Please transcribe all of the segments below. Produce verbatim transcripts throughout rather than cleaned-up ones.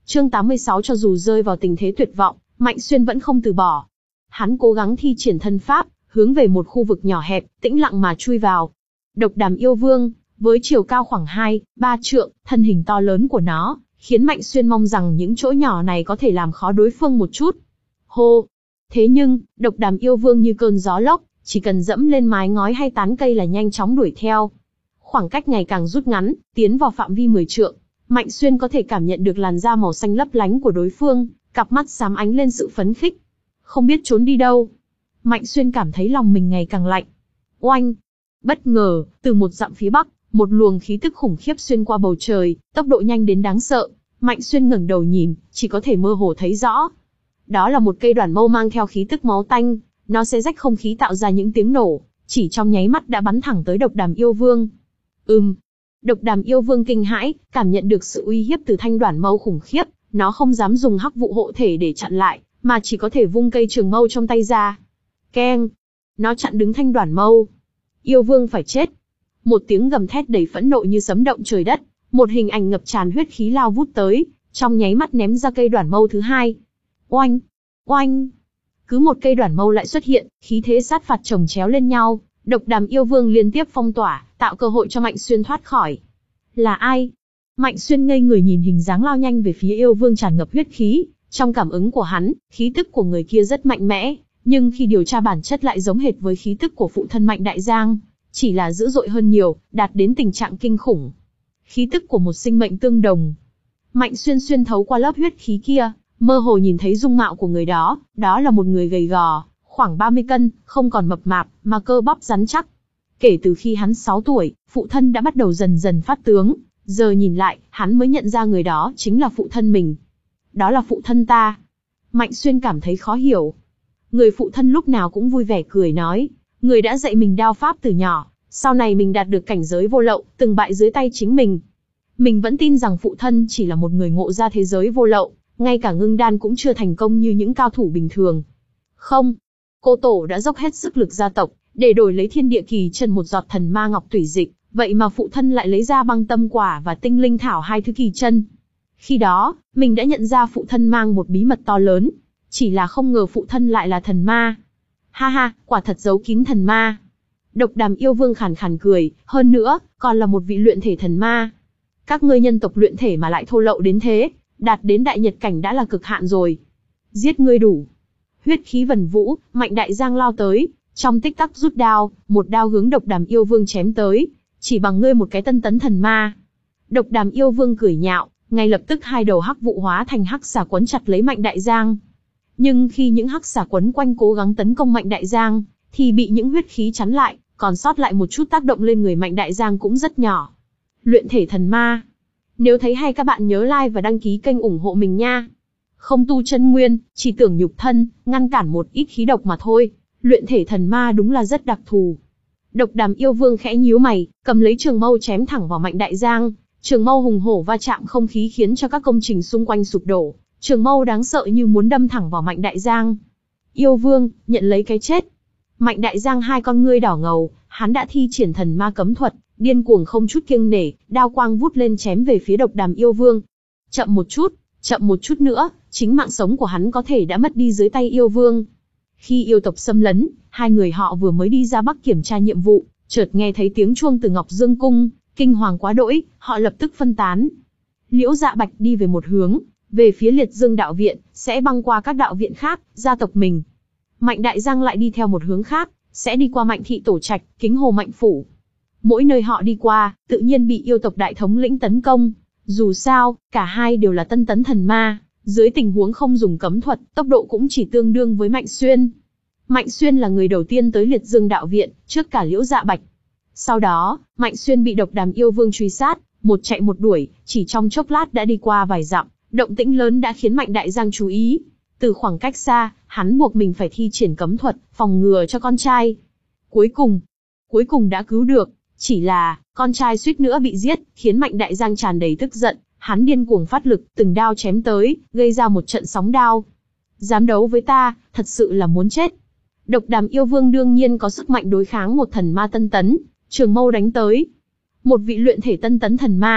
Chương tám mươi sáu cho dù rơi vào tình thế tuyệt vọng, Mạnh Xuyên vẫn không từ bỏ. Hắn cố gắng thi triển thân pháp, hướng về một khu vực nhỏ hẹp, tĩnh lặng mà chui vào. Độc Đàm Yêu Vương, với chiều cao khoảng hai, ba trượng, thân hình to lớn của nó, khiến Mạnh Xuyên mong rằng những chỗ nhỏ này có thể làm khó đối phương một chút. Hô! Thế nhưng, Độc Đàm Yêu Vương như cơn gió lốc, chỉ cần dẫm lên mái ngói hay tán cây là nhanh chóng đuổi theo. Khoảng cách ngày càng rút ngắn, tiến vào phạm vi mười trượng. Mạnh Xuyên có thể cảm nhận được làn da màu xanh lấp lánh của đối phương, cặp mắt xám ánh lên sự phấn khích. Không biết trốn đi đâu. Mạnh Xuyên cảm thấy lòng mình ngày càng lạnh. Oanh! Bất ngờ, từ một dặm phía bắc, một luồng khí tức khủng khiếp xuyên qua bầu trời, tốc độ nhanh đến đáng sợ. Mạnh Xuyên ngẩng đầu nhìn, chỉ có thể mơ hồ thấy rõ. Đó là một cây đoàn mâu mang theo khí tức máu tanh, nó xé rách không khí tạo ra những tiếng nổ, chỉ trong nháy mắt đã bắn thẳng tới Độc Đàm Yêu Vương. Ừm. Độc Đàm Yêu Vương kinh hãi, cảm nhận được sự uy hiếp từ thanh đoàn mâu khủng khiếp, nó không dám dùng hắc vụ hộ thể để chặn lại, mà chỉ có thể vung cây trường mâu trong tay ra. Keng! Nó chặn đứng thanh đoàn mâu. Yêu Vương phải chết. Một tiếng gầm thét đầy phẫn nộ như sấm động trời đất, một hình ảnh ngập tràn huyết khí lao vút tới, trong nháy mắt ném ra cây đoàn mâu thứ hai. Oanh! Oanh! Cứ một cây đoàn mâu lại xuất hiện, khí thế sát phạt chồng chéo lên nhau, Độc Đàm Yêu Vương liên tiếp phong tỏa, tạo cơ hội cho Mạnh Xuyên thoát khỏi. Là ai? Mạnh Xuyên ngây người nhìn hình dáng lao nhanh về phía Yêu Vương tràn ngập huyết khí, trong cảm ứng của hắn, khí tức của người kia rất mạnh mẽ, nhưng khi điều tra bản chất lại giống hệt với khí tức của phụ thân Mạnh Đại Giang, chỉ là dữ dội hơn nhiều, đạt đến tình trạng kinh khủng. Khí tức của một sinh mệnh tương đồng. Mạnh Xuyên xuyên thấu qua lớp huyết khí kia, mơ hồ nhìn thấy dung mạo của người đó, đó là một người gầy gò, khoảng ba mươi cân, không còn mập mạp, mà cơ bắp rắn chắc. Kể từ khi hắn sáu tuổi, phụ thân đã bắt đầu dần dần phát tướng, giờ nhìn lại, hắn mới nhận ra người đó chính là phụ thân mình. Đó là phụ thân ta. Mạnh Xuyên cảm thấy khó hiểu. Người phụ thân lúc nào cũng vui vẻ cười nói, người đã dạy mình đao pháp từ nhỏ, sau này mình đạt được cảnh giới vô lậu, từng bại dưới tay chính mình. Mình vẫn tin rằng phụ thân chỉ là một người ngộ ra thế giới vô lậu, ngay cả ngưng đan cũng chưa thành công như những cao thủ bình thường. Không, cô tổ đã dốc hết sức lực gia tộc, để đổi lấy thiên địa kỳ chân một giọt thần ma ngọc tủy dịch, vậy mà phụ thân lại lấy ra băng tâm quả và tinh linh thảo hai thứ kỳ chân. Khi đó, mình đã nhận ra phụ thân mang một bí mật to lớn, chỉ là không ngờ phụ thân lại là thần ma. Ha ha, quả thật giấu kín thần ma. Độc Đàm Yêu Vương khàn khàn cười, hơn nữa, còn là một vị luyện thể thần ma. Các ngươi nhân tộc luyện thể mà lại thô lậu đến thế, đạt đến đại nhật cảnh đã là cực hạn rồi. Giết ngươi đủ. Huyết khí vần vũ, Mạnh Đại Giang lao tới, trong tích tắc rút đao, một đao hướng Độc Đàm Yêu Vương chém tới, chỉ bằng ngươi một cái tân tấn thần ma. Độc Đàm Yêu Vương cười nhạo, ngay lập tức hai đầu hắc vụ hóa thành hắc xà quấn chặt lấy Mạnh Đại Giang. Nhưng khi những hắc xà quấn quanh cố gắng tấn công Mạnh Đại Giang, thì bị những huyết khí chắn lại, còn sót lại một chút tác động lên người Mạnh Đại Giang cũng rất nhỏ. Luyện thể thần ma. Nếu thấy hay các bạn nhớ like và đăng ký kênh ủng hộ mình nha. Không tu chân nguyên, chỉ tưởng nhục thân, ngăn cản một ít khí độc mà thôi. Luyện thể thần ma đúng là rất đặc thù. Độc Đàm Yêu Vương khẽ nhíu mày, cầm lấy trường mâu chém thẳng vào Mạnh Đại Giang. Trường mâu hùng hổ va chạm không khí khiến cho các công trình xung quanh sụp đổ. Trường mâu đáng sợ như muốn đâm thẳng vào Mạnh Đại Giang. Yêu Vương, nhận lấy cái chết. Mạnh Đại Giang hai con ngươi đỏ ngầu, hắn đã thi triển thần ma cấm thuật, điên cuồng không chút kiêng nể, đao quang vút lên chém về phía Độc Đàm Yêu Vương. Chậm một chút, chậm một chút nữa, chính mạng sống của hắn có thể đã mất đi dưới tay Yêu Vương. Khi yêu tộc xâm lấn, hai người họ vừa mới đi ra Bắc kiểm tra nhiệm vụ, chợt nghe thấy tiếng chuông từ Ngọc Dương Cung, kinh hoàng quá đỗi, họ lập tức phân tán. Liễu Dạ Bạch đi về một hướng, về phía Liệt Dương đạo viện, sẽ băng qua các đạo viện khác, gia tộc mình. Mạnh Đại Giang lại đi theo một hướng khác, sẽ đi qua Mạnh Thị Tổ Trạch, Kính Hồ Mạnh Phủ. Mỗi nơi họ đi qua, tự nhiên bị yêu tộc đại thống lĩnh tấn công. Dù sao, cả hai đều là tân tấn thần ma, dưới tình huống không dùng cấm thuật, tốc độ cũng chỉ tương đương với Mạnh Xuyên. Mạnh Xuyên là người đầu tiên tới Liệt Dương đạo viện, trước cả Liễu Dạ Bạch. Sau đó, Mạnh Xuyên bị Độc Đàm Yêu Vương truy sát, một chạy một đuổi, chỉ trong chốc lát đã đi qua vài dặm, động tĩnh lớn đã khiến Mạnh Đại Giang chú ý. Từ khoảng cách xa, hắn buộc mình phải thi triển cấm thuật, phòng ngừa cho con trai. Cuối cùng, cuối cùng đã cứu được, chỉ là, con trai suýt nữa bị giết, khiến Mạnh Đại Giang tràn đầy tức giận, hắn điên cuồng phát lực, từng đao chém tới, gây ra một trận sóng đao. Dám đấu với ta, thật sự là muốn chết. Độc Đàm Yêu Vương đương nhiên có sức mạnh đối kháng một thần ma tân tấn, trường mâu đánh tới. Một vị luyện thể tân tấn thần ma,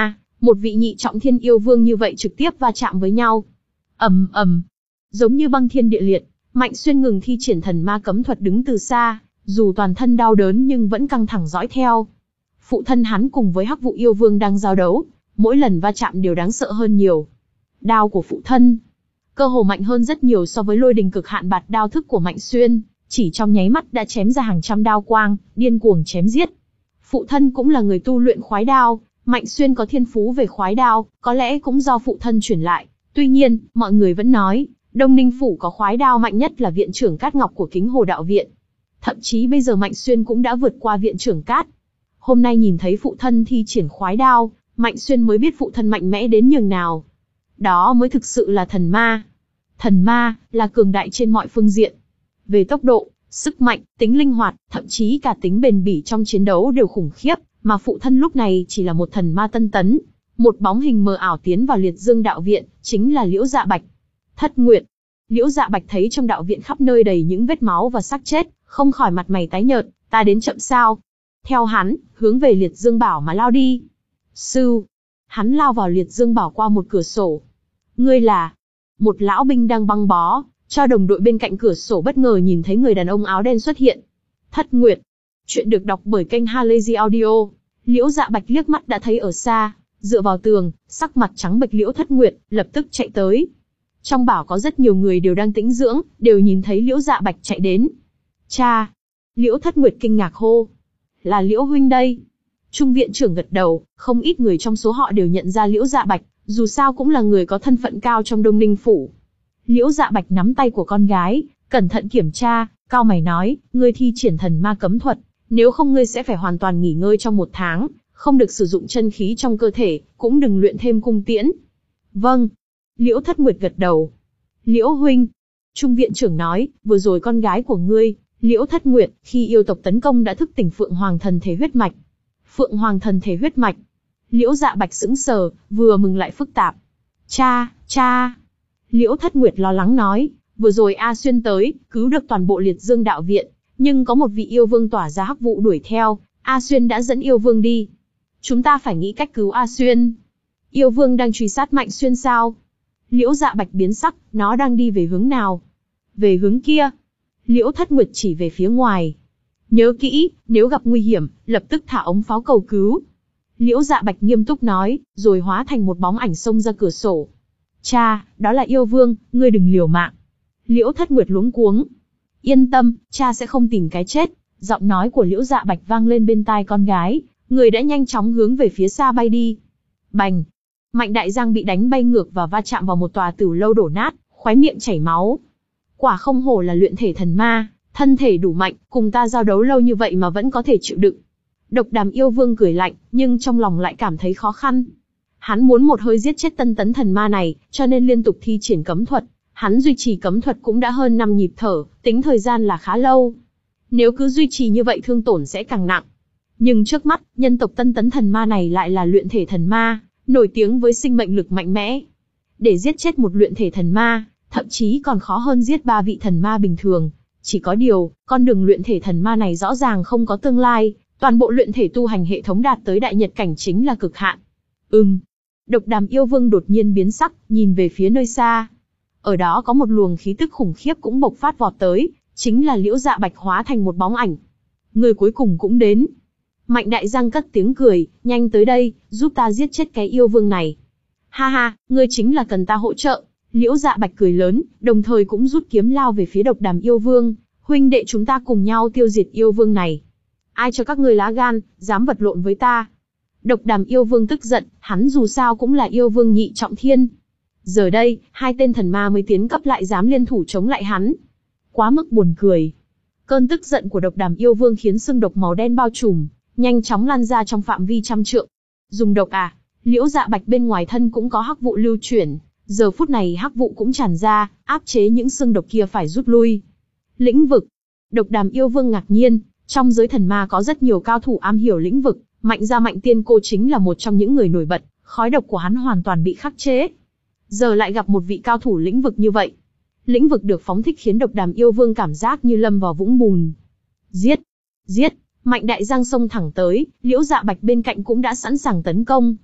Một vị nhị trọng thiên yêu vương như vậy trực tiếp va chạm với nhau. ầm ầm, giống như băng thiên địa liệt, Mạnh Xuyên ngừng thi triển thần ma cấm thuật đứng từ xa, dù toàn thân đau đớn nhưng vẫn căng thẳng dõi theo. Phụ thân hắn cùng với Hắc Vụ yêu vương đang giao đấu, mỗi lần va chạm đều đáng sợ hơn nhiều. Đao của phụ thân, cơ hồ mạnh hơn rất nhiều so với lôi đình cực hạn bạt đao thức của Mạnh Xuyên, chỉ trong nháy mắt đã chém ra hàng trăm đao quang, điên cuồng chém giết. Phụ thân cũng là người tu luyện khoái đao, Mạnh Xuyên có thiên phú về khoái đao, có lẽ cũng do phụ thân truyền lại. Tuy nhiên, mọi người vẫn nói, Đông Ninh Phủ có khoái đao mạnh nhất là viện trưởng Cát Ngọc của Kính Hồ Đạo Viện. Thậm chí bây giờ Mạnh Xuyên cũng đã vượt qua viện trưởng Cát. Hôm nay nhìn thấy phụ thân thi triển khoái đao, Mạnh Xuyên mới biết phụ thân mạnh mẽ đến nhường nào. Đó mới thực sự là thần ma. Thần ma, là cường đại trên mọi phương diện. Về tốc độ, sức mạnh, tính linh hoạt, thậm chí cả tính bền bỉ trong chiến đấu đều khủng khiếp, mà phụ thân lúc này chỉ là một thần ma tân tấn. Một bóng hình mờ ảo tiến vào Liệt Dương Đạo Viện, chính là Liễu Dạ Bạch. Thất Nguyệt. Liễu Dạ Bạch thấy trong đạo viện khắp nơi đầy những vết máu và xác chết, không khỏi mặt mày tái nhợt, ta đến chậm sao? Theo hắn, hướng về Liệt Dương Bảo mà lao đi. Sư. Hắn lao vào Liệt Dương Bảo qua một cửa sổ. Ngươi là? Một lão binh đang băng bó, cho đồng đội bên cạnh cửa sổ bất ngờ nhìn thấy người đàn ông áo đen xuất hiện. Thất Nguyệt. Chuyện được đọc bởi kênh Halazy Audio. Liễu Dạ Bạch liếc mắt đã thấy ở xa, dựa vào tường, sắc mặt trắng bệch Liễu Thất Nguyệt, lập tức chạy tới. Trong bảo có rất nhiều người đều đang tĩnh dưỡng, đều nhìn thấy Liễu Dạ Bạch chạy đến. Cha! Liễu Thất Nguyệt kinh ngạc hô. Là Liễu huynh đây. Trung viện trưởng gật đầu, không ít người trong số họ đều nhận ra Liễu Dạ Bạch, dù sao cũng là người có thân phận cao trong Đông Ninh Phủ. Liễu Dạ Bạch nắm tay của con gái, cẩn thận kiểm tra, cau mày nói, ngươi thi triển thần ma cấm thuật, nếu không ngươi sẽ phải hoàn toàn nghỉ ngơi trong một tháng, không được sử dụng chân khí trong cơ thể, cũng đừng luyện thêm cung tiễn. Vâng. Liễu Thất Nguyệt gật đầu. Liễu huynh. Trung viện trưởng nói, vừa rồi con gái của ngươi, Liễu Thất Nguyệt, khi yêu tộc tấn công đã thức tỉnh Phượng Hoàng thần thể huyết mạch. Phượng Hoàng thần thể huyết mạch. Liễu Dạ Bạch sững sờ, vừa mừng lại phức tạp. Cha, cha. Liễu Thất Nguyệt lo lắng nói, vừa rồi A Xuyên tới, cứu được toàn bộ Liệt Dương Đạo Viện, nhưng có một vị yêu vương tỏa ra hắc vụ đuổi theo, A Xuyên đã dẫn yêu vương đi. Chúng ta phải nghĩ cách cứu A Xuyên. Yêu vương đang truy sát Mạnh Xuyên sao? Liễu Dạ Bạch biến sắc, nó đang đi về hướng nào? Về hướng kia. Liễu Thất Nguyệt chỉ về phía ngoài. Nhớ kỹ, nếu gặp nguy hiểm, lập tức thả ống pháo cầu cứu. Liễu Dạ Bạch nghiêm túc nói, rồi hóa thành một bóng ảnh xông ra cửa sổ. Cha, đó là yêu vương, ngươi đừng liều mạng. Liễu Thất Nguyệt luống cuống. Yên tâm, cha sẽ không tìm cái chết. Giọng nói của Liễu Dạ Bạch vang lên bên tai con gái, người đã nhanh chóng hướng về phía xa bay đi. Bành! Mạnh Đại Giang bị đánh bay ngược và va chạm vào một tòa tửu lâu đổ nát, khóe miệng chảy máu. Quả không hổ là luyện thể thần ma, thân thể đủ mạnh, cùng ta giao đấu lâu như vậy mà vẫn có thể chịu đựng. Độc Đàm yêu vương cười lạnh, nhưng trong lòng lại cảm thấy khó khăn. Hắn muốn một hơi giết chết tân tấn thần ma này, cho nên liên tục thi triển cấm thuật. Hắn duy trì cấm thuật cũng đã hơn năm nhịp thở, tính thời gian là khá lâu. Nếu cứ duy trì như vậy thương tổn sẽ càng nặng. Nhưng trước mắt, nhân tộc tân tấn thần ma này lại là luyện thể thần ma, nổi tiếng với sinh mệnh lực mạnh mẽ. Để giết chết một luyện thể thần ma, thậm chí còn khó hơn giết ba vị thần ma bình thường. Chỉ có điều, con đường luyện thể thần ma này rõ ràng không có tương lai, toàn bộ luyện thể tu hành hệ thống đạt tới đại nhật cảnh chính là cực hạn. Ừm. Độc Đàm yêu vương đột nhiên biến sắc, nhìn về phía nơi xa. Ở đó có một luồng khí tức khủng khiếp cũng bộc phát vọt tới, chính là Liễu Dạ Bạch hóa thành một bóng ảnh. Người cuối cùng cũng đến. Mạnh Đại Giang cất tiếng cười, nhanh tới đây, giúp ta giết chết cái yêu vương này. Ha ha, ngươi chính là cần ta hỗ trợ. Liễu Dạ Bạch cười lớn, đồng thời cũng rút kiếm lao về phía Độc Đàm yêu vương. Huynh đệ chúng ta cùng nhau tiêu diệt yêu vương này. Ai cho các ngươi lá gan, dám vật lộn với ta? Độc Đàm yêu vương tức giận, hắn dù sao cũng là yêu vương nhị trọng thiên. Giờ đây, hai tên thần ma mới tiến cấp lại dám liên thủ chống lại hắn. Quá mức buồn cười. Cơn tức giận của Độc Đàm yêu vương khiến xương độc màu đen bao trùm, nhanh chóng lan ra trong phạm vi trăm trượng. Dùng độc à? Liễu Dạ Bạch bên ngoài thân cũng có hắc vụ lưu chuyển, giờ phút này hắc vụ cũng tràn ra, áp chế những xương độc kia phải rút lui. Lĩnh vực. Độc Đàm yêu vương ngạc nhiên, trong giới thần ma có rất nhiều cao thủ am hiểu lĩnh vực, Mạnh Gia Mạnh Tiên Cô chính là một trong những người nổi bật, khói độc của hắn hoàn toàn bị khắc chế. Giờ lại gặp một vị cao thủ lĩnh vực như vậy. Lĩnh vực được phóng thích khiến Độc Đàm yêu vương cảm giác như lâm vào vũng bùn. Giết! Giết! Mạnh Đại Giang xông thẳng tới, Liễu Dạ Bạch bên cạnh cũng đã sẵn sàng tấn công.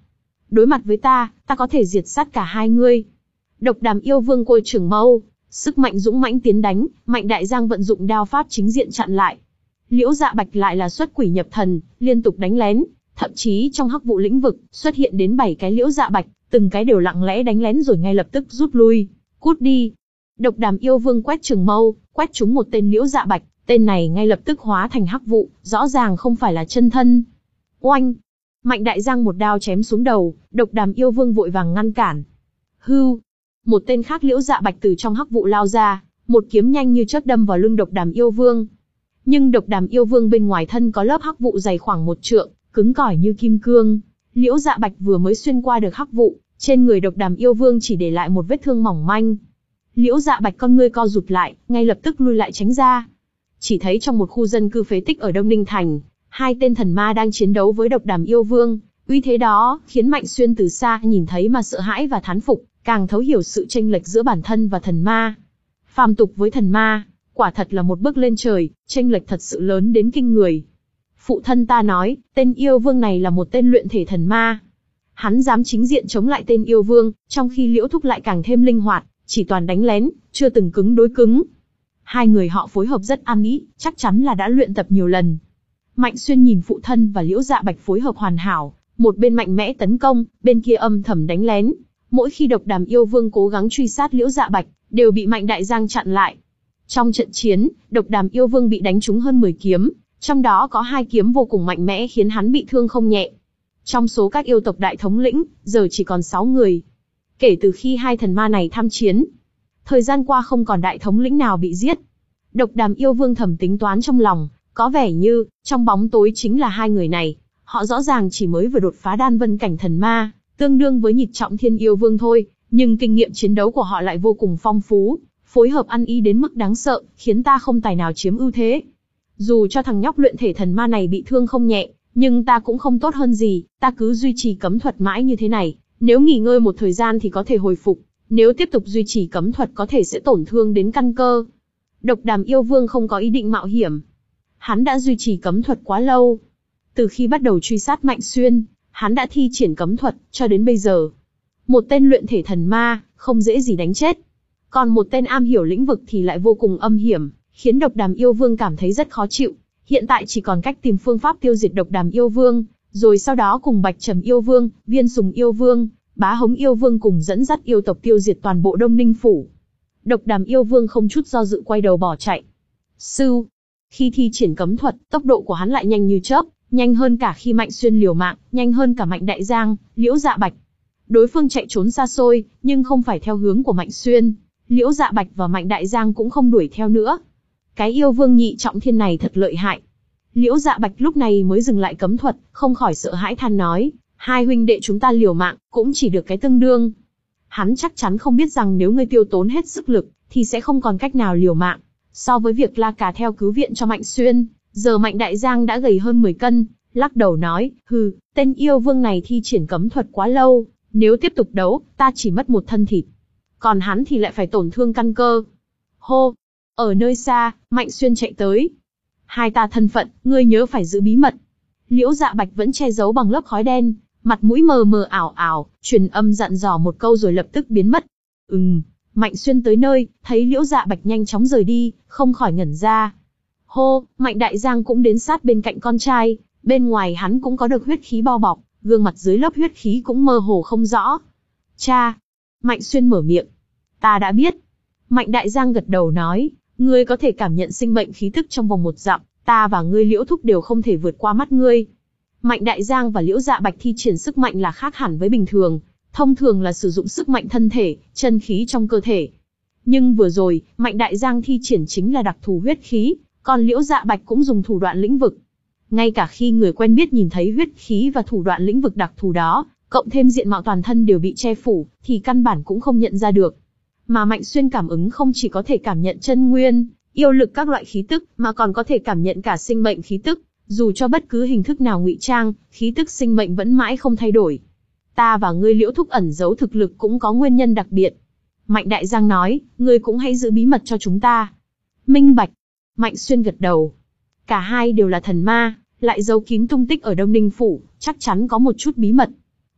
Đối mặt với ta, ta có thể diệt sát cả hai ngươi. Độc Đàm yêu vương côi trường mâu, sức mạnh dũng mãnh tiến đánh, Mạnh Đại Giang vận dụng đao pháp chính diện chặn lại. Liễu Dạ Bạch lại là xuất quỷ nhập thần, liên tục đánh lén, thậm chí trong hắc vụ lĩnh vực xuất hiện đến bảy cái Liễu Dạ Bạch, từng cái đều lặng lẽ đánh lén rồi ngay lập tức rút lui, cút đi. Độc Đàm yêu vương quét trường mâu, quét trúng một tên Liễu Dạ Bạch, tên này ngay lập tức hóa thành hắc vụ, rõ ràng không phải là chân thân. Oanh! Mạnh Đại Giang một đao chém xuống đầu, Độc Đàm yêu vương vội vàng ngăn cản. Hưu! Một tên khác Liễu Dạ Bạch từ trong hắc vụ lao ra, một kiếm nhanh như chớp đâm vào lưng Độc Đàm yêu vương. Nhưng Độc Đàm yêu vương bên ngoài thân có lớp hắc vụ dày khoảng một trượng, cứng cỏi như kim cương. Liễu Dạ Bạch vừa mới xuyên qua được hắc vụ, trên người Độc Đàm yêu vương chỉ để lại một vết thương mỏng manh. Liễu Dạ Bạch con ngươi co rụt lại, ngay lập tức lui lại tránh ra. Chỉ thấy trong một khu dân cư phế tích ở Đông Ninh Thành, hai tên thần ma đang chiến đấu với Độc Đàm yêu vương. Uy thế đó khiến Mạnh Xuyên từ xa nhìn thấy mà sợ hãi và thán phục, càng thấu hiểu sự chênh lệch giữa bản thân và thần ma. Phàm tục với thần ma, quả thật là một bước lên trời, chênh lệch thật sự lớn đến kinh người. Phụ thân ta nói, tên yêu vương này là một tên luyện thể thần ma. Hắn dám chính diện chống lại tên yêu vương, trong khi Liễu Thúc lại càng thêm linh hoạt, chỉ toàn đánh lén, chưa từng cứng đối cứng. Hai người họ phối hợp rất ăn ý, chắc chắn là đã luyện tập nhiều lần. Mạnh Xuyên nhìn phụ thân và Liễu Dạ Bạch phối hợp hoàn hảo, một bên mạnh mẽ tấn công, bên kia âm thầm đánh lén. Mỗi khi Độc Đàm yêu vương cố gắng truy sát Liễu Dạ Bạch, đều bị Mạnh Đại Giang chặn lại. Trong trận chiến, Độc Đàm yêu vương bị đánh trúng hơn mười kiếm, trong đó có hai kiếm vô cùng mạnh mẽ khiến hắn bị thương không nhẹ. Trong số các yêu tộc đại thống lĩnh, giờ chỉ còn sáu người. Kể từ khi hai thần ma này tham chiến, thời gian qua không còn đại thống lĩnh nào bị giết. Độc Đàm yêu vương thầm tính toán trong lòng, có vẻ như, trong bóng tối chính là hai người này. Họ rõ ràng chỉ mới vừa đột phá đan vân cảnh thần ma, tương đương với nhịp trọng thiên yêu vương thôi, nhưng kinh nghiệm chiến đấu của họ lại vô cùng phong phú, phối hợp ăn ý đến mức đáng sợ, khiến ta không tài nào chiếm ưu thế. Dù cho thằng nhóc luyện thể thần ma này bị thương không nhẹ, nhưng ta cũng không tốt hơn gì, ta cứ duy trì cấm thuật mãi như thế này, nếu nghỉ ngơi một thời gian thì có thể hồi phục, nếu tiếp tục duy trì cấm thuật có thể sẽ tổn thương đến căn cơ. Độc Đàm yêu vương không có ý định mạo hiểm. Hắn đã duy trì cấm thuật quá lâu. Từ khi bắt đầu truy sát Mạnh Xuyên, hắn đã thi triển cấm thuật, cho đến bây giờ. Một tên luyện thể thần ma, không dễ gì đánh chết. Còn một tên am hiểu lĩnh vực thì lại vô cùng âm hiểm, khiến Độc Đàm yêu vương cảm thấy rất khó chịu. Hiện tại chỉ còn cách tìm phương pháp tiêu diệt Độc Đàm yêu vương, rồi sau đó cùng Bạch Trầm yêu vương, Viên Sùng yêu vương, Bá Hống yêu vương cùng dẫn dắt yêu tộc tiêu diệt toàn bộ Đông Ninh phủ. Độc Đàm yêu vương không chút do dự quay đầu bỏ chạy. Sưu, khi thi triển cấm thuật, tốc độ của hắn lại nhanh như chớp, nhanh hơn cả khi Mạnh Xuyên liều mạng, nhanh hơn cả Mạnh Đại Giang, Liễu Dạ Bạch. Đối phương chạy trốn xa xôi, nhưng không phải theo hướng của Mạnh Xuyên. Liễu Dạ Bạch và Mạnh Đại Giang cũng không đuổi theo nữa. Cái yêu vương nhị trọng thiên này thật lợi hại. Liễu Dạ Bạch lúc này mới dừng lại cấm thuật, không khỏi sợ hãi than nói, hai huynh đệ chúng ta liều mạng, cũng chỉ được cái tương đương. Hắn chắc chắn không biết rằng nếu ngươi tiêu tốn hết sức lực, thì sẽ không còn cách nào liều mạng. So với việc La Cà theo cứu viện cho Mạnh Xuyên, giờ Mạnh Đại Giang đã gầy hơn mười cân, lắc đầu nói, hừ, tên yêu vương này thi triển cấm thuật quá lâu, nếu tiếp tục đấu, ta chỉ mất một thân thịt. Còn hắn thì lại phải tổn thương căn cơ. Hô! Ở nơi xa, Mạnh Xuyên chạy tới. Hai ta thân phận, ngươi nhớ phải giữ bí mật. Liễu Dạ Bạch vẫn che giấu bằng lớp khói đen, mặt mũi mờ mờ ảo ảo, truyền âm dặn dò một câu rồi lập tức biến mất. Ừm, Mạnh Xuyên tới nơi, thấy Liễu Dạ Bạch nhanh chóng rời đi, không khỏi ngẩn ra. Hô, Mạnh Đại Giang cũng đến sát bên cạnh con trai, bên ngoài hắn cũng có được huyết khí bao bọc, gương mặt dưới lớp huyết khí cũng mơ hồ không rõ. Cha! Mạnh Xuyên mở miệng. Ta đã biết. Mạnh Đại Giang gật đầu nói, ngươi có thể cảm nhận sinh mệnh khí tức trong vòng một dặm, ta và ngươi Liễu Thúc đều không thể vượt qua mắt ngươi. Mạnh Đại Giang và Liễu Dạ Bạch thi triển sức mạnh là khác hẳn với bình thường, thông thường là sử dụng sức mạnh thân thể, chân khí trong cơ thể. Nhưng vừa rồi, Mạnh Đại Giang thi triển chính là đặc thù huyết khí, còn Liễu Dạ Bạch cũng dùng thủ đoạn lĩnh vực. Ngay cả khi người quen biết nhìn thấy huyết khí và thủ đoạn lĩnh vực đặc thù đó, cộng thêm diện mạo toàn thân đều bị che phủ, thì căn bản cũng không nhận ra được. Mà Mạnh Xuyên cảm ứng không chỉ có thể cảm nhận chân nguyên, yêu lực các loại khí tức, mà còn có thể cảm nhận cả sinh mệnh khí tức. Dù cho bất cứ hình thức nào ngụy trang, khí tức sinh mệnh vẫn mãi không thay đổi. Ta và ngươi Liễu Thúc ẩn giấu thực lực cũng có nguyên nhân đặc biệt. Mạnh Đại Giang nói, ngươi cũng hãy giữ bí mật cho chúng ta. Minh bạch. Mạnh Xuyên gật đầu. Cả hai đều là thần ma, lại giấu kín tung tích ở Đông Ninh phủ, chắc chắn có một chút bí mật.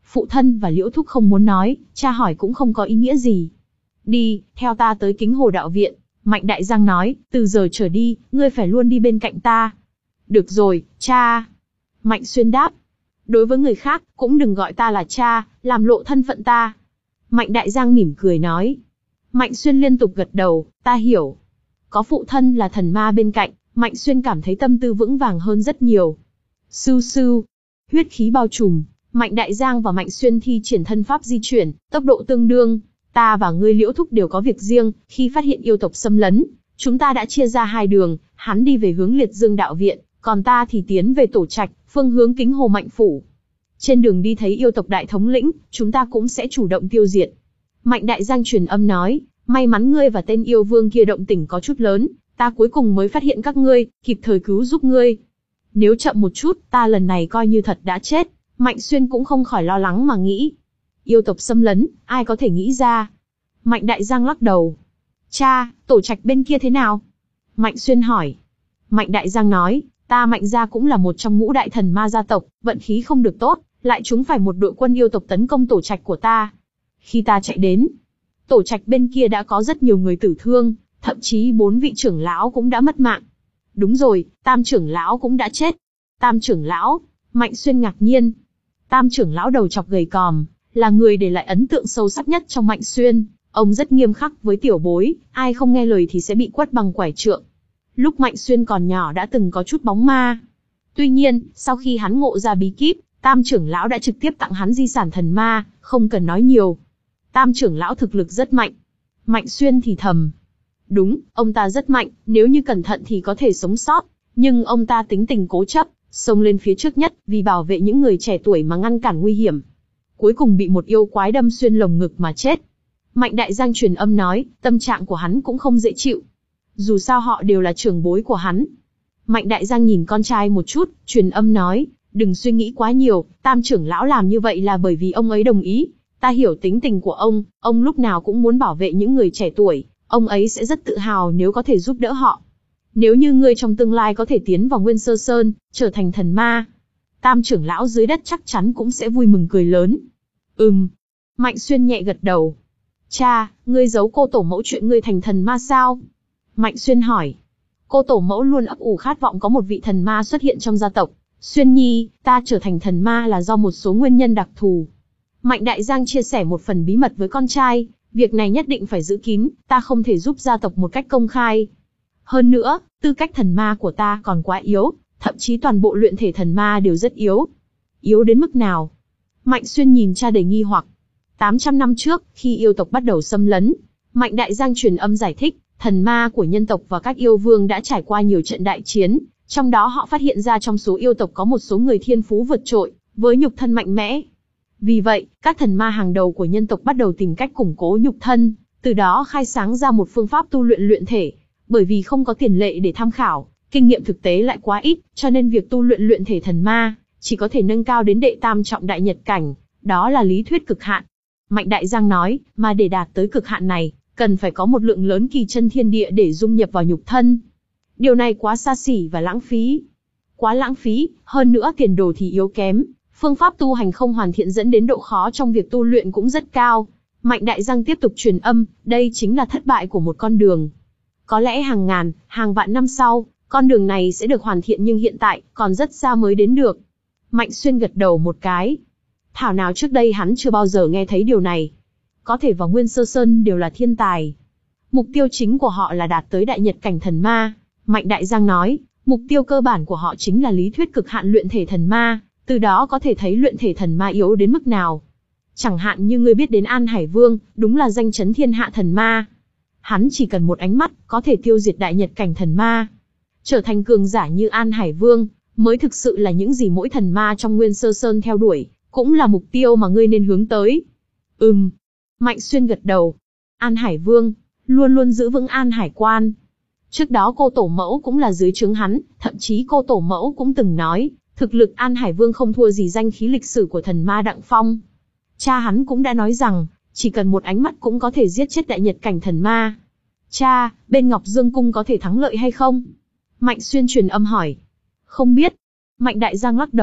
phụ thân và Liễu Thúc không muốn nói, cha hỏi cũng không có ý nghĩa gì. Đi, theo ta tới Kính Hồ Đạo Viện. Mạnh Đại Giang nói, từ giờ trở đi, ngươi phải luôn đi bên cạnh ta. Được rồi, cha. Mạnh Xuyên đáp. Đối với người khác, cũng đừng gọi ta là cha, làm lộ thân phận ta. Mạnh Đại Giang mỉm cười nói. Mạnh Xuyên liên tục gật đầu, ta hiểu. Có phụ thân là thần ma bên cạnh, Mạnh Xuyên cảm thấy tâm tư vững vàng hơn rất nhiều. Sưu sưu, huyết khí bao trùm, Mạnh Đại Giang và Mạnh Xuyên thi triển thân pháp di chuyển, tốc độ tương đương. Ta và ngươi Liễu Thúc đều có việc riêng, khi phát hiện yêu tộc xâm lấn, chúng ta đã chia ra hai đường, hắn đi về hướng Liệt Dương Đạo Viện, còn ta thì tiến về Tổ Trạch, phương hướng Kính Hồ Mạnh Phủ. Trên đường đi thấy yêu tộc đại thống lĩnh, chúng ta cũng sẽ chủ động tiêu diệt. Mạnh Đại Giang truyền âm nói, may mắn ngươi và tên yêu vương kia động tĩnh có chút lớn, ta cuối cùng mới phát hiện các ngươi, kịp thời cứu giúp ngươi. Nếu chậm một chút, ta lần này coi như thật đã chết. Mạnh Xuyên cũng không khỏi lo lắng mà nghĩ. Yêu tộc xâm lấn, ai có thể nghĩ ra? Mạnh Đại Giang lắc đầu. Cha, Tổ Trạch bên kia thế nào? Mạnh Xuyên hỏi. Mạnh Đại Giang nói, ta Mạnh gia cũng là một trong ngũ đại thần ma gia tộc, vận khí không được tốt, lại chúng phải một đội quân yêu tộc tấn công Tổ Trạch của ta. Khi ta chạy đến, Tổ Trạch bên kia đã có rất nhiều người tử thương, thậm chí bốn vị trưởng lão cũng đã mất mạng. Đúng rồi, Tam trưởng lão cũng đã chết. Tam trưởng lão? Mạnh Xuyên ngạc nhiên. Tam trưởng lão đầu chọc gầy còm, là người để lại ấn tượng sâu sắc nhất trong Mạnh Xuyên. Ông rất nghiêm khắc với tiểu bối, ai không nghe lời thì sẽ bị quất bằng quải trượng. Lúc Mạnh Xuyên còn nhỏ đã từng có chút bóng ma. Tuy nhiên, sau khi hắn ngộ ra bí kíp, Tam trưởng lão đã trực tiếp tặng hắn di sản thần ma, không cần nói nhiều. Tam trưởng lão thực lực rất mạnh. Mạnh Xuyên thì thầm. Đúng, ông ta rất mạnh, nếu như cẩn thận thì có thể sống sót. Nhưng ông ta tính tình cố chấp, xông lên phía trước nhất, vì bảo vệ những người trẻ tuổi mà ngăn cản nguy hiểm. Cuối cùng bị một yêu quái đâm xuyên lồng ngực mà chết. Mạnh Đại Giang truyền âm nói, tâm trạng của hắn cũng không dễ chịu. Dù sao họ đều là trưởng bối của hắn. Mạnh Đại Giang nhìn con trai một chút, truyền âm nói, đừng suy nghĩ quá nhiều, Tam trưởng lão làm như vậy là bởi vì ông ấy đồng ý. Ta hiểu tính tình của ông, ông lúc nào cũng muốn bảo vệ những người trẻ tuổi, ông ấy sẽ rất tự hào nếu có thể giúp đỡ họ. Nếu như ngươi trong tương lai có thể tiến vào Nguyên Sơ Sơn, trở thành thần ma, Tam trưởng lão dưới đất chắc chắn cũng sẽ vui mừng cười lớn. Ừm. Mạnh Xuyên nhẹ gật đầu. Cha, ngươi giấu cô tổ mẫu chuyện ngươi thành thần ma sao? Mạnh Xuyên hỏi. Cô tổ mẫu luôn ấp ủ khát vọng có một vị thần ma xuất hiện trong gia tộc. Xuyên nhi, ta trở thành thần ma là do một số nguyên nhân đặc thù. Mạnh Đại Giang chia sẻ một phần bí mật với con trai, việc này nhất định phải giữ kín, ta không thể giúp gia tộc một cách công khai. Hơn nữa, tư cách thần ma của ta còn quá yếu, thậm chí toàn bộ luyện thể thần ma đều rất yếu. Yếu đến mức nào? Mạnh Xuyên nhìn cha đầy nghi hoặc. tám trăm năm trước, khi yêu tộc bắt đầu xâm lấn, Mạnh Đại Giang truyền âm giải thích, thần ma của nhân tộc và các yêu vương đã trải qua nhiều trận đại chiến, trong đó họ phát hiện ra trong số yêu tộc có một số người thiên phú vượt trội, với nhục thân mạnh mẽ. Vì vậy, các thần ma hàng đầu của nhân tộc bắt đầu tìm cách củng cố nhục thân, từ đó khai sáng ra một phương pháp tu luyện luyện thể. Bởi vì không có tiền lệ để tham khảo, kinh nghiệm thực tế lại quá ít, cho nên việc tu luyện luyện thể thần ma chỉ có thể nâng cao đến đệ tam trọng đại nhật cảnh, đó là lý thuyết cực hạn. Mạnh Đại Giang nói, mà để đạt tới cực hạn này, cần phải có một lượng lớn kỳ chân thiên địa để dung nhập vào nhục thân. Điều này quá xa xỉ và lãng phí. Quá lãng phí, hơn nữa tiền đồ thì yếu kém, phương pháp tu hành không hoàn thiện dẫn đến độ khó trong việc tu luyện cũng rất cao. Mạnh Đại Giang tiếp tục truyền âm, đây chính là thất bại của một con đường. Có lẽ hàng ngàn, hàng vạn năm sau, con đường này sẽ được hoàn thiện nhưng hiện tại, còn rất xa mới đến được. Mạnh Xuyên gật đầu một cái. Thảo nào trước đây hắn chưa bao giờ nghe thấy điều này. Có thể vào Nguyên Sơ Sơn đều là thiên tài. Mục tiêu chính của họ là đạt tới đại nhật cảnh thần ma. Mạnh Đại Giang nói, mục tiêu cơ bản của họ chính là lý thuyết cực hạn luyện thể thần ma, từ đó có thể thấy luyện thể thần ma yếu đến mức nào. Chẳng hạn như ngươi biết đến An Hải Vương, đúng là danh chấn thiên hạ thần ma. Hắn chỉ cần một ánh mắt, có thể tiêu diệt đại nhật cảnh thần ma. Trở thành cường giả như An Hải Vương, mới thực sự là những gì mỗi thần ma trong Nguyên Sơ Sơn theo đuổi, cũng là mục tiêu mà ngươi nên hướng tới. Ừm. Mạnh Xuyên gật đầu. An Hải Vương, luôn luôn giữ vững An Hải Quan. Trước đó cô tổ mẫu cũng là dưới trướng hắn, thậm chí cô tổ mẫu cũng từng nói, thực lực An Hải Vương không thua gì danh khí lịch sử của thần ma Đặng Phong. Cha hắn cũng đã nói rằng, chỉ cần một ánh mắt cũng có thể giết chết đại nhật cảnh thần ma. Cha, bên Ngọc Dương Cung có thể thắng lợi hay không? Mạnh Xuyên truyền âm hỏi. Không biết. Mạnh Đại Giang lắc đầu,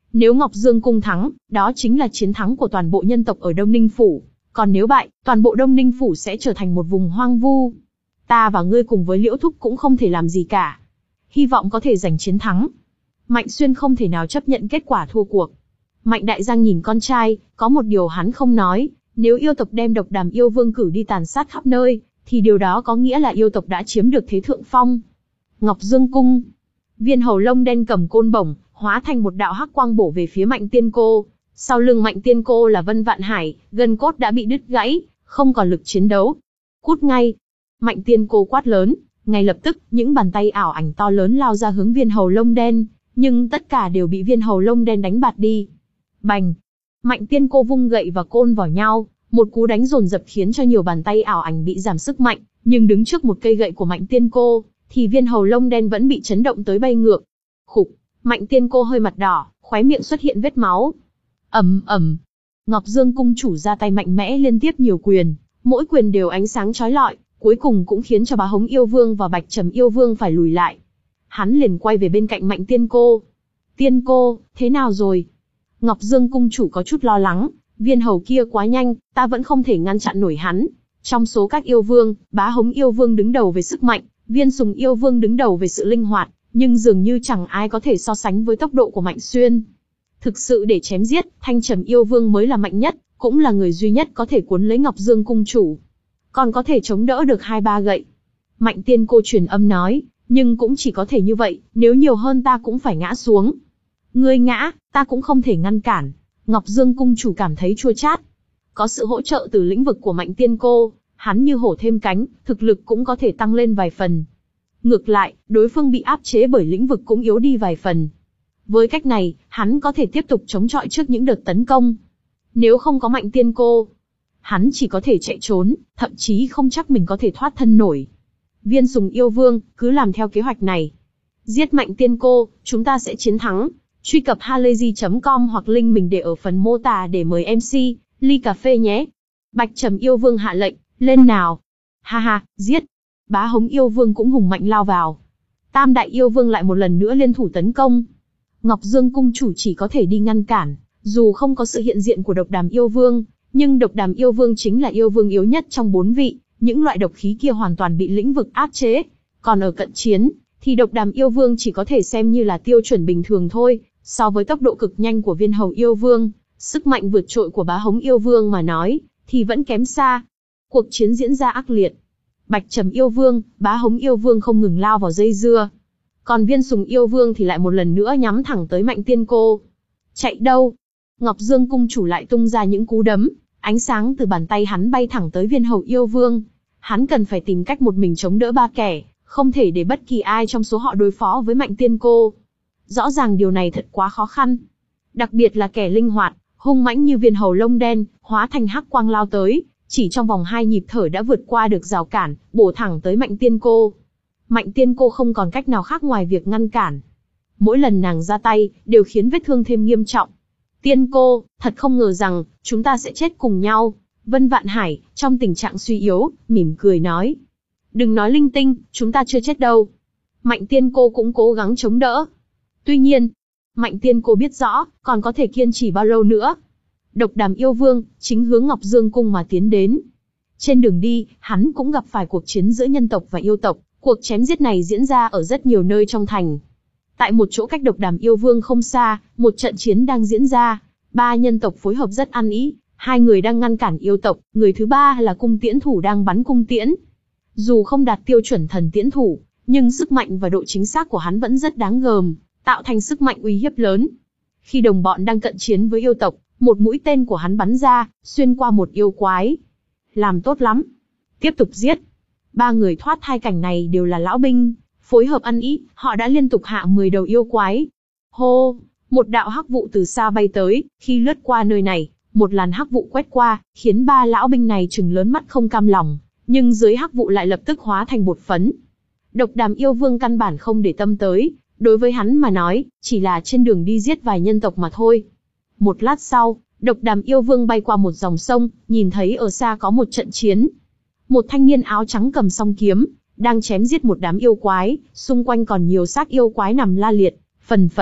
Nếu Ngọc Dương Cung thắng, đó chính là chiến thắng của toàn bộ nhân tộc ở Đông Ninh Phủ. Còn nếu bại, toàn bộ Đông Ninh Phủ sẽ trở thành một vùng hoang vu. Ta và ngươi cùng với Liễu Thúc cũng không thể làm gì cả. Hy vọng có thể giành chiến thắng. Mạnh Xuyên không thể nào chấp nhận kết quả thua cuộc. Mạnh Đại Giang nhìn con trai, có một điều hắn không nói. Nếu yêu tộc đem Độc Đàm Yêu Vương cử đi tàn sát khắp nơi, thì điều đó có nghĩa là yêu tộc đã chiếm được thế thượng phong. Ngọc Dương Cung. Viên hầu lông đen cầm côn bổng, hóa thành một đạo hắc quang bổ về phía Mạnh Tiên Cô. Sau lưng Mạnh Tiên Cô là Vân Vạn Hải, gân cốt đã bị đứt gãy, không còn lực chiến đấu. Cút ngay! Mạnh Tiên Cô quát lớn, ngay lập tức, những bàn tay ảo ảnh to lớn lao ra hướng viên hầu lông đen, nhưng tất cả đều bị viên hầu lông đen đánh bạt đi. Bành! Mạnh Tiên Cô vung gậy và côn vào nhau, một cú đánh dồn dập khiến cho nhiều bàn tay ảo ảnh bị giảm sức mạnh, nhưng đứng trước một cây gậy của Mạnh Tiên Cô, thì viên hầu lông đen vẫn bị chấn động tới bay ngược. Khục! Mạnh Tiên Cô hơi mặt đỏ, khóe miệng xuất hiện vết máu. Ầm ầm! Ngọc Dương Cung chủ ra tay mạnh mẽ liên tiếp nhiều quyền, mỗi quyền đều ánh sáng chói lọi, cuối cùng cũng khiến cho Bá Hống Yêu Vương và Bạch Trầm Yêu Vương phải lùi lại. Hắn liền quay về bên cạnh Mạnh Tiên Cô. Tiên Cô, thế nào rồi? Ngọc Dương Cung chủ có chút lo lắng, viên hầu kia quá nhanh, ta vẫn không thể ngăn chặn nổi hắn. Trong số các yêu vương, Bá Hống Yêu Vương đứng đầu về sức mạnh, Viên Sùng Yêu Vương đứng đầu về sự linh hoạt, nhưng dường như chẳng ai có thể so sánh với tốc độ của Mạnh Xuyên. Thực sự để chém giết, Thanh Trầm Yêu Vương mới là mạnh nhất, cũng là người duy nhất có thể cuốn lấy Ngọc Dương Cung chủ. Còn có thể chống đỡ được hai ba gậy. Mạnh Tiên Cô truyền âm nói, nhưng cũng chỉ có thể như vậy, nếu nhiều hơn ta cũng phải ngã xuống. Ngươi ngã, ta cũng không thể ngăn cản. Ngọc Dương Cung chủ cảm thấy chua chát. Có sự hỗ trợ từ lĩnh vực của Mạnh Tiên Cô, hắn như hổ thêm cánh, thực lực cũng có thể tăng lên vài phần. Ngược lại, đối phương bị áp chế bởi lĩnh vực cũng yếu đi vài phần. Với cách này, hắn có thể tiếp tục chống chọi trước những đợt tấn công. Nếu không có Mạnh Tiên Cô, hắn chỉ có thể chạy trốn, thậm chí không chắc mình có thể thoát thân nổi. Viên Sùng Yêu Vương, cứ làm theo kế hoạch này. Giết Mạnh Tiên Cô, chúng ta sẽ chiến thắng. Truy cập halayzi chấm com hoặc link mình để ở phần mô tả để mời em xê, ly cà phê nhé. Bạch Trầm Yêu Vương hạ lệnh, lên nào. Ha ha, giết. Bá Hống Yêu Vương cũng hùng mạnh lao vào. Tam Đại Yêu Vương lại một lần nữa liên thủ tấn công. Ngọc Dương Cung chủ chỉ có thể đi ngăn cản, dù không có sự hiện diện của Độc Đàm Yêu Vương, nhưng Độc Đàm Yêu Vương chính là yêu vương yếu nhất trong bốn vị, những loại độc khí kia hoàn toàn bị lĩnh vực áp chế. Còn ở cận chiến, thì Độc Đàm Yêu Vương chỉ có thể xem như là tiêu chuẩn bình thường thôi, so với tốc độ cực nhanh của Viên Hầu Yêu Vương, sức mạnh vượt trội của Bá Hống Yêu Vương mà nói, thì vẫn kém xa. Cuộc chiến diễn ra ác liệt. Bạch Trầm Yêu Vương, Bá Hống Yêu Vương không ngừng lao vào dây dưa. Còn Viên Sùng Yêu Vương thì lại một lần nữa nhắm thẳng tới Mạnh Tiên Cô. Chạy đâu? Ngọc Dương Cung chủ lại tung ra những cú đấm, ánh sáng từ bàn tay hắn bay thẳng tới Viên Hầu Yêu Vương. Hắn cần phải tìm cách một mình chống đỡ ba kẻ, không thể để bất kỳ ai trong số họ đối phó với Mạnh Tiên Cô. Rõ ràng điều này thật quá khó khăn. Đặc biệt là kẻ linh hoạt, hung mãnh như Viên Hầu lông đen, hóa thành hắc quang lao tới, chỉ trong vòng hai nhịp thở đã vượt qua được rào cản, bổ thẳng tới Mạnh Tiên Cô. Mạnh Tiên Cô không còn cách nào khác ngoài việc ngăn cản. Mỗi lần nàng ra tay, đều khiến vết thương thêm nghiêm trọng. Tiên Cô, thật không ngờ rằng, chúng ta sẽ chết cùng nhau. Vân Vạn Hải, trong tình trạng suy yếu, mỉm cười nói. Đừng nói linh tinh, chúng ta chưa chết đâu. Mạnh Tiên Cô cũng cố gắng chống đỡ. Tuy nhiên, Mạnh Tiên Cô biết rõ, còn có thể kiên trì bao lâu nữa. Độc Đàm Yêu Vương, chính hướng Ngọc Dương Cung mà tiến đến. Trên đường đi, hắn cũng gặp phải cuộc chiến giữa nhân tộc và yêu tộc. Cuộc chém giết này diễn ra ở rất nhiều nơi trong thành. Tại một chỗ cách Độc Đàm Yêu Vương không xa, một trận chiến đang diễn ra. Ba nhân tộc phối hợp rất ăn ý. Hai người đang ngăn cản yêu tộc, người thứ ba là cung tiễn thủ đang bắn cung tiễn. Dù không đạt tiêu chuẩn thần tiễn thủ, nhưng sức mạnh và độ chính xác của hắn vẫn rất đáng gờm, tạo thành sức mạnh uy hiếp lớn. Khi đồng bọn đang cận chiến với yêu tộc, một mũi tên của hắn bắn ra, xuyên qua một yêu quái. Làm tốt lắm. Tiếp tục giết. Ba người thoát thai cảnh này đều là lão binh, phối hợp ăn ý, họ đã liên tục hạ mười đầu yêu quái. Hô, một đạo hắc vụ từ xa bay tới, khi lướt qua nơi này, một làn hắc vụ quét qua, khiến ba lão binh này trừng lớn mắt không cam lòng, nhưng dưới hắc vụ lại lập tức hóa thành bột phấn. Độc Đàm Yêu Vương căn bản không để tâm tới, đối với hắn mà nói, chỉ là trên đường đi giết vài nhân tộc mà thôi. Một lát sau, Độc Đàm Yêu Vương bay qua một dòng sông, nhìn thấy ở xa có một trận chiến. Một thanh niên áo trắng cầm song kiếm, đang chém giết một đám yêu quái, xung quanh còn nhiều xác yêu quái nằm la liệt, phần phật.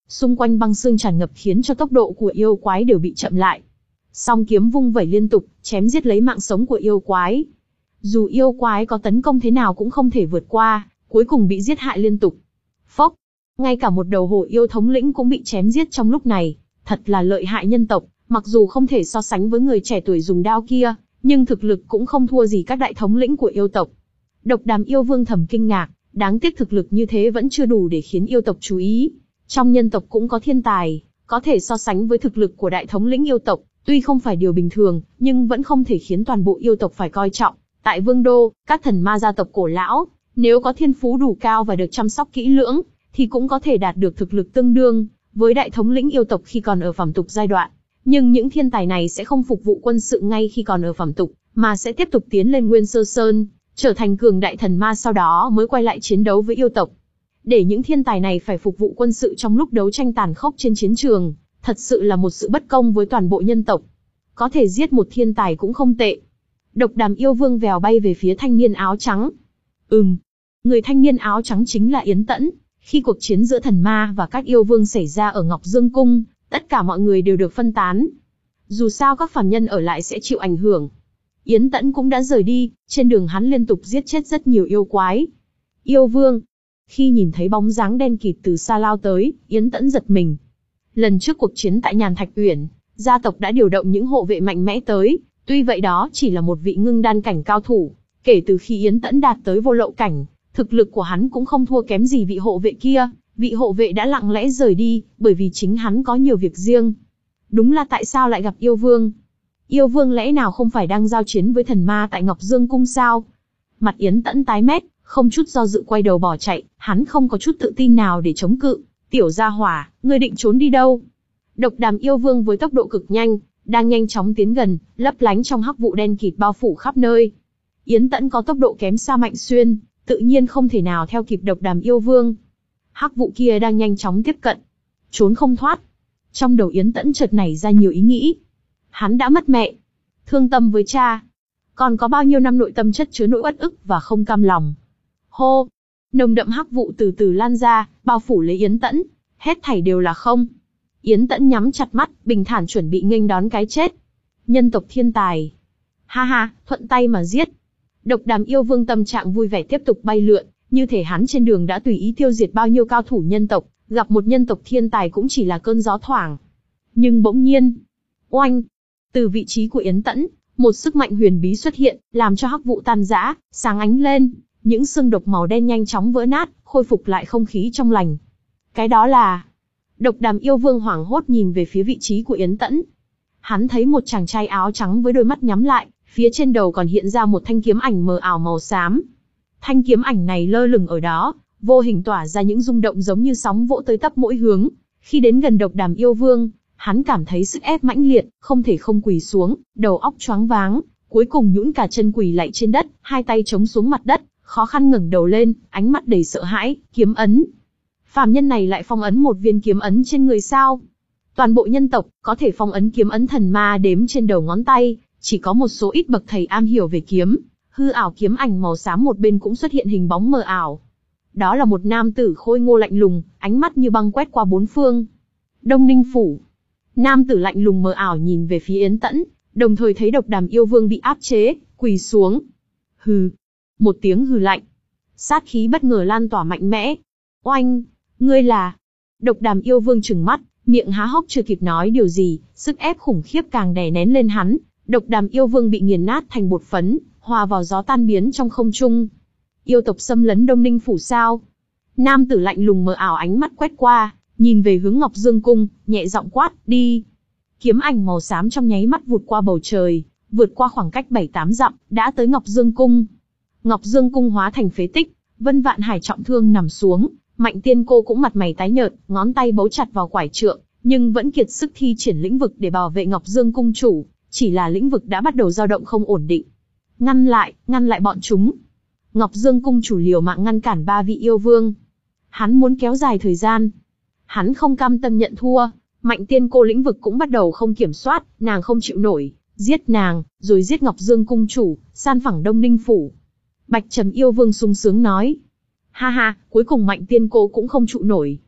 xung quanh băng xương tràn ngập khiến cho tốc độ của yêu quái đều bị chậm lại. Song kiếm vung vẩy liên tục, chém giết lấy mạng sống của yêu quái. Dù yêu quái có tấn công thế nào cũng không thể vượt qua, cuối cùng bị giết hại liên tục. Phốc, ngay cả một đầu hổ yêu thống lĩnh cũng bị chém giết trong lúc này, thật là lợi hại nhân tộc, mặc dù không thể so sánh với người trẻ tuổi dùng đao kia, nhưng thực lực cũng không thua gì các đại thống lĩnh của yêu tộc. Độc Đàm yêu vương thầm kinh ngạc, đáng tiếc thực lực như thế vẫn chưa đủ để khiến yêu tộc chú ý. Trong nhân tộc cũng có thiên tài, có thể so sánh với thực lực của đại thống lĩnh yêu tộc, tuy không phải điều bình thường, nhưng vẫn không thể khiến toàn bộ yêu tộc phải coi trọng. Tại Vương Đô, các thần ma gia tộc cổ lão, nếu có thiên phú đủ cao và được chăm sóc kỹ lưỡng, thì cũng có thể đạt được thực lực tương đương với đại thống lĩnh yêu tộc khi còn ở phàm tục giai đoạn. Nhưng những thiên tài này sẽ không phục vụ quân sự ngay khi còn ở phàm tục, mà sẽ tiếp tục tiến lên Nguyên Sơ Sơn, trở thành cường đại thần ma sau đó mới quay lại chiến đấu với yêu tộc. Để những thiên tài này phải phục vụ quân sự trong lúc đấu tranh tàn khốc trên chiến trường, thật sự là một sự bất công với toàn bộ nhân tộc. Có thể giết một thiên tài cũng không tệ. Độc Đàm yêu vương vèo bay về phía thanh niên áo trắng. Ừm, người thanh niên áo trắng chính là Yến Tẫn. Khi cuộc chiến giữa thần ma và các yêu vương xảy ra ở Ngọc Dương Cung, tất cả mọi người đều được phân tán. Dù sao các phàm nhân ở lại sẽ chịu ảnh hưởng. Yến Tẫn cũng đã rời đi, trên đường hắn liên tục giết chết rất nhiều yêu quái. Yêu vương. Khi nhìn thấy bóng dáng đen kịt từ xa lao tới, Yến Tẫn giật mình. Lần trước cuộc chiến tại Nhàn Thạch Uyển, gia tộc đã điều động những hộ vệ mạnh mẽ tới, tuy vậy đó chỉ là một vị ngưng đan cảnh cao thủ. Kể từ khi Yến Tẫn đạt tới vô lậu cảnh, thực lực của hắn cũng không thua kém gì vị hộ vệ kia. Vị hộ vệ đã lặng lẽ rời đi, bởi vì chính hắn có nhiều việc riêng. Đúng là tại sao lại gặp yêu vương? Yêu vương lẽ nào không phải đang giao chiến với thần ma tại Ngọc Dương Cung sao? Mặt Yến Tẫn tái mét, không chút do dự quay đầu bỏ chạy, hắn không có chút tự tin nào để chống cự. Tiểu gia hỏa, ngươi định trốn đi đâu? Độc Đàm yêu vương với tốc độ cực nhanh, đang nhanh chóng tiến gần, lấp lánh trong hắc vụ đen kịt bao phủ khắp nơi. Yến Tẫn có tốc độ kém xa Mạnh Xuyên, tự nhiên không thể nào theo kịp Độc Đàm yêu vương. Hắc vụ kia đang nhanh chóng tiếp cận, trốn không thoát. Trong đầu Yến Tẫn chợt nảy ra nhiều ý nghĩ. Hắn đã mất mẹ, thương tâm với cha, còn có bao nhiêu năm nội tâm chất chứa nỗi uất ức và không cam lòng. Hô, nồng đậm hắc vụ từ từ lan ra, bao phủ lấy Yến Tẫn, hết thảy đều là không. Yến Tẫn nhắm chặt mắt, bình thản chuẩn bị nghênh đón cái chết. Nhân tộc thiên tài, ha ha, thuận tay mà giết. Độc Đàm yêu vương tâm trạng vui vẻ tiếp tục bay lượn, như thể hắn trên đường đã tùy ý tiêu diệt bao nhiêu cao thủ nhân tộc, gặp một nhân tộc thiên tài cũng chỉ là cơn gió thoảng. Nhưng bỗng nhiên, oanh, từ vị trí của Yến Tẫn, một sức mạnh huyền bí xuất hiện, làm cho hắc vụ tan rã, sáng ánh lên, những xương độc màu đen nhanh chóng vỡ nát, khôi phục lại không khí trong lành. Cái đó là... Độc Đàm yêu vương hoảng hốt nhìn về phía vị trí của Yến Tẫn. Hắn thấy một chàng trai áo trắng với đôi mắt nhắm lại, phía trên đầu còn hiện ra một thanh kiếm ảnh mờ ảo màu xám. Thanh kiếm ảnh này lơ lửng ở đó, vô hình tỏa ra những rung động giống như sóng vỗ tới tấp mỗi hướng. Khi đến gần Độc Đàm yêu vương, hắn cảm thấy sức ép mãnh liệt, không thể không quỳ xuống, đầu óc choáng váng, cuối cùng nhũn cả chân quỳ lạy trên đất, hai tay chống xuống mặt đất, khó khăn ngẩng đầu lên, ánh mắt đầy sợ hãi. Kiếm ấn. Phàm nhân này lại phong ấn một viên kiếm ấn trên người sao? Toàn bộ nhân tộc có thể phong ấn kiếm ấn thần ma đếm trên đầu ngón tay, chỉ có một số ít bậc thầy am hiểu về kiếm. Hư ảo kiếm ảnh màu xám một bên cũng xuất hiện hình bóng mờ ảo. Đó là một nam tử khôi ngô lạnh lùng, ánh mắt như băng quét qua bốn phương. Đông Ninh phủ. Nam tử lạnh lùng mờ ảo nhìn về phía Yến Tẫn, đồng thời thấy Độc Đàm yêu vương bị áp chế, quỳ xuống. Hừ. Một tiếng hừ lạnh. Sát khí bất ngờ lan tỏa mạnh mẽ. Oanh, ngươi là... Độc Đàm yêu vương trừng mắt, miệng há hốc chưa kịp nói điều gì, sức ép khủng khiếp càng đè nén lên hắn. Độc Đàm yêu vương bị nghiền nát thành bột phấn, hòa vào gió tan biến trong không trung. Yêu tộc xâm lấn Đông Ninh phủ sao? Nam tử lạnh lùng mờ ảo ánh mắt quét qua, nhìn về hướng Ngọc Dương Cung, nhẹ giọng quát, đi. Kiếm ảnh màu xám trong nháy mắt vụt qua bầu trời, vượt qua khoảng cách bảy tám dặm, đã tới Ngọc Dương Cung. Ngọc Dương Cung hóa thành phế tích, Vân Vạn Hải trọng thương nằm xuống, Mạnh Tiên Cô cũng mặt mày tái nhợt, ngón tay bấu chặt vào quải trượng, nhưng vẫn kiệt sức thi triển lĩnh vực để bảo vệ Ngọc Dương Cung chủ, chỉ là lĩnh vực đã bắt đầu dao động không ổn định. Ngăn lại, ngăn lại bọn chúng. Ngọc Dương Cung chủ liều mạng ngăn cản ba vị yêu vương. Hắn muốn kéo dài thời gian. Hắn không cam tâm nhận thua. Mạnh Tiên Cô lĩnh vực cũng bắt đầu không kiểm soát, nàng không chịu nổi, giết nàng, rồi giết Ngọc Dương Cung chủ, san phẳng Đông Ninh phủ. Bạch Trầm yêu vương sung sướng nói. Ha ha, cuối cùng Mạnh Tiên Cô cũng không trụ nổi.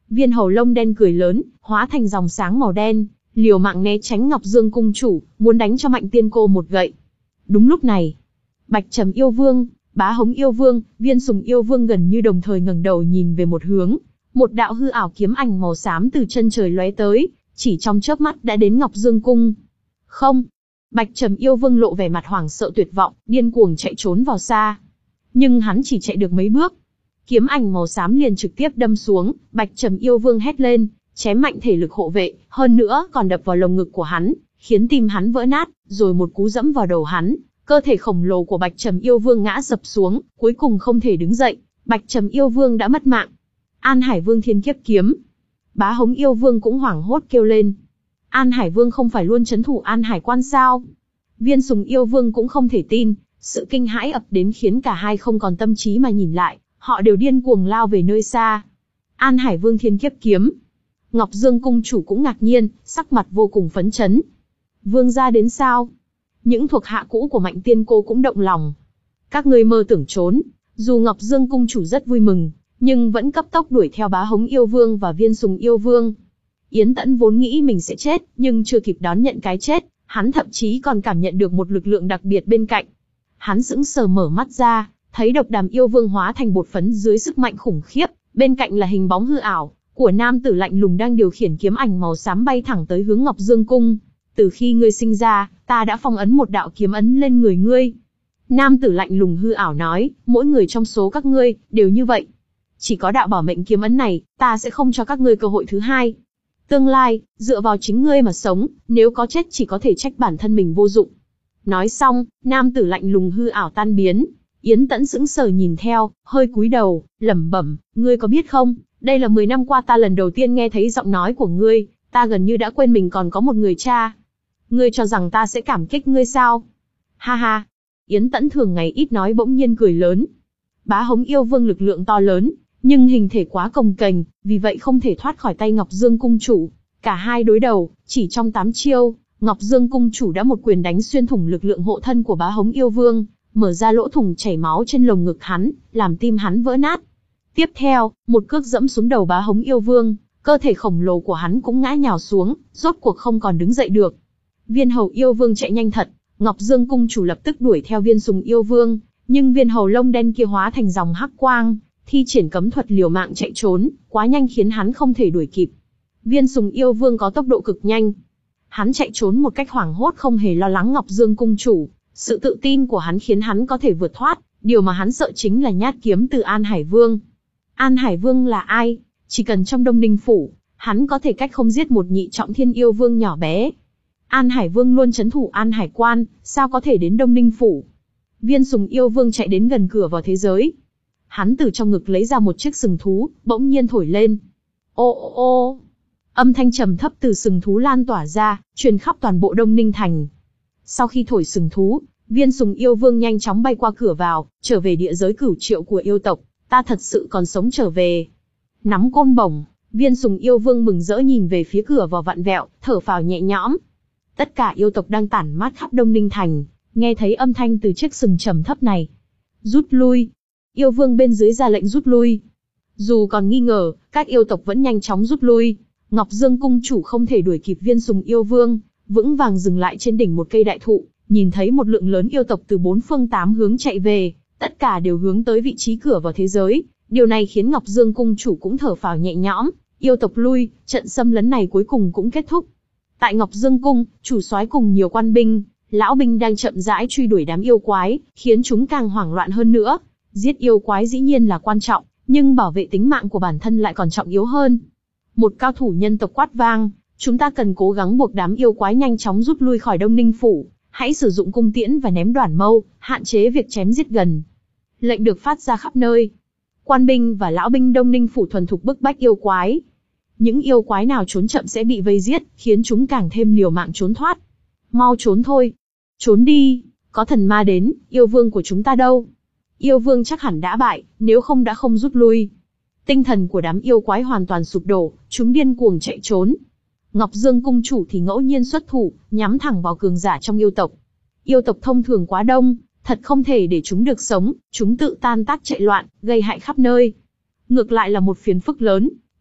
Viên hầu lông đen cười lớn, hóa thành dòng sáng màu đen, liều mạng né tránh Ngọc Dương cung chủ, muốn đánh cho Mạnh Tiên Cô một gậy. Đúng lúc này, Bạch Trầm yêu vương, Bá Hống yêu vương, Viên Sùng yêu vương gần như đồng thời ngẩng đầu nhìn về một hướng, một đạo hư ảo kiếm ảnh màu xám từ chân trời lóe tới, chỉ trong chớp mắt đã đến Ngọc Dương cung. Không! Bạch Trầm yêu vương lộ vẻ mặt hoảng sợ tuyệt vọng, điên cuồng chạy trốn vào xa. Nhưng hắn chỉ chạy được mấy bước, kiếm ảnh màu xám liền trực tiếp đâm xuống. Bạch Trầm yêu vương hét lên, chém mạnh thể lực hộ vệ, hơn nữa còn đập vào lồng ngực của hắn, khiến tim hắn vỡ nát, rồi một cú dẫm vào đầu hắn. Cơ thể khổng lồ của Bạch Trầm yêu vương ngã sập xuống, cuối cùng không thể đứng dậy. Bạch Trầm yêu vương đã mất mạng. An Hải Vương thiên kiếp kiếm! Bá Hống yêu vương cũng hoảng hốt kêu lên. An Hải Vương không phải luôn trấn thủ An Hải quan sao? Viên Sùng yêu vương cũng không thể tin, sự kinh hãi ập đến khiến cả hai không còn tâm trí mà nhìn lại, họ đều điên cuồng lao về nơi xa. An Hải Vương thiên kiếp kiếm! Ngọc Dương cung chủ cũng ngạc nhiên, sắc mặt vô cùng phấn chấn. Vương gia đến sao? Những thuộc hạ cũ của Mạnh Tiên Cô cũng động lòng. Các ngươi mơ tưởng trốn, dù Ngọc Dương cung chủ rất vui mừng, nhưng vẫn cấp tốc đuổi theo Bá Hống yêu vương và Viên Sùng yêu vương. Yến Tẫn vốn nghĩ mình sẽ chết, nhưng chưa kịp đón nhận cái chết, hắn thậm chí còn cảm nhận được một lực lượng đặc biệt bên cạnh. Hắn sững sờ mở mắt ra, thấy Độc Đàm yêu vương hóa thành bột phấn dưới sức mạnh khủng khiếp, bên cạnh là hình bóng hư ảo của nam tử lạnh lùng đang điều khiển kiếm ảnh màu xám bay thẳng tới hướng Ngọc Dương cung. Từ khi ngươi sinh ra, ta đã phong ấn một đạo kiếm ấn lên người ngươi. Nam tử lạnh lùng hư ảo nói, mỗi người trong số các ngươi đều như vậy. Chỉ có đạo bảo mệnh kiếm ấn này, ta sẽ không cho các ngươi cơ hội thứ hai. Tương lai, dựa vào chính ngươi mà sống, nếu có chết chỉ có thể trách bản thân mình vô dụng. Nói xong, nam tử lạnh lùng hư ảo tan biến. Yến Tẫn sững sờ nhìn theo, hơi cúi đầu, lẩm bẩm, ngươi có biết không, đây là mười năm qua ta lần đầu tiên nghe thấy giọng nói của ngươi, ta gần như đã quên mình còn có một người cha. Ngươi cho rằng ta sẽ cảm kích ngươi sao? Ha ha! Yến Tẫn thường ngày ít nói bỗng nhiên cười lớn. Bá Hống yêu vương lực lượng to lớn, nhưng hình thể quá cồng kềnh, vì vậy không thể thoát khỏi tay Ngọc Dương cung chủ. Cả hai đối đầu, chỉ trong tám chiêu, Ngọc Dương cung chủ đã một quyền đánh xuyên thủng lực lượng hộ thân của Bá Hống yêu vương, mở ra lỗ thủng chảy máu trên lồng ngực hắn, làm tim hắn vỡ nát. Tiếp theo, một cước dẫm xuống đầu Bá Hống yêu vương, cơ thể khổng lồ của hắn cũng ngã nhào xuống, rốt cuộc không còn đứng dậy được. Viên hầu yêu vương chạy nhanh thật, Ngọc Dương cung chủ lập tức đuổi theo Viên Sùng yêu vương, nhưng viên hầu lông đen kia hóa thành dòng hắc quang, thi triển cấm thuật liều mạng chạy trốn, quá nhanh khiến hắn không thể đuổi kịp. Viên Sùng yêu vương có tốc độ cực nhanh, hắn chạy trốn một cách hoảng hốt không hề lo lắng Ngọc Dương cung chủ, sự tự tin của hắn khiến hắn có thể vượt thoát, điều mà hắn sợ chính là nhát kiếm từ An Hải Vương. An Hải Vương là ai? Chỉ cần trong Đông Ninh phủ, hắn có thể cách không giết một nhị trọng thiên yêu vương nhỏ bé. An Hải Vương luôn trấn thủ An Hải quan, sao có thể đến Đông Ninh phủ? Viên Sùng yêu vương chạy đến gần cửa vào thế giới. Hắn từ trong ngực lấy ra một chiếc sừng thú, bỗng nhiên thổi lên. Ô ô ô! Âm thanh trầm thấp từ sừng thú lan tỏa ra, truyền khắp toàn bộ Đông Ninh thành. Sau khi thổi sừng thú, Viên Sùng yêu vương nhanh chóng bay qua cửa vào, trở về địa giới cửu triệu của yêu tộc. Ta thật sự còn sống trở về. Nắm côn bổng, Viên Sùng yêu vương mừng rỡ nhìn về phía cửa vào vặn vẹo, thở phào nhẹ nhõm. Tất cả yêu tộc đang tản mát khắp Đông Ninh thành, nghe thấy âm thanh từ chiếc sừng trầm thấp này. Rút lui. Yêu vương bên dưới ra lệnh rút lui. Dù còn nghi ngờ, các yêu tộc vẫn nhanh chóng rút lui. Ngọc Dương cung chủ không thể đuổi kịp Viên Sùng yêu vương, vững vàng dừng lại trên đỉnh một cây đại thụ, nhìn thấy một lượng lớn yêu tộc từ bốn phương tám hướng chạy về, tất cả đều hướng tới vị trí cửa vào thế giới. Điều này khiến Ngọc Dương cung chủ cũng thở phào nhẹ nhõm, yêu tộc lui, trận xâm lấn này cuối cùng cũng kết thúc. Tại Ngọc Dương cung, chủ soái cùng nhiều quan binh, lão binh đang chậm rãi truy đuổi đám yêu quái, khiến chúng càng hoảng loạn hơn nữa. Giết yêu quái dĩ nhiên là quan trọng, nhưng bảo vệ tính mạng của bản thân lại còn trọng yếu hơn. Một cao thủ nhân tộc quát vang, chúng ta cần cố gắng buộc đám yêu quái nhanh chóng rút lui khỏi Đông Ninh phủ, hãy sử dụng cung tiễn và ném đoản mâu, hạn chế việc chém giết gần. Lệnh được phát ra khắp nơi. Quan binh và lão binh Đông Ninh phủ thuần thục bức bách yêu quái. Những yêu quái nào trốn chậm sẽ bị vây giết, khiến chúng càng thêm liều mạng trốn thoát. Mau trốn thôi. Trốn đi, có thần ma đến, yêu vương của chúng ta đâu? Yêu vương chắc hẳn đã bại, nếu không đã không rút lui. Tinh thần của đám yêu quái hoàn toàn sụp đổ, chúng điên cuồng chạy trốn. Ngọc Dương cung chủ thì ngẫu nhiên xuất thủ, nhắm thẳng vào cường giả trong yêu tộc. Yêu tộc thông thường quá đông, thật không thể để chúng được sống, chúng tự tan tác chạy loạn, gây hại khắp nơi. Ngược lại là một phiền phức lớn,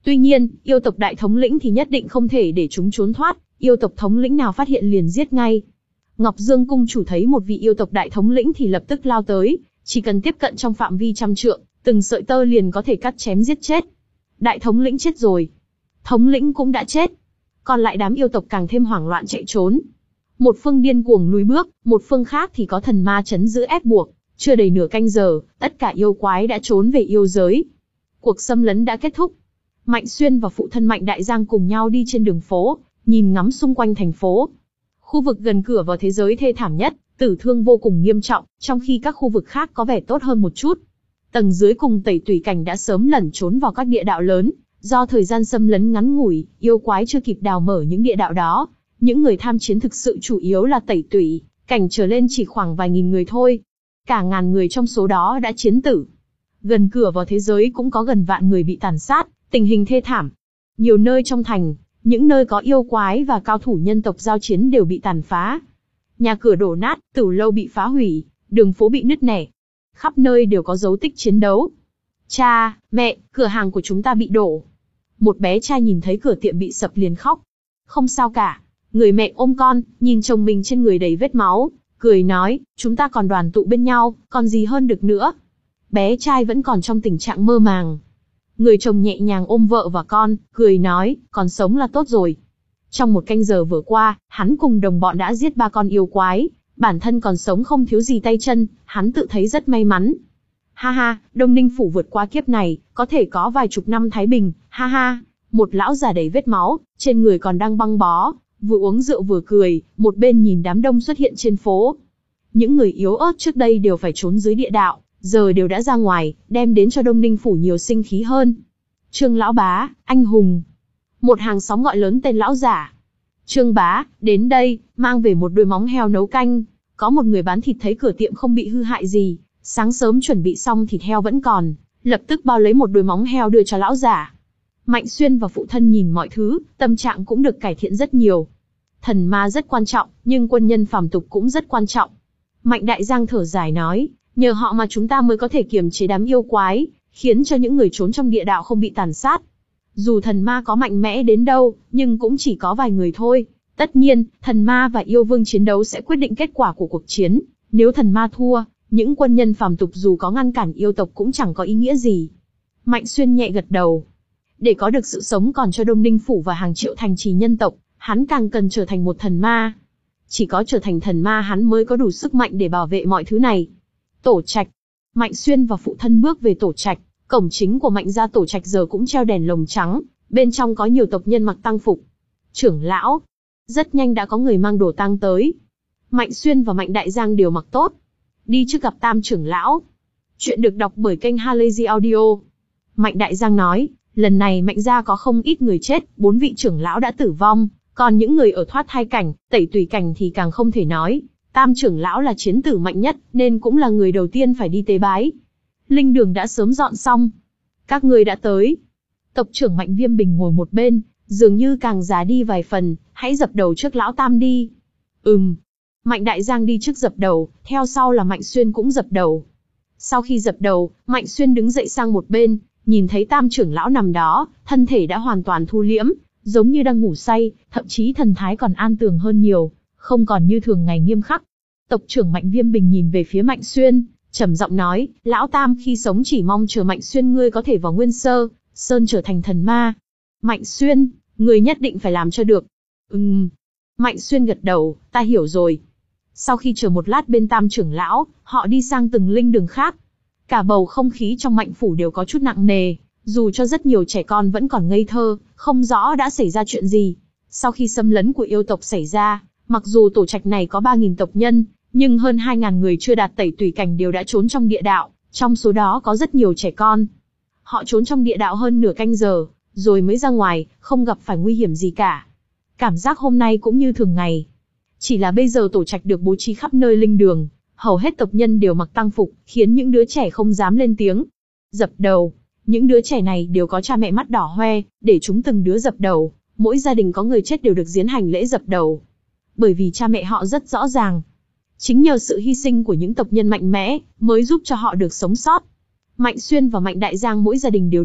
Tuy nhiên, yêu tộc đại thống lĩnh thì nhất định không thể để chúng trốn thoát, yêu tộc thống lĩnh nào phát hiện liền giết ngay. Ngọc Dương cung chủ thấy một vị yêu tộc đại thống lĩnh thì lập tức lao tới, chỉ cần tiếp cận trong phạm vi trăm trượng, từng sợi tơ liền có thể cắt chém giết chết. Đại thống lĩnh chết rồi. Thống lĩnh cũng đã chết. Còn lại đám yêu tộc càng thêm hoảng loạn chạy trốn. Một phương điên cuồng lùi bước, một phương khác thì có thần ma chấn giữ ép buộc. Chưa đầy nửa canh giờ, tất cả yêu quái đã trốn về yêu giới. Cuộc xâm lấn đã kết thúc. Mạnh Xuyên và phụ thân Mạnh Đại Giang cùng nhau đi trên đường phố, nhìn ngắm xung quanh thành phố. Khu vực gần cửa vào thế giới thê thảm nhất, tử thương vô cùng nghiêm trọng, trong khi các khu vực khác có vẻ tốt hơn một chút. Tầng dưới cùng Tẩy Tùy Cảnh đã sớm lẩn trốn vào các địa đạo lớn, do thời gian xâm lấn ngắn ngủi, yêu quái chưa kịp đào mở những địa đạo đó. Những người tham chiến thực sự chủ yếu là Tẩy Tùy Cảnh trở lên chỉ khoảng vài nghìn người thôi. Cả ngàn người trong số đó đã chiến tử. Gần cửa vào thế giới cũng có gần vạn người bị tàn sát, tình hình thê thảm. Nhiều nơi trong thành, những nơi có yêu quái và cao thủ nhân tộc giao chiến đều bị tàn phá. Nhà cửa đổ nát, tửu lâu bị phá hủy, đường phố bị nứt nẻ. Khắp nơi đều có dấu tích chiến đấu. Cha, mẹ, cửa hàng của chúng ta bị đổ. Một bé trai nhìn thấy cửa tiệm bị sập liền khóc. Không sao cả. Người mẹ ôm con, nhìn chồng mình trên người đầy vết máu, cười nói, chúng ta còn đoàn tụ bên nhau, còn gì hơn được nữa. Bé trai vẫn còn trong tình trạng mơ màng. Người chồng nhẹ nhàng ôm vợ và con, cười nói, còn sống là tốt rồi. Trong một canh giờ vừa qua, hắn cùng đồng bọn đã giết ba con yêu quái, bản thân còn sống không thiếu gì tay chân, hắn tự thấy rất may mắn. Ha ha, Đông Ninh phủ vượt qua kiếp này, có thể có vài chục năm thái bình, ha ha. Một lão già đầy vết máu, trên người còn đang băng bó, vừa uống rượu vừa cười, một bên nhìn đám đông xuất hiện trên phố. Những người yếu ớt trước đây đều phải trốn dưới địa đạo, giờ đều đã ra ngoài, đem đến cho Đông Ninh phủ nhiều sinh khí hơn. Trương lão bá, anh hùng. Một hàng xóm gọi lớn tên lão giả. Trương bá, đến đây, mang về một đôi móng heo nấu canh. Có một người bán thịt thấy cửa tiệm không bị hư hại gì, sáng sớm chuẩn bị xong thịt heo vẫn còn, lập tức bao lấy một đôi móng heo đưa cho lão giả. Mạnh Xuyên và phụ thân nhìn mọi thứ, tâm trạng cũng được cải thiện rất nhiều. Thần ma rất quan trọng, nhưng quân nhân phàm tục cũng rất quan trọng. Mạnh Đại Giang thở dài nói, nhờ họ mà chúng ta mới có thể kiềm chế đám yêu quái, khiến cho những người trốn trong địa đạo không bị tàn sát. Dù thần ma có mạnh mẽ đến đâu, nhưng cũng chỉ có vài người thôi. Tất nhiên, thần ma và yêu vương chiến đấu sẽ quyết định kết quả của cuộc chiến. Nếu thần ma thua, những quân nhân phàm tục dù có ngăn cản yêu tộc cũng chẳng có ý nghĩa gì. Mạnh Xuyên nhẹ gật đầu. Để có được sự sống còn cho Đông Ninh phủ và hàng triệu thành trì nhân tộc, hắn càng cần trở thành một thần ma. Chỉ có trở thành thần ma hắn mới có đủ sức mạnh để bảo vệ mọi thứ này. Tổ trạch. Mạnh Xuyên và phụ thân bước về tổ trạch. Cổng chính của Mạnh gia tổ trạch giờ cũng treo đèn lồng trắng, bên trong có nhiều tộc nhân mặc tang phục. Trưởng lão. Rất nhanh đã có người mang đồ tang tới. Mạnh Xuyên và Mạnh Đại Giang đều mặc tốt. Đi trước gặp Tam trưởng lão. Chuyện được đọc bởi kênh Halazy Audio. Mạnh Đại Giang nói, lần này Mạnh gia có không ít người chết, bốn vị trưởng lão đã tử vong, còn những người ở thoát thai cảnh, Tẩy Tùy cảnh thì càng không thể nói. Tam trưởng lão là chiến tử mạnh nhất, nên cũng là người đầu tiên phải đi tế bái. Linh đường đã sớm dọn xong. Các ngươi đã tới. Tộc trưởng Mạnh Viêm Bình ngồi một bên, dường như càng già đi vài phần, hãy dập đầu trước lão Tam đi. Ừm. Mạnh Đại Giang đi trước dập đầu, theo sau là Mạnh Xuyên cũng dập đầu. Sau khi dập đầu, Mạnh Xuyên đứng dậy sang một bên, nhìn thấy Tam trưởng lão nằm đó, thân thể đã hoàn toàn thu liễm, giống như đang ngủ say, thậm chí thần thái còn an tường hơn nhiều, không còn như thường ngày nghiêm khắc. Tộc trưởng Mạnh Viêm Bình nhìn về phía Mạnh Xuyên, trầm giọng nói, lão Tam khi sống chỉ mong chờ Mạnh Xuyên ngươi có thể vào Nguyên Sơ Sơn trở thành thần ma. Mạnh Xuyên, ngươi nhất định phải làm cho được. Ừm. Mạnh Xuyên gật đầu, ta hiểu rồi. Sau khi chờ một lát bên Tam trưởng lão, họ đi sang từng linh đường khác. Cả bầu không khí trong Mạnh phủ đều có chút nặng nề, dù cho rất nhiều trẻ con vẫn còn ngây thơ, không rõ đã xảy ra chuyện gì. Sau khi xâm lấn của yêu tộc xảy ra, mặc dù tổ trạch này có ba nghìn tộc nhân, nhưng hơn hai nghìn người chưa đạt Tẩy Tùy cảnh đều đã trốn trong địa đạo, trong số đó có rất nhiều trẻ con. Họ trốn trong địa đạo hơn nửa canh giờ, rồi mới ra ngoài, không gặp phải nguy hiểm gì cả. Cảm giác hôm nay cũng như thường ngày. Chỉ là bây giờ tổ trạch được bố trí khắp nơi linh đường, hầu hết tộc nhân đều mặc tang phục, khiến những đứa trẻ không dám lên tiếng. Dập đầu. Những đứa trẻ này đều có cha mẹ mắt đỏ hoe, để chúng từng đứa dập đầu. Mỗi gia đình có người chết đều được diễn hành lễ dập đầu. Bởi vì cha mẹ họ rất rõ ràng. Chính nhờ sự hy sinh của những tộc nhân mạnh mẽ, mới giúp cho họ được sống sót. Mạnh Xuyên và Mạnh Đại Giang mỗi gia đình đều đi,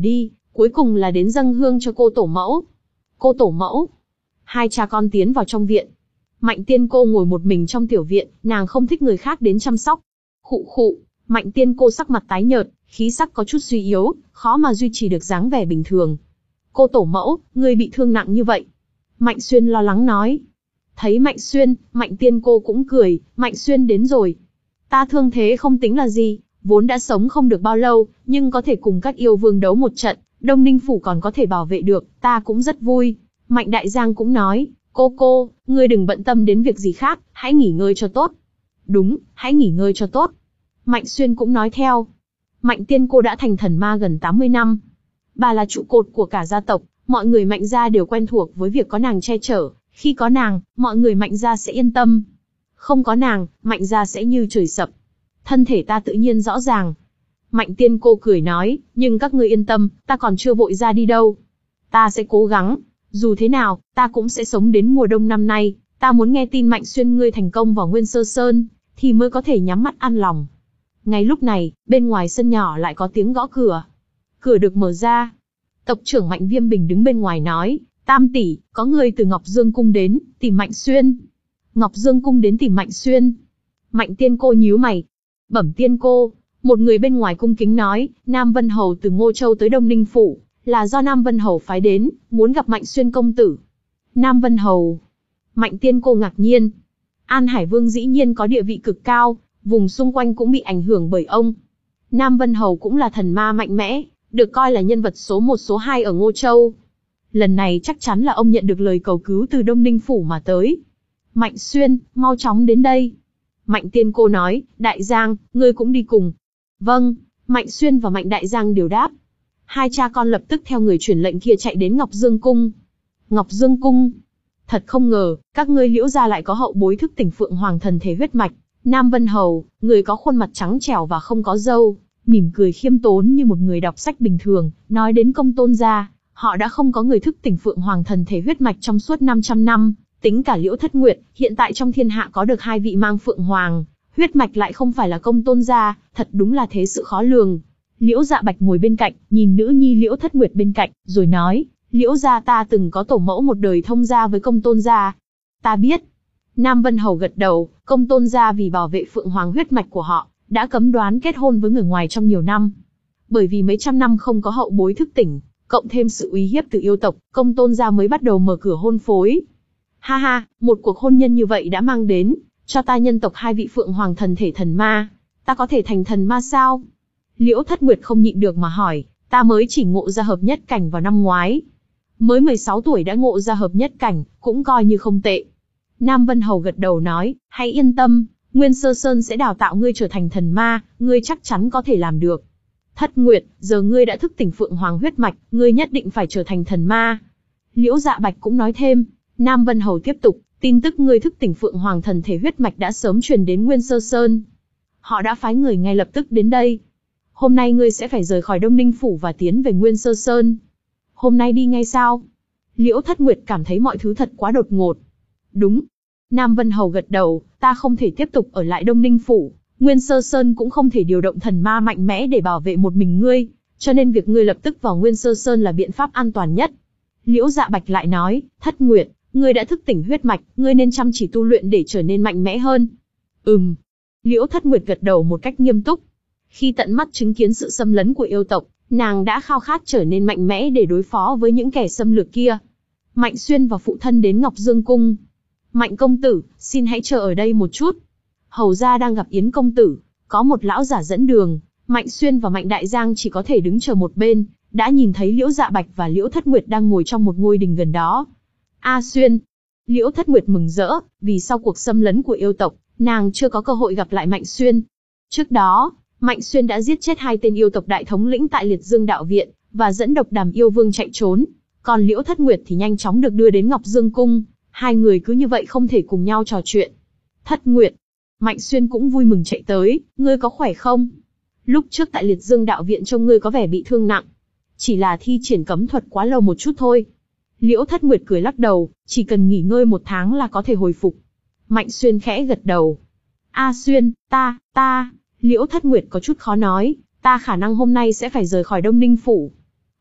cuối cùng là đến dâng hương cho cô tổ mẫu. Cô tổ mẫu. Hai cha con tiến vào trong viện. Mạnh Tiên Cô ngồi một mình trong tiểu viện, nàng không thích người khác đến chăm sóc. Khụ khụ, Mạnh Tiên Cô sắc mặt tái nhợt, khí sắc có chút suy yếu, khó mà duy trì được dáng vẻ bình thường. Cô tổ mẫu, ngươi bị thương nặng như vậy. Mạnh Xuyên lo lắng nói. Thấy Mạnh Xuyên, Mạnh Tiên Cô cũng cười, Mạnh Xuyên đến rồi. Ta thương thế không tính là gì, vốn đã sống không được bao lâu, nhưng có thể cùng các yêu vương đấu một trận, Đông Ninh Phủ còn có thể bảo vệ được, ta cũng rất vui. Mạnh Đại Giang cũng nói, cô cô, ngươi đừng bận tâm đến việc gì khác, hãy nghỉ ngơi cho tốt. Đúng, hãy nghỉ ngơi cho tốt. Mạnh Xuyên cũng nói theo. Mạnh Tiên Cô đã thành thần ma gần tám mươi năm. Bà là trụ cột của cả gia tộc, mọi người Mạnh gia đều quen thuộc với việc có nàng che chở, khi có nàng, mọi người Mạnh gia sẽ yên tâm. Không có nàng, Mạnh gia sẽ như trời sập. Thân thể ta tự nhiên rõ ràng. Mạnh Tiên Cô cười nói, nhưng các ngươi yên tâm, ta còn chưa vội ra đi đâu. Ta sẽ cố gắng, dù thế nào, ta cũng sẽ sống đến mùa đông năm nay, ta muốn nghe tin Mạnh Xuyên ngươi thành công vào Nguyên Sơ Sơn, thì mới có thể nhắm mắt an lòng. Ngay lúc này, bên ngoài sân nhỏ lại có tiếng gõ cửa. Cửa được mở ra. Tộc trưởng Mạnh Viêm Bình đứng bên ngoài nói, Tam tỷ, có người từ Ngọc Dương Cung đến, tìm Mạnh Xuyên. Ngọc Dương Cung đến tìm Mạnh Xuyên. Mạnh Tiên Cô nhíu mày. Bẩm Tiên Cô, một người bên ngoài cung kính nói, Nam Vân Hầu từ Ngô Châu tới Đông Ninh Phủ, là do Nam Vân Hầu phái đến, muốn gặp Mạnh Xuyên công tử. Nam Vân Hầu. Mạnh Tiên Cô ngạc nhiên. An Hải Vương dĩ nhiên có địa vị cực cao, vùng xung quanh cũng bị ảnh hưởng bởi ông. Nam Vân Hầu cũng là thần ma mạnh mẽ, được coi là nhân vật số một số hai ở Ngô Châu. Lần này chắc chắn là ông nhận được lời cầu cứu từ Đông Ninh Phủ mà tới. Mạnh Xuyên, mau chóng đến đây. Mạnh Tiên Cô nói, Đại Giang, ngươi cũng đi cùng. Vâng, Mạnh Xuyên và Mạnh Đại Giang đều đáp. Hai cha con lập tức theo người truyền lệnh kia chạy đến Ngọc Dương Cung. Ngọc Dương Cung. Thật không ngờ, các ngươi Liễu gia lại có hậu bối thức tỉnh Phượng Hoàng thần thể huyết mạch. Nam Vân Hầu, người có khuôn mặt trắng trẻo và không có râu, mỉm cười khiêm tốn như một người đọc sách bình thường, nói đến Công Tôn gia, họ đã không có người thức tỉnh Phượng Hoàng thần thể huyết mạch trong suốt năm trăm năm, tính cả Liễu Thất Nguyệt, hiện tại trong thiên hạ có được hai vị mang Phượng Hoàng, huyết mạch lại không phải là Công Tôn gia, thật đúng là thế sự khó lường. Liễu Dạ Bạch ngồi bên cạnh, nhìn nữ nhi Liễu Thất Nguyệt bên cạnh, rồi nói, Liễu gia ta từng có tổ mẫu một đời thông gia với Công Tôn gia. Ta biết. Nam Vân Hầu gật đầu, Công Tôn gia vì bảo vệ Phượng Hoàng huyết mạch của họ, đã cấm đoán kết hôn với người ngoài trong nhiều năm. Bởi vì mấy trăm năm không có hậu bối thức tỉnh, cộng thêm sự uy hiếp từ yêu tộc, Công Tôn gia mới bắt đầu mở cửa hôn phối. Ha ha, một cuộc hôn nhân như vậy đã mang đến cho ta nhân tộc hai vị Phượng Hoàng thần thể thần ma. Ta có thể thành thần ma sao? Liễu Thất Nguyệt không nhịn được mà hỏi, ta mới chỉ ngộ ra hợp nhất cảnh vào năm ngoái. Mới mười sáu tuổi đã ngộ ra hợp nhất cảnh, cũng coi như không tệ. Nam Vân Hầu gật đầu nói, hãy yên tâm, Nguyên Sơ Sơn sẽ đào tạo ngươi trở thành thần ma, ngươi chắc chắn có thể làm được. Thất Nguyệt, giờ ngươi đã thức tỉnh Phượng Hoàng huyết mạch, ngươi nhất định phải trở thành thần ma. Liễu Dạ Bạch cũng nói thêm. Nam Vân Hầu tiếp tục, tin tức ngươi thức tỉnh Phượng Hoàng thần thể huyết mạch đã sớm truyền đến Nguyên Sơ Sơn. Họ đã phái người ngay lập tức đến đây. Hôm nay ngươi sẽ phải rời khỏi Đông Ninh Phủ và tiến về Nguyên Sơ Sơn. Hôm nay đi ngay sao? Liễu Thất Nguyệt cảm thấy mọi thứ thật quá đột ngột. Đúng. Nam Vân Hầu gật đầu, ta không thể tiếp tục ở lại Đông Ninh Phủ. Nguyên Sơ Sơn cũng không thể điều động thần ma mạnh mẽ để bảo vệ một mình ngươi, cho nên việc ngươi lập tức vào Nguyên Sơ Sơn là biện pháp an toàn nhất. Liễu Dạ Bạch lại nói, Thất Nguyệt, ngươi đã thức tỉnh huyết mạch, ngươi nên chăm chỉ tu luyện để trở nên mạnh mẽ hơn. Ừm. Liễu Thất Nguyệt gật đầu một cách nghiêm túc. Khi tận mắt chứng kiến sự xâm lấn của yêu tộc, nàng đã khao khát trở nên mạnh mẽ để đối phó với những kẻ xâm lược kia. Mạnh Xuyên và phụ thân đến Ngọc Dương Cung. Mạnh công tử, xin hãy chờ ở đây một chút. Hầu gia đang gặp Yến công tử, có một lão giả dẫn đường. Mạnh Xuyên và Mạnh Đại Giang chỉ có thể đứng chờ một bên, đã nhìn thấy Liễu Dạ Bạch và Liễu Thất Nguyệt đang ngồi trong một ngôi đình gần đó. A Xuyên. Liễu Thất Nguyệt mừng rỡ, vì sau cuộc xâm lấn của yêu tộc, nàng chưa có cơ hội gặp lại Mạnh Xuyên. Trước đó, Mạnh Xuyên đã giết chết hai tên yêu tộc đại thống lĩnh tại Liệt Dương Đạo Viện, và dẫn Độc Đàm yêu vương chạy trốn. Còn Liễu Thất Nguyệt thì nhanh chóng được đưa đến Ngọc Dương Cung, hai người cứ như vậy không thể cùng nhau trò chuyện. Thất Nguyệt. Mạnh Xuyên cũng vui mừng chạy tới, ngươi có khỏe không? Lúc trước tại Liệt Dương Đạo Viện trông ngươi có vẻ bị thương nặng. Chỉ là thi triển cấm thuật quá lâu một chút thôi. Liễu Thất Nguyệt cười lắc đầu, chỉ cần nghỉ ngơi một tháng là có thể hồi phục. Mạnh Xuyên khẽ gật đầu. A Xuyên, ta, ta, Liễu Thất Nguyệt có chút khó nói, ta khả năng hôm nay sẽ phải rời khỏi Đông Ninh Phủ.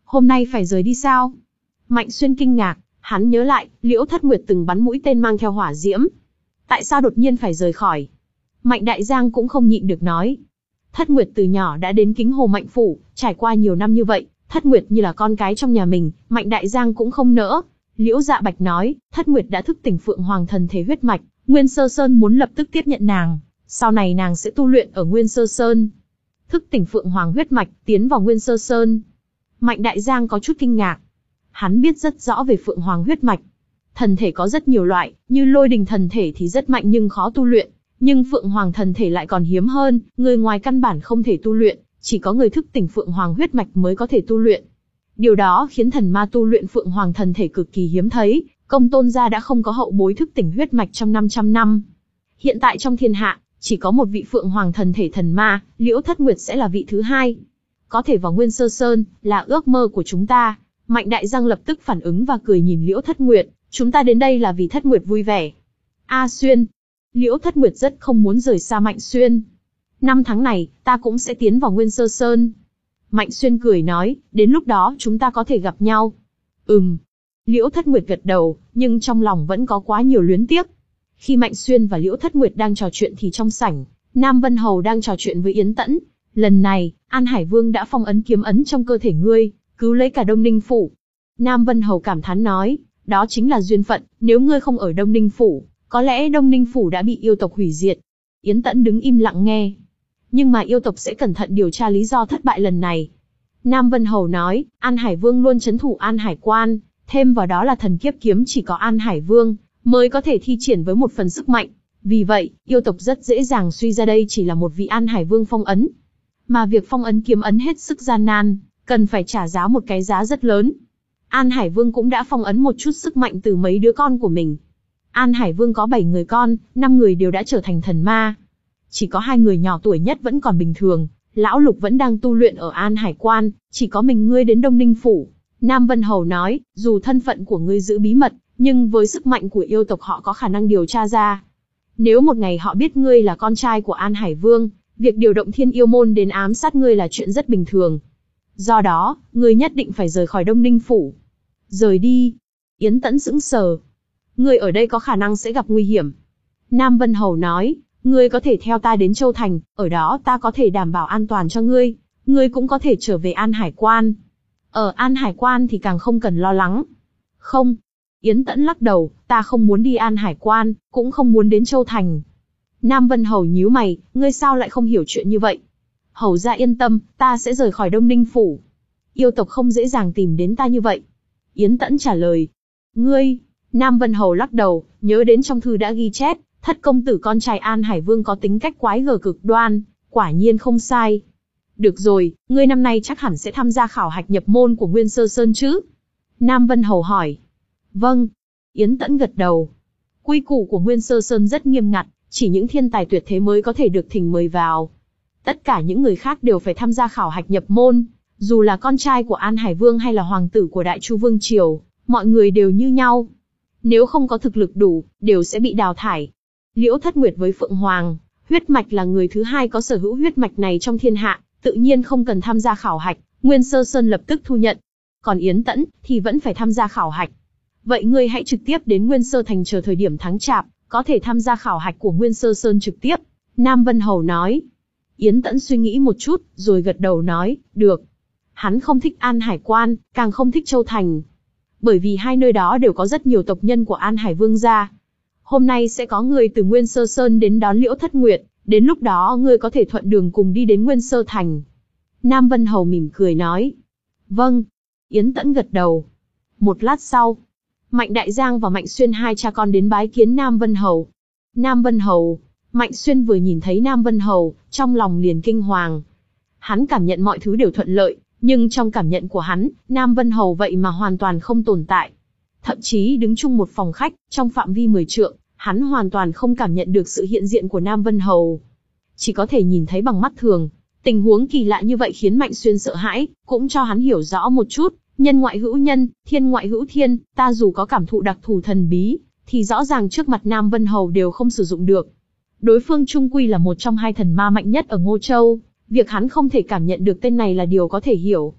Hôm nay phải rời đi sao? Mạnh Xuyên kinh ngạc, hắn nhớ lại, Liễu Thất Nguyệt từng bắn mũi tên mang theo hỏa diễm. Tại sao đột nhiên phải rời khỏi? Mạnh Đại Giang cũng không nhịn được nói. Thất Nguyệt từ nhỏ đã đến Kính Hồ Mạnh Phủ, trải qua nhiều năm như vậy, Thất Nguyệt như là con cái trong nhà mình, Mạnh Đại Giang cũng không nỡ. Liễu Dạ Bạch nói, Thất Nguyệt đã thức tỉnh Phượng Hoàng thần thể huyết mạch, Nguyên Sơ Sơn muốn lập tức tiếp nhận nàng, sau này nàng sẽ tu luyện ở Nguyên Sơ Sơn. Thức tỉnh Phượng Hoàng huyết mạch, tiến vào Nguyên Sơ Sơn. Mạnh Đại Giang có chút kinh ngạc. Hắn biết rất rõ về Phượng Hoàng huyết mạch. Thần thể có rất nhiều loại, như Lôi Đình thần thể thì rất mạnh nhưng khó tu luyện, nhưng Phượng Hoàng thần thể lại còn hiếm hơn, người ngoài căn bản không thể tu luyện, chỉ có người thức tỉnh Phượng Hoàng huyết mạch mới có thể tu luyện. Điều đó khiến thần ma tu luyện Phượng Hoàng thần thể cực kỳ hiếm thấy, Công Tôn gia đã không có hậu bối thức tỉnh huyết mạch trong năm trăm năm. Hiện tại trong thiên hạ, chỉ có một vị Phượng Hoàng thần thể thần ma, Liễu Thất Nguyệt sẽ là vị thứ hai. Có thể vào Nguyên Sơ Sơn, là ước mơ của chúng ta. Mạnh Đại Giang lập tức phản ứng và cười nhìn Liễu Thất Nguyệt, chúng ta đến đây là vì Thất Nguyệt vui vẻ. A Xuyên. Liễu Thất Nguyệt rất không muốn rời xa Mạnh Xuyên. Năm tháng này, ta cũng sẽ tiến vào Nguyên Sơ Sơn. Mạnh Xuyên cười nói, đến lúc đó chúng ta có thể gặp nhau. Ừm. Liễu Thất Nguyệt gật đầu, nhưng trong lòng vẫn có quá nhiều luyến tiếc. Khi Mạnh Xuyên và Liễu Thất Nguyệt đang trò chuyện thì trong sảnh, Nam Vân Hầu đang trò chuyện với Yến Tẫn. Lần này, An Hải Vương đã phong ấn kiếm ấn trong cơ thể ngươi, cứu lấy cả Đông Ninh Phủ. Nam Vân Hầu cảm thán nói, đó chính là duyên phận, nếu ngươi không ở Đông Ninh Phủ, có lẽ Đông Ninh Phủ đã bị yêu tộc hủy diệt. Yến Tẫn đứng im lặng nghe. Nhưng mà yêu tộc sẽ cẩn thận điều tra lý do thất bại lần này. Nam Vân Hầu nói, An Hải Vương luôn trấn thủ An Hải Quan, thêm vào đó là thần kiếp kiếm chỉ có An Hải Vương mới có thể thi triển với một phần sức mạnh. Vì vậy, yêu tộc rất dễ dàng suy ra đây chỉ là một vị An Hải Vương phong ấn. Mà việc phong ấn kiếm ấn hết sức gian nan, cần phải trả giá một cái giá rất lớn. An Hải Vương cũng đã phong ấn một chút sức mạnh từ mấy đứa con của mình. An Hải Vương có bảy người con, năm người đều đã trở thành thần ma. Chỉ có hai người nhỏ tuổi nhất vẫn còn bình thường, Lão Lục vẫn đang tu luyện ở An Hải Quan, chỉ có mình ngươi đến Đông Ninh Phủ. Nam Vân Hầu nói, dù thân phận của ngươi giữ bí mật, nhưng với sức mạnh của yêu tộc họ có khả năng điều tra ra. Nếu một ngày họ biết ngươi là con trai của An Hải Vương, việc điều động Thiên Yêu Môn đến ám sát ngươi là chuyện rất bình thường. Do đó, ngươi nhất định phải rời khỏi Đông Ninh Phủ. Rời đi. Yến Tẫn sững sờ. Ngươi ở đây có khả năng sẽ gặp nguy hiểm. Nam Vân Hầu nói, ngươi có thể theo ta đến Châu Thành, ở đó ta có thể đảm bảo an toàn cho ngươi. Ngươi cũng có thể trở về An Hải Quan. Ở An Hải Quan thì càng không cần lo lắng. Không. Yến Tẫn lắc đầu, ta không muốn đi An Hải Quan, cũng không muốn đến Châu Thành. Nam Vân Hầu nhíu mày, ngươi sao lại không hiểu chuyện như vậy? Hầu gia yên tâm, ta sẽ rời khỏi Đông Ninh Phủ. Yêu tộc không dễ dàng tìm đến ta như vậy. Yến Tẫn trả lời. Ngươi, Nam Vân Hầu lắc đầu, nhớ đến trong thư đã ghi chép, thất công tử con trai An Hải Vương có tính cách quái gở cực đoan, quả nhiên không sai. Được rồi, ngươi năm nay chắc hẳn sẽ tham gia khảo hạch nhập môn của Nguyên Sơ Sơn chứ? Nam Vân Hầu hỏi. Vâng. Yến Tẫn gật đầu. Quy củ của Nguyên Sơ Sơn rất nghiêm ngặt, chỉ những thiên tài tuyệt thế mới có thể được thỉnh mời vào. Tất cả những người khác đều phải tham gia khảo hạch nhập môn, dù là con trai của An Hải Vương hay là hoàng tử của Đại Chu Vương Triều, mọi người đều như nhau. Nếu không có thực lực đủ, đều sẽ bị đào thải. Liễu Thất Nguyệt với Phượng Hoàng, huyết mạch là người thứ hai có sở hữu huyết mạch này trong thiên hạ, tự nhiên không cần tham gia khảo hạch, Nguyên Sơ Sơn lập tức thu nhận. Còn Yến Tẫn, thì vẫn phải tham gia khảo hạch. Vậy ngươi hãy trực tiếp đến Nguyên Sơ Thành chờ thời điểm tháng chạp, có thể tham gia khảo hạch của Nguyên Sơ Sơn trực tiếp. Nam Vân Hầu nói. Yến Tẫn suy nghĩ một chút, rồi gật đầu nói, được. Hắn không thích An Hải Quan, càng không thích Châu Thành. Bởi vì hai nơi đó đều có rất nhiều tộc nhân của An Hải Vương gia. Hôm nay sẽ có người từ Nguyên Sơ Sơn đến đón Liễu Thất Nguyệt, đến lúc đó ngươi có thể thuận đường cùng đi đến Nguyên Sơ Thành. Nam Vân Hầu mỉm cười nói. Vâng. Yến Tẫn gật đầu. Một lát sau, Mạnh Đại Giang và Mạnh Xuyên hai cha con đến bái kiến Nam Vân Hầu. Nam Vân Hầu, Mạnh Xuyên vừa nhìn thấy Nam Vân Hầu, trong lòng liền kinh hoàng. Hắn cảm nhận mọi thứ đều thuận lợi, nhưng trong cảm nhận của hắn, Nam Vân Hầu vậy mà hoàn toàn không tồn tại. Thậm chí đứng chung một phòng khách, trong phạm vi mười trượng, hắn hoàn toàn không cảm nhận được sự hiện diện của Nam Vân Hầu. Chỉ có thể nhìn thấy bằng mắt thường. Tình huống kỳ lạ như vậy khiến Mạnh Xuyên sợ hãi, cũng cho hắn hiểu rõ một chút, nhân ngoại hữu nhân, thiên ngoại hữu thiên, ta dù có cảm thụ đặc thù thần bí, thì rõ ràng trước mặt Nam Vân Hầu đều không sử dụng được. Đối phương chung quy là một trong hai thần ma mạnh nhất ở Ngô Châu, việc hắn không thể cảm nhận được tên này là điều có thể hiểu.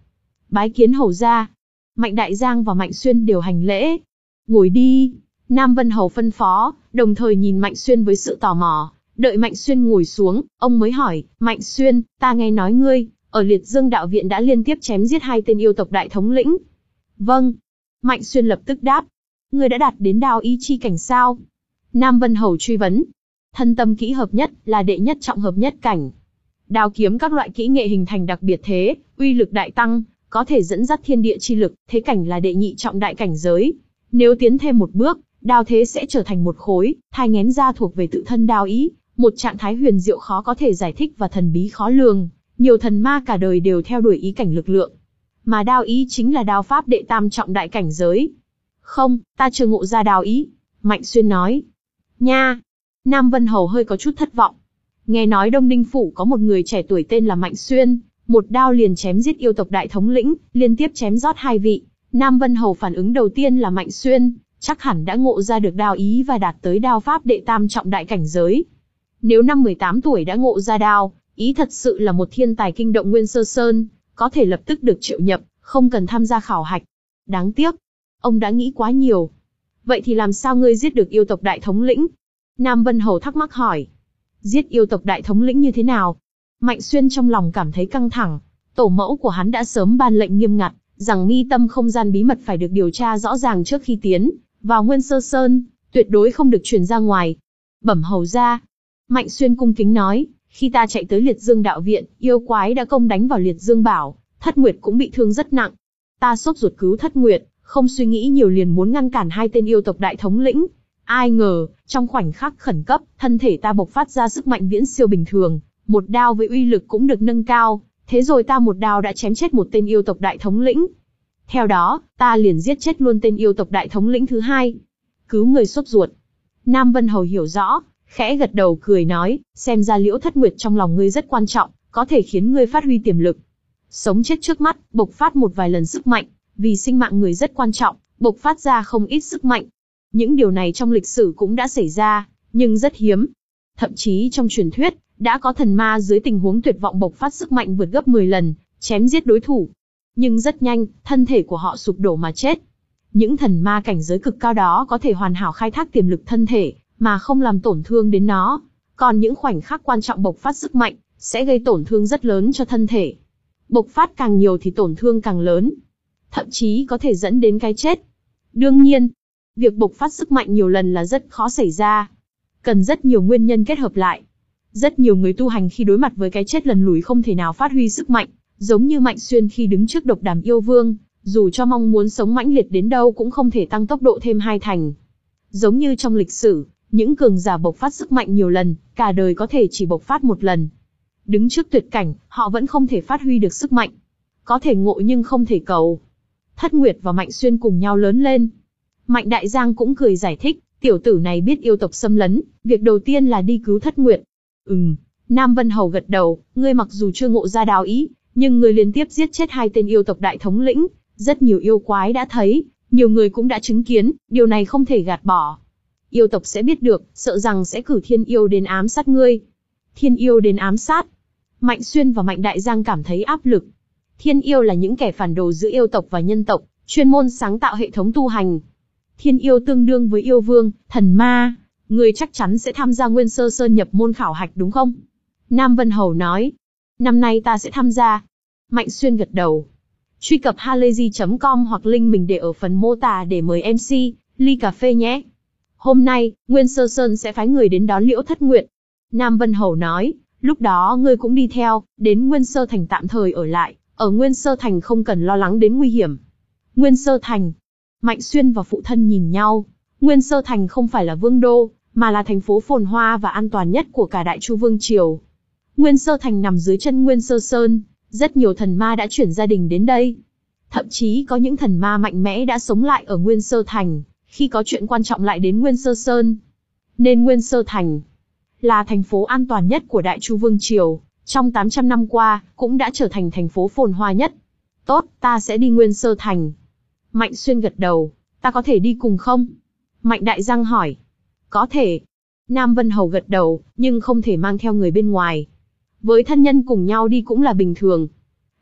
Bái kiến hầu gia. Mạnh Đại Giang và Mạnh Xuyên đều hành lễ. Ngồi đi. Nam Vân Hầu phân phó, đồng thời nhìn Mạnh Xuyên với sự tò mò. Đợi Mạnh Xuyên ngồi xuống, ông mới hỏi, Mạnh Xuyên, ta nghe nói ngươi, ở Liệt Dương Đạo Viện đã liên tiếp chém giết hai tên yêu tộc đại thống lĩnh. Vâng. Mạnh Xuyên lập tức đáp. Ngươi đã đạt đến đao ý chi cảnh sao? Nam Vân Hầu truy vấn. Thân tâm kỹ hợp nhất là đệ nhất trọng hợp nhất cảnh. Đao kiếm các loại kỹ nghệ hình thành đặc biệt thế, uy lực đại tăng, có thể dẫn dắt thiên địa chi lực, thế cảnh là đệ nhị trọng đại cảnh giới. Nếu tiến thêm một bước, đao thế sẽ trở thành một khối, thai nghén ra thuộc về tự thân đao ý, một trạng thái huyền diệu khó có thể giải thích và thần bí khó lường. Nhiều thần ma cả đời đều theo đuổi ý cảnh lực lượng. Mà đao ý chính là đao pháp đệ tam trọng đại cảnh giới. Không, ta chưa ngộ ra đao ý. Mạnh Xuyên nói. Nha! Nam Vân Hầu hơi có chút thất vọng. Nghe nói Đông Ninh Phủ có một người trẻ tuổi tên là Mạnh Xuyên, một đao liền chém giết yêu tộc đại thống lĩnh, liên tiếp chém rót hai vị. Nam Vân Hầu phản ứng đầu tiên là Mạnh Xuyên, chắc hẳn đã ngộ ra được đao ý và đạt tới đao pháp đệ tam trọng đại cảnh giới. Nếu năm mười tám tuổi đã ngộ ra đao ý, thật sự là một thiên tài kinh động Nguyên Sơ Sơn, có thể lập tức được triệu nhập, không cần tham gia khảo hạch. Đáng tiếc, ông đã nghĩ quá nhiều. Vậy thì làm sao ngươi giết được yêu tộc đại thống lĩnh? Nam Vân Hầu thắc mắc hỏi. Giết yêu tộc đại thống lĩnh như thế nào? Mạnh Xuyên trong lòng cảm thấy căng thẳng. Tổ mẫu của hắn đã sớm ban lệnh nghiêm ngặt, rằng mi tâm không gian bí mật phải được điều tra rõ ràng trước khi tiến vào Nguyên Sơ Sơn, tuyệt đối không được truyền ra ngoài. Bẩm hầu gia. Mạnh Xuyên cung kính nói, khi ta chạy tới Liệt Dương Đạo Viện, yêu quái đã công đánh vào Liệt Dương Bảo, Thất Nguyệt cũng bị thương rất nặng. Ta sốt ruột cứu Thất Nguyệt, không suy nghĩ nhiều liền muốn ngăn cản hai tên yêu tộc đại thống lĩnh. Ai ngờ, trong khoảnh khắc khẩn cấp, thân thể ta bộc phát ra sức mạnh viễn siêu bình thường, một đao với uy lực cũng được nâng cao, thế rồi ta một đao đã chém chết một tên yêu tộc đại thống lĩnh. Theo đó, ta liền giết chết luôn tên yêu tộc đại thống lĩnh thứ hai. Cứu người sốt ruột. Nam Vân Hầu hiểu rõ, khẽ gật đầu cười nói, xem ra Liễu Thất Nguyệt trong lòng ngươi rất quan trọng, có thể khiến ngươi phát huy tiềm lực. Sống chết trước mắt, bộc phát một vài lần sức mạnh, vì sinh mạng người rất quan trọng, bộc phát ra không ít sức mạnh. Những điều này trong lịch sử cũng đã xảy ra, nhưng rất hiếm. Thậm chí trong truyền thuyết, đã có thần ma dưới tình huống tuyệt vọng bộc phát sức mạnh vượt gấp mười lần, chém giết đối thủ. Nhưng rất nhanh, thân thể của họ sụp đổ mà chết. Những thần ma cảnh giới cực cao đó có thể hoàn hảo khai thác tiềm lực thân thể, mà không làm tổn thương đến nó. Còn những khoảnh khắc quan trọng bộc phát sức mạnh, sẽ gây tổn thương rất lớn cho thân thể. Bộc phát càng nhiều thì tổn thương càng lớn. Thậm chí có thể dẫn đến cái chết. Đương nhiên, việc bộc phát sức mạnh nhiều lần là rất khó xảy ra. Cần rất nhiều nguyên nhân kết hợp lại. Rất nhiều người tu hành khi đối mặt với cái chết lần lùi không thể nào phát huy sức mạnh. Giống như Mạnh Xuyên khi đứng trước Độc Đàm Yêu Vương, dù cho mong muốn sống mãnh liệt đến đâu cũng không thể tăng tốc độ thêm hai thành. Giống như trong lịch sử, những cường giả bộc phát sức mạnh nhiều lần, cả đời có thể chỉ bộc phát một lần. Đứng trước tuyệt cảnh, họ vẫn không thể phát huy được sức mạnh. Có thể ngộ nhưng không thể cầu. Thất Nguyệt và Mạnh Xuyên cùng nhau lớn lên. Mạnh Đại Giang cũng cười giải thích, tiểu tử này biết yêu tộc xâm lấn, việc đầu tiên là đi cứu Thất Nguyệt. Ừm, Nam Vân Hầu gật đầu, ngươi mặc dù chưa ngộ ra đao ý, nhưng ngươi liên tiếp giết chết hai tên yêu tộc đại thống lĩnh, rất nhiều yêu quái đã thấy, nhiều người cũng đã chứng kiến, điều này không thể gạt bỏ. Yêu tộc sẽ biết được, sợ rằng sẽ cử thiên yêu đến ám sát ngươi. Thiên yêu đến ám sát. Mạnh Xuyên và Mạnh Đại Giang cảm thấy áp lực. Thiên yêu là những kẻ phản đồ giữa yêu tộc và nhân tộc, chuyên môn sáng tạo hệ thống tu hành. Thiên yêu tương đương với yêu vương, thần ma. Ngươi chắc chắn sẽ tham gia Nguyên Sơ Sơn nhập môn khảo hạch đúng không? Nam Vân Hầu nói. Năm nay ta sẽ tham gia. Mạnh Xuyên gật đầu. Truy cập halayzi chấm com hoặc link mình để ở phần mô tả để mời em xê, ly cà phê nhé. Hôm nay, Nguyên Sơ Sơn sẽ phái người đến đón Liễu Thất Nguyệt. Nam Vân Hầu nói, lúc đó ngươi cũng đi theo, đến Nguyên Sơ Thành tạm thời ở lại, ở Nguyên Sơ Thành không cần lo lắng đến nguy hiểm. Nguyên Sơ Thành. Mạnh Xuyên và phụ thân nhìn nhau. Nguyên Sơ Thành không phải là vương đô, mà là thành phố phồn hoa và an toàn nhất của cả Đại Chu Vương Triều. Nguyên Sơ Thành nằm dưới chân Nguyên Sơ Sơn, rất nhiều thần ma đã chuyển gia đình đến đây. Thậm chí có những thần ma mạnh mẽ đã sống lại ở Nguyên Sơ Thành, khi có chuyện quan trọng lại đến Nguyên Sơ Sơn. Nên Nguyên Sơ Thành là thành phố an toàn nhất của Đại Chu Vương Triều, trong tám trăm năm qua, cũng đã trở thành thành phố phồn hoa nhất. Tốt, ta sẽ đi Nguyên Sơ Thành. Mạnh Xuyên gật đầu, ta có thể đi cùng không? Mạnh Đại Giang hỏi. Có thể. Nam Vân Hầu gật đầu, nhưng không thể mang theo người bên ngoài. Với thân nhân cùng nhau đi cũng là bình thường.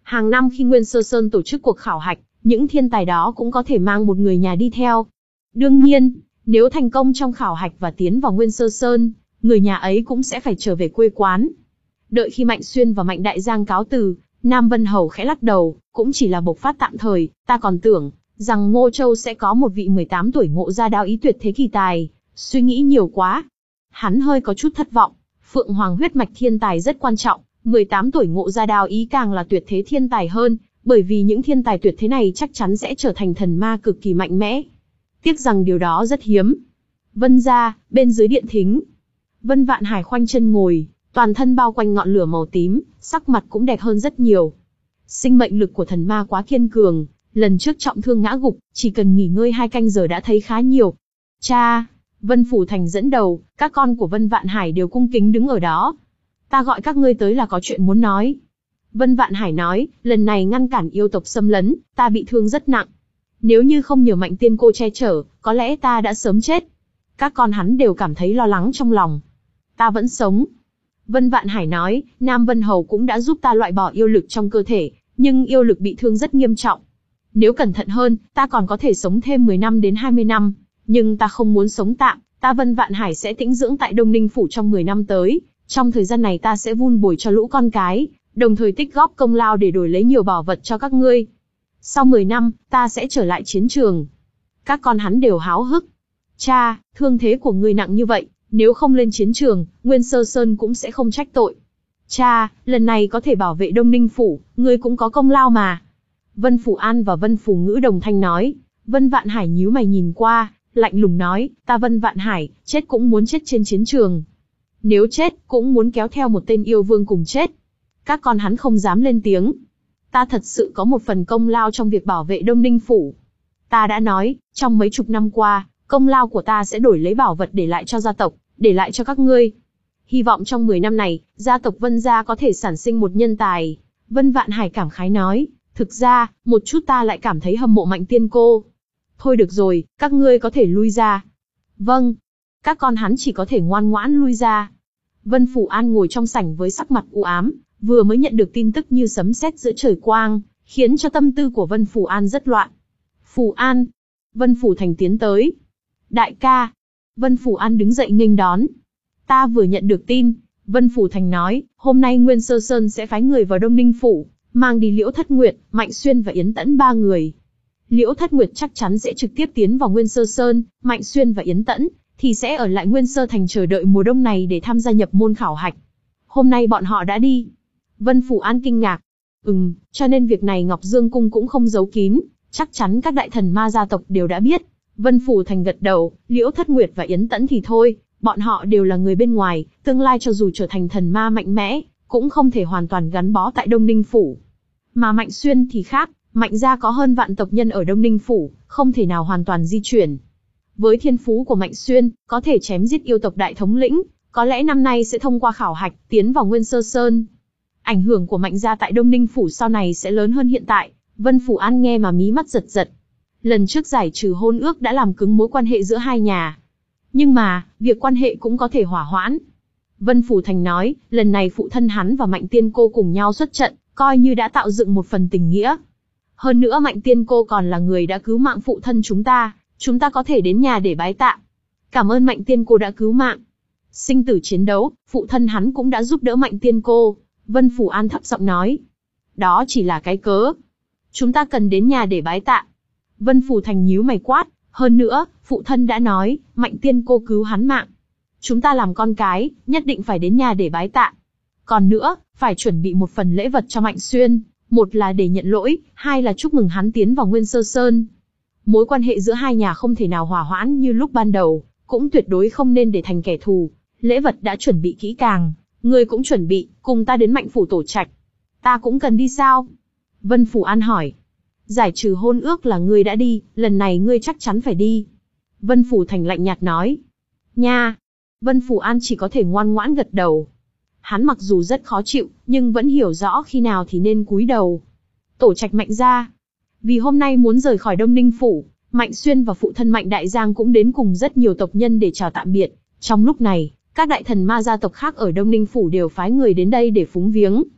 Hàng năm khi Nguyên Sơ Sơn tổ chức cuộc khảo hạch, những thiên tài đó cũng có thể mang một người nhà đi theo. Đương nhiên, nếu thành công trong khảo hạch và tiến vào Nguyên Sơ Sơn, người nhà ấy cũng sẽ phải trở về quê quán. Đợi khi Mạnh Xuyên và Mạnh Đại Giang cáo từ, Nam Vân Hầu khẽ lắc đầu, cũng chỉ là bộc phát tạm thời, ta còn tưởng rằng Ngô Châu sẽ có một vị mười tám tuổi ngộ ra đao ý tuyệt thế kỳ tài, suy nghĩ nhiều quá. Hắn hơi có chút thất vọng, Phượng Hoàng huyết mạch thiên tài rất quan trọng, mười tám tuổi ngộ ra đao ý càng là tuyệt thế thiên tài hơn, bởi vì những thiên tài tuyệt thế này chắc chắn sẽ trở thành thần ma cực kỳ mạnh mẽ. Tiếc rằng điều đó rất hiếm. Vân gia, bên dưới điện thính. Vân Vạn Hải khoanh chân ngồi, toàn thân bao quanh ngọn lửa màu tím, sắc mặt cũng đẹp hơn rất nhiều. Sinh mệnh lực của thần ma quá kiên cường, lần trước trọng thương ngã gục, chỉ cần nghỉ ngơi hai canh giờ đã thấy khá nhiều. Cha, Vân Phủ Thành dẫn đầu, các con của Vân Vạn Hải đều cung kính đứng ở đó. Ta gọi các ngươi tới là có chuyện muốn nói. Vân Vạn Hải nói, lần này ngăn cản yêu tộc xâm lấn, ta bị thương rất nặng. Nếu như không nhờ Mạnh Tiên Cô che chở, có lẽ ta đã sớm chết. Các con hắn đều cảm thấy lo lắng trong lòng. Ta vẫn sống. Vân Vạn Hải nói, Nam Vân Hầu cũng đã giúp ta loại bỏ yêu lực trong cơ thể, nhưng yêu lực bị thương rất nghiêm trọng. Nếu cẩn thận hơn, ta còn có thể sống thêm mười năm đến hai mươi năm, nhưng ta không muốn sống tạm, ta Vân Vạn Hải sẽ tĩnh dưỡng tại Đông Ninh Phủ trong mười năm tới, trong thời gian này ta sẽ vun bồi cho lũ con cái, đồng thời tích góp công lao để đổi lấy nhiều bảo vật cho các ngươi. Sau mười năm, ta sẽ trở lại chiến trường. Các con hắn đều háo hức. Cha, thương thế của ngươi nặng như vậy, nếu không lên chiến trường, Nguyên Sơ Sơn cũng sẽ không trách tội. Cha, lần này có thể bảo vệ Đông Ninh Phủ, ngươi cũng có công lao mà. Vân Phủ An và Vân Phủ Ngữ đồng thanh nói. Vân Vạn Hải nhíu mày nhìn qua, lạnh lùng nói, ta Vân Vạn Hải, chết cũng muốn chết trên chiến trường. Nếu chết, cũng muốn kéo theo một tên yêu vương cùng chết. Các con hắn không dám lên tiếng. Ta thật sự có một phần công lao trong việc bảo vệ Đông Ninh Phủ. Ta đã nói, trong mấy chục năm qua, công lao của ta sẽ đổi lấy bảo vật để lại cho gia tộc, để lại cho các ngươi. Hy vọng trong mười năm này, gia tộc Vân gia có thể sản sinh một nhân tài. Vân Vạn Hải cảm khái nói, thực ra, một chút ta lại cảm thấy hâm mộ Mạnh Tiên Cô. Thôi được rồi, các ngươi có thể lui ra. Vâng. Các con hắn chỉ có thể ngoan ngoãn lui ra. Vân Phủ An ngồi trong sảnh với sắc mặt u ám, vừa mới nhận được tin tức như sấm sét giữa trời quang, khiến cho tâm tư của Vân Phủ An rất loạn. Phủ An. Vân Phủ Thành tiến tới. Đại ca. Vân Phủ An đứng dậy nghênh đón. Ta vừa nhận được tin, Vân Phủ Thành nói, hôm nay Nguyên Sơ Sơn sẽ phái người vào Đông Ninh Phủ, mang đi Liễu Thất Nguyệt, Mạnh Xuyên và Yến Tẫn ba người. Liễu Thất Nguyệt chắc chắn sẽ trực tiếp tiến vào Nguyên Sơ Sơn, Mạnh Xuyên và Yến Tẫn thì sẽ ở lại Nguyên Sơ Thành chờ đợi mùa đông này để tham gia nhập môn khảo hạch. Hôm nay bọn họ đã đi. Vân Phủ An kinh ngạc. Ừm, cho nên việc này Ngọc Dương Cung cũng không giấu kín, chắc chắn các đại thần ma gia tộc đều đã biết. Vân Phủ Thành gật đầu, Liễu Thất Nguyệt và Yến Tẫn thì thôi, bọn họ đều là người bên ngoài, tương lai cho dù trở thành thần ma mạnh mẽ, cũng không thể hoàn toàn gắn bó tại Đông Ninh Phủ. Mà Mạnh Xuyên thì khác, Mạnh gia có hơn vạn tộc nhân ở Đông Ninh Phủ, không thể nào hoàn toàn di chuyển. Với thiên phú của Mạnh Xuyên, có thể chém giết yêu tộc đại thống lĩnh, có lẽ năm nay sẽ thông qua khảo hạch, tiến vào Nguyên Sơ Sơn. Ảnh hưởng của Mạnh gia tại Đông Ninh Phủ sau này sẽ lớn hơn hiện tại. Vân Phủ An nghe mà mí mắt giật giật. Lần trước giải trừ hôn ước đã làm cứng mối quan hệ giữa hai nhà. Nhưng mà, việc quan hệ cũng có thể hỏa hoãn. Vân Phủ Thành nói, lần này phụ thân hắn và Mạnh Tiên Cô cùng nhau xuất trận, coi như đã tạo dựng một phần tình nghĩa. Hơn nữa Mạnh Tiên Cô còn là người đã cứu mạng phụ thân chúng ta, chúng ta có thể đến nhà để bái tạ. Cảm ơn Mạnh Tiên Cô đã cứu mạng. Sinh tử chiến đấu, phụ thân hắn cũng đã giúp đỡ Mạnh Tiên Cô. Vân Phủ An thấp giọng nói. Đó chỉ là cái cớ. Chúng ta cần đến nhà để bái tạ. Vân Phủ Thành nhíu mày quát. Hơn nữa, phụ thân đã nói, Mạnh Tiên Cô cứu hắn mạng. Chúng ta làm con cái, nhất định phải đến nhà để bái tạ. Còn nữa, phải chuẩn bị một phần lễ vật cho Mạnh Xuyên. Một là để nhận lỗi, hai là chúc mừng hắn tiến vào Nguyên Sơ Sơn. Mối quan hệ giữa hai nhà không thể nào hòa hoãn như lúc ban đầu, cũng tuyệt đối không nên để thành kẻ thù. Lễ vật đã chuẩn bị kỹ càng, ngươi cũng chuẩn bị, cùng ta đến Mạnh Phủ tổ trạch. Ta cũng cần đi sao? Vân Phủ An hỏi. Giải trừ hôn ước là ngươi đã đi, lần này ngươi chắc chắn phải đi. Vân Phủ Thành lạnh nhạt nói. Nha! Vân Phủ An chỉ có thể ngoan ngoãn gật đầu. Hắn mặc dù rất khó chịu, nhưng vẫn hiểu rõ khi nào thì nên cúi đầu. Tổ trạch Mạnh gia. Vì hôm nay muốn rời khỏi Đông Ninh Phủ, Mạnh Xuyên và phụ thân Mạnh Đại Giang cũng đến cùng rất nhiều tộc nhân để chào tạm biệt. Trong lúc này, các đại thần ma gia tộc khác ở Đông Ninh Phủ đều phái người đến đây để phúng viếng.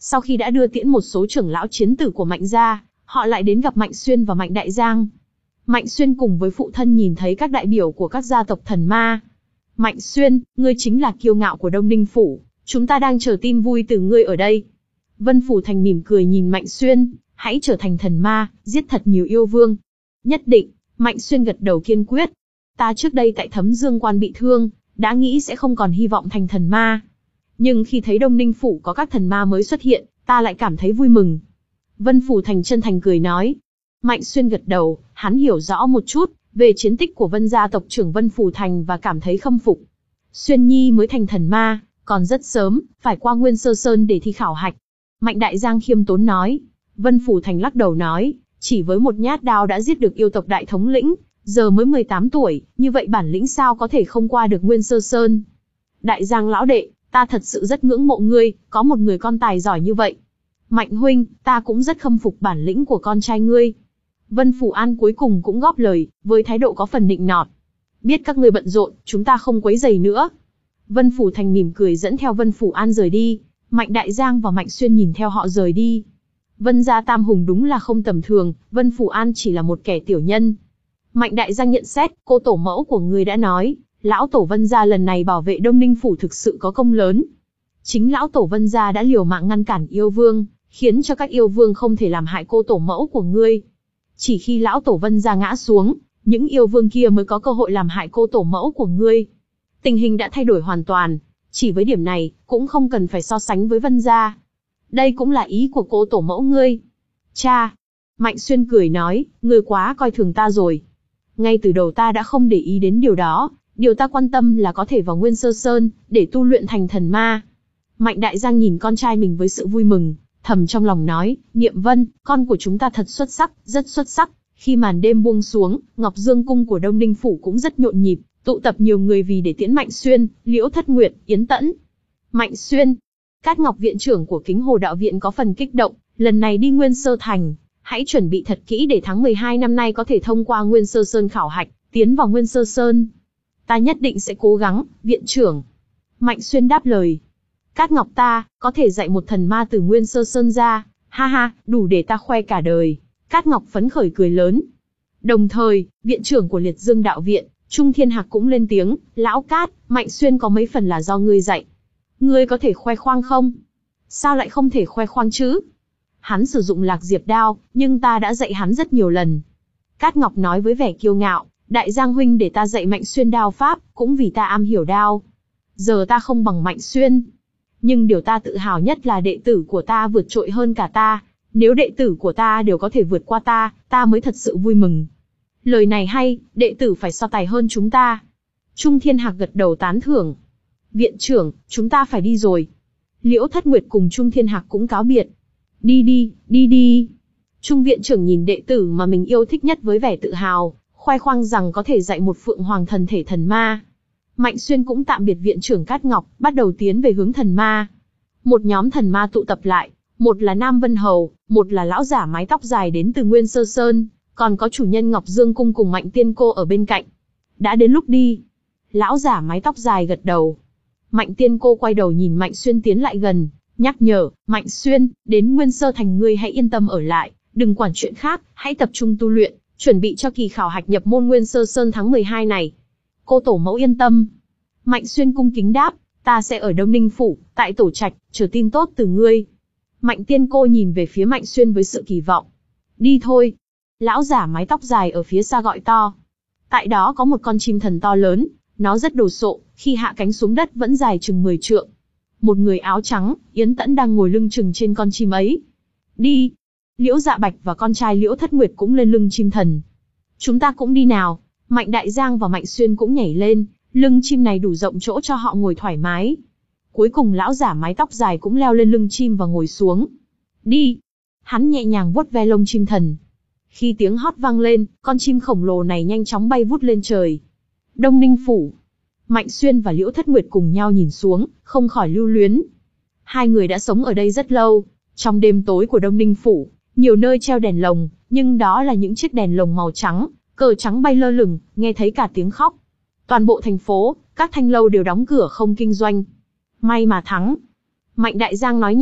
Sau khi đã đưa tiễn một số trưởng lão chiến tử của Mạnh gia, họ lại đến gặp Mạnh Xuyên và Mạnh Đại Giang. Mạnh Xuyên cùng với phụ thân nhìn thấy các đại biểu của các gia tộc thần ma. Mạnh Xuyên, ngươi chính là kiêu ngạo của Đông Ninh Phủ, chúng ta đang chờ tin vui từ ngươi ở đây. Vân Phủ Thành mỉm cười nhìn Mạnh Xuyên, hãy trở thành thần ma, giết thật nhiều yêu vương. Nhất định, Mạnh Xuyên gật đầu kiên quyết. Ta trước đây tại Thấm Dương Quan bị thương, đã nghĩ sẽ không còn hy vọng thành thần ma. Nhưng khi thấy Đông Ninh Phủ có các thần ma mới xuất hiện, ta lại cảm thấy vui mừng. Vân Phủ Thành chân thành cười nói. Mạnh Xuyên gật đầu, hắn hiểu rõ một chút về chiến tích của Vân gia tộc trưởng Vân Phủ Thành và cảm thấy khâm phục. Xuyên Nhi mới thành thần ma, còn rất sớm, phải qua Nguyên Sơ Sơn để thi khảo hạch. Mạnh Đại Giang khiêm tốn nói. Vân Phủ Thành lắc đầu nói, chỉ với một nhát đao đã giết được yêu tộc đại thống lĩnh, giờ mới mười tám tuổi, như vậy bản lĩnh sao có thể không qua được Nguyên Sơ Sơn. Đại Giang lão đệ, ta thật sự rất ngưỡng mộ ngươi, có một người con tài giỏi như vậy. Mạnh huynh, ta cũng rất khâm phục bản lĩnh của con trai ngươi. Vân Phủ An cuối cùng cũng góp lời, với thái độ có phần nịnh nọt. Biết các ngươi bận rộn, chúng ta không quấy rầy nữa. Vân Phủ Thành mỉm cười dẫn theo Vân Phủ An rời đi, Mạnh Đại Giang và Mạnh Xuyên nhìn theo họ rời đi. Vân gia tam hùng đúng là không tầm thường, Vân Phủ An chỉ là một kẻ tiểu nhân. Mạnh Đại Giang nhận xét, cô tổ mẫu của ngươi đã nói, lão tổ Vân gia lần này bảo vệ Đông Ninh Phủ thực sự có công lớn. Chính lão tổ Vân gia đã liều mạng ngăn cản yêu vương, khiến cho các yêu vương không thể làm hại cô tổ mẫu của ngươi. Chỉ khi lão tổ Vân gia ngã xuống, những yêu vương kia mới có cơ hội làm hại cô tổ mẫu của ngươi. Tình hình đã thay đổi hoàn toàn, chỉ với điểm này, cũng không cần phải so sánh với Vân gia. Đây cũng là ý của cô tổ mẫu ngươi. Cha! Mạnh Xuyên cười nói, ngươi quá coi thường ta rồi. Ngay từ đầu ta đã không để ý đến điều đó, điều ta quan tâm là có thể vào Nguyên Sơ Sơn, để tu luyện thành thần ma. Mạnh Đại Giang nhìn con trai mình với sự vui mừng, thầm trong lòng nói, Niệm Vân, con của chúng ta thật xuất sắc, rất xuất sắc. Khi màn đêm buông xuống, Ngọc Dương Cung của Đông Ninh Phủ cũng rất nhộn nhịp, tụ tập nhiều người vì để tiễn Mạnh Xuyên, Liễu Thất Nguyệt, Yến Tẫn. Mạnh Xuyên, Cát Ngọc viện trưởng của Kính Hồ Đạo Viện có phần kích động, lần này đi Nguyên Sơ Thành, hãy chuẩn bị thật kỹ để tháng mười hai năm nay có thể thông qua Nguyên Sơ Sơn khảo hạch, tiến vào Nguyên Sơ Sơn. Ta nhất định sẽ cố gắng, viện trưởng. Mạnh Xuyên đáp lời. Cát Ngọc ta, có thể dạy một thần ma từ Nguyên Sơ Sơn ra, ha ha, đủ để ta khoe cả đời. Cát Ngọc phấn khởi cười lớn. Đồng thời, viện trưởng của Liệt Dương Đạo Viện, Trung Thiên Hạc cũng lên tiếng, lão Cát, Mạnh Xuyên có mấy phần là do ngươi dạy. Ngươi có thể khoe khoang không? Sao lại không thể khoe khoang chứ? Hắn sử dụng Lạc Diệp đao, nhưng ta đã dạy hắn rất nhiều lần. Cát Ngọc nói với vẻ kiêu ngạo, Đại Giang huynh để ta dạy Mạnh Xuyên đao pháp, cũng vì ta am hiểu đao. Giờ ta không bằng Mạnh Xuyên. Nhưng điều ta tự hào nhất là đệ tử của ta vượt trội hơn cả ta. Nếu đệ tử của ta đều có thể vượt qua ta, ta mới thật sự vui mừng. Lời này hay, đệ tử phải so tài hơn chúng ta. Trung Thiên Hạc gật đầu tán thưởng. Viện trưởng, chúng ta phải đi rồi. Liễu Thất Nguyệt cùng Trung Thiên Hạc cũng cáo biệt. Đi đi, đi đi. Trung viện trưởng nhìn đệ tử mà mình yêu thích nhất với vẻ tự hào, khoe khoang rằng có thể dạy một phượng hoàng thần thể thần ma. Mạnh Xuyên cũng tạm biệt viện trưởng Cát Ngọc, bắt đầu tiến về hướng thần ma. Một nhóm thần ma tụ tập lại, một là Nam Vân Hầu, một là lão giả mái tóc dài đến từ Nguyên Sơ Sơn, còn có chủ nhân Ngọc Dương Cung cùng Mạnh Tiên Cô ở bên cạnh. Đã đến lúc đi. Lão giả mái tóc dài gật đầu. Mạnh Tiên Cô quay đầu nhìn Mạnh Xuyên tiến lại gần, nhắc nhở, Mạnh Xuyên, đến Nguyên Sơ Thành ngươi hãy yên tâm ở lại, đừng quản chuyện khác, hãy tập trung tu luyện, chuẩn bị cho kỳ khảo hạch nhập môn Nguyên Sơ Sơn tháng mười hai này. Cô tổ mẫu yên tâm. Mạnh Xuyên cung kính đáp, ta sẽ ở Đông Ninh Phủ, tại Tổ Trạch, chờ tin tốt từ ngươi. Mạnh Tiên Cô nhìn về phía Mạnh Xuyên với sự kỳ vọng. Đi thôi. Lão giả mái tóc dài ở phía xa gọi to. Tại đó có một con chim thần to lớn, nó rất đồ sộ, khi hạ cánh xuống đất vẫn dài chừng mười trượng. Một người áo trắng, Yến Tẫn đang ngồi lưng chừng trên con chim ấy. Đi. Liễu Dạ Bạch và con trai Liễu Thất Nguyệt cũng lên lưng chim thần. Chúng ta cũng đi nào. Mạnh Đại Giang và Mạnh Xuyên cũng nhảy lên, lưng chim này đủ rộng chỗ cho họ ngồi thoải mái. Cuối cùng lão giả mái tóc dài cũng leo lên lưng chim và ngồi xuống. Đi. Hắn nhẹ nhàng vuốt ve lông chim thần. Khi tiếng hót vang lên, con chim khổng lồ này nhanh chóng bay vút lên trời. Đông Ninh Phủ. Mạnh Xuyên và Liễu Thất Nguyệt cùng nhau nhìn xuống, không khỏi lưu luyến. Hai người đã sống ở đây rất lâu. Trong đêm tối của Đông Ninh Phủ, nhiều nơi treo đèn lồng, nhưng đó là những chiếc đèn lồng màu trắng, cờ trắng bay lơ lửng, nghe thấy cả tiếng khóc. Toàn bộ thành phố, các thanh lâu đều đóng cửa không kinh doanh. May mà thắng. Mạnh Đại Giang nói nhẹ,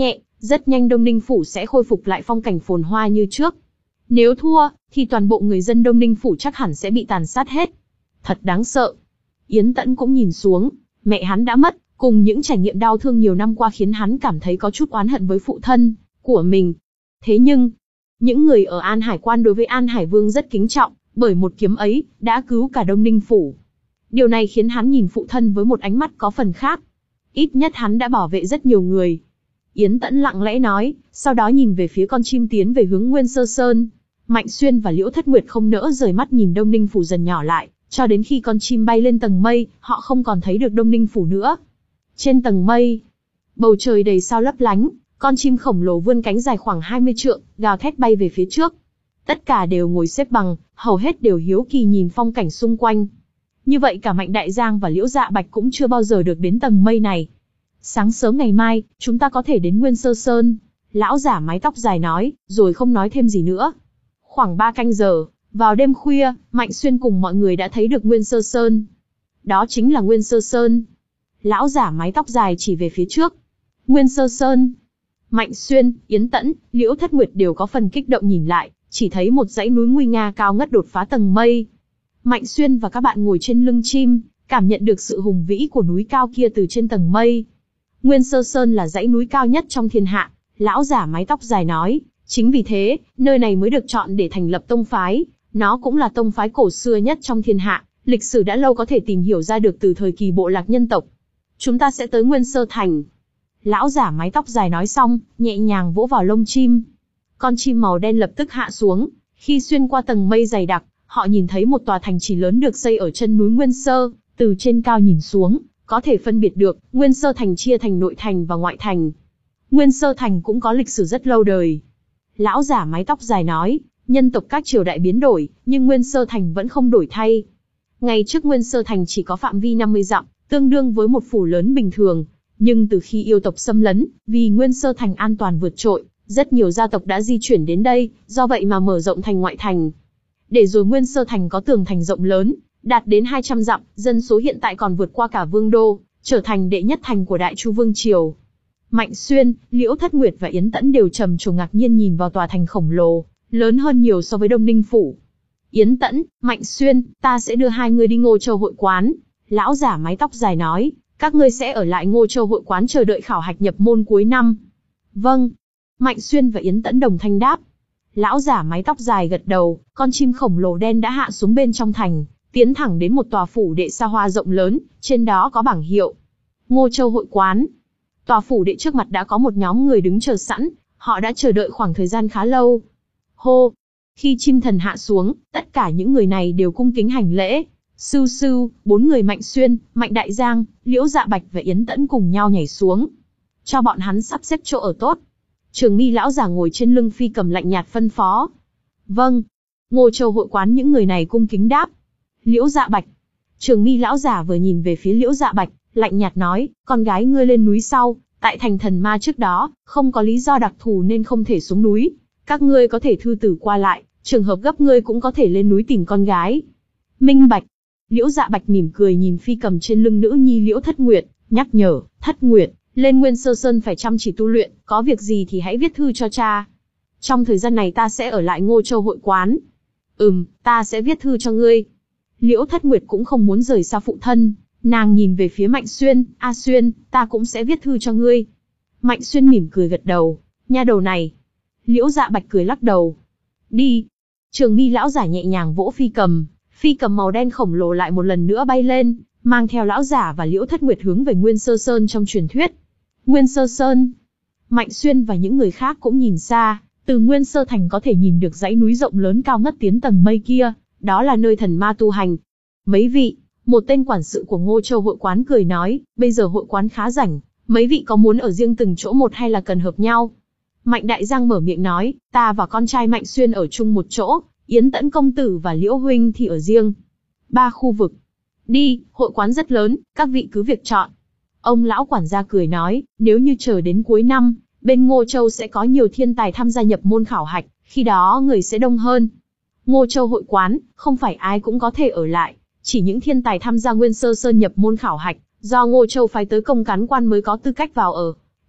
Rất nhanh Đông Ninh Phủ sẽ khôi phục lại phong cảnh phồn hoa như trước. Nếu thua, thì toàn bộ người dân Đông Ninh Phủ chắc hẳn sẽ bị tàn sát hết. Thật đáng sợ. Yến Tẫn cũng nhìn xuống, mẹ hắn đã mất, cùng những trải nghiệm đau thương nhiều năm qua khiến hắn cảm thấy có chút oán hận với phụ thân của mình. Thế nhưng, những người ở An Hải Quan đối với An Hải Vương rất kính trọng, bởi một kiếm ấy, đã cứu cả Đông Ninh Phủ. Điều này khiến hắn nhìn phụ thân với một ánh mắt có phần khác. Ít nhất hắn đã bảo vệ rất nhiều người. Yến Tẫn lặng lẽ nói, sau đó nhìn về phía con chim tiến về hướng Nguyên Sơ Sơn. Mạnh Xuyên và Liễu Thất Nguyệt không nỡ rời mắt nhìn Đông Ninh Phủ dần nhỏ lại, cho đến khi con chim bay lên tầng mây, họ không còn thấy được Đông Ninh Phủ nữa. Trên tầng mây, bầu trời đầy sao lấp lánh, con chim khổng lồ vươn cánh dài khoảng hai mươi trượng, gào thét bay về phía trước. Tất cả đều ngồi xếp bằng, hầu hết đều hiếu kỳ nhìn phong cảnh xung quanh. Như vậy cả Mạnh Đại Giang và Liễu Dạ Bạch cũng chưa bao giờ được đến tầng mây này. Sáng sớm ngày mai, chúng ta có thể đến Nguyên Sơ Sơn. Lão giả mái tóc dài nói, rồi không nói thêm gì nữa. Khoảng ba canh giờ, vào đêm khuya, Mạnh Xuyên cùng mọi người đã thấy được Nguyên Sơ Sơn. Đó chính là Nguyên Sơ Sơn. Lão giả mái tóc dài chỉ về phía trước. Nguyên Sơ Sơn. Mạnh Xuyên, Yến Tẫn, Liễu Thất Nguyệt đều có phần kích động nhìn lại, chỉ thấy một dãy núi nguy nga cao ngất đột phá tầng mây. Mạnh Xuyên và các bạn ngồi trên lưng chim, cảm nhận được sự hùng vĩ của núi cao kia từ trên tầng mây. Nguyên Sơ Sơn là dãy núi cao nhất trong thiên hạ, lão giả mái tóc dài nói, chính vì thế, nơi này mới được chọn để thành lập tông phái, nó cũng là tông phái cổ xưa nhất trong thiên hạ, lịch sử đã lâu có thể tìm hiểu ra được từ thời kỳ bộ lạc nhân tộc. Chúng ta sẽ tới Nguyên Sơ Thành. Lão giả mái tóc dài nói xong, nhẹ nhàng vỗ vào lông chim. Con chim màu đen lập tức hạ xuống, khi xuyên qua tầng mây dày đặc, họ nhìn thấy một tòa thành trì lớn được xây ở chân núi Nguyên Sơ, từ trên cao nhìn xuống, có thể phân biệt được, Nguyên Sơ Thành chia thành nội thành và ngoại thành. Nguyên Sơ Thành cũng có lịch sử rất lâu đời. Lão giả mái tóc dài nói, nhân tộc các triều đại biến đổi, nhưng Nguyên Sơ Thành vẫn không đổi thay. Ngày trước Nguyên Sơ Thành chỉ có phạm vi năm mươi dặm, tương đương với một phủ lớn bình thường. Nhưng từ khi yêu tộc xâm lấn, vì Nguyên Sơ Thành an toàn vượt trội, rất nhiều gia tộc đã di chuyển đến đây, do vậy mà mở rộng thành ngoại thành. Để rồi Nguyên Sơ Thành có tường thành rộng lớn, đạt đến hai trăm dặm, dân số hiện tại còn vượt qua cả Vương Đô, trở thành đệ nhất thành của Đại Chu Vương Triều. Mạnh Xuyên, Liễu Thất Nguyệt và Yến Tẫn đều trầm trồ ngạc nhiên nhìn vào tòa thành khổng lồ, lớn hơn nhiều so với Đông Ninh Phủ. Yến Tẫn, Mạnh Xuyên, ta sẽ đưa hai người đi Ngô Châu hội quán. Lão giả mái tóc dài nói, các ngươi sẽ ở lại Ngô Châu hội quán chờ đợi khảo hạch nhập môn cuối năm. Vâng. Mạnh Xuyên và Yến Tẫn đồng thanh đáp. Lão giả mái tóc dài gật đầu, con chim khổng lồ đen đã hạ xuống bên trong thành, tiến thẳng đến một tòa phủ đệ xa hoa rộng lớn, trên đó có bảng hiệu Ngô Châu hội quán. Tòa phủ đệ trước mặt đã có một nhóm người đứng chờ sẵn, họ đã chờ đợi khoảng thời gian khá lâu. Hô! Khi chim thần hạ xuống, tất cả những người này đều cung kính hành lễ. Sưu sưu, bốn người Mạnh Xuyên, Mạnh Đại Giang, Liễu Dạ Bạch và Yến Tẫn cùng nhau nhảy xuống. Cho bọn hắn sắp xếp chỗ ở tốt. Trường Mi lão giả ngồi trên lưng phi cầm lạnh nhạt phân phó. Vâng. Ngô Châu hội quán những người này cung kính đáp. Liễu Dạ Bạch. Trường Mi lão giả vừa nhìn về phía Liễu Dạ Bạch, lạnh nhạt nói, con gái ngươi lên núi sau, tại thành thần ma trước đó, không có lý do đặc thù nên không thể xuống núi. Các ngươi có thể thư tử qua lại, trường hợp gấp ngươi cũng có thể lên núi tìm con gái. Minh bạch. Liễu Dạ Bạch mỉm cười nhìn phi cầm trên lưng nữ nhi Liễu Thất Nguyệt, nhắc nhở, Thất Nguyệt, lên Nguyên Sơ Sơn phải chăm chỉ tu luyện, có việc gì thì hãy viết thư cho cha. Trong thời gian này ta sẽ ở lại Ngô Châu hội quán. Ừm, ta sẽ viết thư cho ngươi. Liễu Thất Nguyệt cũng không muốn rời xa phụ thân, nàng nhìn về phía Mạnh Xuyên, A Xuyên, ta cũng sẽ viết thư cho ngươi. Mạnh Xuyên mỉm cười gật đầu, nha đầu này. Liễu Dạ Bạch cười lắc đầu. Đi. Trường Mi lão giả nhẹ nhàng vỗ phi cầm. Phi cầm màu đen khổng lồ lại một lần nữa bay lên, mang theo lão giả và Liễu Thất Nguyệt hướng về Nguyên Sơ Sơn trong truyền thuyết. Nguyên Sơ Sơn. Mạnh Xuyên và những người khác cũng nhìn xa, từ Nguyên Sơ Thành có thể nhìn được dãy núi rộng lớn cao ngất tiến tầng mây kia, đó là nơi thần ma tu hành. Mấy vị, một tên quản sự của Ngô Châu hội quán cười nói, bây giờ hội quán khá rảnh, mấy vị có muốn ở riêng từng chỗ một hay là cần hợp nhau? Mạnh Đại Giang mở miệng nói, ta và con trai Mạnh Xuyên ở chung một chỗ, Yến Tẫn công tử và Liễu huynh thì ở riêng. Ba khu vực. Đi, hội quán rất lớn, các vị cứ việc chọn. Ông lão quản gia cười nói, nếu như chờ đến cuối năm, bên Ngô Châu sẽ có nhiều thiên tài tham gia nhập môn khảo hạch, khi đó người sẽ đông hơn. Ngô Châu hội quán, không phải ai cũng có thể ở lại, chỉ những thiên tài tham gia Nguyên Sơ Sơn nhập môn khảo hạch, do Ngô Châu phái tới công cán quan mới có tư cách vào ở.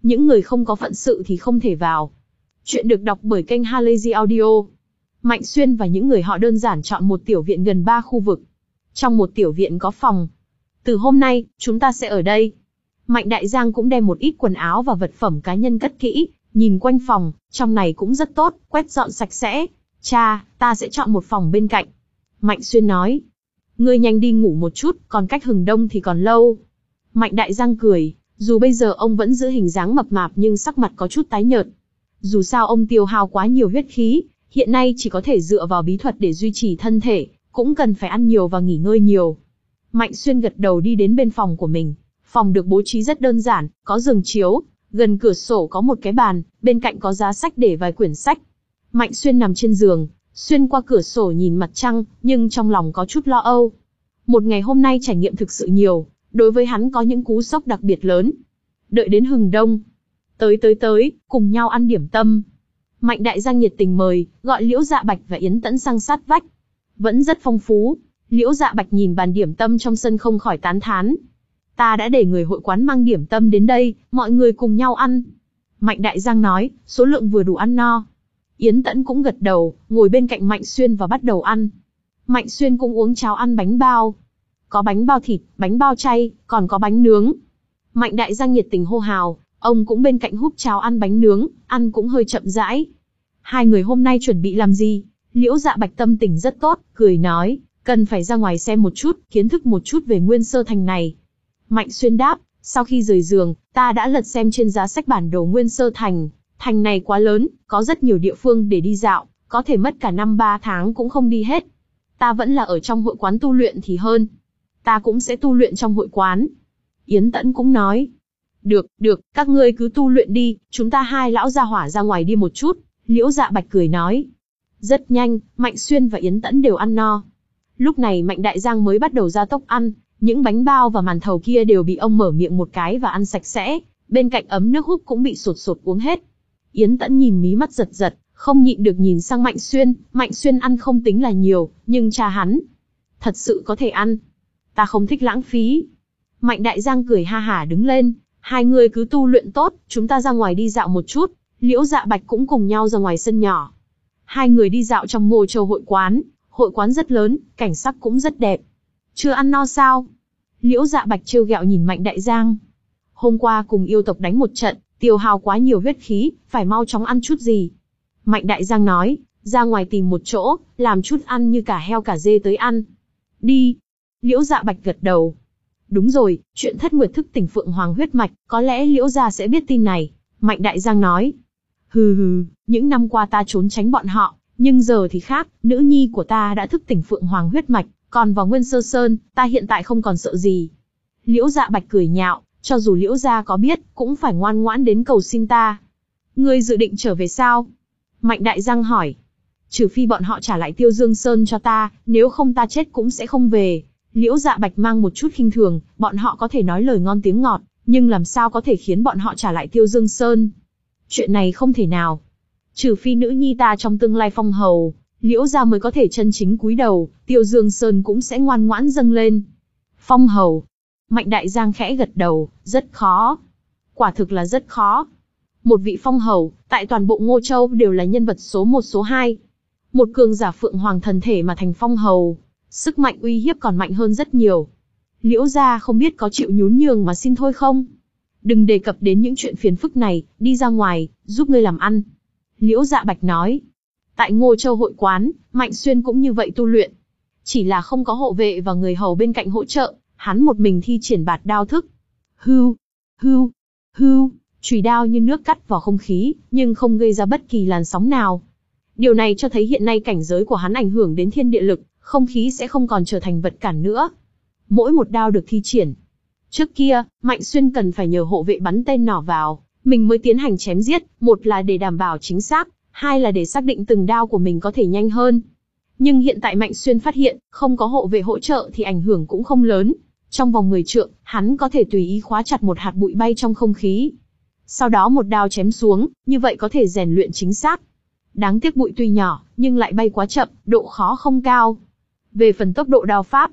Những người không có phận sự thì không thể vào. Chuyện được đọc bởi kênh Halazy Audio. Mạnh Xuyên và những người họ đơn giản chọn một tiểu viện gần ba khu vực. Trong một tiểu viện có phòng. Từ hôm nay, chúng ta sẽ ở đây. Mạnh Đại Giang cũng đem một ít quần áo và vật phẩm cá nhân cất kỹ, nhìn quanh phòng, trong này cũng rất tốt, quét dọn sạch sẽ. Cha, ta sẽ chọn một phòng bên cạnh. Mạnh Xuyên nói. Ngươi nhanh đi ngủ một chút, còn cách hừng đông thì còn lâu. Mạnh Đại Giang cười, dù bây giờ ông vẫn giữ hình dáng mập mạp nhưng sắc mặt có chút tái nhợt. Dù sao ông tiêu hao quá nhiều huyết khí, hiện nay chỉ có thể dựa vào bí thuật để duy trì thân thể, cũng cần phải ăn nhiều và nghỉ ngơi nhiều. Mạnh Xuyên gật đầu đi đến bên phòng của mình. Phòng được bố trí rất đơn giản, có giường chiếu, gần cửa sổ có một cái bàn, bên cạnh có giá sách để vài quyển sách. Mạnh Xuyên nằm trên giường, xuyên qua cửa sổ nhìn mặt trăng, nhưng trong lòng có chút lo âu. Một ngày hôm nay trải nghiệm thực sự nhiều, đối với hắn có những cú sốc đặc biệt lớn. Đợi đến hừng đông. Tới tới tới, cùng nhau ăn điểm tâm. Mạnh Đại Giang nhiệt tình mời, gọi Liễu Dạ Bạch và Yến Tẫn sang sát vách. Vẫn rất phong phú. Liễu Dạ Bạch nhìn bàn điểm tâm trong sân không khỏi tán thán. Ta đã để người hội quán mang điểm tâm đến đây, mọi người cùng nhau ăn. Mạnh Đại Giang nói, số lượng vừa đủ ăn no. Yến Tẫn cũng gật đầu, ngồi bên cạnh Mạnh Xuyên và bắt đầu ăn. Mạnh Xuyên cũng uống cháo ăn bánh bao. Có bánh bao thịt, bánh bao chay, còn có bánh nướng. Mạnh Đại Giang nhiệt tình hô hào, ông cũng bên cạnh húp cháo ăn bánh nướng, ăn cũng hơi chậm rãi. Hai người hôm nay chuẩn bị làm gì? Liễu Dạ Bạch tâm tình rất tốt, cười nói, cần phải ra ngoài xem một chút, kiến thức một chút về Nguyên Sơ Thành này. Mạnh Xuyên đáp, sau khi rời giường, ta đã lật xem trên giá sách bản đồ Nguyên Sơ Thành. Thành này quá lớn, có rất nhiều địa phương để đi dạo, có thể mất cả năm ba tháng cũng không đi hết. Ta vẫn là ở trong hội quán tu luyện thì hơn. Ta cũng sẽ tu luyện trong hội quán. Yến Tẫn cũng nói. Được, được, các ngươi cứ tu luyện đi, chúng ta hai lão gia hỏa ra ngoài đi một chút. Liễu Dạ Bạch cười nói. Rất nhanh, Mạnh Xuyên và Yến Tẫn đều ăn no. Lúc này Mạnh Đại Giang mới bắt đầu ra tốc ăn, những bánh bao và màn thầu kia đều bị ông mở miệng một cái và ăn sạch sẽ, bên cạnh ấm nước húp cũng bị sột sột uống hết. Yến Tẫn nhìn mí mắt giật giật, không nhịn được nhìn sang Mạnh Xuyên, Mạnh Xuyên ăn không tính là nhiều, nhưng cha hắn thật sự có thể ăn. Ta không thích lãng phí. Mạnh Đại Giang cười ha hả đứng lên, hai người cứ tu luyện tốt, chúng ta ra ngoài đi dạo một chút. Liễu Dạ Bạch cũng cùng nhau ra ngoài sân nhỏ. Hai người đi dạo trong Ngô Châu hội quán, hội quán rất lớn, cảnh sắc cũng rất đẹp. Chưa ăn no sao? Liễu Dạ Bạch trêu ghẹo nhìn Mạnh Đại Giang. Hôm qua cùng yêu tộc đánh một trận, tiêu hao quá nhiều huyết khí, phải mau chóng ăn chút gì. Mạnh Đại Giang nói, ra ngoài tìm một chỗ, làm chút ăn như cả heo cả dê tới ăn. Đi. Liễu Dạ Bạch gật đầu. Đúng rồi, chuyện thất nguyệt thức tỉnh Phượng Hoàng huyết mạch, có lẽ Liễu gia sẽ biết tin này. Mạnh Đại Giang nói. Hừ hừ, những năm qua ta trốn tránh bọn họ, nhưng giờ thì khác, nữ nhi của ta đã thức tỉnh Phượng Hoàng huyết mạch, còn vào Nguyên Sơ Sơn, ta hiện tại không còn sợ gì. Liễu Dạ Bạch cười nhạo, cho dù Liễu gia có biết, cũng phải ngoan ngoãn đến cầu xin ta. Ngươi dự định trở về sao? Mạnh Đại Giang hỏi. Trừ phi bọn họ trả lại Tiêu Dương Sơn cho ta, nếu không ta chết cũng sẽ không về. Liễu Dạ Bạch mang một chút khinh thường, bọn họ có thể nói lời ngon tiếng ngọt, nhưng làm sao có thể khiến bọn họ trả lại Tiêu Dương Sơn? Chuyện này không thể nào. Trừ phi nữ nhi ta trong tương lai phong hầu, Liễu gia mới có thể chân chính cúi đầu, Tiêu Dương Sơn cũng sẽ ngoan ngoãn dâng lên. Phong hầu. Mạnh Đại Giang khẽ gật đầu, rất khó. Quả thực là rất khó. Một vị phong hầu, tại toàn bộ Ngô Châu đều là nhân vật số một số hai. Một cường giả Phượng Hoàng thần thể mà thành phong hầu, sức mạnh uy hiếp còn mạnh hơn rất nhiều. Liễu gia không biết có chịu nhún nhường mà xin thôi không? Đừng đề cập đến những chuyện phiền phức này, đi ra ngoài, giúp ngươi làm ăn. Liễu Dạ Bạch nói. Tại Ngô Châu hội quán, Mạnh Xuyên cũng như vậy tu luyện. Chỉ là không có hộ vệ và người hầu bên cạnh hỗ trợ, hắn một mình thi triển bạt đao thức. Hưu, hưu, hưu, chùy đao như nước cắt vào không khí, nhưng không gây ra bất kỳ làn sóng nào. Điều này cho thấy hiện nay cảnh giới của hắn ảnh hưởng đến thiên địa lực, không khí sẽ không còn trở thành vật cản nữa. Mỗi một đao được thi triển. Trước kia, Mạnh Xuyên cần phải nhờ hộ vệ bắn tên nỏ vào, mình mới tiến hành chém giết, một là để đảm bảo chính xác, hai là để xác định từng đao của mình có thể nhanh hơn. Nhưng hiện tại Mạnh Xuyên phát hiện, không có hộ vệ hỗ trợ thì ảnh hưởng cũng không lớn. Trong vòng mười trượng, hắn có thể tùy ý khóa chặt một hạt bụi bay trong không khí. Sau đó một đao chém xuống, như vậy có thể rèn luyện chính xác. Đáng tiếc bụi tuy nhỏ, nhưng lại bay quá chậm, độ khó không cao. Về phần tốc độ đao pháp,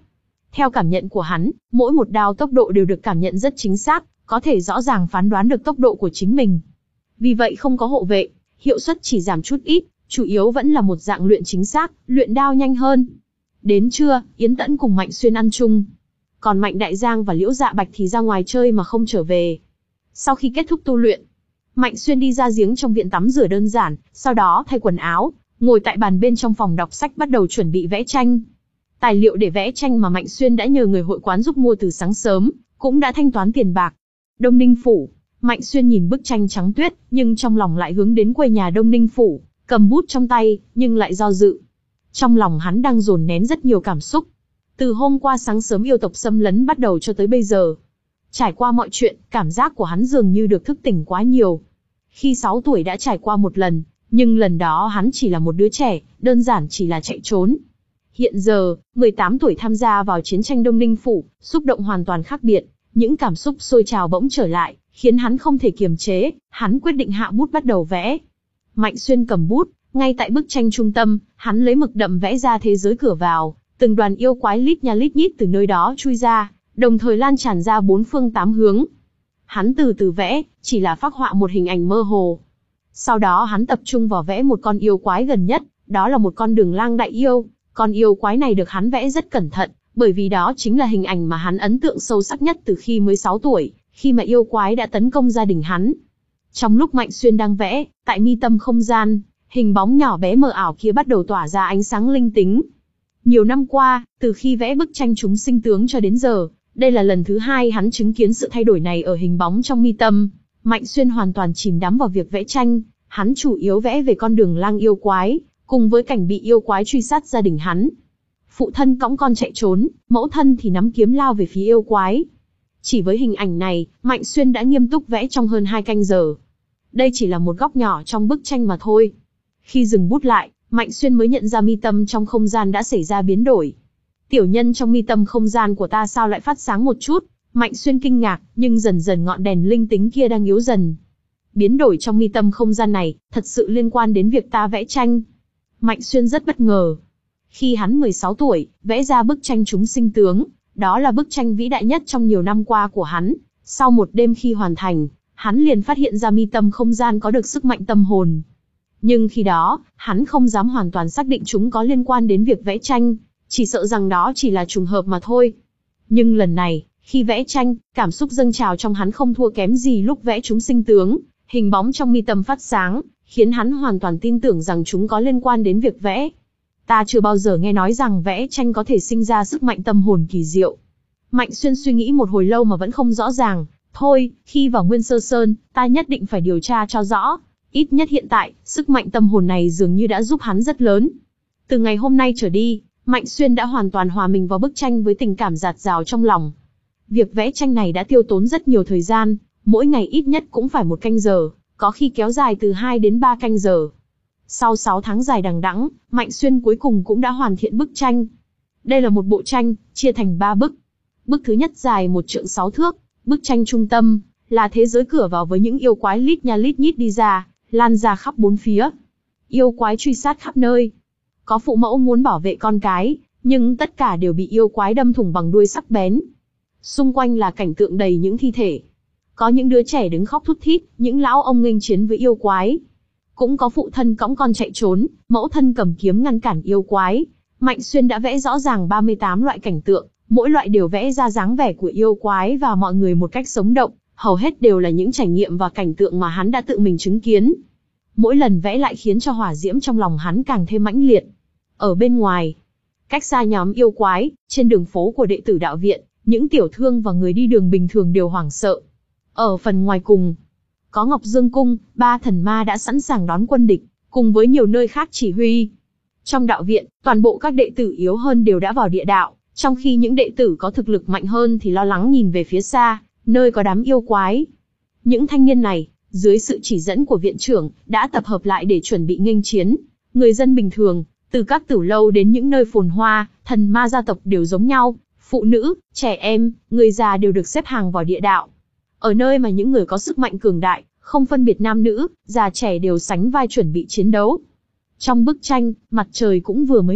Theo cảm nhận của hắn, mỗi một đao tốc độ đều được cảm nhận rất chính xác, có thể rõ ràng phán đoán được tốc độ của chính mình. Vì vậy không có hộ vệ, hiệu suất chỉ giảm chút ít, chủ yếu vẫn là một dạng luyện chính xác, luyện đao nhanh hơn. Đến trưa, Yến Tẫn cùng Mạnh Xuyên ăn chung. Còn Mạnh Đại Giang và Liễu Dạ Bạch thì ra ngoài chơi mà không trở về. Sau khi kết thúc tu luyện, Mạnh Xuyên đi ra giếng trong viện tắm rửa đơn giản, sau đó thay quần áo, ngồi tại bàn bên trong phòng đọc sách bắt đầu chuẩn bị vẽ tranh. Tài liệu để vẽ tranh mà Mạnh Xuyên đã nhờ người hội quán giúp mua từ sáng sớm, cũng đã thanh toán tiền bạc. Đông Ninh Phủ, Mạnh Xuyên nhìn bức tranh trắng tuyết, nhưng trong lòng lại hướng đến quê nhà Đông Ninh Phủ, cầm bút trong tay, nhưng lại do dự. Trong lòng hắn đang dồn nén rất nhiều cảm xúc. Từ hôm qua sáng sớm yêu tộc xâm lấn bắt đầu cho tới bây giờ. Trải qua mọi chuyện, cảm giác của hắn dường như được thức tỉnh quá nhiều. Khi sáu tuổi đã trải qua một lần, nhưng lần đó hắn chỉ là một đứa trẻ, đơn giản chỉ là chạy trốn. Hiện giờ, mười tám tuổi tham gia vào chiến tranh Đông Ninh Phủ, xúc động hoàn toàn khác biệt. Những cảm xúc sôi trào bỗng trở lại, khiến hắn không thể kiềm chế, hắn quyết định hạ bút bắt đầu vẽ. Mạnh Xuyên cầm bút, ngay tại bức tranh trung tâm, hắn lấy mực đậm vẽ ra thế giới cửa vào, từng đoàn yêu quái lít nha lít nhít từ nơi đó chui ra, đồng thời lan tràn ra bốn phương tám hướng. Hắn từ từ vẽ, chỉ là phác họa một hình ảnh mơ hồ. Sau đó hắn tập trung vào vẽ một con yêu quái gần nhất, đó là một con đường lang đại yêu. Con yêu quái này được hắn vẽ rất cẩn thận, bởi vì đó chính là hình ảnh mà hắn ấn tượng sâu sắc nhất từ khi mới sáu tuổi, khi mà yêu quái đã tấn công gia đình hắn. Trong lúc Mạnh Xuyên đang vẽ, tại mi tâm không gian, hình bóng nhỏ bé mờ ảo kia bắt đầu tỏa ra ánh sáng linh tính. Nhiều năm qua, từ khi vẽ bức tranh chúng sinh tướng cho đến giờ, đây là lần thứ hai hắn chứng kiến sự thay đổi này ở hình bóng trong mi tâm. Mạnh Xuyên hoàn toàn chìm đắm vào việc vẽ tranh, hắn chủ yếu vẽ về con đường lang yêu quái, cùng với cảnh bị yêu quái truy sát gia đình hắn. Phụ thân cõng con chạy trốn, mẫu thân thì nắm kiếm lao về phía yêu quái. Chỉ với hình ảnh này, Mạnh Xuyên đã nghiêm túc vẽ trong hơn hai canh giờ. Đây chỉ là một góc nhỏ trong bức tranh mà thôi. Khi dừng bút lại, Mạnh Xuyên mới nhận ra mi tâm trong không gian đã xảy ra biến đổi. Tiểu nhân trong mi tâm không gian của ta sao lại phát sáng một chút? Mạnh Xuyên kinh ngạc, nhưng dần dần ngọn đèn linh tính kia đang yếu dần. Biến đổi trong mi tâm không gian này, thật sự liên quan đến việc ta vẽ tranh. Mạnh Xuyên rất bất ngờ. Khi hắn mười sáu tuổi, vẽ ra bức tranh chúng sinh tướng, đó là bức tranh vĩ đại nhất trong nhiều năm qua của hắn. Sau một đêm khi hoàn thành, hắn liền phát hiện ra mi tâm không gian có được sức mạnh tâm hồn. Nhưng khi đó, hắn không dám hoàn toàn xác định chúng có liên quan đến việc vẽ tranh, chỉ sợ rằng đó chỉ là trùng hợp mà thôi. Nhưng lần này, khi vẽ tranh, cảm xúc dâng trào trong hắn không thua kém gì lúc vẽ chúng sinh tướng, hình bóng trong mi tâm phát sáng, khiến hắn hoàn toàn tin tưởng rằng chúng có liên quan đến việc vẽ. Ta chưa bao giờ nghe nói rằng vẽ tranh có thể sinh ra sức mạnh tâm hồn kỳ diệu. Mạnh Xuyên suy nghĩ một hồi lâu mà vẫn không rõ ràng. Thôi, khi vào Nguyên Sơ Sơn, ta nhất định phải điều tra cho rõ. Ít nhất hiện tại, sức mạnh tâm hồn này dường như đã giúp hắn rất lớn. Từ ngày hôm nay trở đi, Mạnh Xuyên đã hoàn toàn hòa mình vào bức tranh với tình cảm dạt dào trong lòng. Việc vẽ tranh này đã tiêu tốn rất nhiều thời gian, mỗi ngày ít nhất cũng phải một canh giờ, có khi kéo dài từ hai đến ba canh giờ. Sau sáu tháng dài đằng đẵng, Mạnh Xuyên cuối cùng cũng đã hoàn thiện bức tranh. Đây là một bộ tranh, chia thành ba bức. Bức thứ nhất dài một trượng sáu thước, bức tranh trung tâm, là thế giới cửa vào với những yêu quái lít nha lít nhít đi ra, lan ra khắp bốn phía. Yêu quái truy sát khắp nơi. Có phụ mẫu muốn bảo vệ con cái, nhưng tất cả đều bị yêu quái đâm thủng bằng đuôi sắc bén. Xung quanh là cảnh tượng đầy những thi thể. Có những đứa trẻ đứng khóc thút thít, những lão ông nghênh chiến với yêu quái. Cũng có phụ thân cõng con chạy trốn, mẫu thân cầm kiếm ngăn cản yêu quái. Mạnh Xuyên đã vẽ rõ ràng ba mươi tám loại cảnh tượng, mỗi loại đều vẽ ra dáng vẻ của yêu quái và mọi người một cách sống động, hầu hết đều là những trải nghiệm và cảnh tượng mà hắn đã tự mình chứng kiến. Mỗi lần vẽ lại khiến cho hỏa diễm trong lòng hắn càng thêm mãnh liệt. Ở bên ngoài, cách xa nhóm yêu quái, trên đường phố của đệ tử đạo viện, những tiểu thương và người đi đường bình thường đều hoảng sợ. Ở phần ngoài cùng, có Ngọc Dương Cung, ba thần ma đã sẵn sàng đón quân địch, cùng với nhiều nơi khác chỉ huy. Trong đạo viện, toàn bộ các đệ tử yếu hơn đều đã vào địa đạo, trong khi những đệ tử có thực lực mạnh hơn thì lo lắng nhìn về phía xa, nơi có đám yêu quái. Những thanh niên này, dưới sự chỉ dẫn của viện trưởng, đã tập hợp lại để chuẩn bị nghênh chiến. Người dân bình thường, từ các tử lâu đến những nơi phồn hoa, thần ma gia tộc đều giống nhau, phụ nữ, trẻ em, người già đều được xếp hàng vào địa đạo. Ở nơi mà những người có sức mạnh cường đại, không phân biệt nam nữ, già trẻ đều sánh vai chuẩn bị chiến đấu. Trong bức tranh, mặt trời cũng vừa mới mọc,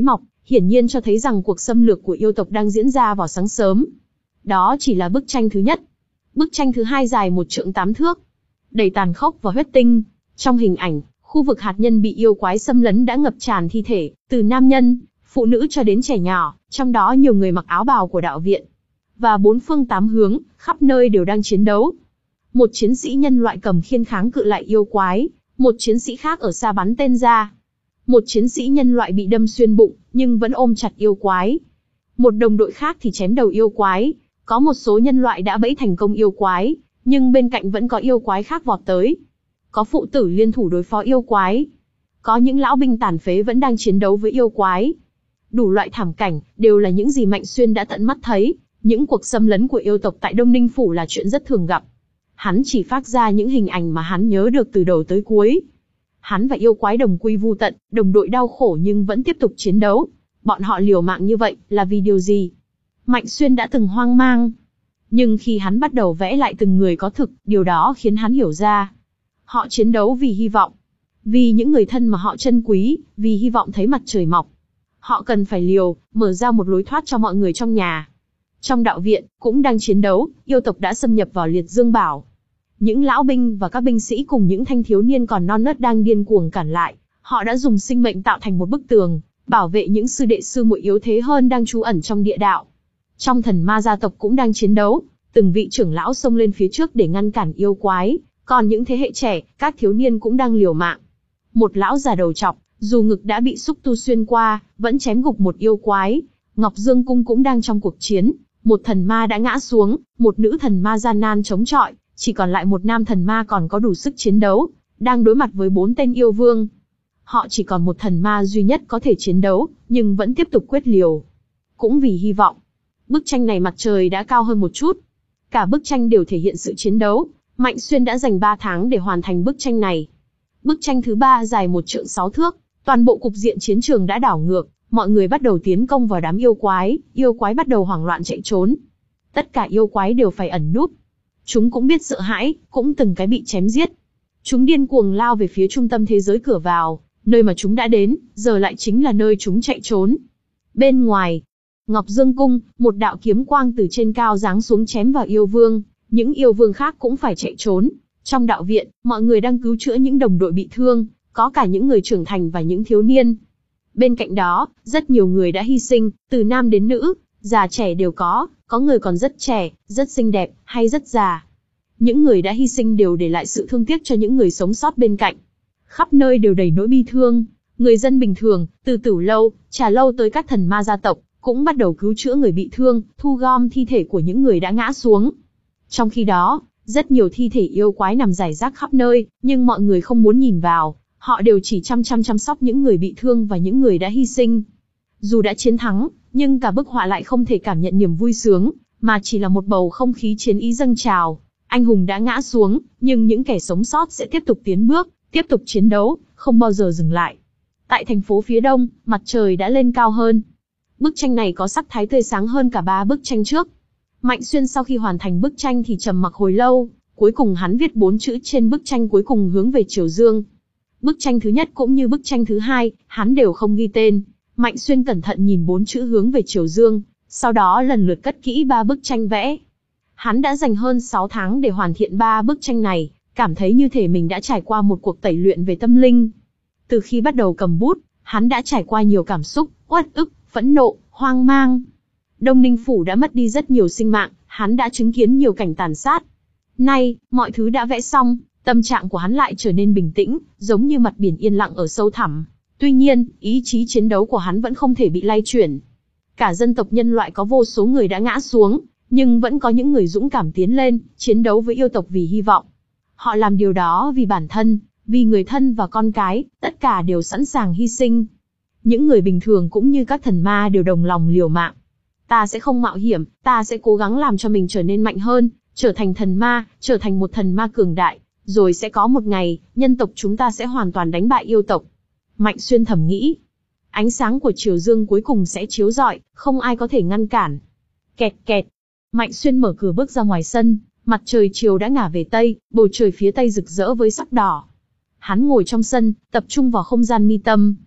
hiển nhiên cho thấy rằng cuộc xâm lược của yêu tộc đang diễn ra vào sáng sớm. Đó chỉ là bức tranh thứ nhất. Bức tranh thứ hai dài một trượng tám thước, đầy tàn khốc và huyết tinh. Trong hình ảnh, khu vực hạt nhân bị yêu quái xâm lấn đã ngập tràn thi thể, từ nam nhân, phụ nữ cho đến trẻ nhỏ, trong đó nhiều người mặc áo bào của đạo viện. Và bốn phương tám hướng, khắp nơi đều đang chiến đấu. Một chiến sĩ nhân loại cầm khiên kháng cự lại yêu quái, một chiến sĩ khác ở xa bắn tên ra. Một chiến sĩ nhân loại bị đâm xuyên bụng, nhưng vẫn ôm chặt yêu quái. Một đồng đội khác thì chém đầu yêu quái. Có một số nhân loại đã bẫy thành công yêu quái, nhưng bên cạnh vẫn có yêu quái khác vọt tới. Có phụ tử liên thủ đối phó yêu quái. Có những lão binh tàn phế vẫn đang chiến đấu với yêu quái. Đủ loại thảm cảnh, đều là những gì Mạnh Xuyên đã tận mắt thấy. Những cuộc xâm lấn của yêu tộc tại Đông Ninh Phủ là chuyện rất thường gặp. Hắn chỉ phát ra những hình ảnh mà hắn nhớ được từ đầu tới cuối. Hắn và yêu quái đồng quy vu tận, đồng đội đau khổ nhưng vẫn tiếp tục chiến đấu. Bọn họ liều mạng như vậy, là vì điều gì? Mạnh Xuyên đã từng hoang mang. Nhưng khi hắn bắt đầu vẽ lại từng người có thực, điều đó khiến hắn hiểu ra. Họ chiến đấu vì hy vọng. Vì những người thân mà họ trân quý, vì hy vọng thấy mặt trời mọc. Họ cần phải liều, mở ra một lối thoát cho mọi người trong nhà. Trong đạo viện, cũng đang chiến đấu, yêu tộc đã xâm nhập vào Liệt Dương Bảo. Những lão binh và các binh sĩ cùng những thanh thiếu niên còn non nớt đang điên cuồng cản lại. Họ đã dùng sinh mệnh tạo thành một bức tường, bảo vệ những sư đệ sư muội yếu thế hơn đang trú ẩn trong địa đạo. Trong thần ma gia tộc cũng đang chiến đấu, từng vị trưởng lão xông lên phía trước để ngăn cản yêu quái, còn những thế hệ trẻ, các thiếu niên cũng đang liều mạng. Một lão già đầu trọc, dù ngực đã bị xúc tu xuyên qua, vẫn chém gục một yêu quái. Ngọc Dương Cung cũng đang trong cuộc chiến, một thần ma đã ngã xuống, một nữ thần ma gian nan chống chọi, chỉ còn lại một nam thần ma còn có đủ sức chiến đấu, đang đối mặt với bốn tên yêu vương. Họ chỉ còn một thần ma duy nhất có thể chiến đấu, nhưng vẫn tiếp tục quyết liều. Cũng vì hy vọng. Bức tranh này mặt trời đã cao hơn một chút. Cả bức tranh đều thể hiện sự chiến đấu. Mạnh Xuyên đã dành ba tháng để hoàn thành bức tranh này. Bức tranh thứ ba dài một trượng sáu thước. Toàn bộ cục diện chiến trường đã đảo ngược. Mọi người bắt đầu tiến công vào đám yêu quái. Yêu quái bắt đầu hoảng loạn chạy trốn. Tất cả yêu quái đều phải ẩn núp. Chúng cũng biết sợ hãi, cũng từng cái bị chém giết. Chúng điên cuồng lao về phía trung tâm thế giới cửa vào. Nơi mà chúng đã đến, giờ lại chính là nơi chúng chạy trốn. Bên ngoài Ngọc Dương Cung, một đạo kiếm quang từ trên cao giáng xuống chém vào yêu vương, những yêu vương khác cũng phải chạy trốn. Trong đạo viện, mọi người đang cứu chữa những đồng đội bị thương, có cả những người trưởng thành và những thiếu niên. Bên cạnh đó, rất nhiều người đã hy sinh, từ nam đến nữ, già trẻ đều có, có người còn rất trẻ, rất xinh đẹp, hay rất già. Những người đã hy sinh đều để lại sự thương tiếc cho những người sống sót bên cạnh. Khắp nơi đều đầy nỗi bi thương, người dân bình thường, từ Tử Lâu, Trà Lâu tới các thần ma gia tộc, cũng bắt đầu cứu chữa người bị thương, thu gom thi thể của những người đã ngã xuống. Trong khi đó, rất nhiều thi thể yêu quái nằm rải rác khắp nơi, nhưng mọi người không muốn nhìn vào, họ đều chỉ chăm chăm chăm sóc những người bị thương và những người đã hy sinh. Dù đã chiến thắng, nhưng cả bức họa lại không thể cảm nhận niềm vui sướng, mà chỉ là một bầu không khí chiến ý dâng trào. Anh hùng đã ngã xuống, nhưng những kẻ sống sót sẽ tiếp tục tiến bước, tiếp tục chiến đấu, không bao giờ dừng lại. Tại thành phố phía đông, mặt trời đã lên cao hơn. Bức tranh này có sắc thái tươi sáng hơn cả ba bức tranh trước. Mạnh Xuyên sau khi hoàn thành bức tranh thì trầm mặc hồi lâu, cuối cùng hắn viết bốn chữ trên bức tranh cuối cùng hướng về Triều Dương. Bức tranh thứ nhất cũng như bức tranh thứ hai, hắn đều không ghi tên. Mạnh Xuyên cẩn thận nhìn bốn chữ hướng về Triều Dương, sau đó lần lượt cất kỹ ba bức tranh vẽ. Hắn đã dành hơn sáu tháng để hoàn thiện ba bức tranh này, cảm thấy như thể mình đã trải qua một cuộc tẩy luyện về tâm linh. Từ khi bắt đầu cầm bút, hắn đã trải qua nhiều cảm xúc, uất ức, phẫn nộ, hoang mang. Đông Ninh Phủ đã mất đi rất nhiều sinh mạng, hắn đã chứng kiến nhiều cảnh tàn sát. Nay, mọi thứ đã vẽ xong, tâm trạng của hắn lại trở nên bình tĩnh, giống như mặt biển yên lặng ở sâu thẳm. Tuy nhiên, ý chí chiến đấu của hắn vẫn không thể bị lay chuyển. Cả dân tộc nhân loại có vô số người đã ngã xuống, nhưng vẫn có những người dũng cảm tiến lên, chiến đấu với yêu tộc vì hy vọng. Họ làm điều đó vì bản thân, vì người thân và con cái, tất cả đều sẵn sàng hy sinh. Những người bình thường cũng như các thần ma đều đồng lòng liều mạng. Ta sẽ không mạo hiểm, ta sẽ cố gắng làm cho mình trở nên mạnh hơn, trở thành thần ma, trở thành một thần ma cường đại, rồi sẽ có một ngày, nhân tộc chúng ta sẽ hoàn toàn đánh bại yêu tộc. Mạnh Xuyên thầm nghĩ. Ánh sáng của Triều Dương cuối cùng sẽ chiếu rọi, không ai có thể ngăn cản. Kẹt kẹt. Mạnh Xuyên mở cửa bước ra ngoài sân, mặt trời chiều đã ngả về Tây, bầu trời phía Tây rực rỡ với sắc đỏ. Hắn ngồi trong sân, tập trung vào không gian mi tâm.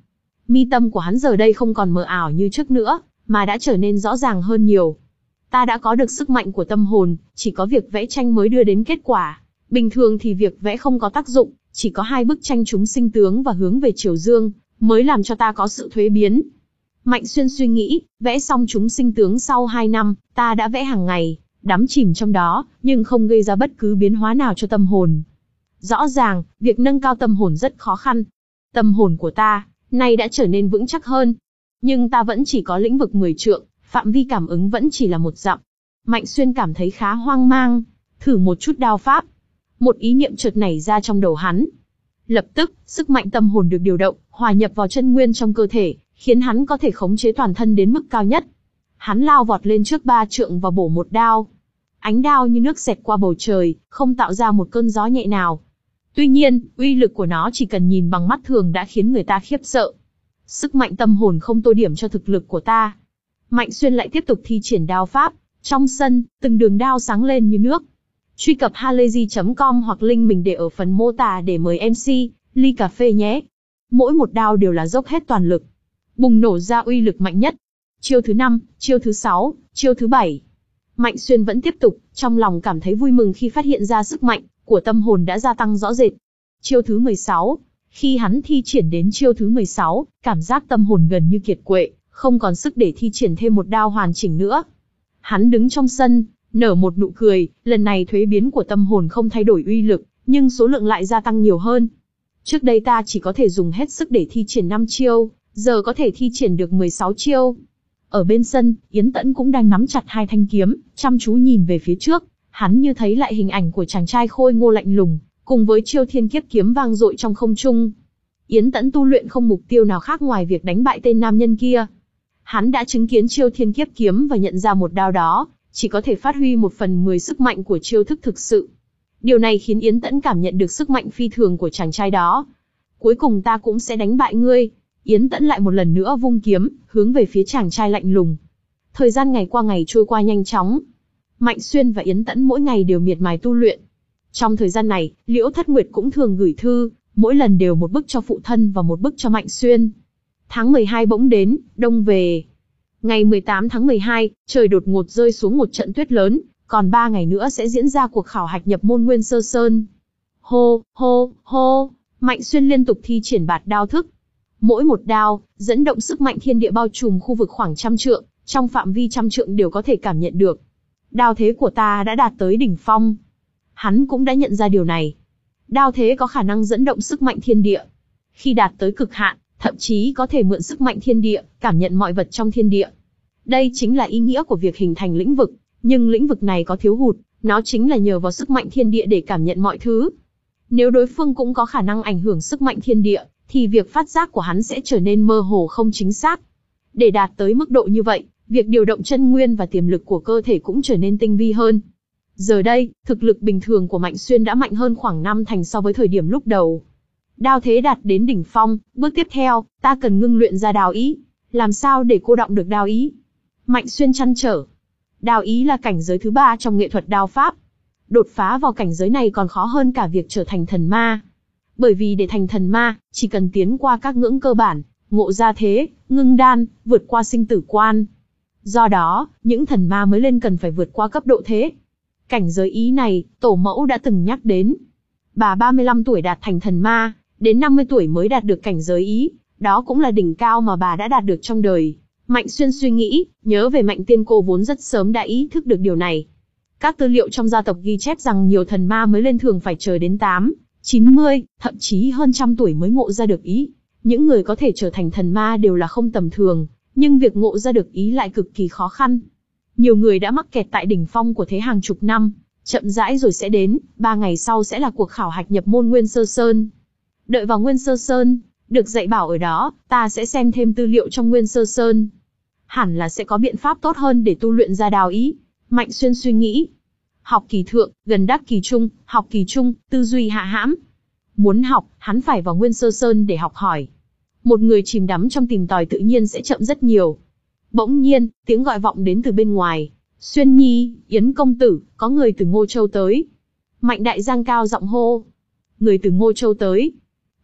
Mi tâm của hắn giờ đây không còn mờ ảo như trước nữa, mà đã trở nên rõ ràng hơn nhiều. Ta đã có được sức mạnh của tâm hồn, chỉ có việc vẽ tranh mới đưa đến kết quả. Bình thường thì việc vẽ không có tác dụng, chỉ có hai bức tranh chúng sinh tướng và hướng về chiều dương, mới làm cho ta có sự thuế biến. Mạnh Xuyên suy nghĩ, vẽ xong chúng sinh tướng sau hai năm, ta đã vẽ hàng ngày, đắm chìm trong đó, nhưng không gây ra bất cứ biến hóa nào cho tâm hồn. Rõ ràng, việc nâng cao tâm hồn rất khó khăn. Tâm hồn của ta, nay đã trở nên vững chắc hơn. Nhưng ta vẫn chỉ có lĩnh vực mười trượng, phạm vi cảm ứng vẫn chỉ là một dặm. Mạnh Xuyên cảm thấy khá hoang mang, thử một chút đao pháp. Một ý niệm chợt nảy ra trong đầu hắn. Lập tức, sức mạnh tâm hồn được điều động, hòa nhập vào chân nguyên trong cơ thể, khiến hắn có thể khống chế toàn thân đến mức cao nhất. Hắn lao vọt lên trước ba trượng và bổ một đao. Ánh đao như nước xẹt qua bầu trời, không tạo ra một cơn gió nhẹ nào. Tuy nhiên, uy lực của nó chỉ cần nhìn bằng mắt thường đã khiến người ta khiếp sợ. Sức mạnh tâm hồn không tô điểm cho thực lực của ta. Mạnh Xuyên lại tiếp tục thi triển đao pháp. Trong sân, từng đường đao sáng lên như nước. Truy cập halayzi chấm com hoặc link mình để ở phần mô tả để mời em xê, ly cà phê nhé. Mỗi một đao đều là dốc hết toàn lực. Bùng nổ ra uy lực mạnh nhất. Chiêu thứ năm, chiêu thứ sáu, chiêu thứ bảy. Mạnh Xuyên vẫn tiếp tục, trong lòng cảm thấy vui mừng khi phát hiện ra sức mạnh của tâm hồn đã gia tăng rõ rệt. Chiêu thứ mười sáu. Khi hắn thi triển đến chiêu thứ mười sáu, cảm giác tâm hồn gần như kiệt quệ, không còn sức để thi triển thêm một đao hoàn chỉnh nữa. Hắn đứng trong sân, nở một nụ cười, lần này thuế biến của tâm hồn không thay đổi uy lực, nhưng số lượng lại gia tăng nhiều hơn. Trước đây ta chỉ có thể dùng hết sức để thi triển năm chiêu, giờ có thể thi triển được mười sáu chiêu. Ở bên sân, Yến Tẫn cũng đang nắm chặt hai thanh kiếm, chăm chú nhìn về phía trước, hắn như thấy lại hình ảnh của chàng trai khôi ngô lạnh lùng, cùng với chiêu thiên kiếp kiếm vang dội trong không trung. Yến Tẫn tu luyện không mục tiêu nào khác ngoài việc đánh bại tên nam nhân kia. Hắn đã chứng kiến chiêu thiên kiếp kiếm và nhận ra một đao đó chỉ có thể phát huy một phần mười sức mạnh của chiêu thức thực sự. Điều này khiến Yến Tẫn cảm nhận được sức mạnh phi thường của chàng trai đó. Cuối cùng ta cũng sẽ đánh bại ngươi. Yến Tẫn lại một lần nữa vung kiếm, hướng về phía chàng trai lạnh lùng. Thời gian ngày qua ngày trôi qua nhanh chóng. Mạnh Xuyên và Yến Tẫn mỗi ngày đều miệt mài tu luyện. Trong thời gian này, Liễu Thất Nguyệt cũng thường gửi thư, mỗi lần đều một bức cho phụ thân và một bức cho Mạnh Xuyên. Tháng mười hai bỗng đến, đông về. Ngày mười tám tháng mười hai, trời đột ngột rơi xuống một trận tuyết lớn, còn ba ngày nữa sẽ diễn ra cuộc khảo hạch nhập môn Nguyên Sơ Sơn. Hô, hô, hô, Mạnh Xuyên liên tục thi triển bạt đao thức. Mỗi một đao, dẫn động sức mạnh thiên địa bao trùm khu vực khoảng trăm trượng, trong phạm vi trăm trượng đều có thể cảm nhận được. Đao thế của ta đã đạt tới đỉnh phong. Hắn cũng đã nhận ra điều này. Đao thế có khả năng dẫn động sức mạnh thiên địa. Khi đạt tới cực hạn, thậm chí có thể mượn sức mạnh thiên địa, cảm nhận mọi vật trong thiên địa. Đây chính là ý nghĩa của việc hình thành lĩnh vực, nhưng lĩnh vực này có thiếu hụt, nó chính là nhờ vào sức mạnh thiên địa để cảm nhận mọi thứ. Nếu đối phương cũng có khả năng ảnh hưởng sức mạnh thiên địa, thì việc phát giác của hắn sẽ trở nên mơ hồ không chính xác. Để đạt tới mức độ như vậy, việc điều động chân nguyên và tiềm lực của cơ thể cũng trở nên tinh vi hơn. Giờ đây, thực lực bình thường của Mạnh Xuyên đã mạnh hơn khoảng năm thành so với thời điểm lúc đầu. Đao thế đạt đến đỉnh phong, bước tiếp theo, ta cần ngưng luyện ra đao ý. Làm sao để cô đọng được đao ý? Mạnh Xuyên trăn trở. Đao ý là cảnh giới thứ ba trong nghệ thuật đao pháp. Đột phá vào cảnh giới này còn khó hơn cả việc trở thành thần ma. Bởi vì để thành thần ma, chỉ cần tiến qua các ngưỡng cơ bản, ngộ ra thế, ngưng đan, vượt qua sinh tử quan. Do đó, những thần ma mới lên cần phải vượt qua cấp độ thế. Cảnh giới ý này, tổ mẫu đã từng nhắc đến. Bà ba mươi lăm tuổi đạt thành thần ma, đến năm mươi tuổi mới đạt được cảnh giới ý, đó cũng là đỉnh cao mà bà đã đạt được trong đời. Mạnh Xuyên suy nghĩ, nhớ về Mạnh Tiên Cô vốn rất sớm đã ý thức được điều này. Các tư liệu trong gia tộc ghi chép rằng nhiều thần ma mới lên thường phải chờ đến tám, chín mươi, thậm chí hơn trăm tuổi mới ngộ ra được ý. Những người có thể trở thành thần ma đều là không tầm thường, nhưng việc ngộ ra được ý lại cực kỳ khó khăn. Nhiều người đã mắc kẹt tại đỉnh phong của thế hàng chục năm, chậm rãi rồi sẽ đến, ba ngày sau sẽ là cuộc khảo hạch nhập môn Nguyên Sơ Sơn. Đợi vào Nguyên Sơ Sơn, được dạy bảo ở đó, ta sẽ xem thêm tư liệu trong Nguyên Sơ Sơn. Hẳn là sẽ có biện pháp tốt hơn để tu luyện ra đao ý. Mạnh Xuyên suy nghĩ. Học kỳ thượng, gần đắc kỳ trung, học kỳ trung, tư duy hạ hãm. Muốn học, hắn phải vào Nguyên Sơ Sơn để học hỏi. Một người chìm đắm trong tìm tòi tự nhiên sẽ chậm rất nhiều. Bỗng nhiên, tiếng gọi vọng đến từ bên ngoài. Xuyên Nhi, Yến công tử, có người từ Ngô Châu tới. Mạnh Đại Giang cao giọng hô. Người từ Ngô Châu tới.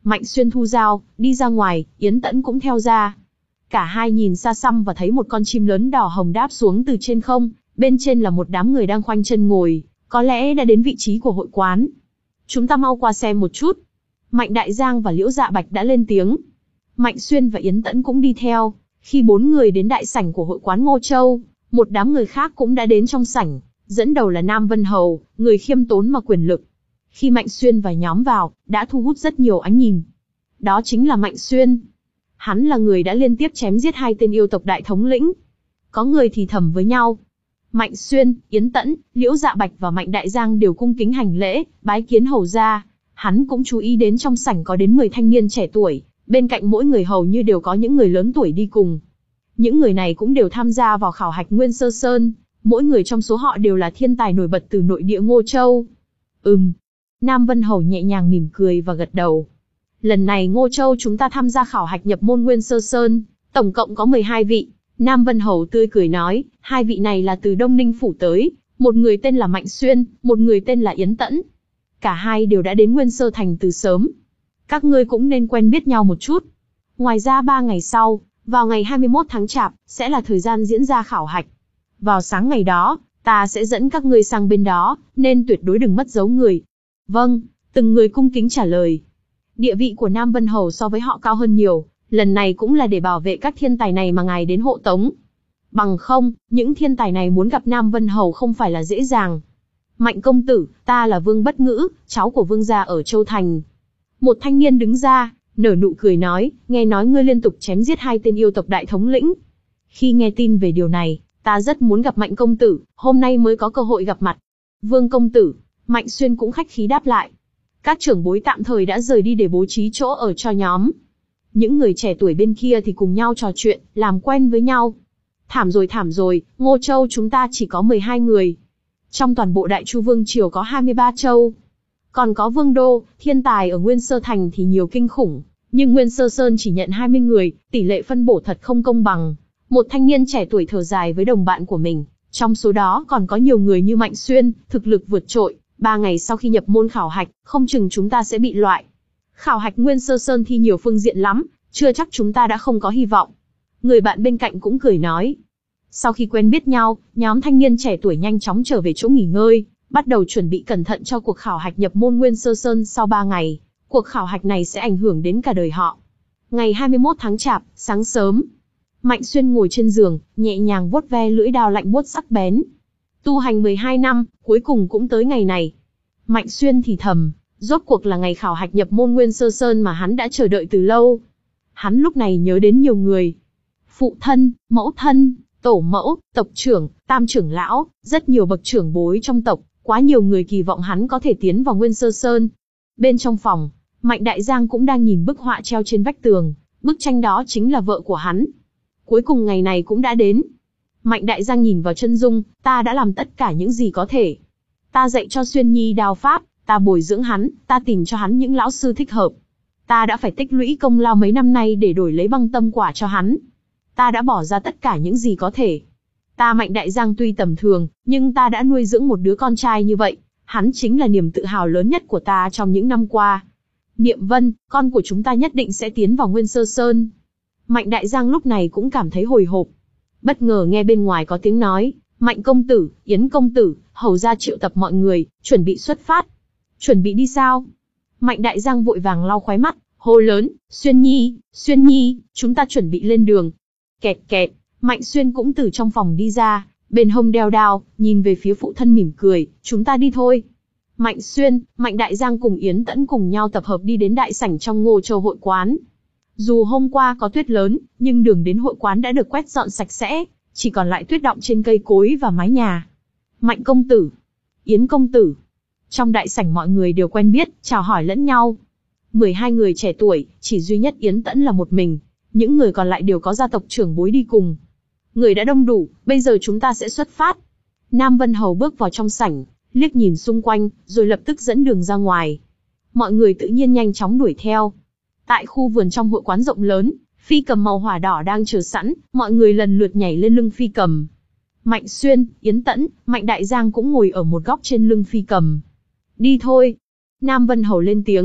Mạnh Xuyên thu dao, đi ra ngoài, Yến Tẫn cũng theo ra. Cả hai nhìn xa xăm và thấy một con chim lớn đỏ hồng đáp xuống từ trên không, bên trên là một đám người đang khoanh chân ngồi, có lẽ đã đến vị trí của hội quán. Chúng ta mau qua xem một chút. Mạnh Đại Giang và Liễu Dạ Bạch đã lên tiếng. Mạnh Xuyên và Yến Tẫn cũng đi theo. Khi bốn người đến đại sảnh của hội quán Ngô Châu, một đám người khác cũng đã đến trong sảnh, dẫn đầu là Nam Vân Hầu, người khiêm tốn mà quyền lực. Khi Mạnh Xuyên và nhóm vào, đã thu hút rất nhiều ánh nhìn. Đó chính là Mạnh Xuyên. Hắn là người đã liên tiếp chém giết hai tên yêu tộc đại thống lĩnh. Có người thì thầm với nhau. Mạnh Xuyên, Yến Tẫn, Liễu Dạ Bạch và Mạnh Đại Giang đều cung kính hành lễ, bái kiến hầu gia. Hắn cũng chú ý đến trong sảnh có đến mười thanh niên trẻ tuổi, bên cạnh mỗi người hầu như đều có những người lớn tuổi đi cùng. Những người này cũng đều tham gia vào khảo hạch Nguyên Sơ Sơn, mỗi người trong số họ đều là thiên tài nổi bật từ nội địa Ngô Châu. Ừm. Nam Vân Hầu nhẹ nhàng mỉm cười và gật đầu. Lần này Ngô Châu chúng ta tham gia khảo hạch nhập môn Nguyên Sơ Sơn, tổng cộng có mười hai vị. Nam Vân Hầu tươi cười nói, hai vị này là từ Đông Ninh Phủ tới, một người tên là Mạnh Xuyên, một người tên là Yến Tẫn. Cả hai đều đã đến Nguyên Sơ Thành từ sớm. Các ngươi cũng nên quen biết nhau một chút. Ngoài ra ba ngày sau, vào ngày hai mươi mốt tháng Chạp, sẽ là thời gian diễn ra khảo hạch. Vào sáng ngày đó, ta sẽ dẫn các ngươi sang bên đó, nên tuyệt đối đừng mất dấu người. Vâng, từng người cung kính trả lời. Địa vị của Nam Vân Hầu so với họ cao hơn nhiều, lần này cũng là để bảo vệ các thiên tài này mà ngài đến hộ tống. Bằng không, những thiên tài này muốn gặp Nam Vân Hầu không phải là dễ dàng. Mạnh công tử, ta là Vương Bất Ngữ, cháu của Vương gia ở Châu Thành. Một thanh niên đứng ra, nở nụ cười nói, nghe nói ngươi liên tục chém giết hai tên yêu tộc đại thống lĩnh. Khi nghe tin về điều này, ta rất muốn gặp Mạnh công tử, hôm nay mới có cơ hội gặp mặt. Vương công tử, Mạnh Xuyên cũng khách khí đáp lại. Các trưởng bối tạm thời đã rời đi để bố trí chỗ ở cho nhóm. Những người trẻ tuổi bên kia thì cùng nhau trò chuyện, làm quen với nhau. Thảm rồi thảm rồi, Ngô Châu chúng ta chỉ có mười hai người. Trong toàn bộ Đại Chu Vương Triều có hai mươi ba châu. Còn có Vương Đô, thiên tài ở Nguyên Sơ Thành thì nhiều kinh khủng. Nhưng Nguyên Sơ Sơn chỉ nhận hai mươi người, tỷ lệ phân bổ thật không công bằng. Một thanh niên trẻ tuổi thở dài với đồng bạn của mình. Trong số đó còn có nhiều người như Mạnh Xuyên, thực lực vượt trội. Ba ngày sau khi nhập môn khảo hạch, không chừng chúng ta sẽ bị loại. Khảo hạch Nguyên Sơ Sơn thi nhiều phương diện lắm, chưa chắc chúng ta đã không có hy vọng. Người bạn bên cạnh cũng cười nói. Sau khi quen biết nhau, nhóm thanh niên trẻ tuổi nhanh chóng trở về chỗ nghỉ ngơi, bắt đầu chuẩn bị cẩn thận cho cuộc khảo hạch nhập môn Nguyên Sơ Sơn sau ba ngày. Cuộc khảo hạch này sẽ ảnh hưởng đến cả đời họ. Ngày hai mươi mốt tháng Chạp, sáng sớm, Mạnh Xuyên ngồi trên giường, nhẹ nhàng vuốt ve lưỡi dao lạnh buốt sắc bén. Tu hành mười hai năm, cuối cùng cũng tới ngày này. Mạnh Xuyên thì thầm, rốt cuộc là ngày khảo hạch nhập môn Nguyên Sơ Sơn mà hắn đã chờ đợi từ lâu. Hắn lúc này nhớ đến nhiều người. Phụ thân, mẫu thân, tổ mẫu, tộc trưởng, tam trưởng lão, rất nhiều bậc trưởng bối trong tộc, quá nhiều người kỳ vọng hắn có thể tiến vào Nguyên Sơ Sơn. Bên trong phòng, Mạnh Đại Giang cũng đang nhìn bức họa treo trên vách tường, bức tranh đó chính là vợ của hắn. Cuối cùng ngày này cũng đã đến. Mạnh Đại Giang nhìn vào chân dung, ta đã làm tất cả những gì có thể. Ta dạy cho Xuyên Nhi đao pháp, ta bồi dưỡng hắn, ta tìm cho hắn những lão sư thích hợp. Ta đã phải tích lũy công lao mấy năm nay để đổi lấy băng tâm quả cho hắn. Ta đã bỏ ra tất cả những gì có thể. Ta Mạnh Đại Giang tuy tầm thường, nhưng ta đã nuôi dưỡng một đứa con trai như vậy. Hắn chính là niềm tự hào lớn nhất của ta trong những năm qua. Niệm Vân, con của chúng ta nhất định sẽ tiến vào Nguyên Sơ Sơn. Mạnh Đại Giang lúc này cũng cảm thấy hồi hộp. Bất ngờ nghe bên ngoài có tiếng nói, Mạnh công tử, Yến công tử, hầu ra triệu tập mọi người, chuẩn bị xuất phát. Chuẩn bị đi sao? Mạnh Đại Giang vội vàng lau khóe mắt, hô lớn, Xuyên Nhi, Xuyên Nhi, chúng ta chuẩn bị lên đường. Kẹt kẹt, Mạnh Xuyên cũng từ trong phòng đi ra, bên hông đeo đao, nhìn về phía phụ thân mỉm cười, chúng ta đi thôi. Mạnh Xuyên, Mạnh Đại Giang cùng Yến Tẫn cùng nhau tập hợp đi đến đại sảnh trong Ngô Châu hội quán. Dù hôm qua có tuyết lớn, nhưng đường đến hội quán đã được quét dọn sạch sẽ, chỉ còn lại tuyết đọng trên cây cối và mái nhà. Mạnh công tử, Yến công tử. Trong đại sảnh mọi người đều quen biết, chào hỏi lẫn nhau. mười hai người trẻ tuổi, chỉ duy nhất Yến Tẫn là một mình, những người còn lại đều có gia tộc trưởng bối đi cùng. Người đã đông đủ, bây giờ chúng ta sẽ xuất phát. Nam Vân Hầu bước vào trong sảnh, liếc nhìn xung quanh, rồi lập tức dẫn đường ra ngoài. Mọi người tự nhiên nhanh chóng đuổi theo. Tại khu vườn trong hội quán rộng lớn, phi cầm màu hỏa đỏ đang chờ sẵn, mọi người lần lượt nhảy lên lưng phi cầm. Mạnh Xuyên, Yến Tẫn, Mạnh Đại Giang cũng ngồi ở một góc trên lưng phi cầm. Đi thôi. Nam Vân Hầu lên tiếng,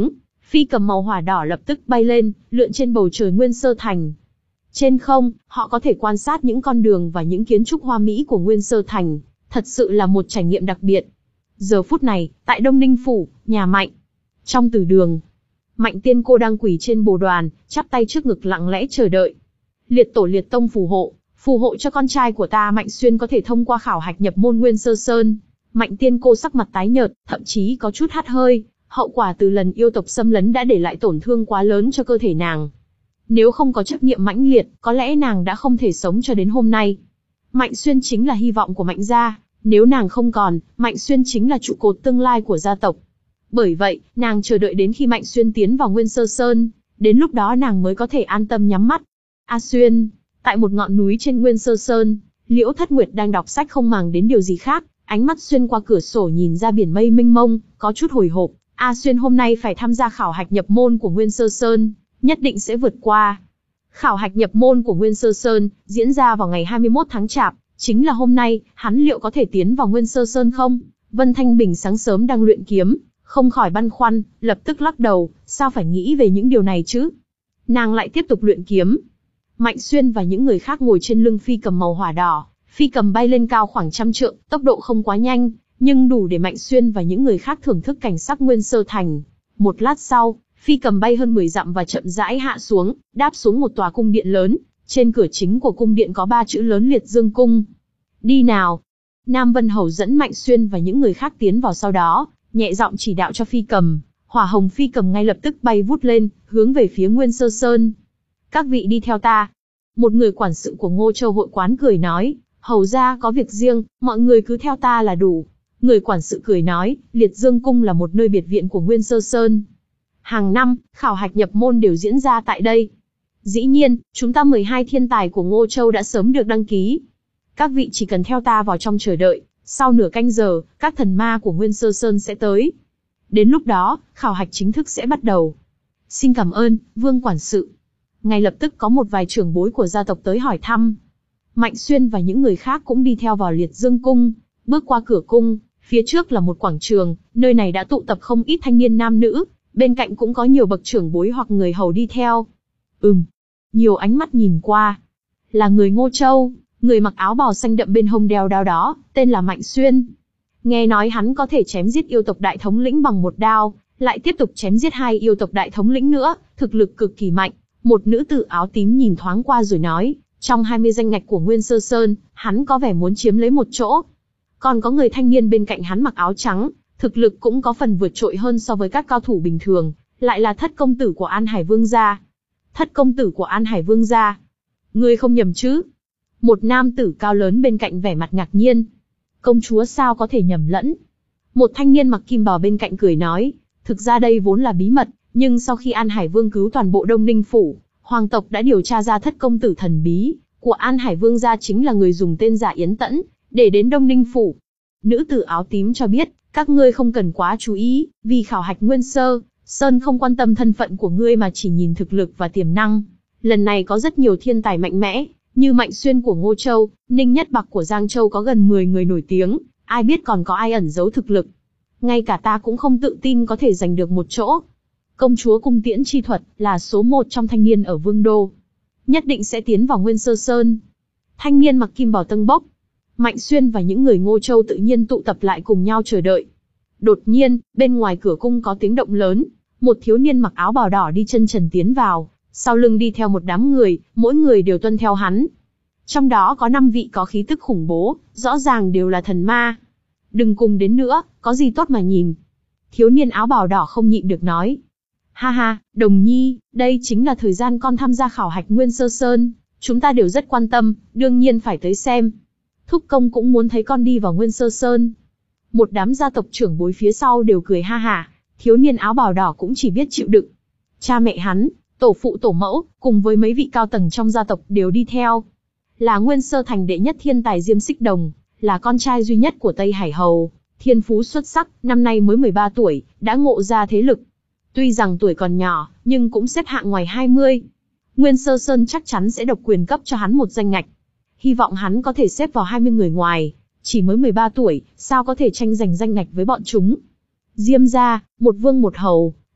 Phi cầm màu hỏa đỏ lập tức bay lên, lượn trên bầu trời Nguyên Sơ Thành. Trên không, họ có thể quan sát những con đường và những kiến trúc hoa mỹ của Nguyên Sơ Thành, thật sự là một trải nghiệm đặc biệt. Giờ phút này, tại Đông Ninh Phủ, nhà Mạnh. Trong tử đường, Mạnh Tiên Cô đang quỳ trên bồ đoàn, chắp tay trước ngực lặng lẽ chờ đợi. Liệt tổ liệt tông phù hộ, phù hộ cho con trai của ta Mạnh Xuyên có thể thông qua khảo hạch nhập môn Nguyên Sơ Sơn. Mạnh Tiên Cô sắc mặt tái nhợt, thậm chí có chút hắt hơi, hậu quả từ lần yêu tộc xâm lấn đã để lại tổn thương quá lớn cho cơ thể nàng. Nếu không có chấp niệm mãnh liệt, có lẽ nàng đã không thể sống cho đến hôm nay. Mạnh Xuyên chính là hy vọng của Mạnh gia, nếu nàng không còn, Mạnh Xuyên chính là trụ cột tương lai của gia tộc. Bởi vậy, nàng chờ đợi đến khi Mạnh Xuyên tiến vào Nguyên Sơ Sơn, đến lúc đó nàng mới có thể an tâm nhắm mắt. A Xuyên, tại một ngọn núi trên Nguyên Sơ Sơn, Liễu Thất Nguyệt đang đọc sách không màng đến điều gì khác, ánh mắt xuyên qua cửa sổ nhìn ra biển mây mênh mông, có chút hồi hộp. A Xuyên hôm nay phải tham gia khảo hạch nhập môn của Nguyên Sơ Sơn, nhất định sẽ vượt qua. Khảo hạch nhập môn của Nguyên Sơ Sơn diễn ra vào ngày hai mươi mốt tháng Chạp, chính là hôm nay, hắn liệu có thể tiến vào Nguyên Sơ Sơn không? Vân Thanh Bình sáng sớm đang luyện kiếm, không khỏi băn khoăn, lập tức lắc đầu, sao phải nghĩ về những điều này chứ? Nàng lại tiếp tục luyện kiếm. Mạnh Xuyên và những người khác ngồi trên lưng phi cầm màu hỏa đỏ, phi cầm bay lên cao khoảng trăm trượng, tốc độ không quá nhanh, nhưng đủ để Mạnh Xuyên và những người khác thưởng thức cảnh sắc Nguyên Sơ Thành. Một lát sau, phi cầm bay hơn mười dặm và chậm rãi hạ xuống, đáp xuống một tòa cung điện lớn. Trên cửa chính của cung điện có ba chữ lớn Liệt Dương Cung. Đi nào! Nam Vân Hầu dẫn Mạnh Xuyên và những người khác tiến vào sau đó, nhẹ giọng chỉ đạo cho phi cầm. Hỏa hồng phi cầm ngay lập tức bay vút lên, hướng về phía Nguyên Sơ Sơn. Các vị đi theo ta. Một người quản sự của Ngô Châu hội quán cười nói, hầu gia có việc riêng, mọi người cứ theo ta là đủ. Người quản sự cười nói, Liệt Dương Cung là một nơi biệt viện của Nguyên Sơ Sơn. Hàng năm, khảo hạch nhập môn đều diễn ra tại đây. Dĩ nhiên, chúng ta mười hai thiên tài của Ngô Châu đã sớm được đăng ký. Các vị chỉ cần theo ta vào trong chờ đợi, sau nửa canh giờ, các thần ma của Nguyên Sơ Sơn sẽ tới. Đến lúc đó, khảo hạch chính thức sẽ bắt đầu. Xin cảm ơn, Vương quản sự. Ngay lập tức có một vài trưởng bối của gia tộc tới hỏi thăm. Mạnh Xuyên và những người khác cũng đi theo vào Liệt Dương Cung, bước qua cửa cung, phía trước là một quảng trường, nơi này đã tụ tập không ít thanh niên nam nữ, bên cạnh cũng có nhiều bậc trưởng bối hoặc người hầu đi theo. Ừm, nhiều ánh mắt nhìn qua. Là người Ngô Châu, người mặc áo bào xanh đậm bên hông đeo đao đó, tên là Mạnh Xuyên. Nghe nói hắn có thể chém giết yêu tộc đại thống lĩnh bằng một đao, lại tiếp tục chém giết hai yêu tộc đại thống lĩnh nữa, thực lực cực kỳ mạnh. Một nữ tử áo tím nhìn thoáng qua rồi nói, trong hai mươi danh ngạch của Nguyên Sơ Sơn, hắn có vẻ muốn chiếm lấy một chỗ. Còn có người thanh niên bên cạnh hắn mặc áo trắng, thực lực cũng có phần vượt trội hơn so với các cao thủ bình thường, lại là thất công tử của An Hải Vương gia. Thất công tử của An Hải Vương gia? Ngươi không nhầm chứ? Một nam tử cao lớn bên cạnh vẻ mặt ngạc nhiên. Công chúa sao có thể nhầm lẫn? Một thanh niên mặc kim bào bên cạnh cười nói, thực ra đây vốn là bí mật, nhưng sau khi An Hải Vương cứu toàn bộ Đông Ninh Phủ, hoàng tộc đã điều tra ra thất công tử thần bí của An Hải Vương gia chính là người dùng tên giả Yến Tẫn, để đến Đông Ninh Phủ. Nữ tử áo tím cho biết, các ngươi không cần quá chú ý, vì khảo hạch Nguyên Sơ Sơn không quan tâm thân phận của ngươi mà chỉ nhìn thực lực và tiềm năng. Lần này có rất nhiều thiên tài mạnh mẽ, như Mạnh Xuyên của Ngô Châu, Ninh Nhất Bạc của Giang Châu có gần mười người nổi tiếng, ai biết còn có ai ẩn giấu thực lực. Ngay cả ta cũng không tự tin có thể giành được một chỗ. Công chúa cung tiễn chi thuật là số một trong thanh niên ở Vương Đô. Nhất định sẽ tiến vào Nguyên Sơ Sơn. Thanh niên mặc kim bào tâng bốc. Mạnh Xuyên và những người Ngô Châu tự nhiên tụ tập lại cùng nhau chờ đợi. Đột nhiên, bên ngoài cửa cung có tiếng động lớn. Một thiếu niên mặc áo bào đỏ đi chân trần tiến vào, sau lưng đi theo một đám người, mỗi người đều tuân theo hắn. Trong đó có năm vị có khí tức khủng bố, rõ ràng đều là thần ma. Đừng cùng đến nữa, có gì tốt mà nhìn. Thiếu niên áo bào đỏ không nhịn được nói. Ha ha, Đồng Nhi, đây chính là thời gian con tham gia khảo hạch Nguyên Sơ Sơn, chúng ta đều rất quan tâm, đương nhiên phải tới xem. Thúc công cũng muốn thấy con đi vào Nguyên Sơ Sơn. Một đám gia tộc trưởng bối phía sau đều cười ha hả, thiếu niên áo bào đỏ cũng chỉ biết chịu đựng. Cha mẹ hắn, tổ phụ tổ mẫu, cùng với mấy vị cao tầng trong gia tộc đều đi theo. Là Nguyên Sơ Thành đệ nhất thiên tài Diêm Xích Đồng, là con trai duy nhất của Tây Hải Hầu, thiên phú xuất sắc, năm nay mới mười ba tuổi, đã ngộ ra thế lực. Tuy rằng tuổi còn nhỏ, nhưng cũng xếp hạng ngoài hai mươi. Nguyên Sơ Sơn chắc chắn sẽ độc quyền cấp cho hắn một danh ngạch. Hy vọng hắn có thể xếp vào hai mươi người ngoài, chỉ mới mười ba tuổi, sao có thể tranh giành danh ngạch với bọn chúng. Diêm gia, một vương một hầu,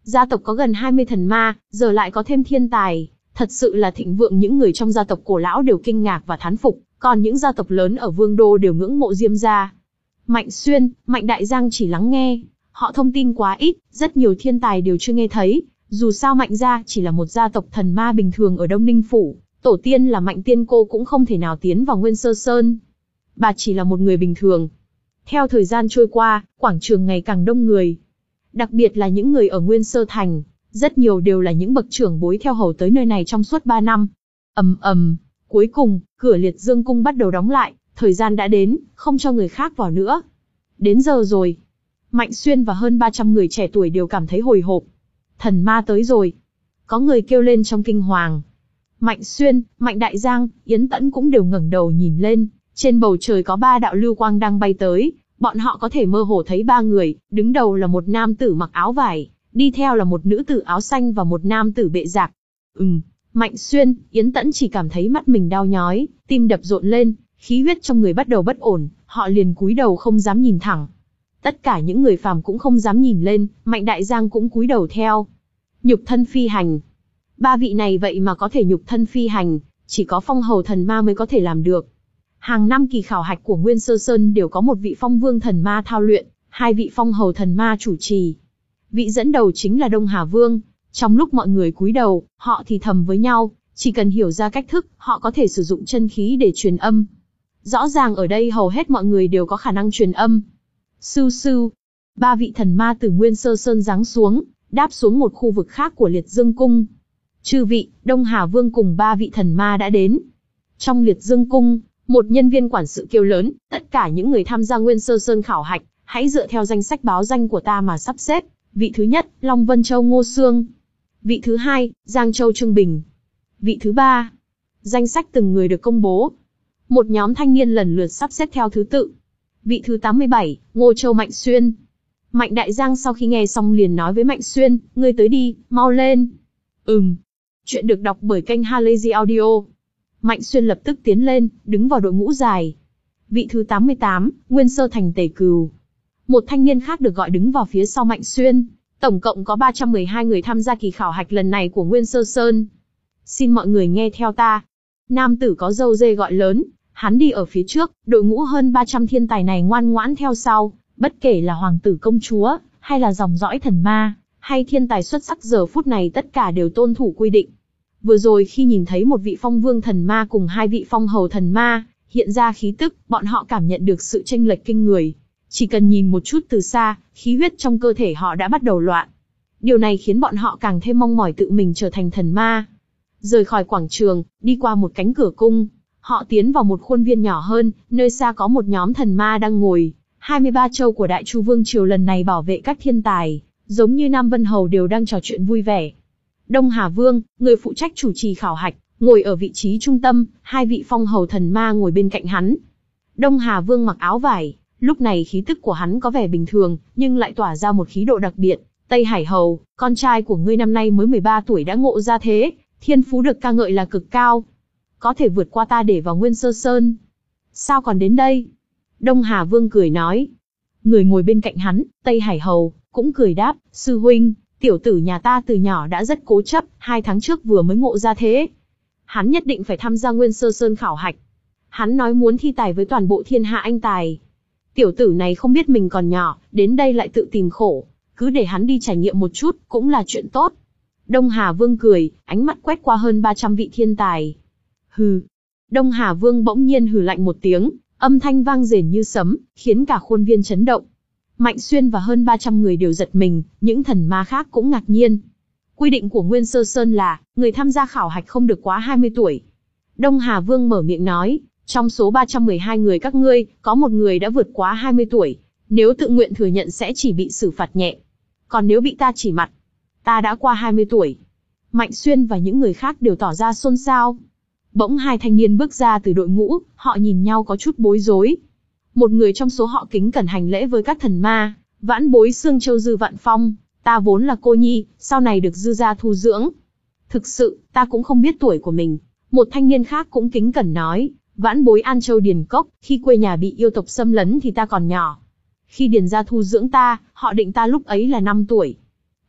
Gia tộc có gần hai mươi thần ma, giờ lại có thêm thiên tài, thật sự là thịnh vượng. Những người trong gia tộc cổ lão đều kinh ngạc và thán phục, còn những gia tộc lớn ở Vương đô đều ngưỡng mộ Diêm gia. Mạnh Xuyên, Mạnh Đại Giang chỉ lắng nghe, họ thông tin quá ít, rất nhiều thiên tài đều chưa nghe thấy. Dù sao Mạnh gia chỉ là một gia tộc thần ma bình thường ở Đông Ninh phủ, tổ tiên là Mạnh Tiên Cô cũng không thể nào tiến vào Nguyên Sơ Sơn. Bà chỉ là một người bình thường. Theo thời gian trôi qua, quảng trường ngày càng đông người. Đặc biệt là những người ở Nguyên Sơ Thành, rất nhiều đều là những bậc trưởng bối theo hầu tới nơi này trong suốt ba năm. Ầm ầm, cuối cùng, cửa Liệt Dương cung bắt đầu đóng lại, thời gian đã đến, không cho người khác vào nữa. Đến giờ rồi. Mạnh Xuyên và hơn ba trăm người trẻ tuổi đều cảm thấy hồi hộp. Thần ma tới rồi. Có người kêu lên trong kinh hoàng. Mạnh Xuyên, Mạnh Đại Giang, Yến Tẫn cũng đều ngẩng đầu nhìn lên. Trên bầu trời có ba đạo lưu quang đang bay tới. Bọn họ có thể mơ hồ thấy ba người, đứng đầu là một nam tử mặc áo vải, đi theo là một nữ tử áo xanh và một nam tử bệ giạc. Ừm, Mạnh Xuyên, Yến Tẫn chỉ cảm thấy mắt mình đau nhói, tim đập rộn lên, khí huyết trong người bắt đầu bất ổn, họ liền cúi đầu không dám nhìn thẳng. Tất cả những người phàm cũng không dám nhìn lên, Mạnh Đại Giang cũng cúi đầu theo. Nhục thân phi hành. Ba vị này vậy mà có thể nhục thân phi hành, chỉ có phong hầu thần ma mới có thể làm được. Hàng năm kỳ khảo hạch của Nguyên Sơ Sơn đều có một vị phong vương thần ma thao luyện, hai vị phong hầu thần ma chủ trì. Vị dẫn đầu chính là Đông Hà Vương. Trong lúc mọi người cúi đầu, họ thì thầm với nhau, chỉ cần hiểu ra cách thức, họ có thể sử dụng chân khí để truyền âm. Rõ ràng ở đây hầu hết mọi người đều có khả năng truyền âm. Sưu sưu, ba vị thần ma từ Nguyên Sơ Sơn giáng xuống, đáp xuống một khu vực khác của Liệt Dương cung. Chư vị, Đông Hà Vương cùng ba vị thần ma đã đến. Trong Liệt Dương cung, một nhân viên quản sự kêu lớn, tất cả những người tham gia Nguyên Sơ Sơn khảo hạch, hãy dựa theo danh sách báo danh của ta mà sắp xếp. Vị thứ nhất, Long Vân Châu Ngô Xương. Vị thứ hai, Giang Châu Trương Bình. Vị thứ ba. Danh sách từng người được công bố. Một nhóm thanh niên lần lượt sắp xếp theo thứ tự. Vị thứ tám mươi bảy, Ngô Châu Mạnh Xuyên. Mạnh Đại Giang sau khi nghe xong liền nói với Mạnh Xuyên, ngươi tới đi, mau lên. Ừm. Chuyện được đọc bởi kênh Halazy Audio. Mạnh Xuyên lập tức tiến lên, đứng vào đội ngũ dài. Vị thứ tám mươi tám, Nguyên Sơ Thành Tề Cừu. Một thanh niên khác được gọi đứng vào phía sau Mạnh Xuyên. Tổng cộng có ba trăm mười hai người tham gia kỳ khảo hạch lần này của Nguyên Sơ Sơn. Xin mọi người nghe theo ta. Nam tử có râu dê gọi lớn, hắn đi ở phía trước, đội ngũ hơn ba trăm thiên tài này ngoan ngoãn theo sau, bất kể là hoàng tử công chúa, hay là dòng dõi thần ma, hay thiên tài xuất sắc giờ phút này tất cả đều tôn thủ quy định. Vừa rồi khi nhìn thấy một vị phong vương thần ma cùng hai vị phong hầu thần ma, hiện ra khí tức, bọn họ cảm nhận được sự chênh lệch kinh người. Chỉ cần nhìn một chút từ xa, khí huyết trong cơ thể họ đã bắt đầu loạn. Điều này khiến bọn họ càng thêm mong mỏi tự mình trở thành thần ma. Rời khỏi quảng trường, đi qua một cánh cửa cung, họ tiến vào một khuôn viên nhỏ hơn, nơi xa có một nhóm thần ma đang ngồi. hai mươi ba châu của Đại Chu Vương Triều lần này bảo vệ các thiên tài, giống như Nam Vân Hầu đều đang trò chuyện vui vẻ. Đông Hà Vương, người phụ trách chủ trì khảo hạch, ngồi ở vị trí trung tâm, hai vị phong hầu thần ma ngồi bên cạnh hắn. Đông Hà Vương mặc áo vải, lúc này khí tức của hắn có vẻ bình thường, nhưng lại tỏa ra một khí độ đặc biệt. Tây Hải Hầu, con trai của ngươi năm nay mới mười ba tuổi đã ngộ ra thế, thiên phú được ca ngợi là cực cao. Có thể vượt qua ta để vào Nguyên Sơ Sơn. Sao còn đến đây? Đông Hà Vương cười nói. Người ngồi bên cạnh hắn, Tây Hải Hầu, cũng cười đáp, sư huynh, tiểu tử nhà ta từ nhỏ đã rất cố chấp, hai tháng trước vừa mới ngộ ra thế. Hắn nhất định phải tham gia Nguyên Sơ Sơn khảo hạch. Hắn nói muốn thi tài với toàn bộ thiên hạ anh tài. Tiểu tử này không biết mình còn nhỏ, đến đây lại tự tìm khổ. Cứ để hắn đi trải nghiệm một chút, cũng là chuyện tốt. Đông Hà Vương cười, ánh mắt quét qua hơn ba trăm vị thiên tài. Hừ. Đông Hà Vương bỗng nhiên hừ lạnh một tiếng, âm thanh vang rền như sấm, khiến cả khuôn viên chấn động. Mạnh Xuyên và hơn ba trăm người đều giật mình, những thần ma khác cũng ngạc nhiên. Quy định của Nguyên Sơ Sơn là, người tham gia khảo hạch không được quá hai mươi tuổi. Đông Hà Vương mở miệng nói, trong số ba trăm mười hai người các ngươi, có một người đã vượt quá hai mươi tuổi. Nếu tự nguyện thừa nhận sẽ chỉ bị xử phạt nhẹ. Còn nếu bị ta chỉ mặt, ta đã qua hai mươi tuổi. Mạnh Xuyên và những người khác đều tỏ ra xôn xao. Bỗng hai thanh niên bước ra từ đội ngũ, họ nhìn nhau có chút bối rối. Một người trong số họ kính cẩn hành lễ với các thần ma, vãn bối Xương Châu Dư Vạn Phong, ta vốn là cô nhi, sau này được dư gia thu dưỡng. Thực sự, ta cũng không biết tuổi của mình. Một thanh niên khác cũng kính cẩn nói, vãn bối An Châu Điền Cốc, khi quê nhà bị yêu tộc xâm lấn thì ta còn nhỏ. Khi Điền gia thu dưỡng ta, họ định ta lúc ấy là năm tuổi.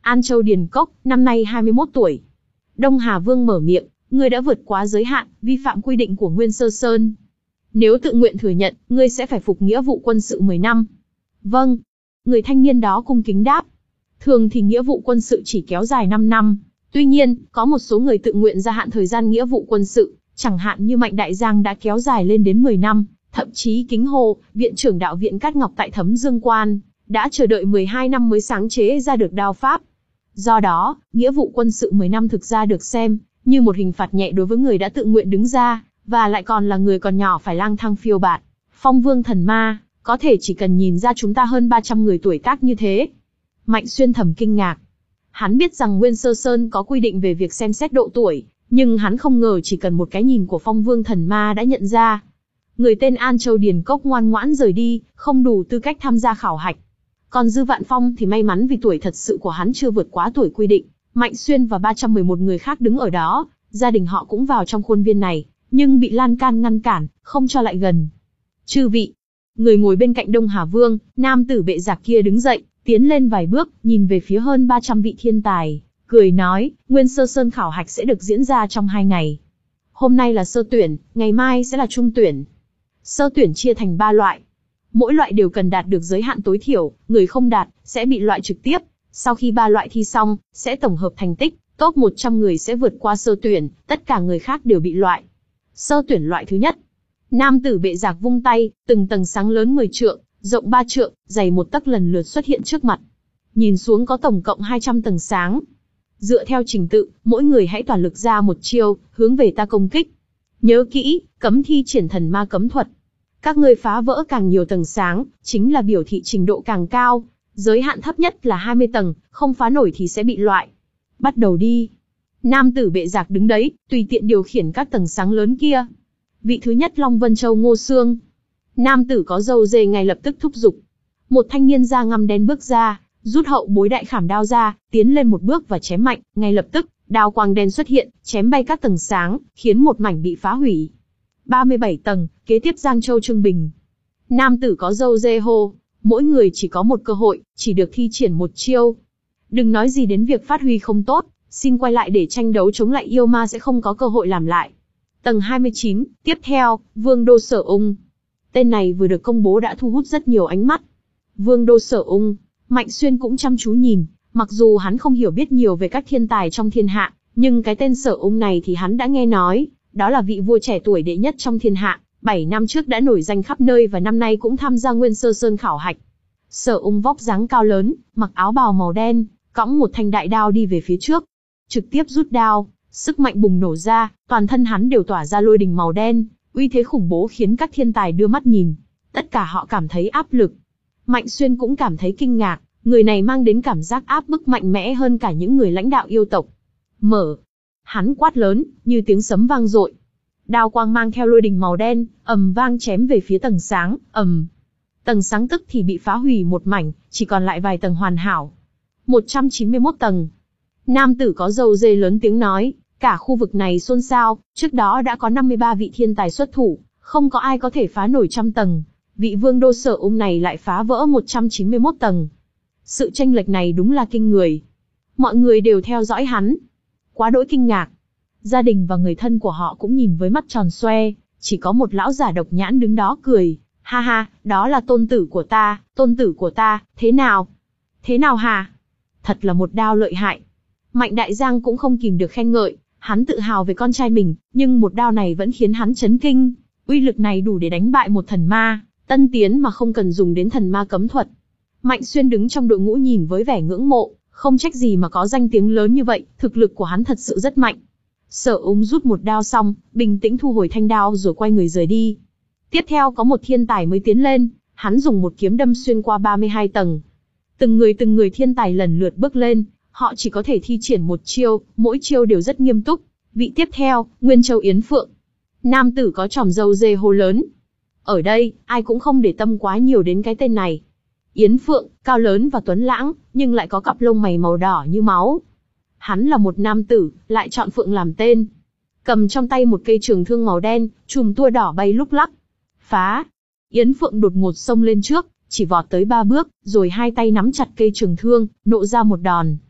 An Châu Điền Cốc, năm nay hai mươi mốt tuổi. Đông Hà Vương mở miệng, ngươi đã vượt quá giới hạn, vi phạm quy định của Nguyên Sơ Sơn. Nếu tự nguyện thừa nhận, ngươi sẽ phải phục nghĩa vụ quân sự mười năm. Vâng. Người thanh niên đó cung kính đáp. Thường thì nghĩa vụ quân sự chỉ kéo dài năm năm. Tuy nhiên, có một số người tự nguyện gia hạn thời gian nghĩa vụ quân sự, chẳng hạn như Mạnh Đại Giang đã kéo dài lên đến mười năm, thậm chí Kính Hồ, viện trưởng đạo viện Cát Ngọc tại Thấm Dương Quan, đã chờ đợi mười hai năm mới sáng chế ra được đao pháp. Do đó, nghĩa vụ quân sự mười năm thực ra được xem như một hình phạt nhẹ đối với người đã tự nguyện đứng ra, và lại còn là người còn nhỏ phải lang thang phiêu bạt. Phong Vương Thần Ma, có thể chỉ cần nhìn ra chúng ta hơn ba trăm người tuổi tác như thế. Mạnh Xuyên thầm kinh ngạc. Hắn biết rằng Nguyên Sơ Sơn có quy định về việc xem xét độ tuổi, nhưng hắn không ngờ chỉ cần một cái nhìn của Phong Vương Thần Ma đã nhận ra. Người tên An Châu Điền Cốc ngoan ngoãn rời đi, không đủ tư cách tham gia khảo hạch. Còn Dư Vạn Phong thì may mắn vì tuổi thật sự của hắn chưa vượt quá tuổi quy định. Mạnh Xuyên và ba trăm mười một người khác đứng ở đó, gia đình họ cũng vào trong khuôn viên này, nhưng bị lan can ngăn cản, không cho lại gần. Chư vị, người ngồi bên cạnh Đông Hà Vương, nam tử bệ giặc kia đứng dậy, tiến lên vài bước, nhìn về phía hơn ba trăm vị thiên tài, cười nói, Nguyên Sơ Sơn khảo hạch sẽ được diễn ra trong hai ngày. Hôm nay là sơ tuyển, ngày mai sẽ là trung tuyển. Sơ tuyển chia thành ba loại. Mỗi loại đều cần đạt được giới hạn tối thiểu, người không đạt, sẽ bị loại trực tiếp. Sau khi ba loại thi xong, sẽ tổng hợp thành tích, top một trăm người sẽ vượt qua sơ tuyển, tất cả người khác đều bị loại. Sơ tuyển loại thứ nhất. Nam tử bệ giặc vung tay, từng tầng sáng lớn mười trượng, rộng ba trượng, dày một tấc lần lượt xuất hiện trước mặt. Nhìn xuống có tổng cộng hai trăm tầng sáng. Dựa theo trình tự, mỗi người hãy toàn lực ra một chiêu, hướng về ta công kích. Nhớ kỹ, cấm thi triển thần ma cấm thuật. Các ngươi phá vỡ càng nhiều tầng sáng, chính là biểu thị trình độ càng cao. Giới hạn thấp nhất là hai mươi tầng, không phá nổi thì sẽ bị loại. Bắt đầu đi. Nam tử bệ giặc đứng đấy, tùy tiện điều khiển các tầng sáng lớn kia. Vị thứ nhất Long Vân Châu Ngô Xương. Nam tử có râu dê ngay lập tức thúc giục. Một thanh niên da ngăm đen bước ra, rút hậu bối đại khảm đao ra, tiến lên một bước và chém mạnh, ngay lập tức, đao quang đen xuất hiện, chém bay các tầng sáng, khiến một mảnh bị phá hủy. ba mươi bảy tầng, kế tiếp Giang Châu Trương Bình. Nam tử có râu dê hô, mỗi người chỉ có một cơ hội, chỉ được thi triển một chiêu. Đừng nói gì đến việc phát huy không tốt, xin quay lại để tranh đấu chống lại yêu ma sẽ không có cơ hội làm lại. Tầng hai mươi chín, tiếp theo, Vương Đô Sở Ung. Tên này vừa được công bố đã thu hút rất nhiều ánh mắt. Vương Đô Sở Ung, Mạnh Xuyên cũng chăm chú nhìn, mặc dù hắn không hiểu biết nhiều về các thiên tài trong thiên hạ, nhưng cái tên Sở Ung này thì hắn đã nghe nói, đó là vị vua trẻ tuổi đệ nhất trong thiên hạ, bảy năm trước đã nổi danh khắp nơi và năm nay cũng tham gia Nguyên Sơ Sơn khảo hạch. Sở Ung vóc dáng cao lớn, mặc áo bào màu đen, cõng một thanh đại đao đi về phía trước. Trực tiếp rút đao, sức mạnh bùng nổ ra, toàn thân hắn đều tỏa ra lôi đình màu đen, uy thế khủng bố khiến các thiên tài đưa mắt nhìn. Tất cả họ cảm thấy áp lực. Mạnh Xuyên cũng cảm thấy kinh ngạc, người này mang đến cảm giác áp bức mạnh mẽ hơn cả những người lãnh đạo yêu tộc. Mở. Hắn quát lớn, như tiếng sấm vang dội. Đao quang mang theo lôi đình màu đen, ầm vang chém về phía tầng sáng, ầm. Tầng sáng tức thì bị phá hủy một mảnh, chỉ còn lại vài tầng hoàn hảo. một trăm chín mươi mốt tầng. Nam tử có râu dê lớn tiếng nói, cả khu vực này xôn xao, trước đó đã có năm mươi ba vị thiên tài xuất thủ, không có ai có thể phá nổi trăm tầng. Vị Vương Đô Sở Ung này lại phá vỡ một trăm chín mươi mốt tầng. Sự chênh lệch này đúng là kinh người. Mọi người đều theo dõi hắn. Quá đỗi kinh ngạc. Gia đình và người thân của họ cũng nhìn với mắt tròn xoe, chỉ có một lão giả độc nhãn đứng đó cười. Ha ha, đó là tôn tử của ta, tôn tử của ta, thế nào? Thế nào hả? Thật là một đao lợi hại. Mạnh Đại Giang cũng không kìm được khen ngợi, hắn tự hào về con trai mình, nhưng một đao này vẫn khiến hắn chấn kinh. Uy lực này đủ để đánh bại một thần ma, tân tiến mà không cần dùng đến thần ma cấm thuật. Mạnh Xuyên đứng trong đội ngũ nhìn với vẻ ngưỡng mộ, không trách gì mà có danh tiếng lớn như vậy, thực lực của hắn thật sự rất mạnh. Sở Ung rút một đao xong, bình tĩnh thu hồi thanh đao rồi quay người rời đi. Tiếp theo có một thiên tài mới tiến lên, hắn dùng một kiếm đâm xuyên qua ba mươi hai tầng. Từng người từng người thiên tài lần lượt bước lên, họ chỉ có thể thi triển một chiêu, mỗi chiêu đều rất nghiêm túc. Vị tiếp theo, Nguyên Châu Yến Phượng. Nam tử có chòm râu dê hô lớn. Ở đây, ai cũng không để tâm quá nhiều đến cái tên này. Yến Phượng, cao lớn và tuấn lãng, nhưng lại có cặp lông mày màu đỏ như máu. Hắn là một nam tử, lại chọn Phượng làm tên. Cầm trong tay một cây trường thương màu đen, chùm tua đỏ bay lúc lắc. Phá! Yến Phượng đột ngột xông lên trước, chỉ vọt tới ba bước, rồi hai tay nắm chặt cây trường thương, nộ ra một đòn.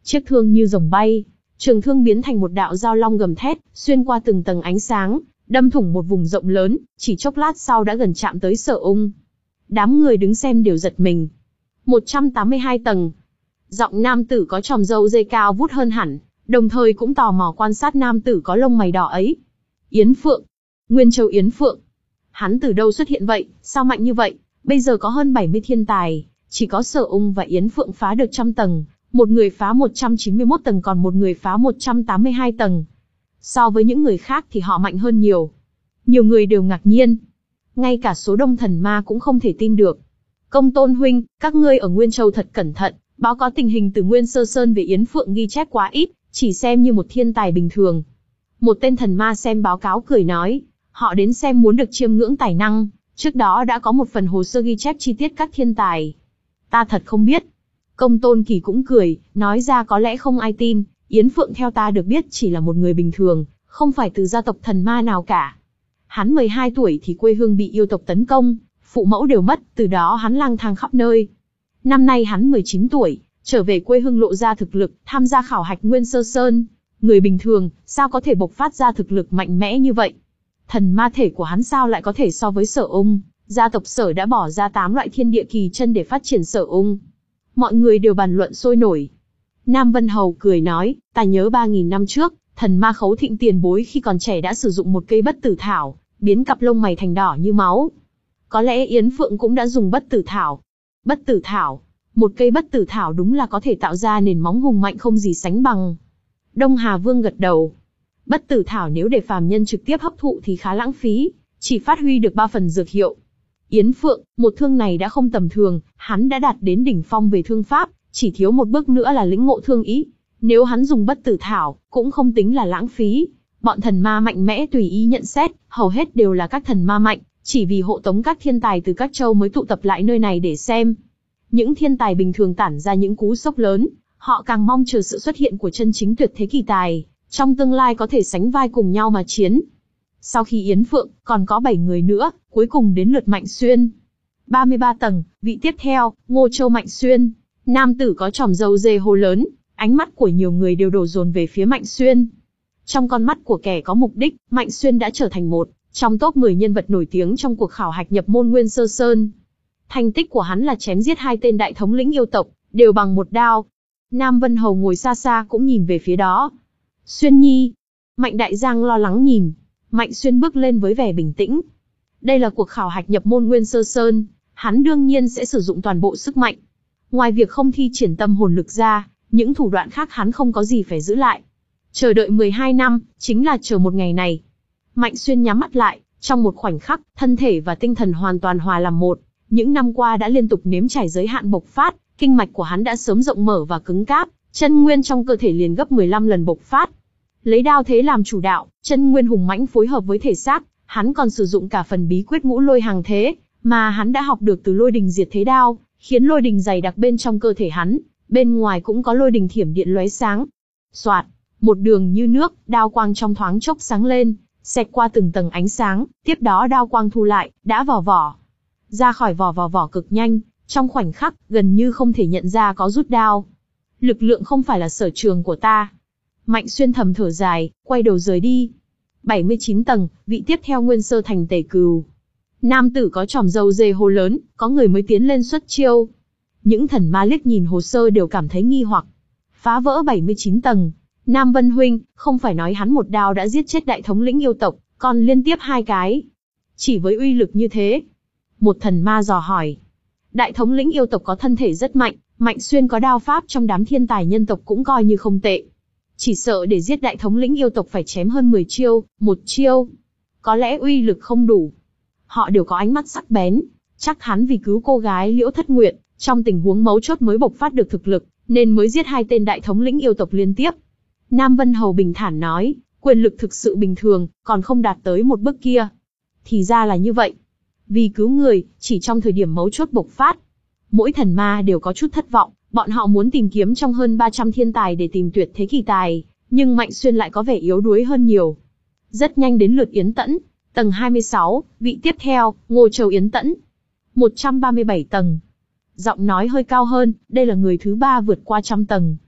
Chiếc thương như rồng bay, trường thương biến thành một đạo dao long gầm thét, xuyên qua từng tầng ánh sáng, đâm thủng một vùng rộng lớn, chỉ chốc lát sau đã gần chạm tới Sở Ung. Đám người đứng xem đều giật mình. một trăm tám mươi hai tầng. Giọng nam tử có chòm râu dây cao vút hơn hẳn, đồng thời cũng tò mò quan sát nam tử có lông mày đỏ ấy. Yến Phượng. Nguyên Châu Yến Phượng. Hắn từ đâu xuất hiện vậy, sao mạnh như vậy? Bây giờ có hơn bảy mươi thiên tài, chỉ có Sở Ung và Yến Phượng phá được trăm tầng, một người phá một trăm chín mươi mốt tầng còn một người phá một trăm tám mươi hai tầng. So với những người khác thì họ mạnh hơn nhiều. Nhiều người đều ngạc nhiên. Ngay cả số đông thần ma cũng không thể tin được. Công Tôn huynh, các ngươi ở Nguyên Châu thật cẩn thận, báo cáo tình hình từ Nguyên Sơ Sơn về Yến Phượng ghi chép quá ít, chỉ xem như một thiên tài bình thường. Một tên thần ma xem báo cáo cười nói, họ đến xem muốn được chiêm ngưỡng tài năng, trước đó đã có một phần hồ sơ ghi chép chi tiết các thiên tài. Ta thật không biết. Công Tôn Kỳ cũng cười, nói ra có lẽ không ai tin, Yến Phượng theo ta được biết chỉ là một người bình thường, không phải từ gia tộc thần ma nào cả. Hắn mười hai tuổi thì quê hương bị yêu tộc tấn công, phụ mẫu đều mất, từ đó hắn lang thang khắp nơi. Năm nay hắn mười chín tuổi, trở về quê hương lộ ra thực lực, tham gia khảo hạch Nguyên Sơ Sơn. Người bình thường, sao có thể bộc phát ra thực lực mạnh mẽ như vậy? Thần ma thể của hắn sao lại có thể so với Sở Ung? Gia tộc Sở đã bỏ ra tám loại thiên địa kỳ chân để phát triển Sở Ung. Mọi người đều bàn luận sôi nổi. Nam Vân Hầu cười nói, ta nhớ ba nghìn năm trước, thần ma Khấu Thịnh tiền bối khi còn trẻ đã sử dụng một cây bất tử thảo, biến cặp lông mày thành đỏ như máu. Có lẽ Yến Phượng cũng đã dùng bất tử thảo. Bất tử thảo, một cây bất tử thảo đúng là có thể tạo ra nền móng hùng mạnh không gì sánh bằng. Đông Hà Vương gật đầu. Bất tử thảo nếu để phàm nhân trực tiếp hấp thụ thì khá lãng phí, chỉ phát huy được ba phần dược hiệu. Yến Phượng, một thương này đã không tầm thường, hắn đã đạt đến đỉnh phong về thương pháp, chỉ thiếu một bước nữa là lĩnh ngộ thương ý. Nếu hắn dùng bất tử thảo, cũng không tính là lãng phí. Bọn thần ma mạnh mẽ tùy ý nhận xét, hầu hết đều là các thần ma mạnh, chỉ vì hộ tống các thiên tài từ các châu mới tụ tập lại nơi này để xem. Những thiên tài bình thường tản ra những cú sốc lớn, họ càng mong chờ sự xuất hiện của chân chính tuyệt thế kỳ tài, trong tương lai có thể sánh vai cùng nhau mà chiến. Sau khi Yến Phượng, còn có bảy người nữa, cuối cùng đến lượt Mạnh Xuyên. ba mươi ba tầng, vị tiếp theo, Ngô Châu Mạnh Xuyên. Nam tử có chòm râu dê hô lớn, ánh mắt của nhiều người đều đổ dồn về phía Mạnh Xuyên. Trong con mắt của kẻ có mục đích, Mạnh Xuyên đã trở thành một trong top mười nhân vật nổi tiếng trong cuộc khảo hạch nhập môn Nguyên Sơ Sơn. Thành tích của hắn là chém giết hai tên đại thống lĩnh yêu tộc, đều bằng một đao. Nam Vân Hầu ngồi xa xa cũng nhìn về phía đó. Xuyên Nhi. Mạnh Đại Giang lo lắng nhìn. Mạnh Xuyên bước lên với vẻ bình tĩnh. Đây là cuộc khảo hạch nhập môn Nguyên Sơ Sơn, hắn đương nhiên sẽ sử dụng toàn bộ sức mạnh. Ngoài việc không thi triển tâm hồn lực ra, những thủ đoạn khác hắn không có gì phải giữ lại. Chờ đợi mười hai năm, chính là chờ một ngày này. Mạnh Xuyên nhắm mắt lại, trong một khoảnh khắc, thân thể và tinh thần hoàn toàn hòa làm một. Những năm qua đã liên tục nếm trải giới hạn bộc phát, kinh mạch của hắn đã sớm rộng mở và cứng cáp, chân nguyên trong cơ thể liền gấp mười lăm lần bộc phát. Lấy đao thế làm chủ đạo, chân nguyên hùng mãnh phối hợp với thể xác, hắn còn sử dụng cả phần bí quyết ngũ lôi hàng thế, mà hắn đã học được từ lôi đình diệt thế đao, khiến lôi đình dày đặc bên trong cơ thể hắn, bên ngoài cũng có lôi đình thiểm điện lóe sáng. Soạt, một đường như nước, đao quang trong thoáng chốc sáng lên, xẹt qua từng tầng ánh sáng, tiếp đó đao quang thu lại, đã vào vỏ. Ra khỏi vỏ vào vỏ cực nhanh, trong khoảnh khắc, gần như không thể nhận ra có rút đao. Lực lượng không phải là sở trường của ta. Mạnh Xuyên thầm thở dài, quay đầu rời đi. bảy mươi chín tầng, vị tiếp theo Nguyên Sơ Thành Tề Cừu. Nam tử có chòm râu dê hô lớn, có người mới tiến lên xuất chiêu. Những thần ma liếc nhìn hồ sơ đều cảm thấy nghi hoặc. Phá vỡ bảy mươi chín tầng, Nam Vân huynh, không phải nói hắn một đao đã giết chết đại thống lĩnh yêu tộc, còn liên tiếp hai cái. Chỉ với uy lực như thế. Một thần ma dò hỏi. Đại thống lĩnh yêu tộc có thân thể rất mạnh, Mạnh Xuyên có đao pháp trong đám thiên tài nhân tộc cũng coi như không tệ. Chỉ sợ để giết đại thống lĩnh yêu tộc phải chém hơn mười chiêu, một chiêu. Có lẽ uy lực không đủ. Họ đều có ánh mắt sắc bén, chắc hắn vì cứu cô gái Liễu Thất Nguyệt, trong tình huống mấu chốt mới bộc phát được thực lực, nên mới giết hai tên đại thống lĩnh yêu tộc liên tiếp. Nam Vân Hầu bình thản nói, quyền lực thực sự bình thường, còn không đạt tới một bước kia. Thì ra là như vậy. Vì cứu người, chỉ trong thời điểm mấu chốt bộc phát. Mỗi thần ma đều có chút thất vọng, bọn họ muốn tìm kiếm trong hơn ba trăm thiên tài để tìm tuyệt thế kỳ tài, nhưng Mạnh Xuyên lại có vẻ yếu đuối hơn nhiều. Rất nhanh đến lượt Yến Tẫn, tầng hai mươi sáu, vị tiếp theo, Ngô Châu Yến Tẫn. một trăm ba mươi bảy tầng. Giọng nói hơi cao hơn, đây là người thứ ba vượt qua trăm tầng.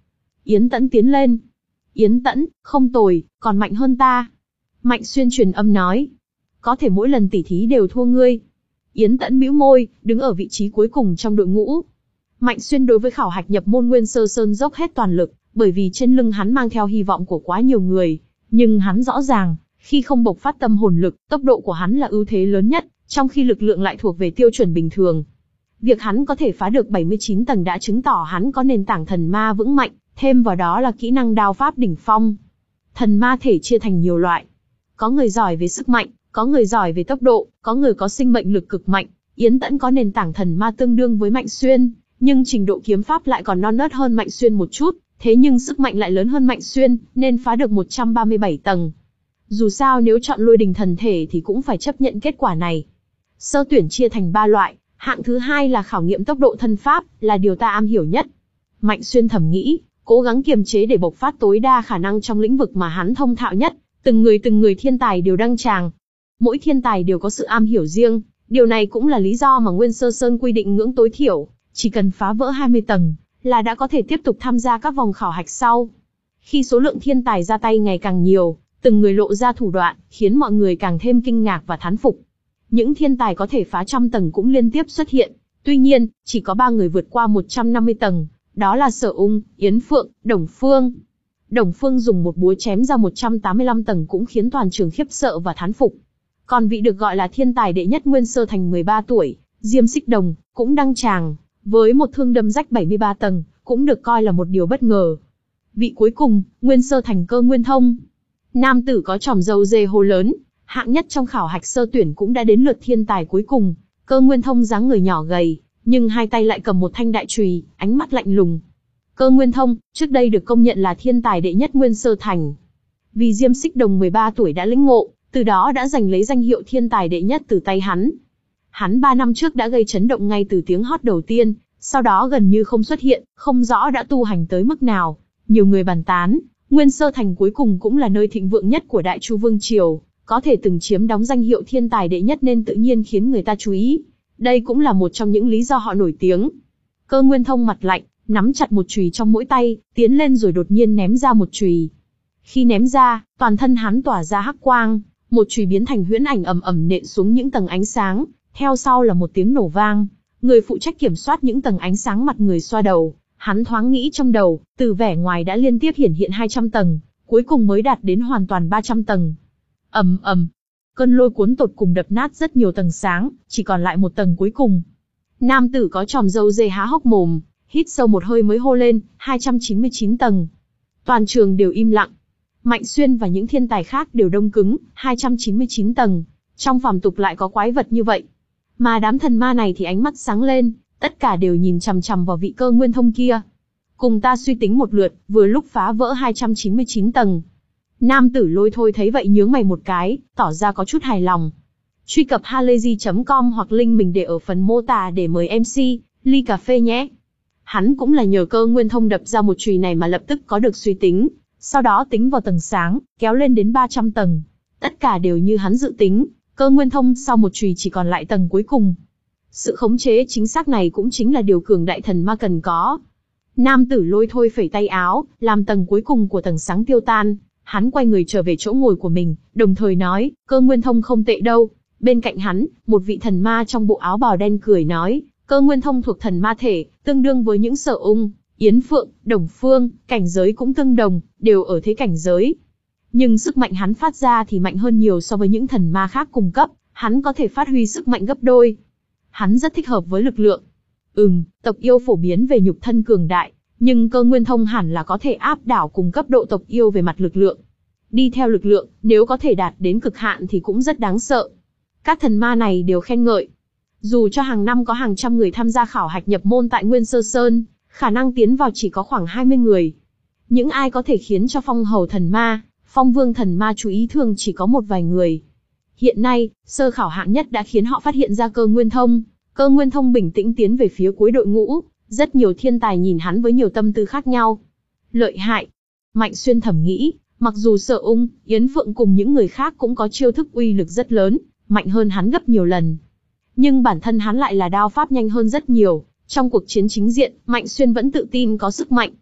Yến Tẫn tiến lên. Yến Tẫn, không tồi, còn mạnh hơn ta. Mạnh Xuyên truyền âm nói. Có thể mỗi lần tỉ thí đều thua ngươi. Yến Tẫn bĩu môi, đứng ở vị trí cuối cùng trong đội ngũ. Mạnh Xuyên đối với khảo hạch nhập môn Nguyên Sơ Sơn dốc hết toàn lực, bởi vì trên lưng hắn mang theo hy vọng của quá nhiều người. Nhưng hắn rõ ràng, khi không bộc phát tâm hồn lực, tốc độ của hắn là ưu thế lớn nhất, trong khi lực lượng lại thuộc về tiêu chuẩn bình thường. Việc hắn có thể phá được bảy mươi chín tầng đã chứng tỏ hắn có nền tảng thần ma vững mạnh, thêm vào đó là kỹ năng đao pháp đỉnh phong. Thần ma thể chia thành nhiều loại. Có người giỏi về sức mạnh, có người giỏi về tốc độ, có người có sinh mệnh lực cực mạnh. Yến Tẫn có nền tảng thần ma tương đương với Mạnh Xuyên, nhưng trình độ kiếm pháp lại còn non nớt hơn Mạnh Xuyên một chút, thế nhưng sức mạnh lại lớn hơn Mạnh Xuyên, nên phá được một trăm ba mươi bảy tầng. Dù sao nếu chọn lôi đình thần thể thì cũng phải chấp nhận kết quả này. Sơ tuyển chia thành ba loại, hạng thứ hai là khảo nghiệm tốc độ thân pháp, là điều ta am hiểu nhất. Mạnh Xuyên thầm nghĩ, cố gắng kiềm chế để bộc phát tối đa khả năng trong lĩnh vực mà hắn thông thạo nhất. Từng người từng người thiên tài đều đăng tràng. Mỗi thiên tài đều có sự am hiểu riêng, điều này cũng là lý do mà Nguyên Sơ Sơn quy định ngưỡng tối thiểu, chỉ cần phá vỡ hai mươi tầng, là đã có thể tiếp tục tham gia các vòng khảo hạch sau. Khi số lượng thiên tài ra tay ngày càng nhiều, từng người lộ ra thủ đoạn, khiến mọi người càng thêm kinh ngạc và thán phục. Những thiên tài có thể phá trăm tầng cũng liên tiếp xuất hiện, tuy nhiên, chỉ có ba người vượt qua một trăm năm mươi tầng, đó là Sở Ung, Yến Phượng, Đồng Phương. Đồng Phương dùng một búa chém ra một trăm tám mươi lăm tầng cũng khiến toàn trường khiếp sợ và thán phục. Còn vị được gọi là thiên tài đệ nhất Nguyên Sơ Thành mười ba tuổi, Diêm Xích Đồng, cũng đăng tràng, với một thương đâm rách bảy mươi ba tầng, cũng được coi là một điều bất ngờ. Vị cuối cùng, Nguyên Sơ Thành Cơ Nguyên Thông. Nam tử có tròm râu dê hô lớn, hạng nhất trong khảo hạch sơ tuyển cũng đã đến lượt thiên tài cuối cùng. Cơ Nguyên Thông dáng người nhỏ gầy, nhưng hai tay lại cầm một thanh đại chùy, ánh mắt lạnh lùng. Cơ Nguyên Thông, trước đây được công nhận là thiên tài đệ nhất Nguyên Sơ Thành. Vì Diêm Xích Đồng mười ba tuổi đã lĩnh ngộ, từ đó đã giành lấy danh hiệu thiên tài đệ nhất từ tay hắn. Hắn ba năm trước đã gây chấn động ngay từ tiếng hót đầu tiên, sau đó gần như không xuất hiện, không rõ đã tu hành tới mức nào. Nhiều người bàn tán, Nguyên Sơ Thành cuối cùng cũng là nơi thịnh vượng nhất của Đại Chu Vương Triều, có thể từng chiếm đóng danh hiệu thiên tài đệ nhất nên tự nhiên khiến người ta chú ý. Đây cũng là một trong những lý do họ nổi tiếng. Cơ Nguyên Thông mặt lạnh, nắm chặt một chùy trong mỗi tay, tiến lên rồi đột nhiên ném ra một chùy. Khi ném ra, toàn thân hắn tỏa ra hắc quang, một chùy biến thành huyễn ảnh ầm ầm nện xuống những tầng ánh sáng, theo sau là một tiếng nổ vang. Người phụ trách kiểm soát những tầng ánh sáng mặt người xoa đầu, hắn thoáng nghĩ trong đầu, từ vẻ ngoài đã liên tiếp hiển hiện hai trăm tầng, cuối cùng mới đạt đến hoàn toàn ba trăm tầng. Ầm ầm, cơn lôi cuốn tột cùng đập nát rất nhiều tầng sáng, chỉ còn lại một tầng cuối cùng. Nam tử có tròm râu dê há hốc mồm, hít sâu một hơi mới hô lên, hai trăm chín mươi chín tầng. Toàn trường đều im lặng. Mạnh Xuyên và những thiên tài khác đều đông cứng, hai trăm chín mươi chín tầng. Trong phàm tục lại có quái vật như vậy. Mà đám thần ma này thì ánh mắt sáng lên, tất cả đều nhìn chằm chằm vào vị Cơ Nguyên Thông kia. Cùng ta suy tính một lượt, vừa lúc phá vỡ hai trăm chín mươi chín tầng. Nam tử Lôi Thôi thấy vậy nhướng mày một cái, tỏ ra có chút hài lòng. Truy cập halayzi chấm com hoặc link mình để ở phần mô tả để mời em xê, ly cà phê nhé. Hắn cũng là nhờ Cơ Nguyên Thông đập ra một chùy này mà lập tức có được suy tính, sau đó tính vào tầng sáng, kéo lên đến ba trăm tầng. Tất cả đều như hắn dự tính, Cơ Nguyên Thông sau một chùy chỉ còn lại tầng cuối cùng. Sự khống chế chính xác này cũng chính là điều cường đại thần ma cần có. Nam tử Lôi Thôi phẩy tay áo, làm tầng cuối cùng của tầng sáng tiêu tan. Hắn quay người trở về chỗ ngồi của mình, đồng thời nói, Cơ Nguyên Thông không tệ đâu. Bên cạnh hắn, một vị thần ma trong bộ áo bào đen cười nói, Cơ Nguyên Thông thuộc thần ma thể, tương đương với những Sở Ung, Yến Phượng, Đồng Phương, cảnh giới cũng tương đồng, đều ở thế cảnh giới. Nhưng sức mạnh hắn phát ra thì mạnh hơn nhiều so với những thần ma khác cùng cấp, hắn có thể phát huy sức mạnh gấp đôi. Hắn rất thích hợp với lực lượng. Ừm, tộc yêu phổ biến về nhục thân cường đại, nhưng Cơ Nguyên Thông hẳn là có thể áp đảo cùng cấp độ tộc yêu về mặt lực lượng. Đi theo lực lượng, nếu có thể đạt đến cực hạn thì cũng rất đáng sợ. Các thần ma này đều khen ngợi. Dù cho hàng năm có hàng trăm người tham gia khảo hạch nhập môn tại Nguyên Sơ Sơn, khả năng tiến vào chỉ có khoảng hai mươi người. Những ai có thể khiến cho phong hầu thần ma, phong vương thần ma chú ý thường chỉ có một vài người. Hiện nay, sơ khảo hạng nhất đã khiến họ phát hiện ra Cơ Nguyên Thông. Cơ Nguyên Thông bình tĩnh tiến về phía cuối đội ngũ, rất nhiều thiên tài nhìn hắn với nhiều tâm tư khác nhau. Lợi hại. Mạnh Xuyên thầm nghĩ, mặc dù Sở Ung, Yến Phượng cùng những người khác cũng có chiêu thức uy lực rất lớn, mạnh hơn hắn gấp nhiều lần. Nhưng bản thân hắn lại là đao pháp nhanh hơn rất nhiều. Trong cuộc chiến chính diện, Mạnh Xuyên vẫn tự tin có sức mạnh.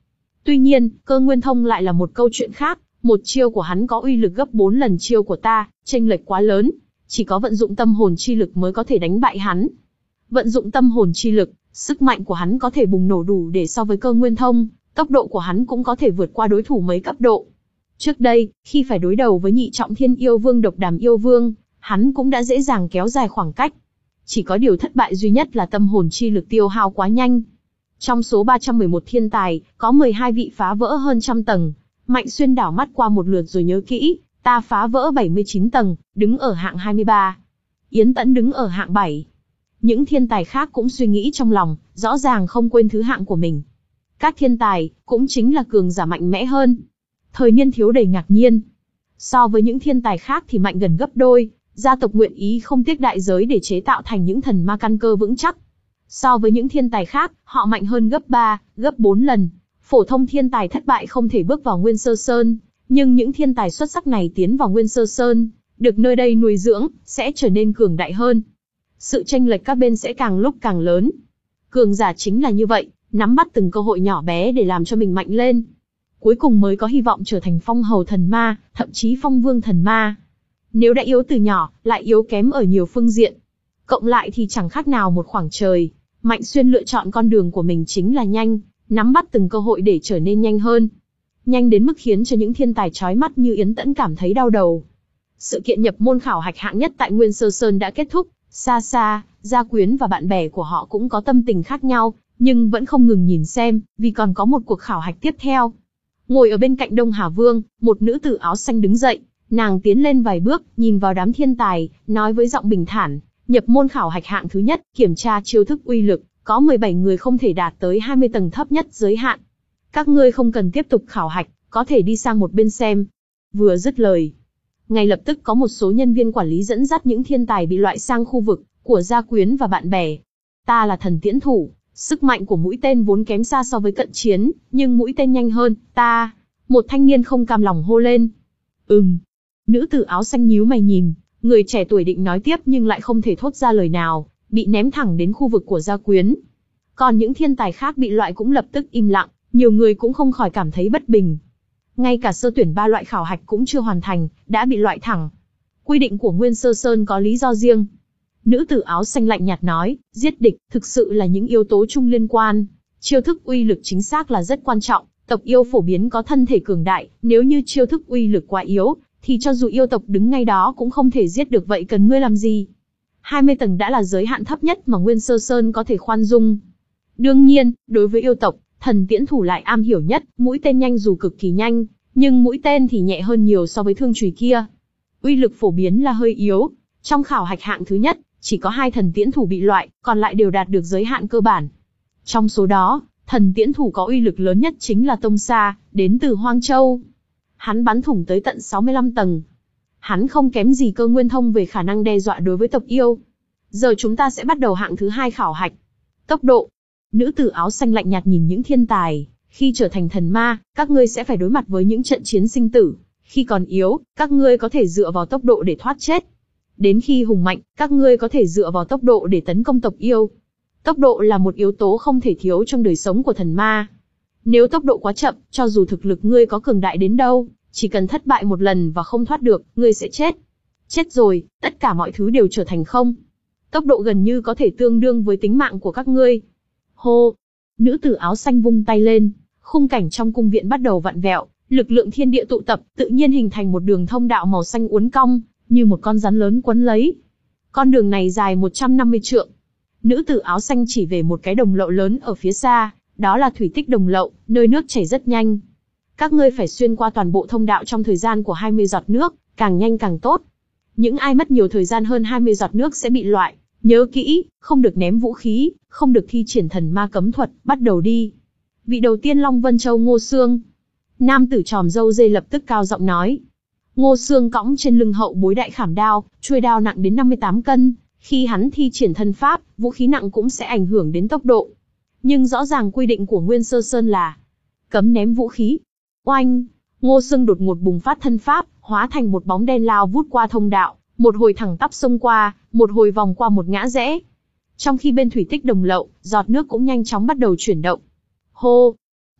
Tuy nhiên, Cơ Nguyên Thông lại là một câu chuyện khác, một chiêu của hắn có uy lực gấp bốn lần chiêu của ta, chênh lệch quá lớn, chỉ có vận dụng tâm hồn chi lực mới có thể đánh bại hắn. Vận dụng tâm hồn chi lực, sức mạnh của hắn có thể bùng nổ đủ để so với Cơ Nguyên Thông, tốc độ của hắn cũng có thể vượt qua đối thủ mấy cấp độ. Trước đây, khi phải đối đầu với nhị trọng thiên yêu vương Độc Đàm yêu vương, hắn cũng đã dễ dàng kéo dài khoảng cách. Chỉ có điều thất bại duy nhất là tâm hồn chi lực tiêu hao quá nhanh. Trong số ba trăm mười một thiên tài, có mười hai vị phá vỡ hơn trăm tầng. Mạnh Xuyên đảo mắt qua một lượt rồi nhớ kỹ, ta phá vỡ bảy mươi chín tầng, đứng ở hạng hai mươi ba. Yến Tẫn đứng ở hạng bảy. Những thiên tài khác cũng suy nghĩ trong lòng, rõ ràng không quên thứ hạng của mình. Các thiên tài, cũng chính là cường giả mạnh mẽ hơn. Thời Niên Thiếu đầy ngạc nhiên. So với những thiên tài khác thì mạnh gần gấp đôi, gia tộc nguyện ý không tiếc đại giới để chế tạo thành những thần ma căn cơ vững chắc. So với những thiên tài khác, họ mạnh hơn gấp ba, gấp bốn lần. Phổ thông thiên tài thất bại không thể bước vào Nguyên Sơ Sơn, nhưng những thiên tài xuất sắc này tiến vào Nguyên Sơ Sơn, được nơi đây nuôi dưỡng, sẽ trở nên cường đại hơn. Sự chênh lệch các bên sẽ càng lúc càng lớn. Cường giả chính là như vậy, nắm bắt từng cơ hội nhỏ bé để làm cho mình mạnh lên. Cuối cùng mới có hy vọng trở thành phong hầu thần ma, thậm chí phong vương thần ma. Nếu đã yếu từ nhỏ, lại yếu kém ở nhiều phương diện, cộng lại thì chẳng khác nào một khoảng trời. Mạnh Xuyên lựa chọn con đường của mình chính là nhanh, nắm bắt từng cơ hội để trở nên nhanh hơn. Nhanh đến mức khiến cho những thiên tài chói mắt như Yến Tẫn cảm thấy đau đầu. Sự kiện nhập môn khảo hạch hạng nhất tại Nguyên Sơ Sơn đã kết thúc, xa xa, Gia Quyến và bạn bè của họ cũng có tâm tình khác nhau, nhưng vẫn không ngừng nhìn xem, vì còn có một cuộc khảo hạch tiếp theo. Ngồi ở bên cạnh Đông Hà Vương, một nữ tử áo xanh đứng dậy, nàng tiến lên vài bước, nhìn vào đám thiên tài, nói với giọng bình thản, nhập môn khảo hạch hạng thứ nhất, kiểm tra chiêu thức uy lực, có mười bảy người không thể đạt tới hai mươi tầng thấp nhất giới hạn. Các ngươi không cần tiếp tục khảo hạch, có thể đi sang một bên xem. Vừa dứt lời, ngay lập tức có một số nhân viên quản lý dẫn dắt những thiên tài bị loại sang khu vực của Gia Quyến và bạn bè. Ta là thần tiễn thủ, sức mạnh của mũi tên vốn kém xa so với cận chiến, nhưng mũi tên nhanh hơn, ta. Một thanh niên không cam lòng hô lên. Ừm. Nữ tử áo xanh nhíu mày nhìn, người trẻ tuổi định nói tiếp nhưng lại không thể thốt ra lời nào, bị ném thẳng đến khu vực của Gia Quyến. Còn những thiên tài khác bị loại cũng lập tức im lặng, nhiều người cũng không khỏi cảm thấy bất bình. Ngay cả sơ tuyển ba loại khảo hạch cũng chưa hoàn thành, đã bị loại thẳng. Quy định của Nguyên Sơ Sơn có lý do riêng. Nữ tử áo xanh lạnh nhạt nói, giết địch thực sự là những yếu tố chung liên quan. Chiêu thức uy lực chính xác là rất quan trọng, tộc yêu phổ biến có thân thể cường đại, nếu như chiêu thức uy lực quá yếu, thì cho dù yêu tộc đứng ngay đó cũng không thể giết được, vậy cần ngươi làm gì? hai mươi tầng đã là giới hạn thấp nhất mà Nguyên Sơ Sơn có thể khoan dung. Đương nhiên, đối với yêu tộc, thần tiễn thủ lại am hiểu nhất, mũi tên nhanh dù cực kỳ nhanh, nhưng mũi tên thì nhẹ hơn nhiều so với thương chùy kia. Uy lực phổ biến là hơi yếu. Trong khảo hạch hạng thứ nhất, chỉ có hai thần tiễn thủ bị loại, còn lại đều đạt được giới hạn cơ bản. Trong số đó, thần tiễn thủ có uy lực lớn nhất chính là Tông Sa, đến từ Hoang Châu. Hắn bắn thủng tới tận sáu mươi lăm tầng. Hắn không kém gì Cơ Nguyên Thông về khả năng đe dọa đối với tộc yêu. Giờ chúng ta sẽ bắt đầu hạng thứ hai khảo hạch. Tốc độ. Nữ tử áo xanh lạnh nhạt nhìn những thiên tài. Khi trở thành thần ma, các ngươi sẽ phải đối mặt với những trận chiến sinh tử. Khi còn yếu, các ngươi có thể dựa vào tốc độ để thoát chết. Đến khi hùng mạnh, các ngươi có thể dựa vào tốc độ để tấn công tộc yêu. Tốc độ là một yếu tố không thể thiếu trong đời sống của thần ma. Nếu tốc độ quá chậm, cho dù thực lực ngươi có cường đại đến đâu, chỉ cần thất bại một lần và không thoát được, ngươi sẽ chết. Chết rồi, tất cả mọi thứ đều trở thành không. Tốc độ gần như có thể tương đương với tính mạng của các ngươi. Hô! Nữ tử áo xanh vung tay lên, khung cảnh trong cung viện bắt đầu vặn vẹo, lực lượng thiên địa tụ tập, tự nhiên hình thành một đường thông đạo màu xanh uốn cong, như một con rắn lớn quấn lấy. Con đường này dài một trăm năm mươi trượng. Nữ tử áo xanh chỉ về một cái đồng lậu lớn ở phía xa, đó là thủy tích đồng lậu, nơi nước chảy rất nhanh. Các ngươi phải xuyên qua toàn bộ thông đạo trong thời gian của hai mươi giọt nước, càng nhanh càng tốt. Những ai mất nhiều thời gian hơn hai mươi giọt nước sẽ bị loại. Nhớ kỹ, không được ném vũ khí, không được thi triển thần ma cấm thuật, bắt đầu đi. Vị đầu tiên Long Vân Châu Ngô Xương. Nam tử tròm râu dê lập tức cao giọng nói. Ngô Xương cõng trên lưng hậu bối đại khảm đao, chuôi đao nặng đến năm mươi tám cân. Khi hắn thi triển thân pháp, vũ khí nặng cũng sẽ ảnh hưởng đến tốc độ. Nhưng rõ ràng quy định của Nguyên Sơ Sơn là cấm ném vũ khí. Oanh! Ngô Xương đột ngột bùng phát thân pháp, hóa thành một bóng đen lao vút qua thông đạo, một hồi thẳng tắp xông qua, một hồi vòng qua một ngã rẽ. Trong khi bên thủy tích đồng lậu, giọt nước cũng nhanh chóng bắt đầu chuyển động. Hô!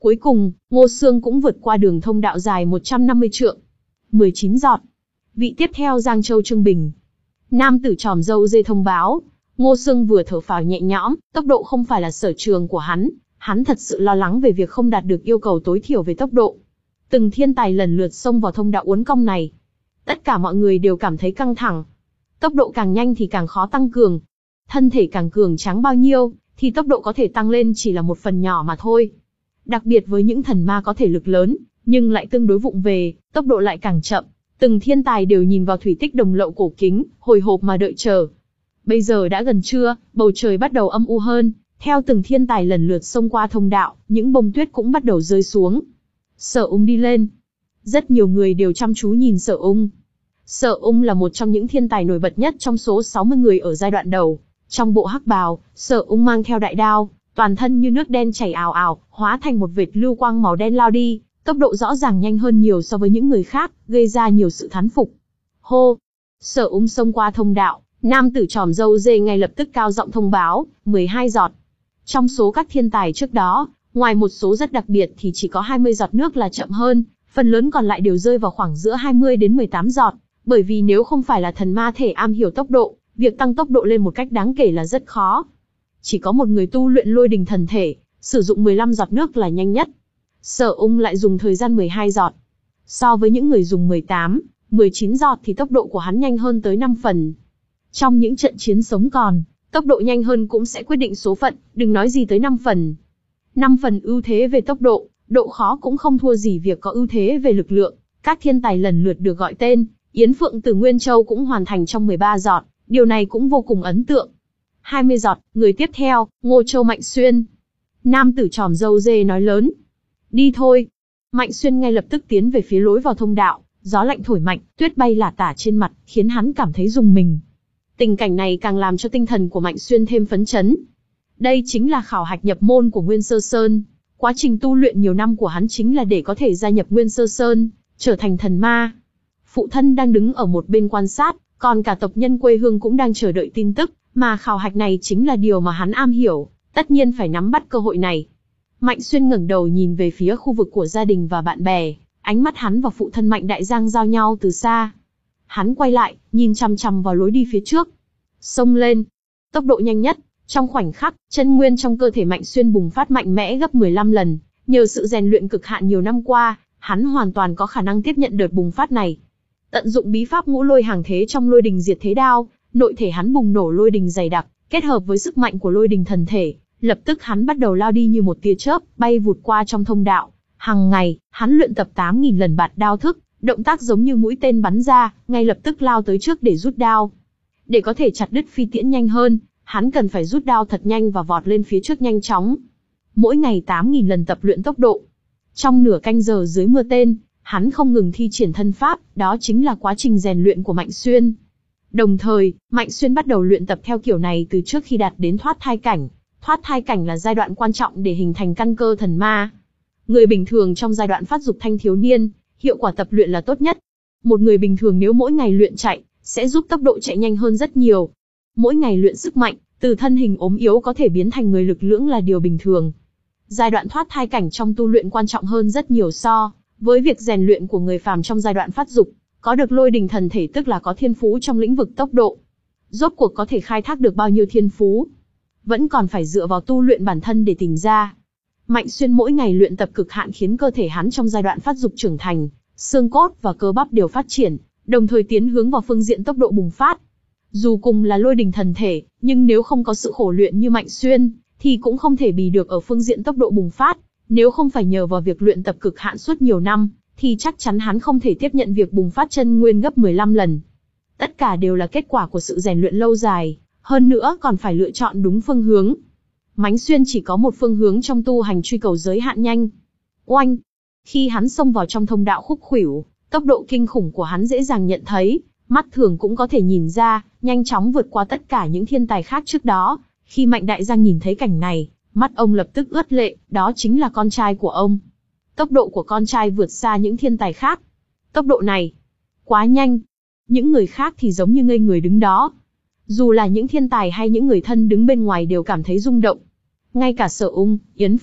Cuối cùng, Ngô Xương cũng vượt qua đường thông đạo dài một trăm năm mươi trượng. mười chín giọt. Vị tiếp theo Giang Châu Trương Bình. Nam tử tròm râu dê thông báo. Ngô Xương vừa thở phào nhẹ nhõm, tốc độ không phải là sở trường của hắn, hắn thật sự lo lắng về việc không đạt được yêu cầu tối thiểu về tốc độ. Từng thiên tài lần lượt xông vào thông đạo uốn cong này. Tất cả mọi người đều cảm thấy căng thẳng. Tốc độ càng nhanh thì càng khó tăng cường. Thân thể càng cường tráng bao nhiêu, thì tốc độ có thể tăng lên chỉ là một phần nhỏ mà thôi. Đặc biệt với những thần ma có thể lực lớn, nhưng lại tương đối vụng về, tốc độ lại càng chậm. Từng thiên tài đều nhìn vào thủy tích đồng lậu cổ kính, hồi hộp mà đợi chờ. Bây giờ đã gần trưa, bầu trời bắt đầu âm u hơn. Theo từng thiên tài lần lượt xông qua thông đạo, những bông tuyết cũng bắt đầu rơi xuống. Sở Ung đi lên. Rất nhiều người đều chăm chú nhìn Sở Ung. Sở Ung là một trong những thiên tài nổi bật nhất trong số sáu mươi người ở giai đoạn đầu. Trong bộ hắc bào, Sở Ung mang theo đại đao, toàn thân như nước đen chảy ào ào, hóa thành một vệt lưu quang màu đen lao đi, tốc độ rõ ràng nhanh hơn nhiều so với những người khác, gây ra nhiều sự thán phục. Hô! Sở Ung xông qua thông đạo, nam tử tròm râu dê ngay lập tức cao giọng thông báo, mười hai giọt. Trong số các thiên tài trước đó, ngoài một số rất đặc biệt thì chỉ có hai mươi giọt nước là chậm hơn, phần lớn còn lại đều rơi vào khoảng giữa hai mươi đến mười tám giọt, bởi vì nếu không phải là thần ma thể am hiểu tốc độ, việc tăng tốc độ lên một cách đáng kể là rất khó. Chỉ có một người tu luyện lôi đình thần thể, sử dụng mười lăm giọt nước là nhanh nhất. Sở Ung lại dùng thời gian mười hai giọt. So với những người dùng mười tám, mười chín giọt thì tốc độ của hắn nhanh hơn tới năm phần. Trong những trận chiến sống còn, tốc độ nhanh hơn cũng sẽ quyết định số phận, đừng nói gì tới năm phần. năm phần ưu thế về tốc độ, độ khó cũng không thua gì việc có ưu thế về lực lượng. Các thiên tài lần lượt được gọi tên, Yến Phượng từ Nguyên Châu cũng hoàn thành trong mười ba giọt, điều này cũng vô cùng ấn tượng. hai mươi giọt, người tiếp theo, Ngô Châu Mạnh Xuyên. Nam tử tròm râu dê nói lớn. Đi thôi. Mạnh Xuyên ngay lập tức tiến về phía lối vào thông đạo, gió lạnh thổi mạnh, tuyết bay lả tả trên mặt, khiến hắn cảm thấy rùng mình. Tình cảnh này càng làm cho tinh thần của Mạnh Xuyên thêm phấn chấn. Đây chính là khảo hạch nhập môn của Nguyên Sơ Sơn. Quá trình tu luyện nhiều năm của hắn chính là để có thể gia nhập Nguyên Sơ Sơn, trở thành thần ma. Phụ thân đang đứng ở một bên quan sát, còn cả tộc nhân quê hương cũng đang chờ đợi tin tức, mà khảo hạch này chính là điều mà hắn am hiểu, tất nhiên phải nắm bắt cơ hội này. Mạnh Xuyên ngẩng đầu nhìn về phía khu vực của gia đình và bạn bè, ánh mắt hắn và phụ thân Mạnh Đại Giang giao nhau từ xa. Hắn quay lại, nhìn chằm chằm vào lối đi phía trước. Xông lên. Tốc độ nhanh nhất, trong khoảnh khắc, chân nguyên trong cơ thể Mạnh Xuyên bùng phát mạnh mẽ gấp mười lăm lần. Nhờ sự rèn luyện cực hạn nhiều năm qua, hắn hoàn toàn có khả năng tiếp nhận đợt bùng phát này. Tận dụng bí pháp ngũ lôi hàng thế trong lôi đình diệt thế đao, nội thể hắn bùng nổ lôi đình dày đặc, kết hợp với sức mạnh của lôi đình thần thể, lập tức hắn bắt đầu lao đi như một tia chớp, bay vụt qua trong thông đạo. Hằng ngày, hắn luyện tập tám nghìn lần bạt đao thức, động tác giống như mũi tên bắn ra, ngay lập tức lao tới trước để rút đao. Để có thể chặt đứt phi tiễn nhanh hơn, hắn cần phải rút đao thật nhanh và vọt lên phía trước nhanh chóng. Mỗi ngày tám nghìn lần tập luyện tốc độ. Trong nửa canh giờ dưới mưa tên, hắn không ngừng thi triển thân pháp, đó chính là quá trình rèn luyện của Mạnh Xuyên. Đồng thời, Mạnh Xuyên bắt đầu luyện tập theo kiểu này từ trước khi đạt đến thoát thai cảnh. Thoát thai cảnh là giai đoạn quan trọng để hình thành căn cơ thần ma. Người bình thường trong giai đoạn phát dục thanh thiếu niên, hiệu quả tập luyện là tốt nhất. Một người bình thường nếu mỗi ngày luyện chạy, sẽ giúp tốc độ chạy nhanh hơn rất nhiều. Mỗi ngày luyện sức mạnh, từ thân hình ốm yếu có thể biến thành người lực lưỡng là điều bình thường. Giai đoạn thoát thai cảnh trong tu luyện quan trọng hơn rất nhiều so với việc rèn luyện của người phàm trong giai đoạn phát dục. Có được lôi đình thần thể tức là có thiên phú trong lĩnh vực tốc độ. Rốt cuộc có thể khai thác được bao nhiêu thiên phú, vẫn còn phải dựa vào tu luyện bản thân để tìm ra. Mạnh Xuyên mỗi ngày luyện tập cực hạn khiến cơ thể hắn trong giai đoạn phát dục trưởng thành, xương cốt và cơ bắp đều phát triển, đồng thời tiến hướng vào phương diện tốc độ bùng phát. Dù cùng là lôi đình thần thể, nhưng nếu không có sự khổ luyện như Mạnh Xuyên, thì cũng không thể bì được ở phương diện tốc độ bùng phát. Nếu không phải nhờ vào việc luyện tập cực hạn suốt nhiều năm, thì chắc chắn hắn không thể tiếp nhận việc bùng phát chân nguyên gấp mười lăm lần. Tất cả đều là kết quả của sự rèn luyện lâu dài, hơn nữa còn phải lựa chọn đúng phương hướng. Mạnh Xuyên chỉ có một phương hướng trong tu hành truy cầu giới hạn nhanh. Oanh! Khi hắn xông vào trong thông đạo khúc khuỷu, tốc độ kinh khủng của hắn dễ dàng nhận thấy, mắt thường cũng có thể nhìn ra, nhanh chóng vượt qua tất cả những thiên tài khác trước đó. Khi Mạnh Đại Giang nhìn thấy cảnh này, mắt ông lập tức ướt lệ, đó chính là con trai của ông. Tốc độ của con trai vượt xa những thiên tài khác. Tốc độ này, quá nhanh. Những người khác thì giống như ngây người đứng đó. Dù là những thiên tài hay những người thân đứng bên ngoài đều cảm thấy rung động. Ngay cả Sở Ung, Yến Phượng,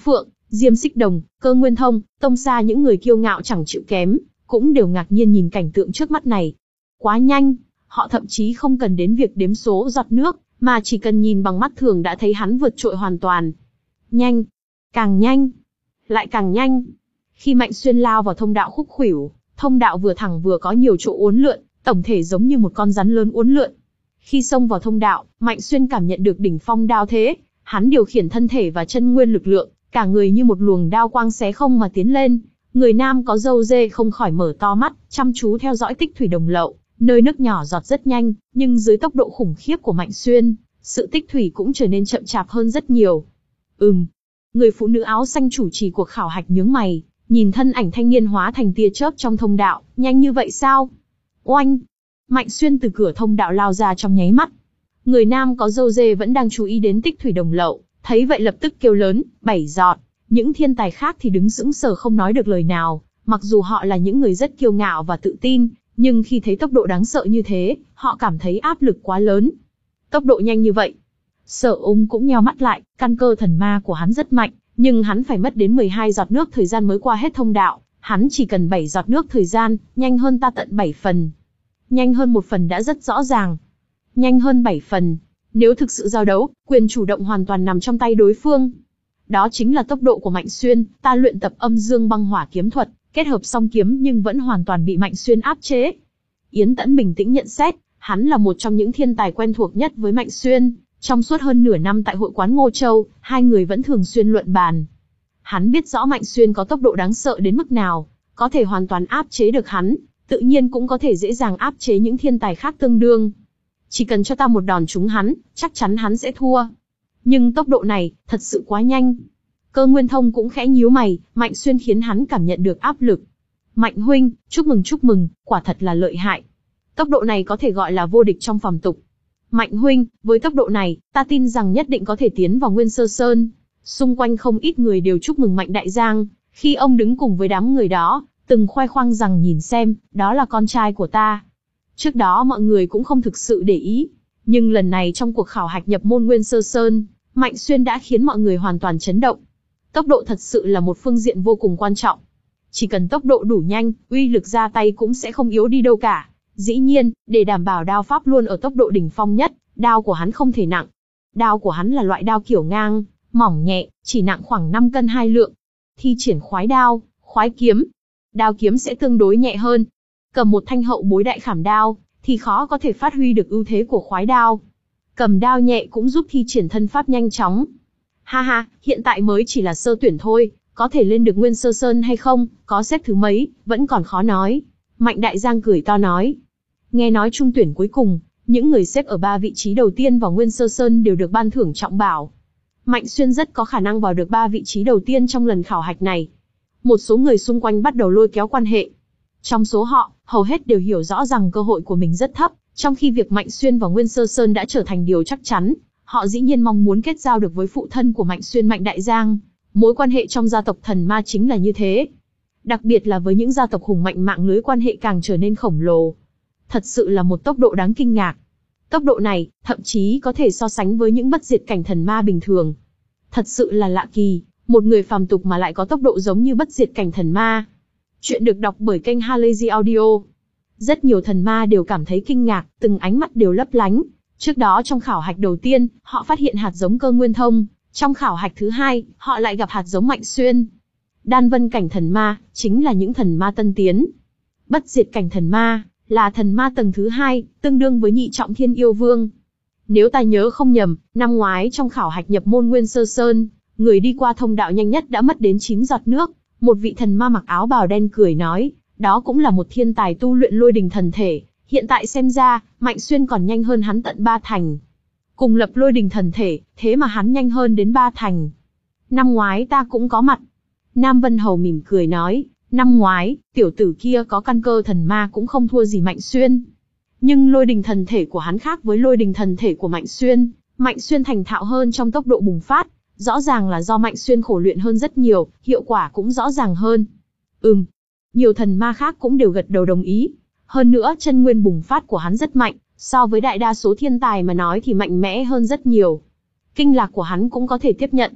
Diêm Xích Đồng, Cơ Nguyên Thông, Tông Sa những người kiêu ngạo chẳng chịu kém, cũng đều ngạc nhiên nhìn cảnh tượng trước mắt này. Quá nhanh, họ thậm chí không cần đến việc đếm số giọt nước, mà chỉ cần nhìn bằng mắt thường đã thấy hắn vượt trội hoàn toàn. Nhanh, càng nhanh, lại càng nhanh. Khi Mạnh Xuyên lao vào thông đạo khúc khuỷu, thông đạo vừa thẳng vừa có nhiều chỗ uốn lượn, tổng thể giống như một con rắn lớn uốn lượn. Khi xông vào thông đạo, Mạnh Xuyên cảm nhận được đỉnh phong đao thế, hắn điều khiển thân thể và chân nguyên lực lượng, cả người như một luồng đao quang xé không mà tiến lên. Người nam có râu dê không khỏi mở to mắt, chăm chú theo dõi tích thủy đồng lậu, nơi nước nhỏ giọt rất nhanh, nhưng dưới tốc độ khủng khiếp của Mạnh Xuyên, sự tích thủy cũng trở nên chậm chạp hơn rất nhiều. Ừm. Người phụ nữ áo xanh chủ trì cuộc khảo hạch nhướng mày, nhìn thân ảnh thanh niên hóa thành tia chớp trong thông đạo, nhanh như vậy sao? Oanh! Mạnh Xuyên từ cửa thông đạo lao ra trong nháy mắt. Người nam có râu dê vẫn đang chú ý đến tích thủy đồng lậu, thấy vậy lập tức kêu lớn, bảy giọt. Những thiên tài khác thì đứng sững sờ không nói được lời nào, mặc dù họ là những người rất kiêu ngạo và tự tin, nhưng khi thấy tốc độ đáng sợ như thế, họ cảm thấy áp lực quá lớn. Tốc độ nhanh như vậy. Sở Ung cũng nheo mắt lại, căn cơ thần ma của hắn rất mạnh, nhưng hắn phải mất đến mười hai giọt nước thời gian mới qua hết thông đạo, hắn chỉ cần bảy giọt nước thời gian, nhanh hơn ta tận bảy phần. Nhanh hơn một phần đã rất rõ ràng. Nhanh hơn bảy phần. Nếu thực sự giao đấu, quyền chủ động hoàn toàn nằm trong tay đối phương. Đó chính là tốc độ của Mạnh Xuyên, ta luyện tập âm dương băng hỏa kiếm thuật, kết hợp song kiếm nhưng vẫn hoàn toàn bị Mạnh Xuyên áp chế. Yến Tẫn bình tĩnh nhận xét, hắn là một trong những thiên tài quen thuộc nhất với Mạnh Xuyên. Trong suốt hơn nửa năm tại hội quán Ngô Châu, hai người vẫn thường xuyên luận bàn. Hắn biết rõ Mạnh Xuyên có tốc độ đáng sợ đến mức nào, có thể hoàn toàn áp chế được hắn, tự nhiên cũng có thể dễ dàng áp chế những thiên tài khác tương đương. Chỉ cần cho ta một đòn trúng hắn, chắc chắn hắn sẽ thua. Nhưng tốc độ này, thật sự quá nhanh. Cơ Nguyên Thông cũng khẽ nhíu mày, Mạnh Xuyên khiến hắn cảm nhận được áp lực. Mạnh huynh, chúc mừng chúc mừng, quả thật là lợi hại. Tốc độ này có thể gọi là vô địch trong phàm tục. Mạnh huynh, với tốc độ này, ta tin rằng nhất định có thể tiến vào Nguyên Sơ Sơn. Xung quanh không ít người đều chúc mừng Mạnh Đại Giang, khi ông đứng cùng với đám người đó, từng khoe khoang rằng nhìn xem, đó là con trai của ta. Trước đó mọi người cũng không thực sự để ý, nhưng lần này trong cuộc khảo hạch nhập môn Nguyên Sơ Sơn, Mạnh Xuyên đã khiến mọi người hoàn toàn chấn động. Tốc độ thật sự là một phương diện vô cùng quan trọng. Chỉ cần tốc độ đủ nhanh, uy lực ra tay cũng sẽ không yếu đi đâu cả. Dĩ nhiên, để đảm bảo đao pháp luôn ở tốc độ đỉnh phong nhất, đao của hắn không thể nặng. Đao của hắn là loại đao kiểu ngang, mỏng nhẹ, chỉ nặng khoảng năm cân hai lượng. Thi triển khoái đao, khoái kiếm, đao kiếm sẽ tương đối nhẹ hơn. Cầm một thanh hậu bối đại khảm đao, thì khó có thể phát huy được ưu thế của khoái đao. Cầm đao nhẹ cũng giúp thi triển thân pháp nhanh chóng. Ha ha, hiện tại mới chỉ là sơ tuyển thôi, có thể lên được Nguyên Sơ Sơn hay không, có xếp thứ mấy, vẫn còn khó nói. Mạnh Đại Giang cười to nói. Nghe nói trung tuyển cuối cùng, những người xếp ở ba vị trí đầu tiên vào Nguyên Sơ Sơn đều được ban thưởng trọng bảo. Mạnh Xuyên rất có khả năng vào được ba vị trí đầu tiên trong lần khảo hạch này. Một số người xung quanh bắt đầu lôi kéo quan hệ. Trong số họ, hầu hết đều hiểu rõ rằng cơ hội của mình rất thấp, trong khi việc Mạnh Xuyên vào Nguyên Sơ Sơn đã trở thành điều chắc chắn. Họ dĩ nhiên mong muốn kết giao được với phụ thân của Mạnh Xuyên Mạnh Đại Giang. Mối quan hệ trong gia tộc thần ma chính là như thế. Đặc biệt là với những gia tộc hùng mạnh, mạng lưới quan hệ càng trở nên khổng lồ. Thật sự là một tốc độ đáng kinh ngạc. Tốc độ này, thậm chí có thể so sánh với những bất diệt cảnh thần ma bình thường. Thật sự là lạ kỳ, một người phàm tục mà lại có tốc độ giống như bất diệt cảnh thần ma. Chuyện được đọc bởi kênh Halazy Audio. Rất nhiều thần ma đều cảm thấy kinh ngạc, từng ánh mắt đều lấp lánh. Trước đó trong khảo hạch đầu tiên, họ phát hiện hạt giống Cơ Nguyên Thông. Trong khảo hạch thứ hai, họ lại gặp hạt giống Mạnh Xuyên. Đan vân cảnh thần ma, chính là những thần ma tân tiến. Bất diệt cảnh thần ma, là thần ma tầng thứ hai, tương đương với nhị trọng thiên yêu vương. Nếu ta nhớ không nhầm, năm ngoái trong khảo hạch nhập môn Nguyên Sơ Sơn, người đi qua thông đạo nhanh nhất đã mất đến chín giọt nước. Một vị thần ma mặc áo bào đen cười nói, đó cũng là một thiên tài tu luyện lôi đình thần thể. Hiện tại xem ra, Mạnh Xuyên còn nhanh hơn hắn tận ba thành. Cùng lập lôi đình thần thể, thế mà hắn nhanh hơn đến ba thành. Năm ngoái ta cũng có mặt. Nam Vân Hầu mỉm cười nói, năm ngoái, tiểu tử kia có căn cơ thần ma cũng không thua gì Mạnh Xuyên. Nhưng lôi đình thần thể của hắn khác với lôi đình thần thể của Mạnh Xuyên. Mạnh Xuyên thành thạo hơn trong tốc độ bùng phát, rõ ràng là do Mạnh Xuyên khổ luyện hơn rất nhiều, hiệu quả cũng rõ ràng hơn. Ừm, nhiều thần ma khác cũng đều gật đầu đồng ý. Hơn nữa chân nguyên bùng phát của hắn rất mạnh, so với đại đa số thiên tài mà nói thì mạnh mẽ hơn rất nhiều. Kinh lạc của hắn cũng có thể tiếp nhận.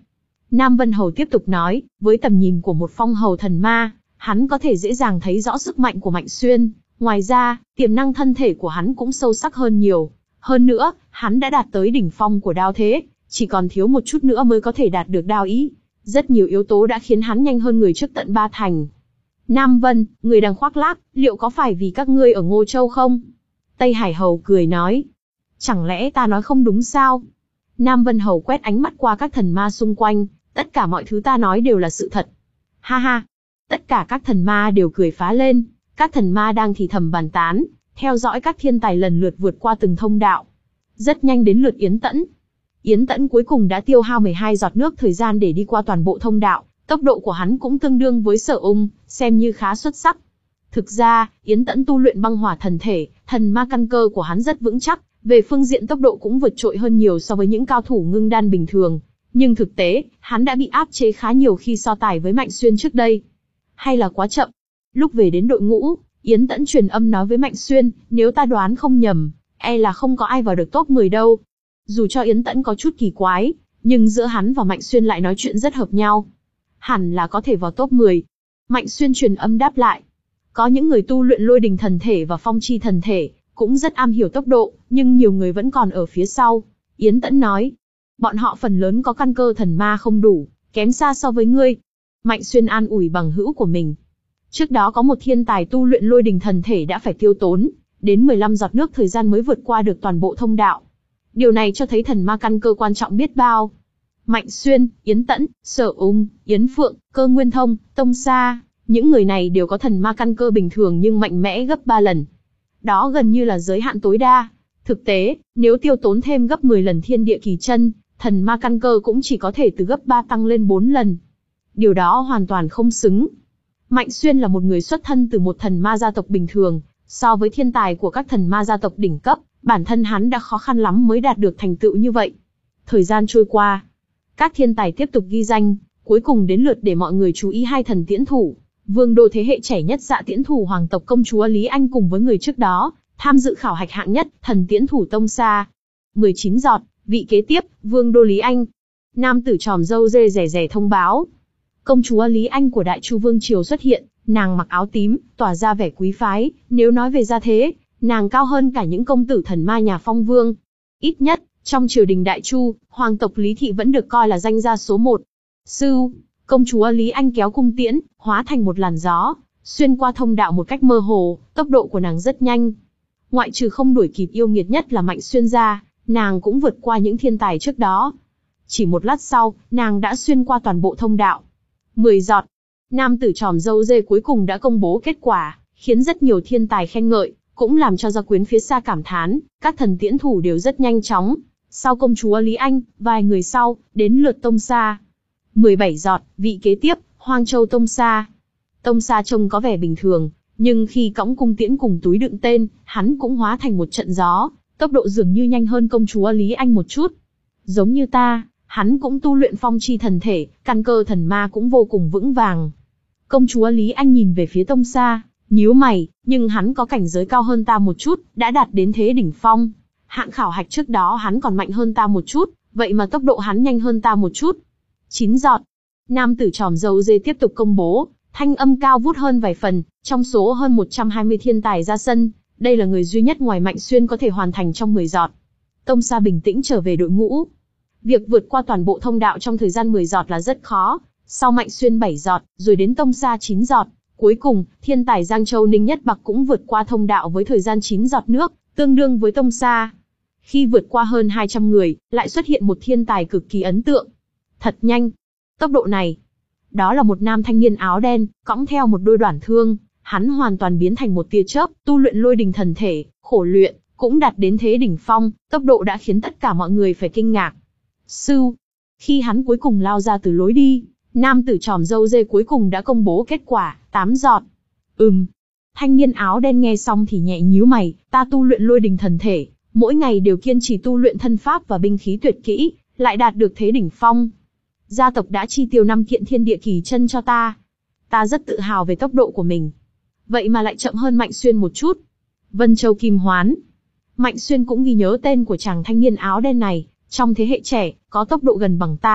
Nam Vân Hầu tiếp tục nói, với tầm nhìn của một phong hầu thần ma, hắn có thể dễ dàng thấy rõ sức mạnh của Mạnh Xuyên. Ngoài ra, tiềm năng thân thể của hắn cũng sâu sắc hơn nhiều. Hơn nữa, hắn đã đạt tới đỉnh phong của đao thế, chỉ còn thiếu một chút nữa mới có thể đạt được đao ý. Rất nhiều yếu tố đã khiến hắn nhanh hơn người trước tận ba thành. Nam Vân, người đang khoác lác, liệu có phải vì các ngươi ở Ngô Châu không? Tây Hải Hầu cười nói. Chẳng lẽ ta nói không đúng sao? Nam Vân Hầu quét ánh mắt qua các thần ma xung quanh, tất cả mọi thứ ta nói đều là sự thật. Ha ha! Tất cả các thần ma đều cười phá lên, các thần ma đang thì thầm bàn tán, theo dõi các thiên tài lần lượt vượt qua từng thông đạo. Rất nhanh đến lượt Yến Tẫn. Yến Tẫn cuối cùng đã tiêu hao mười hai giọt nước thời gian để đi qua toàn bộ thông đạo, tốc độ của hắn cũng tương đương với Sở Ung, xem như khá xuất sắc. Thực ra, Yến Tẫn tu luyện băng hỏa thần thể, thần ma căn cơ của hắn rất vững chắc, về phương diện tốc độ cũng vượt trội hơn nhiều so với những cao thủ ngưng đan bình thường. Nhưng thực tế, hắn đã bị áp chế khá nhiều khi so tài với Mạnh Xuyên trước đây. Hay là quá chậm? Lúc về đến đội ngũ, Yến Tẫn truyền âm nói với Mạnh Xuyên, nếu ta đoán không nhầm, e là không có ai vào được top mười đâu. Dù cho Yến Tẫn có chút kỳ quái, nhưng giữa hắn và Mạnh Xuyên lại nói chuyện rất hợp nhau. Hẳn là có thể vào top mười. Mạnh Xuyên truyền âm đáp lại. Có những người tu luyện lôi đình thần thể và phong chi thần thể, cũng rất am hiểu tốc độ, nhưng nhiều người vẫn còn ở phía sau. Yến Tẫn nói, bọn họ phần lớn có căn cơ thần ma không đủ, kém xa so với ngươi. Mạnh Xuyên an ủi bằng hữu của mình. Trước đó có một thiên tài tu luyện lôi đình thần thể đã phải tiêu tốn đến mười lăm giọt nước thời gian mới vượt qua được toàn bộ thông đạo. Điều này cho thấy thần ma căn cơ quan trọng biết bao. Mạnh Xuyên, Yến Tẫn, Sở Ung, Yến Phượng, Cơ Nguyên Thông, Tông Sa, những người này đều có thần ma căn cơ bình thường nhưng mạnh mẽ gấp ba lần. Đó gần như là giới hạn tối đa. Thực tế, nếu tiêu tốn thêm gấp mười lần thiên địa kỳ chân, thần ma căn cơ cũng chỉ có thể từ gấp ba tăng lên bốn lần. Điều đó hoàn toàn không xứng. Mạnh Xuyên là một người xuất thân từ một thần ma gia tộc bình thường, so với thiên tài của các thần ma gia tộc đỉnh cấp, bản thân hắn đã khó khăn lắm mới đạt được thành tựu như vậy. Thời gian trôi qua, các thiên tài tiếp tục ghi danh, cuối cùng đến lượt để mọi người chú ý hai thần tiễn thủ. Vương đô thế hệ trẻ nhất Dạ Tiễn thủ hoàng tộc công chúa Lý Anh cùng với người trước đó, tham dự khảo hạch hạng nhất, thần tiễn thủ Tông Sa. mười chín giọt, vị kế tiếp, Vương đô Lý Anh. Nam tử tròm râu dê rẻ rẻ thông báo. Công chúa Lý Anh của Đại Chu Vương Triều xuất hiện, nàng mặc áo tím, tỏa ra vẻ quý phái, nếu nói về gia thế, nàng cao hơn cả những công tử thần ma nhà Phong Vương. Ít nhất, trong triều đình Đại Chu, hoàng tộc Lý Thị vẫn được coi là danh gia số một. Sưu, công chúa Lý Anh kéo cung tiễn, hóa thành một làn gió, xuyên qua thông đạo một cách mơ hồ, tốc độ của nàng rất nhanh. Ngoại trừ không đuổi kịp yêu nghiệt nhất là Mạnh Xuyên ra, nàng cũng vượt qua những thiên tài trước đó. Chỉ một lát sau, nàng đã xuyên qua toàn bộ thông đạo. mười giọt. Nam tử tròm râu dê cuối cùng đã công bố kết quả, khiến rất nhiều thiên tài khen ngợi, cũng làm cho gia quyến phía xa cảm thán, các thần tiễn thủ đều rất nhanh chóng. Sau công chúa Lý Anh, vài người sau, đến lượt Tông Sa. mười bảy giọt, vị kế tiếp, Hoang Châu Tông Sa. Tông Sa trông có vẻ bình thường, nhưng khi cõng cung tiễn cùng túi đựng tên, hắn cũng hóa thành một trận gió, tốc độ dường như nhanh hơn công chúa Lý Anh một chút. Giống như ta, hắn cũng tu luyện phong chi thần thể, căn cơ thần ma cũng vô cùng vững vàng. Công chúa Lý Anh nhìn về phía Tông Sa, nhíu mày, nhưng hắn có cảnh giới cao hơn ta một chút, đã đạt đến thế đỉnh phong. Hạng khảo hạch trước đó hắn còn mạnh hơn ta một chút, vậy mà tốc độ hắn nhanh hơn ta một chút. chín giọt. Nam tử tròm râu dê tiếp tục công bố, thanh âm cao vút hơn vài phần, trong số hơn một trăm hai mươi thiên tài ra sân, đây là người duy nhất ngoài Mạnh Xuyên có thể hoàn thành trong mười giọt. Tông Sa bình tĩnh trở về đội ngũ. Việc vượt qua toàn bộ thông đạo trong thời gian mười giọt là rất khó, sau Mạnh Xuyên bảy giọt, rồi đến Tông Sa chín giọt, cuối cùng, thiên tài Giang Châu Ninh Nhất Bạc cũng vượt qua thông đạo với thời gian chín giọt nước, tương đương với Tông Sa. Khi vượt qua hơn hai trăm người, lại xuất hiện một thiên tài cực kỳ ấn tượng. Thật nhanh. Tốc độ này. Đó là một nam thanh niên áo đen, cõng theo một đôi đoản thương, hắn hoàn toàn biến thành một tia chớp, tu luyện lôi đình thần thể, khổ luyện, cũng đạt đến thế đỉnh phong, tốc độ đã khiến tất cả mọi người phải kinh ngạc. Sưu. Khi hắn cuối cùng lao ra từ lối đi, nam tử tròm râu dê cuối cùng đã công bố kết quả, tám giọt. Ừm. Thanh niên áo đen nghe xong thì nhẹ nhíu mày, ta tu luyện lôi đình thần thể, mỗi ngày đều kiên trì tu luyện thân pháp và binh khí tuyệt kỹ, lại đạt được thế đỉnh phong. Gia tộc đã chi tiêu năm kiện thiên địa kỳ chân cho ta. Ta rất tự hào về tốc độ của mình. Vậy mà lại chậm hơn Mạnh Xuyên một chút. Vân Châu Kim Hoán. Mạnh Xuyên cũng ghi nhớ tên của chàng thanh niên áo đen này, trong thế hệ trẻ, có tốc độ gần bằng ta.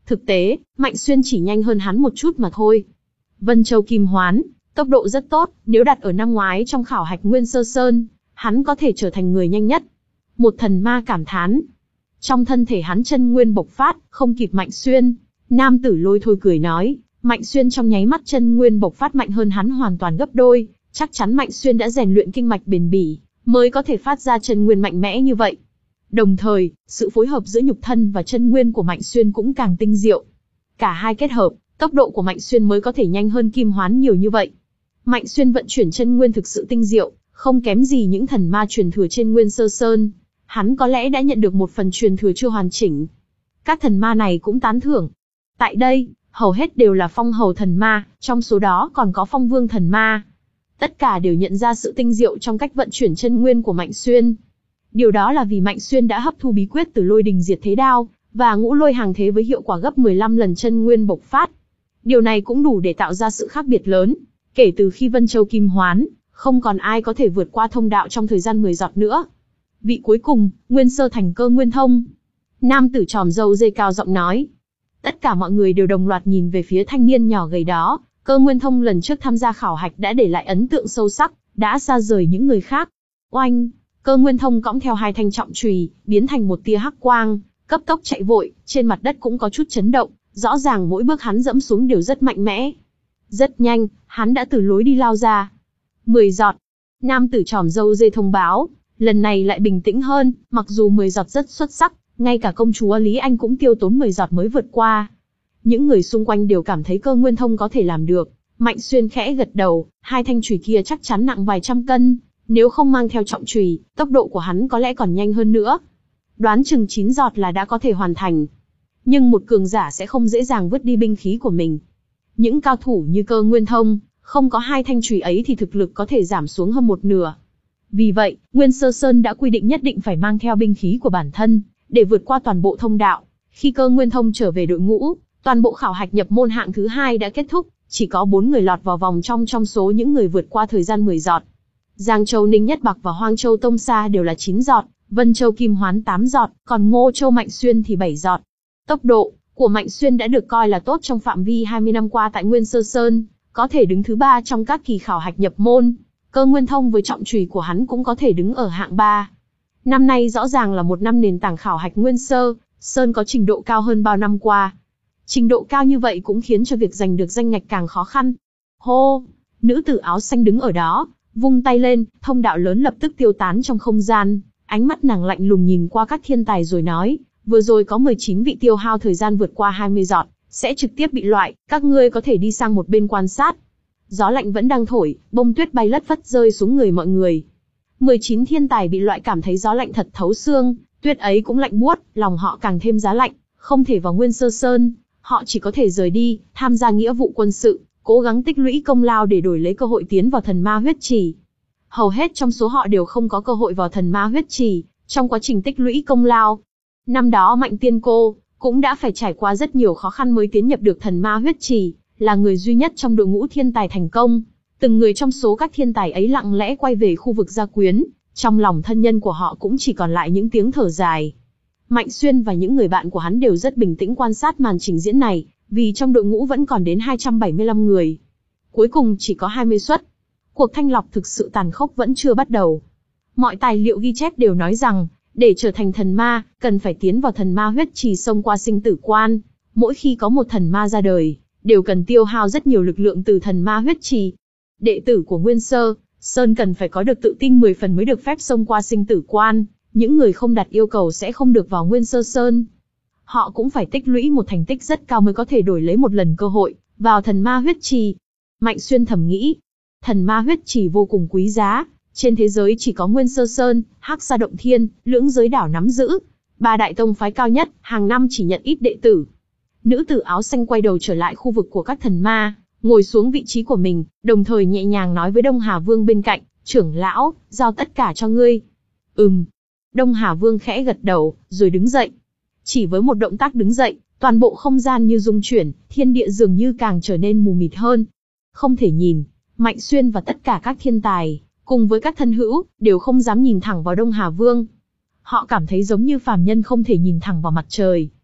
Thực tế, Mạnh Xuyên chỉ nhanh hơn hắn một chút mà thôi. Vân Châu Kim Hoán, tốc độ rất tốt, nếu đặt ở năm ngoái trong khảo hạch Nguyên Sơ Sơn, hắn có thể trở thành người nhanh nhất. Một thần ma cảm thán. Trong thân thể hắn chân nguyên bộc phát, không kịp Mạnh Xuyên. Nam tử Lôi Thôi cười nói, Mạnh Xuyên trong nháy mắt chân nguyên bộc phát mạnh hơn hắn hoàn toàn gấp đôi, chắc chắn Mạnh Xuyên đã rèn luyện kinh mạch bền bỉ, mới có thể phát ra chân nguyên mạnh mẽ như vậy. Đồng thời, sự phối hợp giữa nhục thân và chân nguyên của Mạnh Xuyên cũng càng tinh diệu. Cả hai kết hợp, tốc độ của Mạnh Xuyên mới có thể nhanh hơn Kim Hoán nhiều như vậy. Mạnh Xuyên vận chuyển chân nguyên thực sự tinh diệu, không kém gì những thần ma truyền thừa trên Nguyên Sơ Sơn. Hắn có lẽ đã nhận được một phần truyền thừa chưa hoàn chỉnh. Các thần ma này cũng tán thưởng. Tại đây, hầu hết đều là phong hầu thần ma, trong số đó còn có phong vương thần ma. Tất cả đều nhận ra sự tinh diệu trong cách vận chuyển chân nguyên của Mạnh Xuyên. Điều đó là vì Mạnh Xuyên đã hấp thu bí quyết từ Lôi Đình Diệt Thế Đao và Ngũ Lôi Hàng Thế với hiệu quả gấp mười lăm lần chân nguyên bộc phát. Điều này cũng đủ để tạo ra sự khác biệt lớn. Kể từ khi Vân Châu Kim Hoán, không còn ai có thể vượt qua thông đạo trong thời gian mười giọt nữa. Vị cuối cùng, Nguyên Sơ thành Cơ Nguyên Thông. Nam tử tròm râu dê cao giọng nói. Tất cả mọi người đều đồng loạt nhìn về phía thanh niên nhỏ gầy đó. Cơ Nguyên Thông lần trước tham gia khảo hạch đã để lại ấn tượng sâu sắc, đã xa rời những người khác. Oanh! Cơ Nguyên Thông cõng theo hai thanh trọng chùy, biến thành một tia hắc quang, cấp tốc chạy vội, trên mặt đất cũng có chút chấn động, rõ ràng mỗi bước hắn dẫm xuống đều rất mạnh mẽ. Rất nhanh, hắn đã từ lối đi lao ra. Mười giọt. Nam tử tròm râu dê thông báo, lần này lại bình tĩnh hơn, mặc dù mười giọt rất xuất sắc, ngay cả công chúa Lý Anh cũng tiêu tốn mười giọt mới vượt qua. Những người xung quanh đều cảm thấy Cơ Nguyên Thông có thể làm được. Mạnh Xuyên khẽ gật đầu, hai thanh chùy kia chắc chắn nặng vài trăm cân, nếu không mang theo trọng chùy, tốc độ của hắn có lẽ còn nhanh hơn nữa. Đoán chừng chín giọt là đã có thể hoàn thành. Nhưng một cường giả sẽ không dễ dàng vứt đi binh khí của mình. Những cao thủ như Cơ Nguyên Thông, không có hai thanh chùy ấy thì thực lực có thể giảm xuống hơn một nửa. Vì vậy, Nguyên Sơ Sơn đã quy định nhất định phải mang theo binh khí của bản thân, để vượt qua toàn bộ thông đạo. Khi Cơ Nguyên Thông trở về đội ngũ, toàn bộ khảo hạch nhập môn hạng thứ hai đã kết thúc, chỉ có bốn người lọt vào vòng trong trong số những người vượt qua thời gian mười giọt. Giang Châu Ninh Nhất Bạc và Hoang Châu Tông Sa đều là chín giọt, Vân Châu Kim Hoán tám giọt, còn Ngô Châu Mạnh Xuyên thì bảy giọt. Tốc độ của Mạnh Xuyên đã được coi là tốt trong phạm vi hai mươi năm qua tại Nguyên Sơ Sơn, có thể đứng thứ ba trong các kỳ khảo hạch nhập môn. Cơ Nguyên Thông với trọng chùy của hắn cũng có thể đứng ở hạng ba. Năm nay rõ ràng là một năm nền tảng khảo hạch Nguyên Sơ Sơn có trình độ cao hơn bao năm qua. Trình độ cao như vậy cũng khiến cho việc giành được danh ngạch càng khó khăn. Hô! Nữ tử áo xanh đứng ở đó, vung tay lên, thông đạo lớn lập tức tiêu tán trong không gian. Ánh mắt nàng lạnh lùng nhìn qua các thiên tài rồi nói, vừa rồi có mười chín vị tiêu hao thời gian vượt qua hai mươi giọt, sẽ trực tiếp bị loại, các ngươi có thể đi sang một bên quan sát. Gió lạnh vẫn đang thổi, bông tuyết bay lất phất rơi xuống người mọi người. mười chín thiên tài bị loại cảm thấy gió lạnh thật thấu xương, tuyết ấy cũng lạnh buốt, lòng họ càng thêm giá lạnh, không thể vào Nguyên Sơ Sơn, họ chỉ có thể rời đi, tham gia nghĩa vụ quân sự, cố gắng tích lũy công lao để đổi lấy cơ hội tiến vào thần ma huyết trì. Hầu hết trong số họ đều không có cơ hội vào thần ma huyết trì, trong quá trình tích lũy công lao. Năm đó Mạnh Tiên Cô cũng đã phải trải qua rất nhiều khó khăn mới tiến nhập được thần ma huyết trì, là người duy nhất trong đội ngũ thiên tài thành công. Từng người trong số các thiên tài ấy lặng lẽ quay về khu vực gia quyến, trong lòng thân nhân của họ cũng chỉ còn lại những tiếng thở dài. Mạnh Xuyên và những người bạn của hắn đều rất bình tĩnh quan sát màn trình diễn này, vì trong đội ngũ vẫn còn đến hai trăm bảy mươi lăm người. Cuối cùng chỉ có hai mươi suất. Cuộc thanh lọc thực sự tàn khốc vẫn chưa bắt đầu. Mọi tài liệu ghi chép đều nói rằng, để trở thành thần ma, cần phải tiến vào thần ma huyết trì xông qua sinh tử quan. Mỗi khi có một thần ma ra đời, đều cần tiêu hao rất nhiều lực lượng từ thần ma huyết trì. Đệ tử của Nguyên Sơ Sơn cần phải có được tự tin mười phần mới được phép xông qua sinh tử quan. Những người không đặt yêu cầu sẽ không được vào Nguyên Sơ Sơn. Họ cũng phải tích lũy một thành tích rất cao mới có thể đổi lấy một lần cơ hội vào thần ma huyết trì. Mạnh Xuyên thầm nghĩ, thần ma huyết trì vô cùng quý giá, trên thế giới chỉ có Nguyên Sơ Sơn, Hắc Sa Động Thiên, Lưỡng Giới Đảo nắm giữ. Ba đại tông phái cao nhất, hàng năm chỉ nhận ít đệ tử. Nữ tử áo xanh quay đầu trở lại khu vực của các thần ma, ngồi xuống vị trí của mình, đồng thời nhẹ nhàng nói với Đông Hà Vương bên cạnh, trưởng lão, giao tất cả cho ngươi. Ừm. Đông Hà Vương khẽ gật đầu, rồi đứng dậy. Chỉ với một động tác đứng dậy, toàn bộ không gian như rung chuyển, thiên địa dường như càng trở nên mù mịt hơn. Không thể nhìn, Mạnh Xuyên và tất cả các thiên tài, cùng với các thân hữu, đều không dám nhìn thẳng vào Đông Hà Vương. Họ cảm thấy giống như phàm nhân không thể nhìn thẳng vào mặt trời.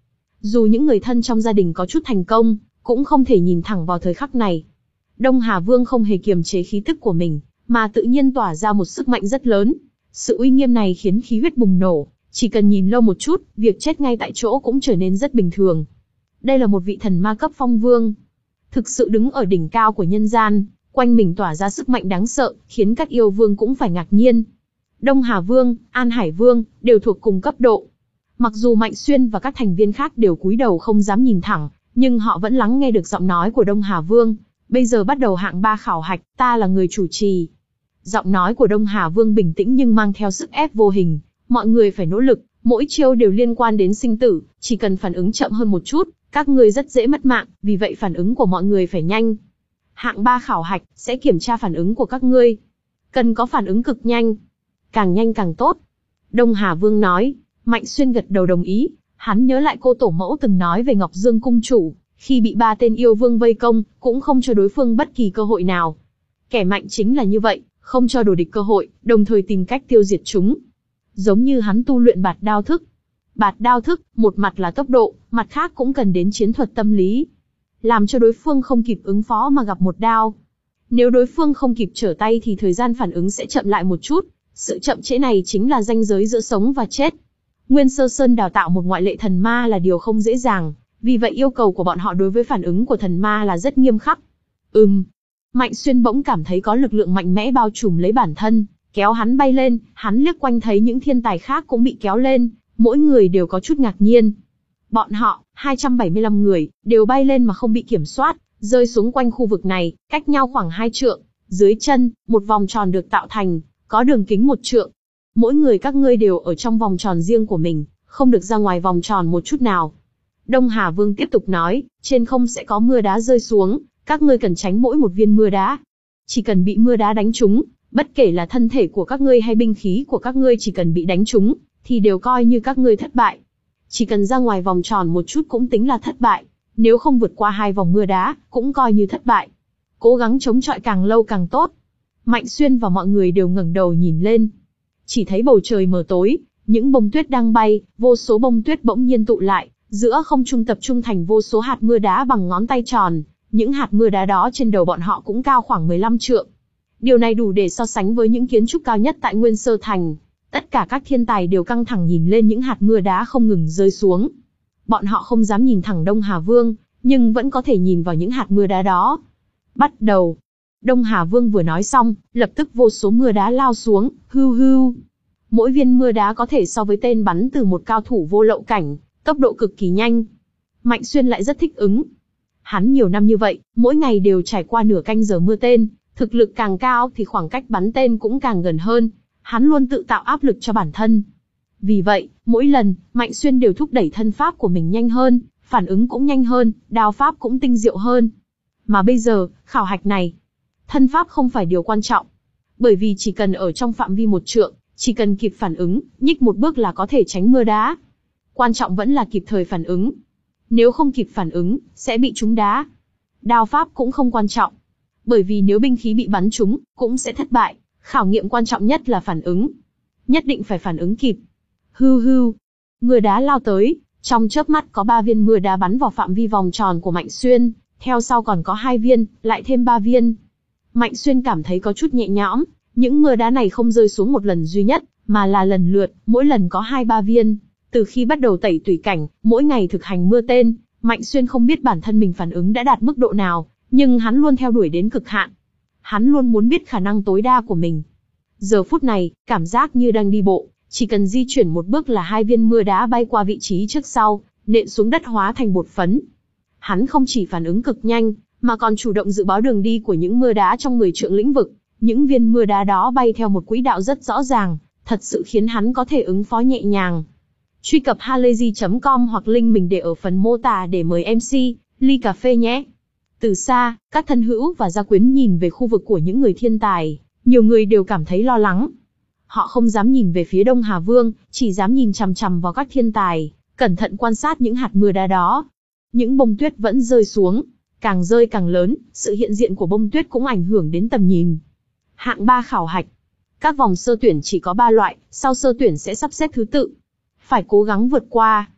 Dù những người thân trong gia đình có chút thành công, cũng không thể nhìn thẳng vào thời khắc này. Đông Hà Vương không hề kiềm chế khí tức của mình, mà tự nhiên tỏa ra một sức mạnh rất lớn. Sự uy nghiêm này khiến khí huyết bùng nổ, chỉ cần nhìn lâu một chút, việc chết ngay tại chỗ cũng trở nên rất bình thường. Đây là một vị thần ma cấp phong vương, thực sự đứng ở đỉnh cao của nhân gian, quanh mình tỏa ra sức mạnh đáng sợ, khiến các yêu vương cũng phải ngạc nhiên. Đông Hà Vương, An Hải Vương, đều thuộc cùng cấp độ. Mặc dù Mạnh Xuyên và các thành viên khác đều cúi đầu không dám nhìn thẳng, nhưng họ vẫn lắng nghe được giọng nói của Đông Hà Vương. Bây giờ bắt đầu hạng ba khảo hạch, ta là người chủ trì. Giọng nói của Đông Hà Vương bình tĩnh nhưng mang theo sức ép vô hình. Mọi người phải nỗ lực, mỗi chiêu đều liên quan đến sinh tử, chỉ cần phản ứng chậm hơn một chút, các ngươi rất dễ mất mạng, vì vậy phản ứng của mọi người phải nhanh. Hạng ba khảo hạch sẽ kiểm tra phản ứng của các ngươi. Cần có phản ứng cực nhanh. Càng nhanh càng tốt. Đông Hà Vương nói. Mạnh Xuyên gật đầu đồng ý. Hắn nhớ lại cô tổ mẫu từng nói về Ngọc Dương cung chủ, khi bị ba tên yêu vương vây công, cũng không cho đối phương bất kỳ cơ hội nào. Kẻ mạnh chính là như vậy, không cho đồ địch cơ hội, đồng thời tìm cách tiêu diệt chúng. Giống như hắn tu luyện bạt đao thức. Bạt đao thức, một mặt là tốc độ, mặt khác cũng cần đến chiến thuật tâm lý. Làm cho đối phương không kịp ứng phó mà gặp một đao. Nếu đối phương không kịp trở tay thì thời gian phản ứng sẽ chậm lại một chút. Sự chậm trễ này chính là ranh giới giữa sống và chết. Nguyên Sơ Sơn đào tạo một ngoại lệ thần ma là điều không dễ dàng, vì vậy yêu cầu của bọn họ đối với phản ứng của thần ma là rất nghiêm khắc. Ừm. Mạnh Xuyên bỗng cảm thấy có lực lượng mạnh mẽ bao trùm lấy bản thân, kéo hắn bay lên, hắn liếc quanh thấy những thiên tài khác cũng bị kéo lên, mỗi người đều có chút ngạc nhiên. Bọn họ, hai trăm bảy mươi lăm người, đều bay lên mà không bị kiểm soát, rơi xuống quanh khu vực này, cách nhau khoảng hai trượng. Dưới chân, một vòng tròn được tạo thành, có đường kính một trượng. Mỗi người các ngươi đều ở trong vòng tròn riêng của mình, không được ra ngoài vòng tròn một chút nào. Đông Hà Vương tiếp tục nói, trên không sẽ có mưa đá rơi xuống, các ngươi cần tránh mỗi một viên mưa đá. Chỉ cần bị mưa đá đánh trúng, bất kể là thân thể của các ngươi hay binh khí của các ngươi chỉ cần bị đánh trúng, thì đều coi như các ngươi thất bại. Chỉ cần ra ngoài vòng tròn một chút cũng tính là thất bại, nếu không vượt qua hai vòng mưa đá, cũng coi như thất bại. Cố gắng chống chọi càng lâu càng tốt. Mạnh Xuyên và mọi người đều ngẩng đầu nhìn lên. Chỉ thấy bầu trời mờ tối, những bông tuyết đang bay, vô số bông tuyết bỗng nhiên tụ lại, giữa không trung tập trung thành vô số hạt mưa đá bằng ngón tay tròn. Những hạt mưa đá đó trên đầu bọn họ cũng cao khoảng mười lăm trượng. Điều này đủ để so sánh với những kiến trúc cao nhất tại Nguyên Sơ Thành. Tất cả các thiên tài đều căng thẳng nhìn lên những hạt mưa đá không ngừng rơi xuống. Bọn họ không dám nhìn thẳng Đông Hà Vương, nhưng vẫn có thể nhìn vào những hạt mưa đá đó. Bắt đầu. Đông Hà Vương vừa nói xong, lập tức vô số mưa đá lao xuống, hưu hưu. Mỗi viên mưa đá có thể so với tên bắn từ một cao thủ vô lậu cảnh, tốc độ cực kỳ nhanh. Mạnh Xuyên lại rất thích ứng. Hắn nhiều năm như vậy, mỗi ngày đều trải qua nửa canh giờ mưa tên, thực lực càng cao thì khoảng cách bắn tên cũng càng gần hơn. Hắn luôn tự tạo áp lực cho bản thân. Vì vậy, mỗi lần, Mạnh Xuyên đều thúc đẩy thân pháp của mình nhanh hơn, phản ứng cũng nhanh hơn, đao pháp cũng tinh diệu hơn. Mà bây giờ, khảo hạch này, thân pháp không phải điều quan trọng. Bởi vì chỉ cần ở trong phạm vi một trượng, chỉ cần kịp phản ứng, nhích một bước là có thể tránh mưa đá. Quan trọng vẫn là kịp thời phản ứng. Nếu không kịp phản ứng, sẽ bị trúng đá. Đao pháp cũng không quan trọng. Bởi vì nếu binh khí bị bắn trúng, cũng sẽ thất bại. Khảo nghiệm quan trọng nhất là phản ứng. Nhất định phải phản ứng kịp. Hưu hưu. Mưa đá lao tới, trong chớp mắt có ba viên mưa đá bắn vào phạm vi vòng tròn của Mạnh Xuyên, theo sau còn có hai viên, lại thêm ba viên. Mạnh Xuyên cảm thấy có chút nhẹ nhõm, những mưa đá này không rơi xuống một lần duy nhất, mà là lần lượt, mỗi lần có hai ba viên. Từ khi bắt đầu tẩy tùy cảnh, mỗi ngày thực hành mưa tên, Mạnh Xuyên không biết bản thân mình phản ứng đã đạt mức độ nào, nhưng hắn luôn theo đuổi đến cực hạn. Hắn luôn muốn biết khả năng tối đa của mình. Giờ phút này, cảm giác như đang đi bộ, chỉ cần di chuyển một bước là hai viên mưa đá bay qua vị trí trước sau, nện xuống đất hóa thành bột phấn. Hắn không chỉ phản ứng cực nhanh, mà còn chủ động dự báo đường đi của những mưa đá trong mười trượng lĩnh vực. Những viên mưa đá đó bay theo một quỹ đạo rất rõ ràng, thật sự khiến hắn có thể ứng phó nhẹ nhàng. Truy cập halayzi chấm com hoặc link mình để ở phần mô tả để mời em xê, ly cà phê nhé. Từ xa, các thân hữu và gia quyến nhìn về khu vực của những người thiên tài, nhiều người đều cảm thấy lo lắng. Họ không dám nhìn về phía Đông Hà Vương, chỉ dám nhìn chằm chằm vào các thiên tài, cẩn thận quan sát những hạt mưa đá đó. Những bông tuyết vẫn rơi xuống, càng rơi càng lớn, sự hiện diện của bông tuyết cũng ảnh hưởng đến tầm nhìn. Hạng ba khảo hạch. Các vòng sơ tuyển chỉ có ba loại, sau sơ tuyển sẽ sắp xếp thứ tự. Phải cố gắng vượt qua.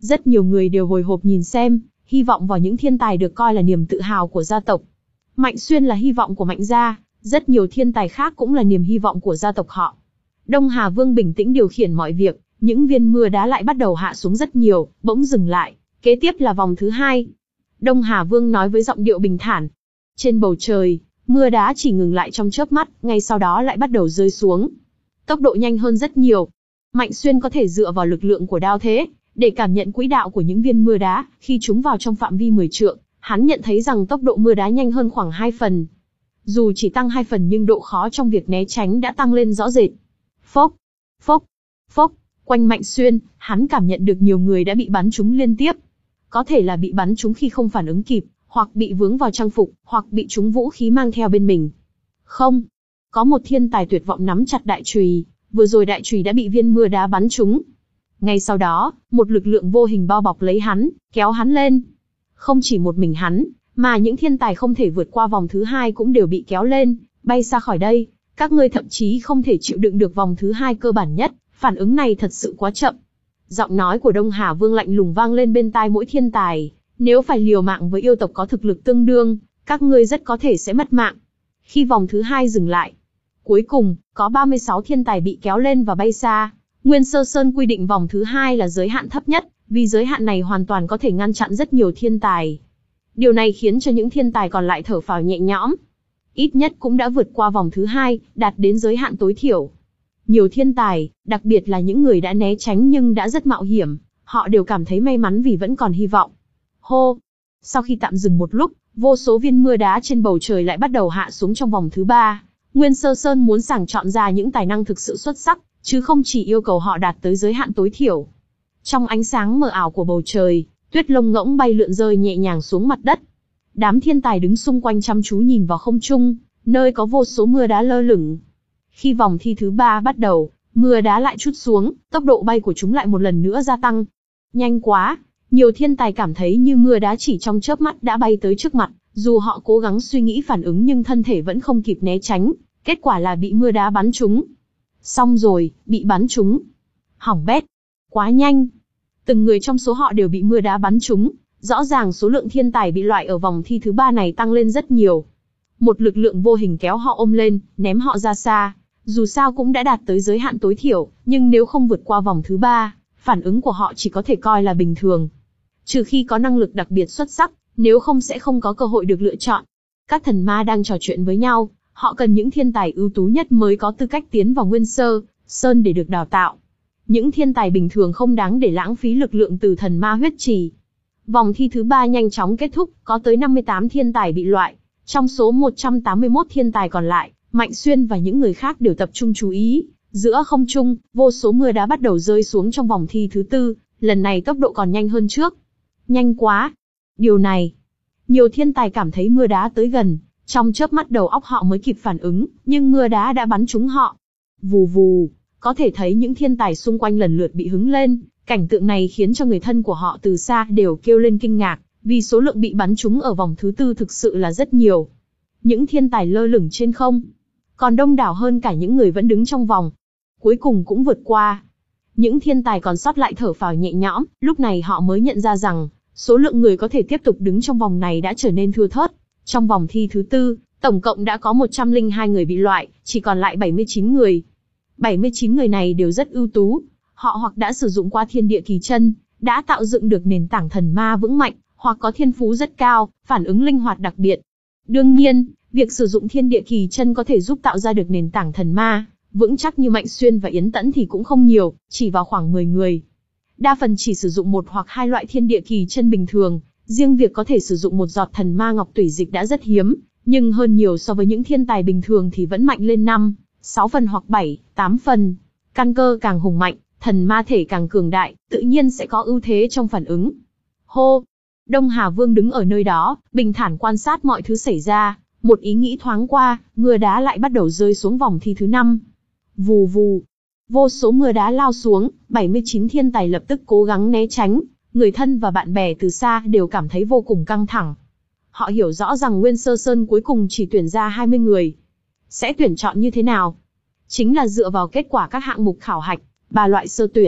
Rất nhiều người đều hồi hộp nhìn xem, hy vọng vào những thiên tài được coi là niềm tự hào của gia tộc. Mạnh Xuyên là hy vọng của Mạnh gia, rất nhiều thiên tài khác cũng là niềm hy vọng của gia tộc họ. Đông Hà Vương bình tĩnh điều khiển mọi việc, những viên mưa đá lại bắt đầu hạ xuống rất nhiều, bỗng dừng lại. Kế tiếp là vòng thứ hai. Đông Hà Vương nói với giọng điệu bình thản. Trên bầu trời, mưa đá chỉ ngừng lại trong chớp mắt, ngay sau đó lại bắt đầu rơi xuống. Tốc độ nhanh hơn rất nhiều. Mạnh Xuyên có thể dựa vào lực lượng của đao thế, để cảm nhận quỹ đạo của những viên mưa đá, khi chúng vào trong phạm vi mười trượng, hắn nhận thấy rằng tốc độ mưa đá nhanh hơn khoảng hai phần. Dù chỉ tăng hai phần nhưng độ khó trong việc né tránh đã tăng lên rõ rệt. Phốc, phốc, phốc, quanh Mạnh Xuyên, hắn cảm nhận được nhiều người đã bị bắn trúng liên tiếp. Có thể là bị bắn trúng khi không phản ứng kịp, hoặc bị vướng vào trang phục, hoặc bị trúng vũ khí mang theo bên mình. Không, có một thiên tài tuyệt vọng nắm chặt đại chùy, vừa rồi đại chùy đã bị viên mưa đá bắn trúng. Ngay sau đó, một lực lượng vô hình bao bọc lấy hắn, kéo hắn lên. Không chỉ một mình hắn, mà những thiên tài không thể vượt qua vòng thứ hai cũng đều bị kéo lên, bay xa khỏi đây. Các ngươi thậm chí không thể chịu đựng được vòng thứ hai cơ bản nhất, phản ứng này thật sự quá chậm. Giọng nói của Đông Hà Vương lạnh lùng vang lên bên tai mỗi thiên tài. Nếu phải liều mạng với yêu tộc có thực lực tương đương, các ngươi rất có thể sẽ mất mạng. Khi vòng thứ hai dừng lại, cuối cùng, có ba mươi sáu thiên tài bị kéo lên và bay xa. Nguyên Sơ Sơn quy định vòng thứ hai là giới hạn thấp nhất, vì giới hạn này hoàn toàn có thể ngăn chặn rất nhiều thiên tài. Điều này khiến cho những thiên tài còn lại thở phào nhẹ nhõm. Ít nhất cũng đã vượt qua vòng thứ hai, đạt đến giới hạn tối thiểu. Nhiều thiên tài, đặc biệt là những người đã né tránh nhưng đã rất mạo hiểm, họ đều cảm thấy may mắn vì vẫn còn hy vọng. Hô! Sau khi tạm dừng một lúc, vô số viên mưa đá trên bầu trời lại bắt đầu hạ xuống trong vòng thứ ba. Nguyên Sơ Sơn muốn sàng chọn ra những tài năng thực sự xuất sắc, chứ không chỉ yêu cầu họ đạt tới giới hạn tối thiểu. Trong ánh sáng mờ ảo của bầu trời, tuyết lông ngỗng bay lượn rơi nhẹ nhàng xuống mặt đất. Đám thiên tài đứng xung quanh chăm chú nhìn vào không trung, nơi có vô số mưa đá lơ lửng. Khi vòng thi thứ ba bắt đầu, mưa đá lại trút xuống, tốc độ bay của chúng lại một lần nữa gia tăng. Nhanh quá, nhiều thiên tài cảm thấy như mưa đá chỉ trong chớp mắt đã bay tới trước mặt, dù họ cố gắng suy nghĩ phản ứng nhưng thân thể vẫn không kịp né tránh, kết quả là bị mưa đá bắn trúng. Xong rồi, bị bắn trúng. Hỏng bét. Quá nhanh. Từng người trong số họ đều bị mưa đá bắn trúng, rõ ràng số lượng thiên tài bị loại ở vòng thi thứ ba này tăng lên rất nhiều. Một lực lượng vô hình kéo họ ôm lên, ném họ ra xa. Dù sao cũng đã đạt tới giới hạn tối thiểu, nhưng nếu không vượt qua vòng thứ ba, phản ứng của họ chỉ có thể coi là bình thường. Trừ khi có năng lực đặc biệt xuất sắc, nếu không sẽ không có cơ hội được lựa chọn. Các thần ma đang trò chuyện với nhau, họ cần những thiên tài ưu tú nhất mới có tư cách tiến vào Nguyên Sơ Sơn để được đào tạo. Những thiên tài bình thường không đáng để lãng phí lực lượng từ thần ma huyết trì. Vòng thi thứ ba nhanh chóng kết thúc, có tới năm mươi tám thiên tài bị loại. Trong số một trăm tám mươi mốt thiên tài còn lại, Mạnh Xuyên và những người khác đều tập trung chú ý. Giữa không trung, vô số mưa đá bắt đầu rơi xuống trong vòng thi thứ tư, lần này tốc độ còn nhanh hơn trước. Nhanh quá! Điều này, nhiều thiên tài cảm thấy mưa đá tới gần, trong chớp mắt đầu óc họ mới kịp phản ứng, nhưng mưa đá đã bắn trúng họ. Vù vù, có thể thấy những thiên tài xung quanh lần lượt bị hứng lên, cảnh tượng này khiến cho người thân của họ từ xa đều kêu lên kinh ngạc, vì số lượng bị bắn trúng ở vòng thứ tư thực sự là rất nhiều. Những thiên tài lơ lửng trên không, còn đông đảo hơn cả những người vẫn đứng trong vòng. Cuối cùng cũng vượt qua. Những thiên tài còn sót lại thở phào nhẹ nhõm, lúc này họ mới nhận ra rằng, số lượng người có thể tiếp tục đứng trong vòng này đã trở nên thưa thớt. Trong vòng thi thứ tư, tổng cộng đã có một trăm lẻ hai người bị loại, chỉ còn lại bảy mươi chín người. bảy mươi chín người này đều rất ưu tú. Họ hoặc đã sử dụng qua thiên địa kỳ chân, đã tạo dựng được nền tảng thần ma vững mạnh, hoặc có thiên phú rất cao, phản ứng linh hoạt đặc biệt. Đương nhiên, việc sử dụng thiên địa kỳ chân có thể giúp tạo ra được nền tảng thần ma vững chắc như Mạnh Xuyên và Yến Tẫn thì cũng không nhiều, chỉ vào khoảng mười người. Đa phần chỉ sử dụng một hoặc hai loại thiên địa kỳ chân bình thường, riêng việc có thể sử dụng một giọt thần ma ngọc tủy dịch đã rất hiếm, nhưng hơn nhiều so với những thiên tài bình thường thì vẫn mạnh lên năm, sáu phần hoặc bảy, tám phần. Căn cơ càng hùng mạnh, thần ma thể càng cường đại, tự nhiên sẽ có ưu thế trong phản ứng. Hô! Đông Hà Vương đứng ở nơi đó, bình thản quan sát mọi thứ xảy ra, một ý nghĩ thoáng qua, mưa đá lại bắt đầu rơi xuống vòng thi thứ năm. Vù vù! Vô số mưa đá lao xuống, bảy mươi chín thiên tài lập tức cố gắng né tránh, người thân và bạn bè từ xa đều cảm thấy vô cùng căng thẳng. Họ hiểu rõ rằng Nguyên Sơ Sơn cuối cùng chỉ tuyển ra hai mươi người. Sẽ tuyển chọn như thế nào? Chính là dựa vào kết quả các hạng mục khảo hạch, ba loại sơ tuyển,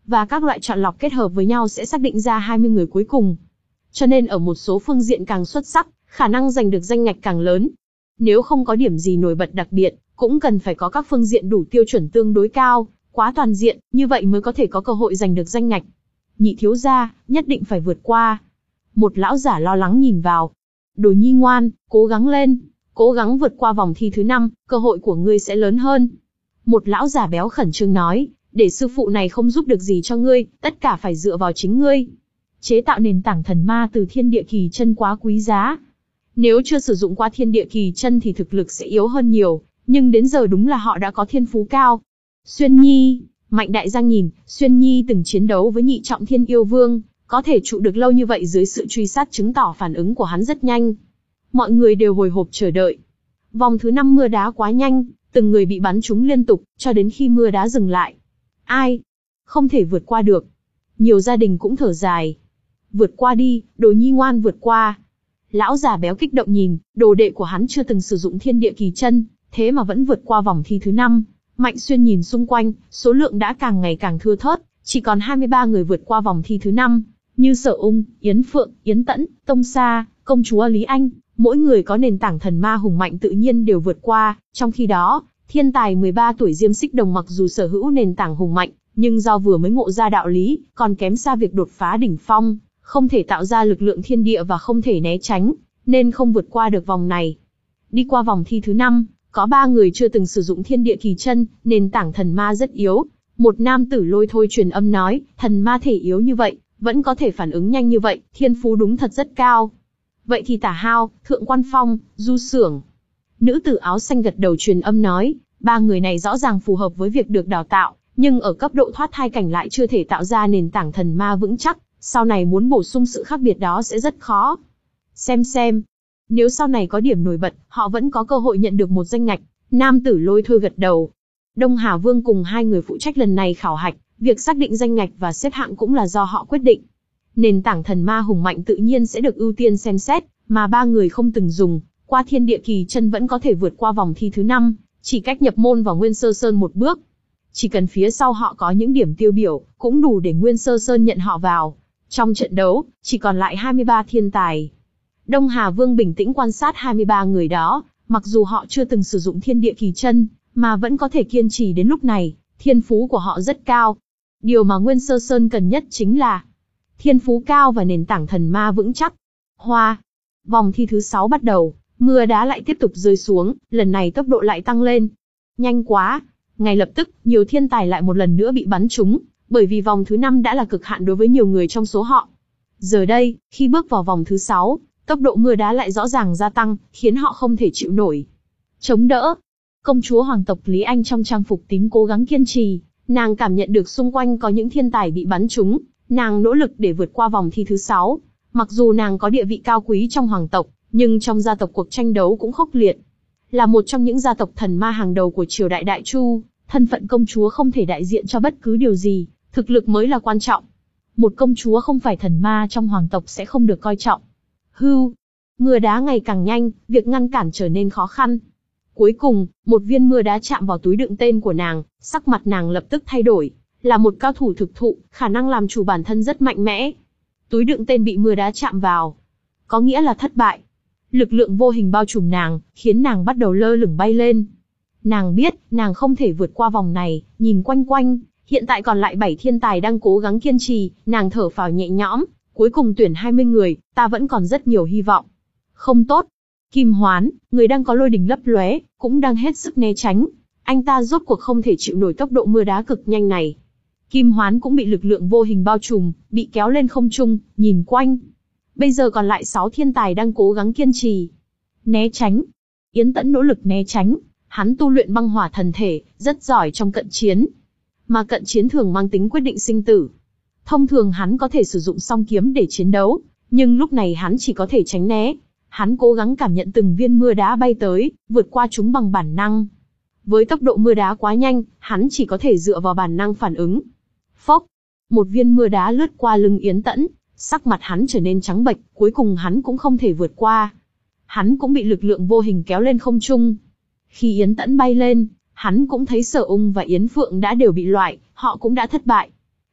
và các loại chọn lọc kết hợp với nhau sẽ xác định ra hai mươi người cuối cùng. Cho nên ở một số phương diện càng xuất sắc, khả năng giành được danh ngạch càng lớn. Nếu không có điểm gì nổi bật đặc biệt, cũng cần phải có các phương diện đủ tiêu chuẩn tương đối cao, quá toàn diện, như vậy mới có thể có cơ hội giành được danh ngạch. Nhị thiếu gia, nhất định phải vượt qua. Một lão giả lo lắng nhìn vào. Đồ nhi ngoan, cố gắng lên, cố gắng vượt qua vòng thi thứ năm, cơ hội của ngươi sẽ lớn hơn. Một lão giả béo khẩn trương nói, để sư phụ này không giúp được gì cho ngươi, tất cả phải dựa vào chính ngươi. Chế tạo nền tảng thần ma từ thiên địa kỳ chân quá quý giá. Nếu chưa sử dụng qua thiên địa kỳ chân thì thực lực sẽ yếu hơn nhiều, nhưng đến giờ đúng là họ đã có thiên phú cao. Xuyên Nhi, Mạnh Đại Giang nhìn, Xuyên Nhi từng chiến đấu với nhị trọng thiên yêu vương, có thể trụ được lâu như vậy dưới sự truy sát chứng tỏ phản ứng của hắn rất nhanh. Mọi người đều hồi hộp chờ đợi. Vòng thứ năm mưa đá quá nhanh, từng người bị bắn trúng liên tục, cho đến khi mưa đá dừng lại. Ai? Không thể vượt qua được. Nhiều gia đình cũng thở dài. Vượt qua đi, Đồ nhi ngoan vượt qua. Lão già béo kích động nhìn, đồ đệ của hắn chưa từng sử dụng thiên địa kỳ chân, thế mà vẫn vượt qua vòng thi thứ năm. Mạnh Xuyên nhìn xung quanh, số lượng đã càng ngày càng thưa thớt, chỉ còn hai mươi ba người vượt qua vòng thi thứ năm, như Sở Ung, Yến Phượng, Yến Tẫn, Tông Sa, công chúa Lý Anh, mỗi người có nền tảng thần ma hùng mạnh tự nhiên đều vượt qua. Trong khi đó, thiên tài mười ba tuổi Diêm Xích Đồng mặc dù sở hữu nền tảng hùng mạnh, nhưng do vừa mới ngộ ra đạo lý, còn kém xa việc đột phá đỉnh phong, không thể tạo ra lực lượng thiên địa và không thể né tránh, nên không vượt qua được vòng này. Đi qua vòng thi thứ năm, có ba người chưa từng sử dụng thiên địa kỳ chân, nền tảng thần ma rất yếu. Một nam tử Lôi Thôi truyền âm nói, thần ma thể yếu như vậy, vẫn có thể phản ứng nhanh như vậy, thiên phú đúng thật rất cao. Vậy thì Tả Hao, Thượng Quan Phong, Du Xưởng. Nữ tử áo xanh gật đầu truyền âm nói, ba người này rõ ràng phù hợp với việc được đào tạo, nhưng ở cấp độ thoát thai cảnh lại chưa thể tạo ra nền tảng thần ma vững chắc, sau này muốn bổ sung sự khác biệt đó sẽ rất khó. Xem xem, nếu sau này có điểm nổi bật, họ vẫn có cơ hội nhận được một danh ngạch. Nam tử Lôi Thôi gật đầu. Đông Hà Vương cùng hai người phụ trách lần này khảo hạch, việc xác định danh ngạch và xếp hạng cũng là do họ quyết định. Nền tảng thần ma hùng mạnh tự nhiên sẽ được ưu tiên xem xét, mà ba người không từng dùng, qua thiên địa kỳ chân vẫn có thể vượt qua vòng thi thứ năm, chỉ cách nhập môn vào Nguyên Sơ Sơn một bước. Chỉ cần phía sau họ có những điểm tiêu biểu, cũng đủ để Nguyên Sơ Sơn nhận họ vào. Trong trận đấu, chỉ còn lại hai mươi ba thiên tài. Đông Hà Vương bình tĩnh quan sát hai mươi ba người đó, mặc dù họ chưa từng sử dụng thiên địa kỳ chân, mà vẫn có thể kiên trì đến lúc này, thiên phú của họ rất cao. Điều mà Nguyên Sơ Sơn cần nhất chính là thiên phú cao và nền tảng thần ma vững chắc. Hoa. Vòng thi thứ sáu bắt đầu, mưa đá lại tiếp tục rơi xuống, lần này tốc độ lại tăng lên. Nhanh quá. Ngay lập tức, nhiều thiên tài lại một lần nữa bị bắn trúng, bởi vì vòng thứ năm đã là cực hạn đối với nhiều người trong số họ. Giờ đây, khi bước vào vòng thứ sáu, tốc độ mưa đá lại rõ ràng gia tăng, khiến họ không thể chịu nổi. Chống đỡ. Công chúa hoàng tộc Lý Anh trong trang phục tím cố gắng kiên trì, nàng cảm nhận được xung quanh có những thiên tài bị bắn trúng, nàng nỗ lực để vượt qua vòng thi thứ sáu. Mặc dù nàng có địa vị cao quý trong hoàng tộc, nhưng trong gia tộc cuộc tranh đấu cũng khốc liệt. Là một trong những gia tộc thần ma hàng đầu của triều đại Đại Chu, thân phận công chúa không thể đại diện cho bất cứ điều gì, thực lực mới là quan trọng. Một công chúa không phải thần ma trong hoàng tộc sẽ không được coi trọng. Hưu, mưa đá ngày càng nhanh, việc ngăn cản trở nên khó khăn. Cuối cùng, một viên mưa đá chạm vào túi đựng tên của nàng, sắc mặt nàng lập tức thay đổi. Là một cao thủ thực thụ, khả năng làm chủ bản thân rất mạnh mẽ. Túi đựng tên bị mưa đá chạm vào, có nghĩa là thất bại. Lực lượng vô hình bao trùm nàng, khiến nàng bắt đầu lơ lửng bay lên. Nàng biết, nàng không thể vượt qua vòng này, nhìn quanh quanh, hiện tại còn lại bảy thiên tài đang cố gắng kiên trì, nàng thở phào nhẹ nhõm, cuối cùng tuyển hai mươi người, ta vẫn còn rất nhiều hy vọng. Không tốt. Kim Hoán, người đang có lôi đình lấp lóe, cũng đang hết sức né tránh. Anh ta rốt cuộc không thể chịu nổi tốc độ mưa đá cực nhanh này. Kim Hoán cũng bị lực lượng vô hình bao trùm, bị kéo lên không trung, nhìn quanh. Bây giờ còn lại sáu thiên tài đang cố gắng kiên trì. Né tránh. Yến Tẫn nỗ lực né tránh, hắn tu luyện băng hỏa thần thể, rất giỏi trong cận chiến. Mà cận chiến thường mang tính quyết định sinh tử. Thông thường hắn có thể sử dụng song kiếm để chiến đấu, nhưng lúc này hắn chỉ có thể tránh né. Hắn cố gắng cảm nhận từng viên mưa đá bay tới, vượt qua chúng bằng bản năng. Với tốc độ mưa đá quá nhanh, hắn chỉ có thể dựa vào bản năng phản ứng. Phốc, một viên mưa đá lướt qua lưng Yến Tẫn, sắc mặt hắn trở nên trắng bệch, cuối cùng hắn cũng không thể vượt qua. Hắn cũng bị lực lượng vô hình kéo lên không trung. Khi Yến Tẫn bay lên, hắn cũng thấy Sở Ung và Yến Phượng đã đều bị loại, họ cũng đã thất bại.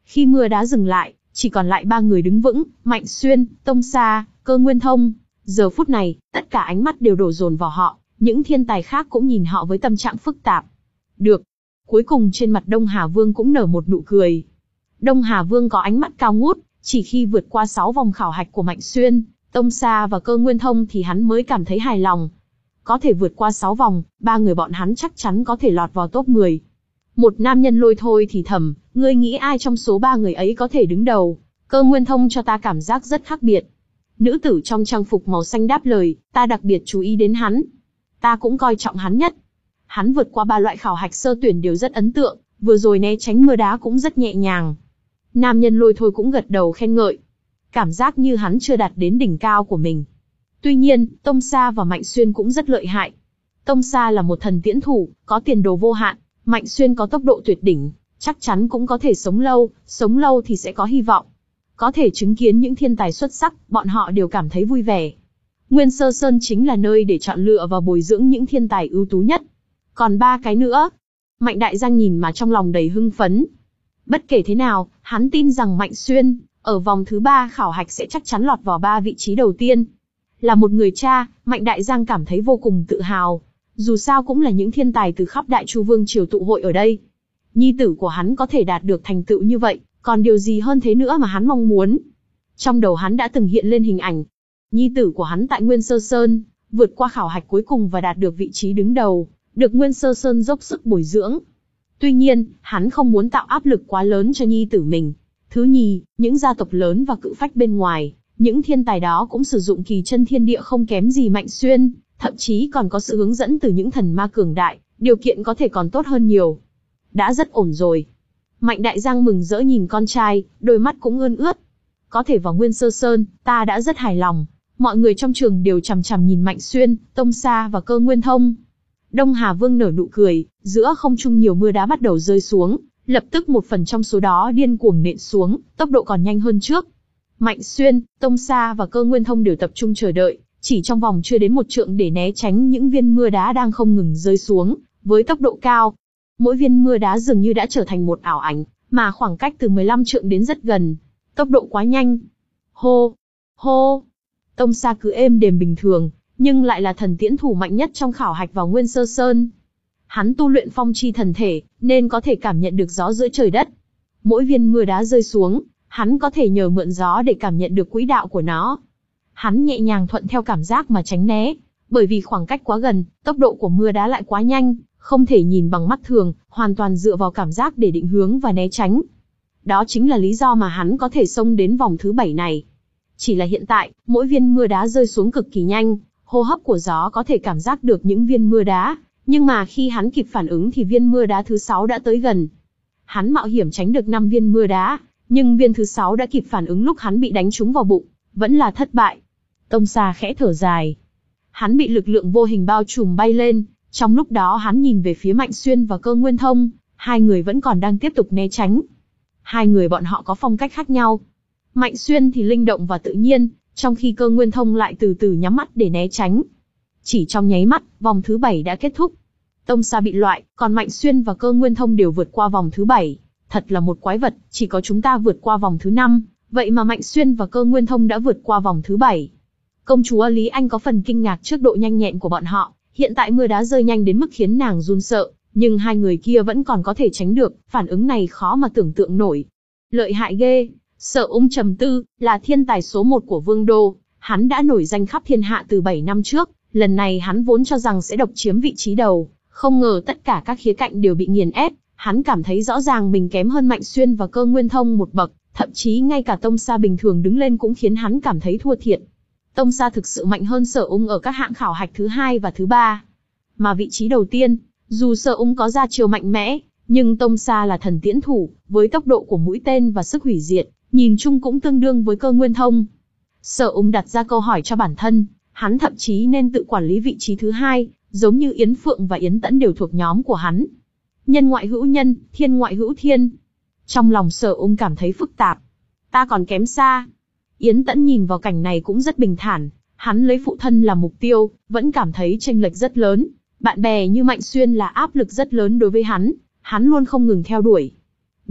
Khi mưa đá dừng lại, chỉ còn lại ba người đứng vững, Mạnh Xuyên, Tông Sa, Cơ Nguyên Thông. Giờ phút này, tất cả ánh mắt đều đổ dồn vào họ, những thiên tài khác cũng nhìn họ với tâm trạng phức tạp. Được. Cuối cùng trên mặt Đông Hà Vương cũng nở một nụ cười. Đông Hà Vương có ánh mắt cao ngút, chỉ khi vượt qua sáu vòng khảo hạch của Mạnh Xuyên, Tông Sa và Cơ Nguyên Thông thì hắn mới cảm thấy hài lòng. Có thể vượt qua sáu vòng, ba người bọn hắn chắc chắn có thể lọt vào top mười. Một nam nhân Lôi Thôi thì thầm, ngươi nghĩ ai trong số ba người ấy có thể đứng đầu? Cơ Nguyên Thông cho ta cảm giác rất khác biệt. Nữ tử trong trang phục màu xanh đáp lời, ta đặc biệt chú ý đến hắn. Ta cũng coi trọng hắn nhất. Hắn vượt qua ba loại khảo hạch sơ tuyển đều rất ấn tượng, vừa rồi né tránh mưa đá cũng rất nhẹ nhàng. Nam nhân Lôi Thôi cũng gật đầu khen ngợi. Cảm giác như hắn chưa đạt đến đỉnh cao của mình. Tuy nhiên, Tông Sa và Mạnh Xuyên cũng rất lợi hại. Tông Sa là một thần tiễn thủ, có tiền đồ vô hạn. Mạnh Xuyên có tốc độ tuyệt đỉnh, chắc chắn cũng có thể sống lâu, sống lâu thì sẽ có hy vọng. Có thể chứng kiến những thiên tài xuất sắc, bọn họ đều cảm thấy vui vẻ. Nguyên Sơ Sơn chính là nơi để chọn lựa và bồi dưỡng những thiên tài ưu tú nhất. Còn ba cái nữa. Mạnh Đại Giang nhìn mà trong lòng đầy hưng phấn. Bất kể thế nào, hắn tin rằng Mạnh Xuyên, ở vòng thứ ba khảo hạch sẽ chắc chắn lọt vào ba vị trí đầu tiên. Là một người cha, Mạnh Đại Giang cảm thấy vô cùng tự hào. Dù sao cũng là những thiên tài từ khắp Đại Chu Vương triều tụ hội ở đây. Nhi tử của hắn có thể đạt được thành tựu như vậy, còn điều gì hơn thế nữa mà hắn mong muốn. Trong đầu hắn đã từng hiện lên hình ảnh. Nhi tử của hắn tại Nguyên Sơ Sơn, vượt qua khảo hạch cuối cùng và đạt được vị trí đứng đầu, được Nguyên Sơ Sơn dốc sức bồi dưỡng. Tuy nhiên, hắn không muốn tạo áp lực quá lớn cho nhi tử mình. Thứ nhì, những gia tộc lớn và cự phách bên ngoài, những thiên tài đó cũng sử dụng kỳ chân thiên địa không kém gì Mạnh Xuyên, thậm chí còn có sự hướng dẫn từ những thần ma cường đại, điều kiện có thể còn tốt hơn nhiều. Đã rất ổn rồi. Mạnh Đại Giang mừng rỡ nhìn con trai, đôi mắt cũng ươn ướt. Có thể vào Nguyên Sơ Sơn, ta đã rất hài lòng. Mọi người trong trường đều chằm chằm nhìn Mạnh Xuyên, Tông Sa và Cơ Nguyên Thông. Đông Hà Vương nở nụ cười, giữa không trung nhiều mưa đá bắt đầu rơi xuống, lập tức một phần trong số đó điên cuồng nện xuống, tốc độ còn nhanh hơn trước. Mạnh Xuyên, Tông Sa và Cơ Nguyên Thông đều tập trung chờ đợi, chỉ trong vòng chưa đến một trượng để né tránh những viên mưa đá đang không ngừng rơi xuống, với tốc độ cao. Mỗi viên mưa đá dường như đã trở thành một ảo ảnh, mà khoảng cách từ mười lăm trượng đến rất gần. Tốc độ quá nhanh. Hô! Hô! Tông Sa cứ êm đềm bình thường, nhưng lại là thần tiễn thủ mạnh nhất trong khảo hạch vào Nguyên Sơ Sơn. Hắn tu luyện phong chi thần thể, nên có thể cảm nhận được gió giữa trời đất. Mỗi viên mưa đá rơi xuống, hắn có thể nhờ mượn gió để cảm nhận được quỹ đạo của nó. Hắn nhẹ nhàng thuận theo cảm giác mà tránh né, bởi vì khoảng cách quá gần, tốc độ của mưa đá lại quá nhanh, không thể nhìn bằng mắt thường, hoàn toàn dựa vào cảm giác để định hướng và né tránh. Đó chính là lý do mà hắn có thể xông đến vòng thứ bảy này. Chỉ là hiện tại, mỗi viên mưa đá rơi xuống cực kỳ nhanh, hô hấp của gió có thể cảm giác được những viên mưa đá, nhưng mà khi hắn kịp phản ứng thì viên mưa đá thứ sáu đã tới gần. Hắn mạo hiểm tránh được năm viên mưa đá, nhưng viên thứ sáu đã kịp phản ứng lúc hắn bị đánh trúng vào bụng, vẫn là thất bại. Tông Sa khẽ thở dài. Hắn bị lực lượng vô hình bao trùm bay lên, trong lúc đó hắn nhìn về phía Mạnh Xuyên và Cơ Nguyên Thông, hai người vẫn còn đang tiếp tục né tránh. Hai người bọn họ có phong cách khác nhau. Mạnh Xuyên thì linh động và tự nhiên, trong khi Cơ Nguyên Thông lại từ từ nhắm mắt để né tránh. Chỉ trong nháy mắt, vòng thứ bảy đã kết thúc. Tông Sa bị loại, còn Mạnh Xuyên và Cơ Nguyên Thông đều vượt qua vòng thứ bảy. Thật là một quái vật, chỉ có chúng ta vượt qua vòng thứ năm, vậy mà Mạnh Xuyên và Cơ Nguyên Thông đã vượt qua vòng thứ bảy. Công chúa Lý Anh có phần kinh ngạc trước độ nhanh nhẹn của bọn họ, hiện tại mưa đá rơi nhanh đến mức khiến nàng run sợ, nhưng hai người kia vẫn còn có thể tránh được, phản ứng này khó mà tưởng tượng nổi. Lợi hại ghê. Sở Ung trầm tư, là thiên tài số một của Vương Đô, hắn đã nổi danh khắp thiên hạ từ bảy năm trước, lần này hắn vốn cho rằng sẽ độc chiếm vị trí đầu, không ngờ tất cả các khía cạnh đều bị nghiền ép, hắn cảm thấy rõ ràng mình kém hơn Mạnh Xuyên và Cơ Nguyên Thông một bậc, thậm chí ngay cả Tông Sa bình thường đứng lên cũng khiến hắn cảm thấy thua thiệt. Tông Sa thực sự mạnh hơn Sở Ung ở các hạng khảo hạch thứ hai và thứ ba. Mà vị trí đầu tiên, dù Sở Ung có ra chiều mạnh mẽ, nhưng Tông Sa là thần tiễn thủ, với tốc độ của mũi tên và sức hủy diệt, nhìn chung cũng tương đương với Cơ Nguyên Thông. Sở Ung đặt ra câu hỏi cho bản thân, hắn thậm chí nên tự quản lý vị trí thứ hai, giống như Yến Phượng và Yến Tẫn đều thuộc nhóm của hắn. Nhân ngoại hữu nhân, thiên ngoại hữu thiên. Trong lòng Sở Ung cảm thấy phức tạp. Ta còn kém xa. Yến Tẫn nhìn vào cảnh này cũng rất bình thản, hắn lấy phụ thân làm mục tiêu, vẫn cảm thấy chênh lệch rất lớn. Bạn bè như Mạnh Xuyên là áp lực rất lớn đối với hắn, hắn luôn không ngừng theo đuổi.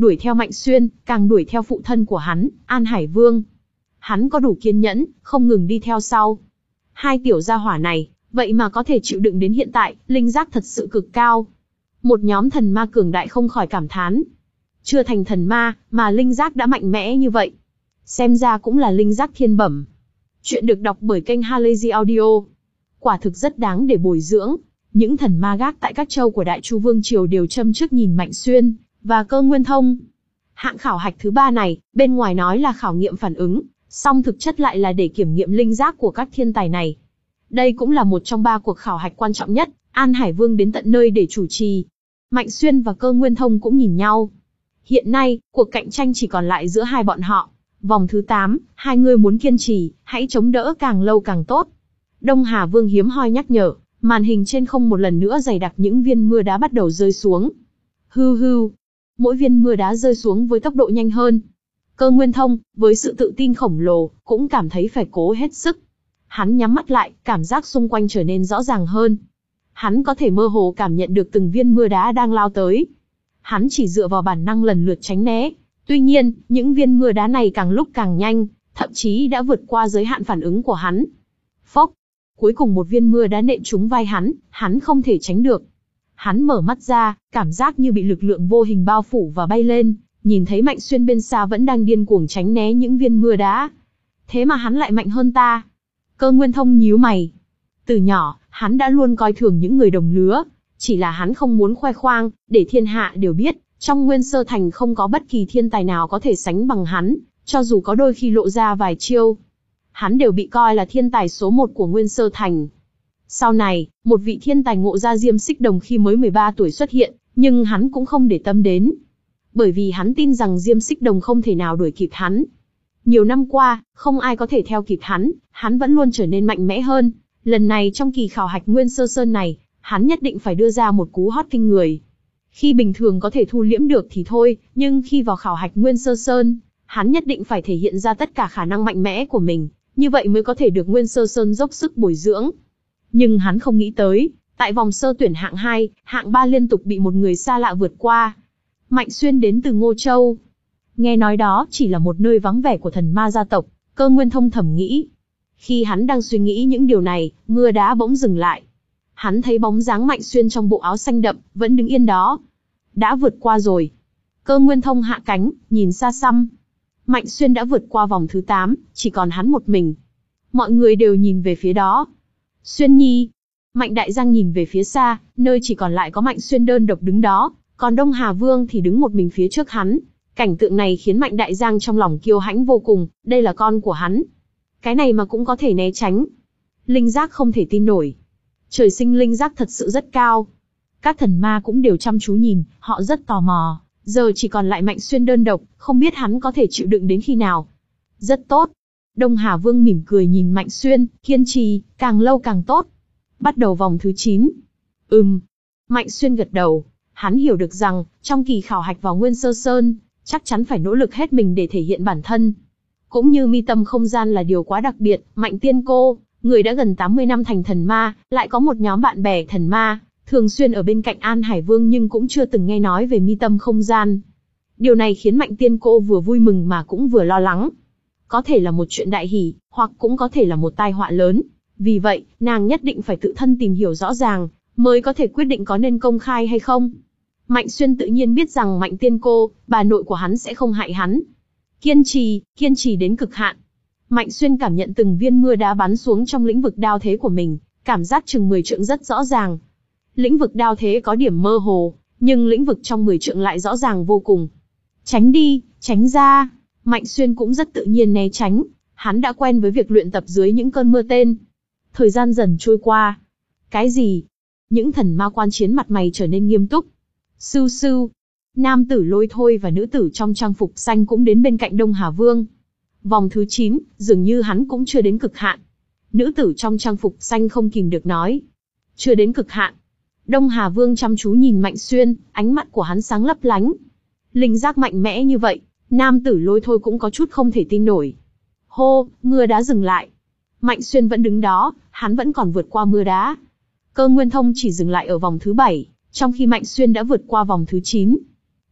đuổi theo Mạnh Xuyên, càng đuổi theo phụ thân của hắn, An Hải Vương. Hắn có đủ kiên nhẫn, không ngừng đi theo sau. Hai tiểu gia hỏa này, vậy mà có thể chịu đựng đến hiện tại, linh giác thật sự cực cao. Một nhóm thần ma cường đại không khỏi cảm thán. Chưa thành thần ma, mà linh giác đã mạnh mẽ như vậy. Xem ra cũng là linh giác thiên bẩm. Chuyện được đọc bởi kênh Halazy Audio. Quả thực rất đáng để bồi dưỡng. Những thần ma gác tại các châu của Đại Chu Vương Triều đều châm chước nhìn Mạnh Xuyên và Cơ Nguyên Thông. Hạng khảo hạch thứ ba này, bên ngoài nói là khảo nghiệm phản ứng, song thực chất lại là để kiểm nghiệm linh giác của các thiên tài này. Đây cũng là một trong ba cuộc khảo hạch quan trọng nhất, An Hải Vương đến tận nơi để chủ trì. Mạnh Xuyên và Cơ Nguyên Thông cũng nhìn nhau. Hiện nay, cuộc cạnh tranh chỉ còn lại giữa hai bọn họ. Vòng thứ tám, hai người muốn kiên trì, hãy chống đỡ càng lâu càng tốt. Đông Hà Vương hiếm hoi nhắc nhở, màn hình trên không một lần nữa dày đặc những viên mưa đá bắt đầu rơi xuống. Hưu hưu. Mỗi viên mưa đá rơi xuống với tốc độ nhanh hơn. Cơ Nguyên Thông, với sự tự tin khổng lồ, cũng cảm thấy phải cố hết sức. Hắn nhắm mắt lại, cảm giác xung quanh trở nên rõ ràng hơn. Hắn có thể mơ hồ cảm nhận được từng viên mưa đá đang lao tới. Hắn chỉ dựa vào bản năng lần lượt tránh né. Tuy nhiên, những viên mưa đá này càng lúc càng nhanh, thậm chí đã vượt qua giới hạn phản ứng của hắn. Phốc! Cuối cùng một viên mưa đá nện trúng vai hắn, hắn không thể tránh được. Hắn mở mắt ra, cảm giác như bị lực lượng vô hình bao phủ và bay lên, nhìn thấy Mạnh Xuyên bên xa vẫn đang điên cuồng tránh né những viên mưa đá. Thế mà hắn lại mạnh hơn ta. Cơ Nguyên Thông nhíu mày. Từ nhỏ, hắn đã luôn coi thường những người đồng lứa, chỉ là hắn không muốn khoe khoang, để thiên hạ đều biết, trong Nguyên Sơ Thành không có bất kỳ thiên tài nào có thể sánh bằng hắn, cho dù có đôi khi lộ ra vài chiêu. Hắn đều bị coi là thiên tài số một của Nguyên Sơ Thành. Sau này, một vị thiên tài ngộ ra Diêm Xích Đồng khi mới mười ba tuổi xuất hiện, nhưng hắn cũng không để tâm đến. Bởi vì hắn tin rằng Diêm Xích Đồng không thể nào đuổi kịp hắn. Nhiều năm qua, không ai có thể theo kịp hắn, hắn vẫn luôn trở nên mạnh mẽ hơn. Lần này trong kỳ khảo hạch Nguyên Sơ Sơn này, hắn nhất định phải đưa ra một cú hot kinh người. Khi bình thường có thể thu liễm được thì thôi, nhưng khi vào khảo hạch Nguyên Sơ Sơn, hắn nhất định phải thể hiện ra tất cả khả năng mạnh mẽ của mình, như vậy mới có thể được Nguyên Sơ Sơn dốc sức bồi dưỡng. Nhưng hắn không nghĩ tới, tại vòng sơ tuyển hạng hai, hạng ba liên tục bị một người xa lạ vượt qua. Mạnh Xuyên đến từ Ngô Châu. Nghe nói đó chỉ là một nơi vắng vẻ của thần ma gia tộc, Cơ Nguyên Thông thầm nghĩ. Khi hắn đang suy nghĩ những điều này, mưa đá bỗng dừng lại. Hắn thấy bóng dáng Mạnh Xuyên trong bộ áo xanh đậm, vẫn đứng yên đó. Đã vượt qua rồi. Cơ Nguyên Thông hạ cánh, nhìn xa xăm. Mạnh Xuyên đã vượt qua vòng thứ tám, chỉ còn hắn một mình. Mọi người đều nhìn về phía đó. Xuyên Nhi. Mạnh Đại Giang nhìn về phía xa, nơi chỉ còn lại có Mạnh Xuyên đơn độc đứng đó, còn Đông Hà Vương thì đứng một mình phía trước hắn. Cảnh tượng này khiến Mạnh Đại Giang trong lòng kiêu hãnh vô cùng, đây là con của hắn. Cái này mà cũng có thể né tránh. Linh giác không thể tin nổi. Trời sinh linh giác thật sự rất cao. Các thần ma cũng đều chăm chú nhìn, họ rất tò mò. Giờ chỉ còn lại Mạnh Xuyên đơn độc, không biết hắn có thể chịu đựng đến khi nào. Rất tốt. Đông Hà Vương mỉm cười nhìn Mạnh Xuyên, kiên trì, càng lâu càng tốt. Bắt đầu vòng thứ chín. Ừm. Mạnh Xuyên gật đầu. Hắn hiểu được rằng, trong kỳ khảo hạch vào Nguyên Sơ Sơn, chắc chắn phải nỗ lực hết mình để thể hiện bản thân. Cũng như mi tâm không gian là điều quá đặc biệt, Mạnh Tiên Cô, người đã gần tám mươi năm thành thần ma, lại có một nhóm bạn bè thần ma, thường xuyên ở bên cạnh An Hải Vương nhưng cũng chưa từng nghe nói về mi tâm không gian. Điều này khiến Mạnh Tiên Cô vừa vui mừng mà cũng vừa lo lắng. Có thể là một chuyện đại hỷ, hoặc cũng có thể là một tai họa lớn. Vì vậy, nàng nhất định phải tự thân tìm hiểu rõ ràng, mới có thể quyết định có nên công khai hay không. Mạnh Xuyên tự nhiên biết rằng Mạnh Tiên Cô, bà nội của hắn sẽ không hại hắn. Kiên trì, kiên trì đến cực hạn. Mạnh Xuyên cảm nhận từng viên mưa đá bắn xuống trong lĩnh vực đao thế của mình, cảm giác chừng mười trượng rất rõ ràng. Lĩnh vực đao thế có điểm mơ hồ, nhưng lĩnh vực trong mười trượng lại rõ ràng vô cùng. Tránh đi, tránh ra. Mạnh Xuyên cũng rất tự nhiên né tránh, hắn đã quen với việc luyện tập dưới những cơn mưa tên. Thời gian dần trôi qua. Cái gì? Những thần ma quan chiến mặt mày trở nên nghiêm túc. Sưu sưu. Nam tử Lôi Thôi và nữ tử trong trang phục xanh cũng đến bên cạnh Đông Hà Vương. Vòng thứ chín, dường như hắn cũng chưa đến cực hạn. Nữ tử trong trang phục xanh không kìm được nói. Chưa đến cực hạn. Đông Hà Vương chăm chú nhìn Mạnh Xuyên, ánh mắt của hắn sáng lấp lánh. Linh giác mạnh mẽ như vậy, nam tử Lôi Thôi cũng có chút không thể tin nổi. Hô, mưa đá dừng lại. Mạnh Xuyên vẫn đứng đó, hắn vẫn còn vượt qua mưa đá. Cơ Nguyên Thông chỉ dừng lại ở vòng thứ bảy, trong khi Mạnh Xuyên đã vượt qua vòng thứ chín.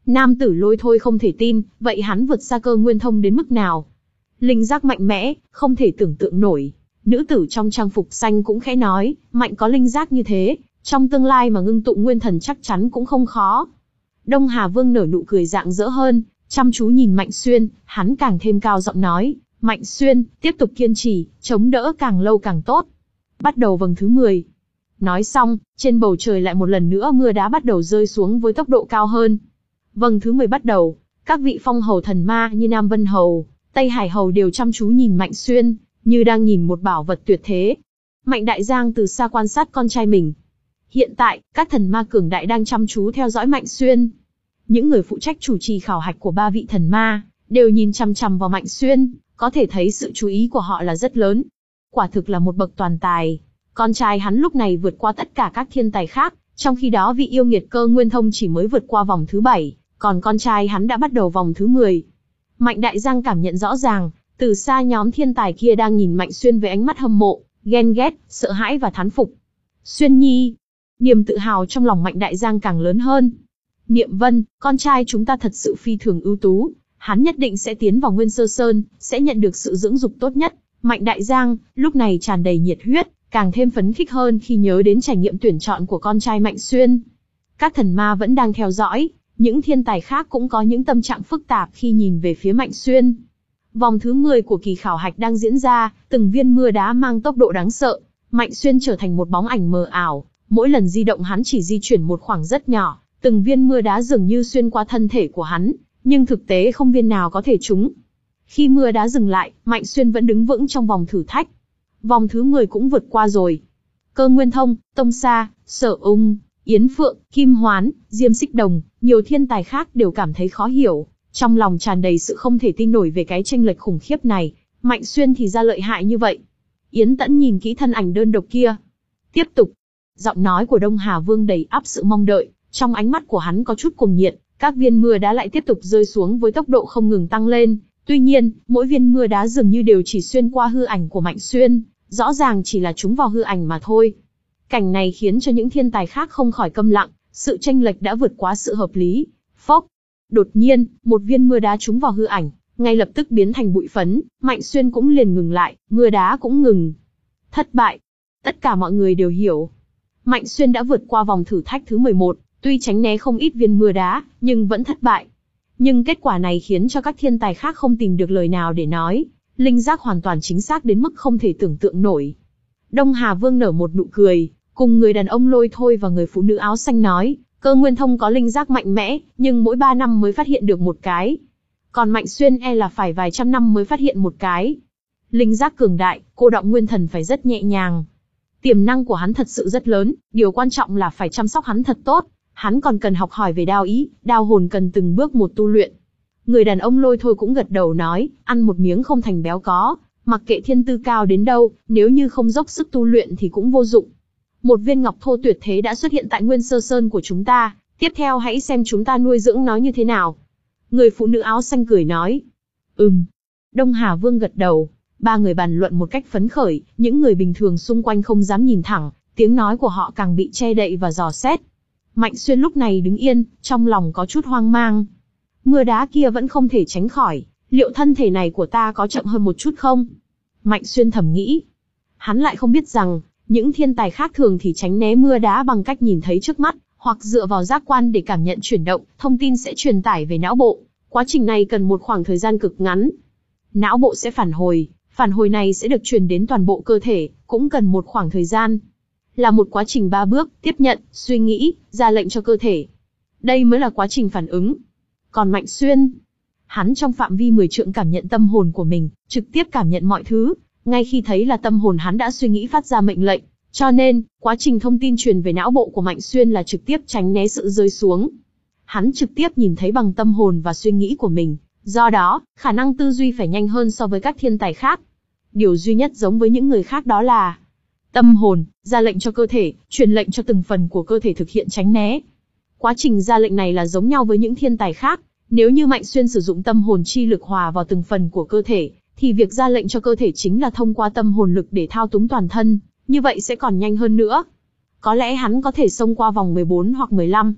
Nam tử Lôi Thôi không thể tin, vậy hắn vượt xa Cơ Nguyên Thông đến mức nào? Linh giác mạnh mẽ, không thể tưởng tượng nổi. Nữ tử trong trang phục xanh cũng khẽ nói, mạnh có linh giác như thế, trong tương lai mà ngưng tụ nguyên thần chắc chắn cũng không khó. Đông Hà Vương nở nụ cười rạng rỡ hơn, chăm chú nhìn Mạnh Xuyên, hắn càng thêm cao giọng nói, Mạnh Xuyên, tiếp tục kiên trì, chống đỡ càng lâu càng tốt. Bắt đầu vầng thứ mười. Nói xong, trên bầu trời lại một lần nữa mưa đá bắt đầu rơi xuống với tốc độ cao hơn. Vầng thứ mười bắt đầu, các vị phong hầu thần ma như Nam Vân Hầu, Tây Hải Hầu đều chăm chú nhìn Mạnh Xuyên, như đang nhìn một bảo vật tuyệt thế. Mạnh Đại Giang từ xa quan sát con trai mình. Hiện tại, các thần ma cường đại đang chăm chú theo dõi Mạnh Xuyên. Những người phụ trách chủ trì khảo hạch của ba vị thần ma, đều nhìn chằm chằm vào Mạnh Xuyên, có thể thấy sự chú ý của họ là rất lớn. Quả thực là một bậc toàn tài. Con trai hắn lúc này vượt qua tất cả các thiên tài khác, trong khi đó vị yêu nghiệt Cơ Nguyên Thông chỉ mới vượt qua vòng thứ bảy, còn con trai hắn đã bắt đầu vòng thứ mười. Mạnh Đại Giang cảm nhận rõ ràng, từ xa nhóm thiên tài kia đang nhìn Mạnh Xuyên với ánh mắt hâm mộ, ghen ghét, sợ hãi và thán phục. Xuyên Nhi, niềm tự hào trong lòng Mạnh Đại Giang càng lớn hơn. Niệm Vân, con trai chúng ta thật sự phi thường ưu tú, hắn nhất định sẽ tiến vào Nguyên Sơ Sơn, sẽ nhận được sự dưỡng dục tốt nhất. Mạnh Đại Giang, lúc này tràn đầy nhiệt huyết, càng thêm phấn khích hơn khi nhớ đến trải nghiệm tuyển chọn của con trai Mạnh Xuyên. Các thần ma vẫn đang theo dõi, những thiên tài khác cũng có những tâm trạng phức tạp khi nhìn về phía Mạnh Xuyên. Vòng thứ mười của kỳ khảo hạch đang diễn ra, từng viên mưa đá mang tốc độ đáng sợ. Mạnh Xuyên trở thành một bóng ảnh mờ ảo, mỗi lần di động hắn chỉ di chuyển một khoảng rất nhỏ, từng viên mưa đá dường như xuyên qua thân thể của hắn, nhưng thực tế không viên nào có thể trúng. Khi mưa đá dừng lại, Mạnh Xuyên vẫn đứng vững trong vòng thử thách. Vòng thứ mười cũng vượt qua rồi. Cơ Nguyên Thông, Tông Sa, Sở Ung, Yến Phượng, Kim Hoán, Diêm Xích Đồng, nhiều thiên tài khác đều cảm thấy khó hiểu, trong lòng tràn đầy sự không thể tin nổi về cái chênh lệch khủng khiếp này. Mạnh Xuyên thì ra lợi hại như vậy. Yến Tẫn nhìn kỹ thân ảnh đơn độc kia. Tiếp tục. Giọng nói của Đông Hà Vương đầy ắp sự mong đợi, trong ánh mắt của hắn có chút cuồng nhiệt, các viên mưa đá lại tiếp tục rơi xuống với tốc độ không ngừng tăng lên. Tuy nhiên, mỗi viên mưa đá dường như đều chỉ xuyên qua hư ảnh của Mạnh Xuyên, rõ ràng chỉ là trúng vào hư ảnh mà thôi. Cảnh này khiến cho những thiên tài khác không khỏi câm lặng, sự chênh lệch đã vượt quá sự hợp lý. Phốc! Đột nhiên, một viên mưa đá trúng vào hư ảnh, ngay lập tức biến thành bụi phấn, Mạnh Xuyên cũng liền ngừng lại, mưa đá cũng ngừng. Thất bại! Tất cả mọi người đều hiểu. Mạnh Xuyên đã vượt qua vòng thử thách thứ mười một, tuy tránh né không ít viên mưa đá, nhưng vẫn thất bại. Nhưng kết quả này khiến cho các thiên tài khác không tìm được lời nào để nói, linh giác hoàn toàn chính xác đến mức không thể tưởng tượng nổi. Đông Hà Vương nở một nụ cười, cùng người đàn ông Lôi Thôi và người phụ nữ áo xanh nói, Cơ Nguyên Thông có linh giác mạnh mẽ, nhưng mỗi ba năm mới phát hiện được một cái. Còn Mạnh Xuyên e là phải vài trăm năm mới phát hiện một cái. Linh giác cường đại, cô đọng nguyên thần phải rất nhẹ nhàng. Tiềm năng của hắn thật sự rất lớn, điều quan trọng là phải chăm sóc hắn thật tốt. Hắn còn cần học hỏi về đao ý, đao hồn cần từng bước một tu luyện. Người đàn ông Lôi Thôi cũng gật đầu nói, ăn một miếng không thành béo có, mặc kệ thiên tư cao đến đâu, nếu như không dốc sức tu luyện thì cũng vô dụng. Một viên ngọc thô tuyệt thế đã xuất hiện tại Nguyên Sơ Sơn của chúng ta, tiếp theo hãy xem chúng ta nuôi dưỡng nó như thế nào. Người phụ nữ áo xanh cười nói. Ừm. Đông Hà Vương gật đầu, ba người bàn luận một cách phấn khởi, những người bình thường xung quanh không dám nhìn thẳng, tiếng nói của họ càng bị che đậy và dò xét. Mạnh Xuyên lúc này đứng yên, trong lòng có chút hoang mang. Mưa đá kia vẫn không thể tránh khỏi, liệu thân thể này của ta có chậm hơn một chút không? Mạnh Xuyên thầm nghĩ. Hắn lại không biết rằng, những thiên tài khác thường thì tránh né mưa đá bằng cách nhìn thấy trước mắt, hoặc dựa vào giác quan để cảm nhận chuyển động, thông tin sẽ truyền tải về não bộ. Quá trình này cần một khoảng thời gian cực ngắn. Não bộ sẽ phản hồi, phản hồi này sẽ được truyền đến toàn bộ cơ thể, cũng cần một khoảng thời gian. Là một quá trình ba bước, tiếp nhận, suy nghĩ, ra lệnh cho cơ thể. Đây mới là quá trình phản ứng. Còn Mạnh Xuyên, hắn trong phạm vi mười trượng cảm nhận tâm hồn của mình, trực tiếp cảm nhận mọi thứ, ngay khi thấy là tâm hồn hắn đã suy nghĩ phát ra mệnh lệnh, cho nên, quá trình thông tin truyền về não bộ của Mạnh Xuyên là trực tiếp tránh né sự rơi xuống. Hắn trực tiếp nhìn thấy bằng tâm hồn và suy nghĩ của mình, do đó, khả năng tư duy phải nhanh hơn so với các thiên tài khác. Điều duy nhất giống với những người khác đó là tâm hồn, ra lệnh cho cơ thể, truyền lệnh cho từng phần của cơ thể thực hiện tránh né. Quá trình ra lệnh này là giống nhau với những thiên tài khác, nếu như Mạnh Xuyên sử dụng tâm hồn chi lực hòa vào từng phần của cơ thể, thì việc ra lệnh cho cơ thể chính là thông qua tâm hồn lực để thao túng toàn thân, như vậy sẽ còn nhanh hơn nữa. Có lẽ hắn có thể xông qua vòng mười bốn hoặc mười lăm.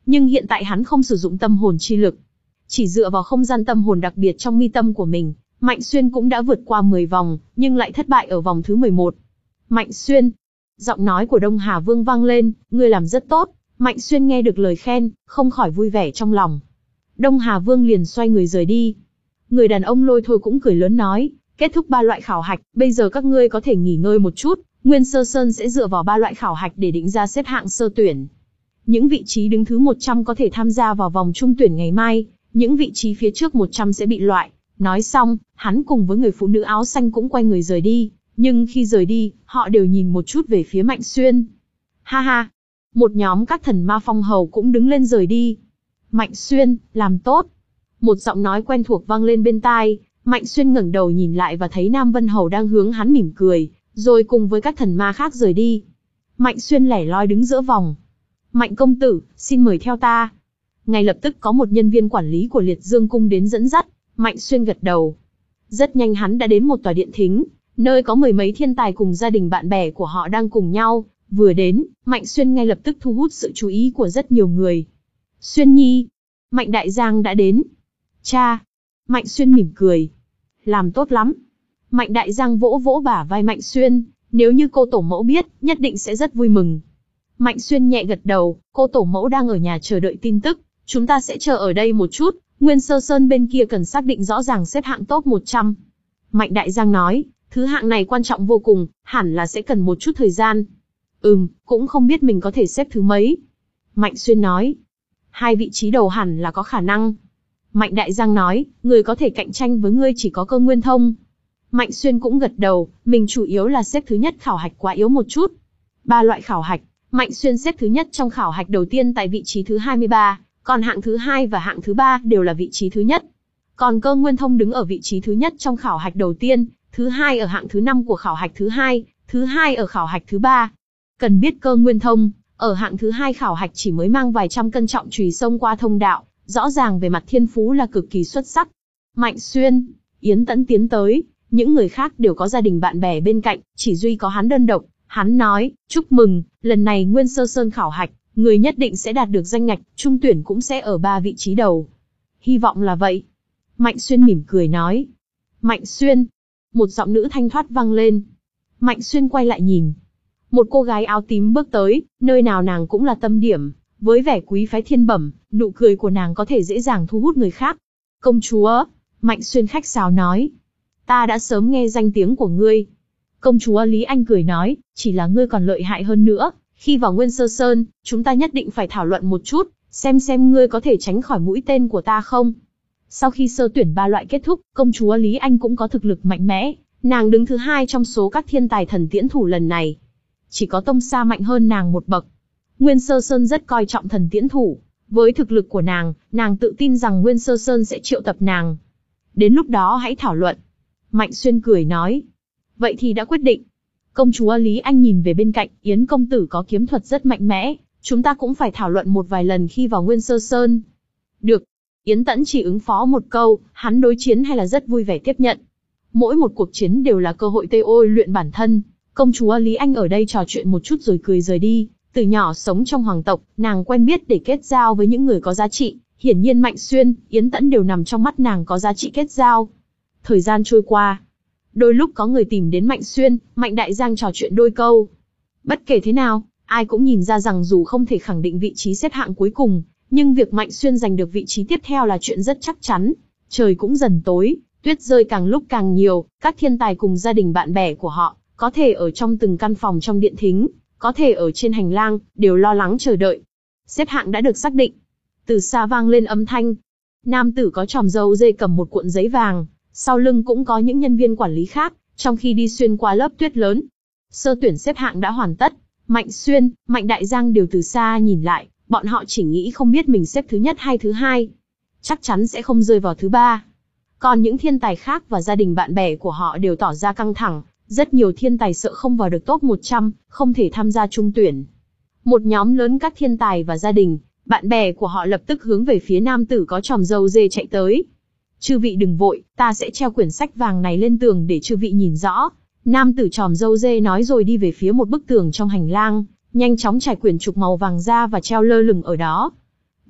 nhưng hiện tại hắn không sử dụng tâm hồn chi lực. Chỉ dựa vào không gian tâm hồn đặc biệt trong mi tâm của mình, Mạnh Xuyên cũng đã vượt qua mười vòng, nhưng lại thất bại ở vòng thứ mười một. Mạnh Xuyên, giọng nói của Đông Hà Vương vang lên, ngươi làm rất tốt. Mạnh Xuyên nghe được lời khen, không khỏi vui vẻ trong lòng. Đông Hà Vương liền xoay người rời đi. Người đàn ông Lôi Thôi cũng cười lớn nói, kết thúc ba loại khảo hạch, bây giờ các ngươi có thể nghỉ ngơi một chút, Nguyên Sơ Sơn sẽ dựa vào ba loại khảo hạch để định ra xếp hạng sơ tuyển. Những vị trí đứng thứ một trăm có thể tham gia vào vòng trung tuyển ngày mai, những vị trí phía trước một trăm sẽ bị loại. Nói xong, hắn cùng với người phụ nữ áo xanh cũng quay người rời đi, nhưng khi rời đi, họ đều nhìn một chút về phía Mạnh Xuyên. Ha ha! Một nhóm các thần ma phong hầu cũng đứng lên rời đi. Mạnh Xuyên, làm tốt! Một giọng nói quen thuộc vang lên bên tai, Mạnh Xuyên ngẩng đầu nhìn lại và thấy Nam Vân Hầu đang hướng hắn mỉm cười, rồi cùng với các thần ma khác rời đi. Mạnh Xuyên lẻ loi đứng giữa vòng. Mạnh công tử, xin mời theo ta. Ngay lập tức có một nhân viên quản lý của Liệt Dương Cung đến dẫn dắt, Mạnh Xuyên gật đầu. Rất nhanh hắn đã đến một tòa điện thính, nơi có mười mấy thiên tài cùng gia đình bạn bè của họ đang cùng nhau. Vừa đến, Mạnh Xuyên ngay lập tức thu hút sự chú ý của rất nhiều người. Xuyên Nhi, Mạnh Đại Giang đã đến. Cha! Mạnh Xuyên mỉm cười. Làm tốt lắm. Mạnh Đại Giang vỗ vỗ bả vai Mạnh Xuyên, nếu như cô tổ mẫu biết, nhất định sẽ rất vui mừng. Mạnh Xuyên nhẹ gật đầu, cô tổ mẫu đang ở nhà chờ đợi tin tức, chúng ta sẽ chờ ở đây một chút, Nguyên Sơ Sơn bên kia cần xác định rõ ràng xếp hạng top một trăm. Mạnh Đại Giang nói, thứ hạng này quan trọng vô cùng, hẳn là sẽ cần một chút thời gian. Ừm, cũng không biết mình có thể xếp thứ mấy. Mạnh Xuyên nói, hai vị trí đầu hẳn là có khả năng. Mạnh Đại Giang nói, người có thể cạnh tranh với ngươi chỉ có Cơ Nguyên Thông. Mạnh Xuyên cũng gật đầu, mình chủ yếu là xếp thứ nhất khảo hạch quá yếu một chút. Ba loại khảo hạch, Mạnh Xuyên xếp thứ nhất trong khảo hạch đầu tiên tại vị trí thứ hai mươi ba, còn hạng thứ hai và hạng thứ ba đều là vị trí thứ nhất. Còn Cơ Nguyên Thông đứng ở vị trí thứ nhất trong khảo hạch đầu tiên, thứ hai ở hạng thứ năm của khảo hạch thứ hai, thứ hai ở khảo hạch thứ ba. Cần biết Cơ Nguyên Thông, ở hạng thứ hai khảo hạch chỉ mới mang vài trăm cân trọng chùy xông qua thông đạo, rõ ràng về mặt thiên phú là cực kỳ xuất sắc. Mạnh Xuyên, Yến Tẫn tiến tới, những người khác đều có gia đình bạn bè bên cạnh, chỉ duy có hắn đơn độc. Hắn nói, chúc mừng, lần này Nguyên Sơ Sơn khảo hạch, người nhất định sẽ đạt được danh ngạch, trung tuyển cũng sẽ ở ba vị trí đầu. Hy vọng là vậy. Mạnh Xuyên mỉm cười nói. Mạnh Xuyên, một giọng nữ thanh thoát vang lên. Mạnh Xuyên quay lại nhìn. Một cô gái áo tím bước tới, nơi nào nàng cũng là tâm điểm, với vẻ quý phái thiên bẩm, nụ cười của nàng có thể dễ dàng thu hút người khác. Công chúa, Mạnh Xuyên khách sáo nói. Ta đã sớm nghe danh tiếng của ngươi. Công chúa Lý Anh cười nói, chỉ là ngươi còn lợi hại hơn nữa, khi vào Nguyên Sơ Sơn, chúng ta nhất định phải thảo luận một chút, xem xem ngươi có thể tránh khỏi mũi tên của ta không. Sau khi sơ tuyển ba loại kết thúc, công chúa Lý Anh cũng có thực lực mạnh mẽ, nàng đứng thứ hai trong số các thiên tài thần tiễn thủ lần này. Chỉ có Tông Sa mạnh hơn nàng một bậc. Nguyên Sơ Sơn rất coi trọng thần tiễn thủ, với thực lực của nàng, nàng tự tin rằng Nguyên Sơ Sơn sẽ triệu tập nàng. Đến lúc đó hãy thảo luận. Mạnh Xuyên cười nói. Vậy thì đã quyết định. Công chúa Lý Anh nhìn về bên cạnh, Yến công tử có kiếm thuật rất mạnh mẽ, chúng ta cũng phải thảo luận một vài lần khi vào Nguyên Sơ Sơn. Được. Yến Tẫn chỉ ứng phó một câu, hắn đối chiến hay là rất vui vẻ tiếp nhận. Mỗi một cuộc chiến đều là cơ hội tê ôi luyện bản thân. Công chúa Lý Anh ở đây trò chuyện một chút rồi cười rời đi. Từ nhỏ sống trong hoàng tộc, nàng quen biết để kết giao với những người có giá trị. Hiển nhiên Mạnh Xuyên, Yến Tẫn đều nằm trong mắt nàng có giá trị kết giao. Thời gian trôi qua. Đôi lúc có người tìm đến Mạnh Xuyên, Mạnh Đại Giang trò chuyện đôi câu. Bất kể thế nào, ai cũng nhìn ra rằng dù không thể khẳng định vị trí xếp hạng cuối cùng, nhưng việc Mạnh Xuyên giành được vị trí tiếp theo là chuyện rất chắc chắn. Trời cũng dần tối, tuyết rơi càng lúc càng nhiều, các thiên tài cùng gia đình bạn bè của họ, có thể ở trong từng căn phòng trong điện thính, có thể ở trên hành lang, đều lo lắng chờ đợi. Xếp hạng đã được xác định. Từ xa vang lên âm thanh. Nam tử có tròm râu dê cầm một cuộn giấy vàng, sau lưng cũng có những nhân viên quản lý khác, trong khi đi xuyên qua lớp tuyết lớn. Sơ tuyển xếp hạng đã hoàn tất. Mạnh Xuyên, Mạnh Đại Giang đều từ xa nhìn lại, bọn họ chỉ nghĩ không biết mình xếp thứ nhất hay thứ hai. Chắc chắn sẽ không rơi vào thứ ba. Còn những thiên tài khác và gia đình bạn bè của họ đều tỏ ra căng thẳng, rất nhiều thiên tài sợ không vào được top một trăm, không thể tham gia trung tuyển. Một nhóm lớn các thiên tài và gia đình, bạn bè của họ lập tức hướng về phía nam tử có tròm râu dê chạy tới. Chư vị đừng vội, ta sẽ treo quyển sách vàng này lên tường để chư vị nhìn rõ. Nam tử tròm râu dê nói rồi đi về phía một bức tường trong hành lang, nhanh chóng trải quyển trục màu vàng ra và treo lơ lửng ở đó.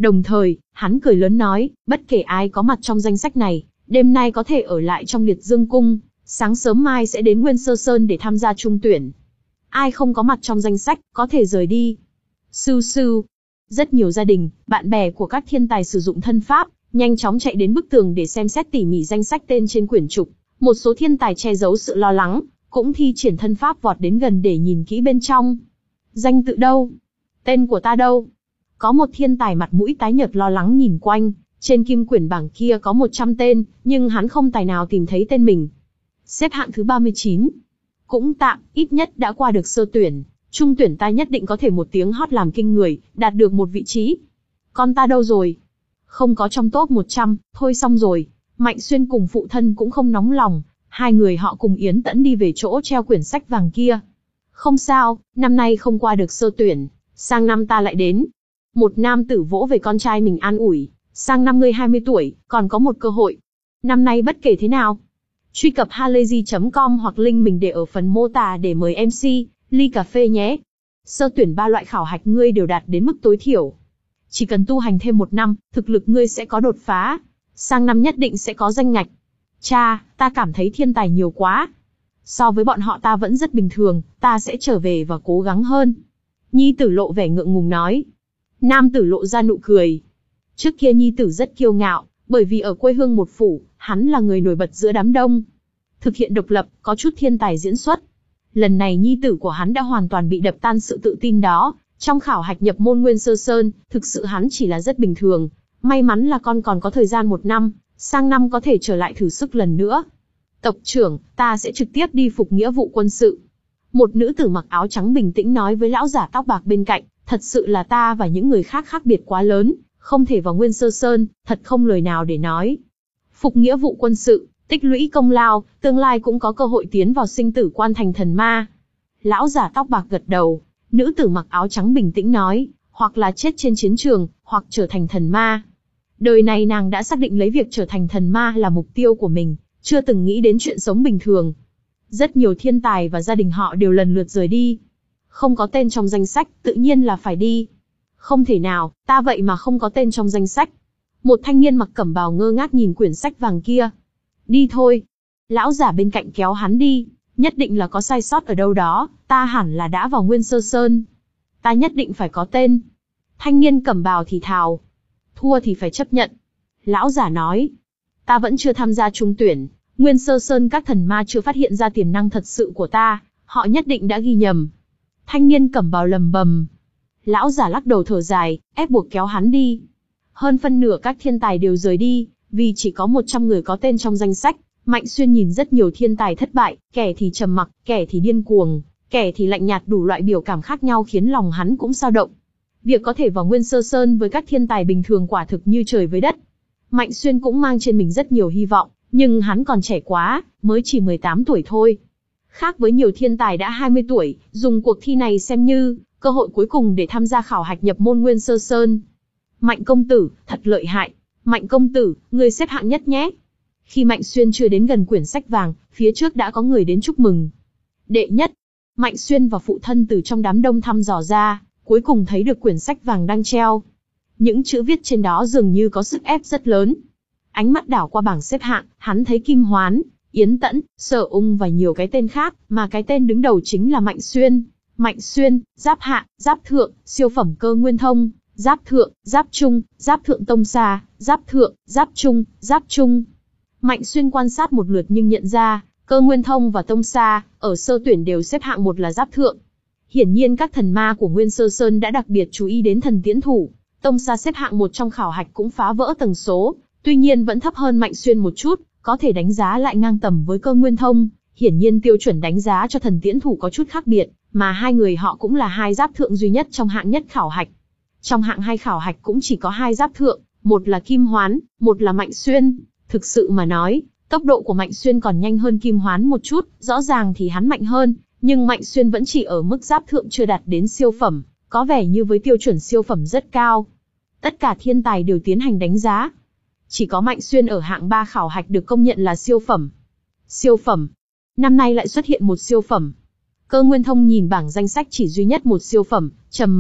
Đồng thời, hắn cười lớn nói, bất kể ai có mặt trong danh sách này, đêm nay có thể ở lại trong Liệt Dương Cung, sáng sớm mai sẽ đến Nguyên Sơ Sơn để tham gia trung tuyển. Ai không có mặt trong danh sách, có thể rời đi. Sưu sưu. Rất nhiều gia đình, bạn bè của các thiên tài sử dụng thân pháp, nhanh chóng chạy đến bức tường để xem xét tỉ mỉ danh sách tên trên quyển trục. Một số thiên tài che giấu sự lo lắng, cũng thi triển thân pháp vọt đến gần để nhìn kỹ bên trong. Danh tự đâu? Tên của ta đâu? Có một thiên tài mặt mũi tái nhợt lo lắng nhìn quanh, trên kim quyển bảng kia có một trăm tên, nhưng hắn không tài nào tìm thấy tên mình. Xếp hạng thứ ba mươi chín. Cũng tạm, ít nhất đã qua được sơ tuyển, trung tuyển ta nhất định có thể một tiếng hót làm kinh người, đạt được một vị trí. Con ta đâu rồi? Không có trong top một trăm, thôi xong rồi. Mạnh Xuyên cùng phụ thân cũng không nóng lòng, hai người họ cùng Yến Tẫn đi về chỗ treo quyển sách vàng kia. Không sao, năm nay không qua được sơ tuyển, sang năm ta lại đến. Một nam tử vỗ về con trai mình an ủi, sang năm ngươi hai mươi tuổi, còn có một cơ hội. Năm nay bất kể thế nào. Truy cập halayzi chấm com hoặc link mình để ở phần mô tả để mời em xê, ly cà phê nhé. Sơ tuyển ba loại khảo hạch ngươi đều đạt đến mức tối thiểu. Chỉ cần tu hành thêm một năm, thực lực ngươi sẽ có đột phá. Sang năm nhất định sẽ có danh ngạch. Cha, ta cảm thấy thiên tài nhiều quá. So với bọn họ ta vẫn rất bình thường, ta sẽ trở về và cố gắng hơn. Nhi tử lộ vẻ ngượng ngùng nói. Nam tử lộ ra nụ cười. Trước kia nhi tử rất kiêu ngạo, bởi vì ở quê hương một phủ, hắn là người nổi bật giữa đám đông. Thực hiện độc lập, có chút thiên tài diễn xuất. Lần này nhi tử của hắn đã hoàn toàn bị đập tan sự tự tin đó. Trong khảo hạch nhập môn Nguyên Sơ Sơn, thực sự hắn chỉ là rất bình thường. May mắn là con còn có thời gian một năm, sang năm có thể trở lại thử sức lần nữa. Tộc trưởng, ta sẽ trực tiếp đi phục nghĩa vụ quân sự. Một nữ tử mặc áo trắng bình tĩnh nói với lão giả tóc bạc bên cạnh, thật sự là ta và những người khác khác biệt quá lớn, không thể vào Nguyên Sơ Sơn, thật không lời nào để nói. Phục nghĩa vụ quân sự, tích lũy công lao, tương lai cũng có cơ hội tiến vào sinh tử quan thành thần ma. Lão giả tóc bạc gật đầu, nữ tử mặc áo trắng bình tĩnh nói, hoặc là chết trên chiến trường, hoặc trở thành thần ma. Đời này nàng đã xác định lấy việc trở thành thần ma là mục tiêu của mình, chưa từng nghĩ đến chuyện sống bình thường. Rất nhiều thiên tài và gia đình họ đều lần lượt rời đi. Không có tên trong danh sách, tự nhiên là phải đi. Không thể nào, ta vậy mà không có tên trong danh sách. Một thanh niên mặc cẩm bào ngơ ngác nhìn quyển sách vàng kia. Đi thôi. Lão giả bên cạnh kéo hắn đi, nhất định là có sai sót ở đâu đó, ta hẳn là đã vào Nguyên Sơ Sơn. Ta nhất định phải có tên. Thanh niên cẩm bào thì thào. Thua thì phải chấp nhận. Lão giả nói. Ta vẫn chưa tham gia trung tuyển, Nguyên Sơ Sơn các thần ma chưa phát hiện ra tiềm năng thật sự của ta, họ nhất định đã ghi nhầm. Thanh niên cẩm bào lầm bầm. Lão giả lắc đầu thở dài, ép buộc kéo hắn đi. Hơn phân nửa các thiên tài đều rời đi, vì chỉ có một trăm người có tên trong danh sách. Mạnh Xuyên nhìn rất nhiều thiên tài thất bại, kẻ thì trầm mặc, kẻ thì điên cuồng, kẻ thì lạnh nhạt, đủ loại biểu cảm khác nhau khiến lòng hắn cũng dao động. Việc có thể vào Nguyên Sơ Sơn với các thiên tài bình thường quả thực như trời với đất. Mạnh Xuyên cũng mang trên mình rất nhiều hy vọng, nhưng hắn còn trẻ quá, mới chỉ mười tám tuổi thôi. Khác với nhiều thiên tài đã hai mươi tuổi, dùng cuộc thi này xem như cơ hội cuối cùng để tham gia khảo hạch nhập môn Nguyên Sơ Sơn. Mạnh công tử, thật lợi hại. Mạnh công tử, ngươi xếp hạng nhất nhé. Khi Mạnh Xuyên chưa đến gần quyển sách vàng, phía trước đã có người đến chúc mừng. Đệ nhất. Mạnh Xuyên và phụ thân từ trong đám đông thăm dò ra, cuối cùng thấy được quyển sách vàng đang treo. Những chữ viết trên đó dường như có sức ép rất lớn. Ánh mắt đảo qua bảng xếp hạng, hắn thấy Kim Hoán, Yến Tẫn, Sở Ung và nhiều cái tên khác, mà cái tên đứng đầu chính là Mạnh Xuyên. Mạnh Xuyên, giáp hạ, giáp thượng, siêu phẩm cơ nguyên thông, giáp thượng, giáp trung, giáp thượng tông xa, giáp thượng, giáp trung, giáp trung. Mạnh Xuyên quan sát một lượt nhưng nhận ra, cơ nguyên thông và tông xa, ở sơ tuyển đều xếp hạng một là giáp thượng. Hiển nhiên các thần ma của Nguyên Sơ Sơn đã đặc biệt chú ý đến thần tiễn thủ. Tông xa xếp hạng một trong khảo hạch cũng phá vỡ tầng số, tuy nhiên vẫn thấp hơn Mạnh Xuyên một chút, có thể đánh giá lại ngang tầm với cơ nguyên thông. Hiển nhiên tiêu chuẩn đánh giá cho thần tiễn thủ có chút khác biệt, mà hai người họ cũng là hai giáp thượng duy nhất trong hạng nhất khảo hạch. Trong hạng hai khảo hạch cũng chỉ có hai giáp thượng, một là Kim Hoán, một là Mạnh Xuyên. Thực sự mà nói, tốc độ của Mạnh Xuyên còn nhanh hơn Kim Hoán một chút, rõ ràng thì hắn mạnh hơn, nhưng Mạnh Xuyên vẫn chỉ ở mức giáp thượng chưa đạt đến siêu phẩm, có vẻ như với tiêu chuẩn siêu phẩm rất cao. Tất cả thiên tài đều tiến hành đánh giá. Chỉ có Mạnh Xuyên ở hạng ba khảo hạch được công nhận là siêu phẩm. Siêu phẩm. Năm nay lại xuất hiện một siêu phẩm. Cơ Nguyên Thông nhìn bảng danh sách chỉ duy nhất một siêu phẩm, trầm mặc,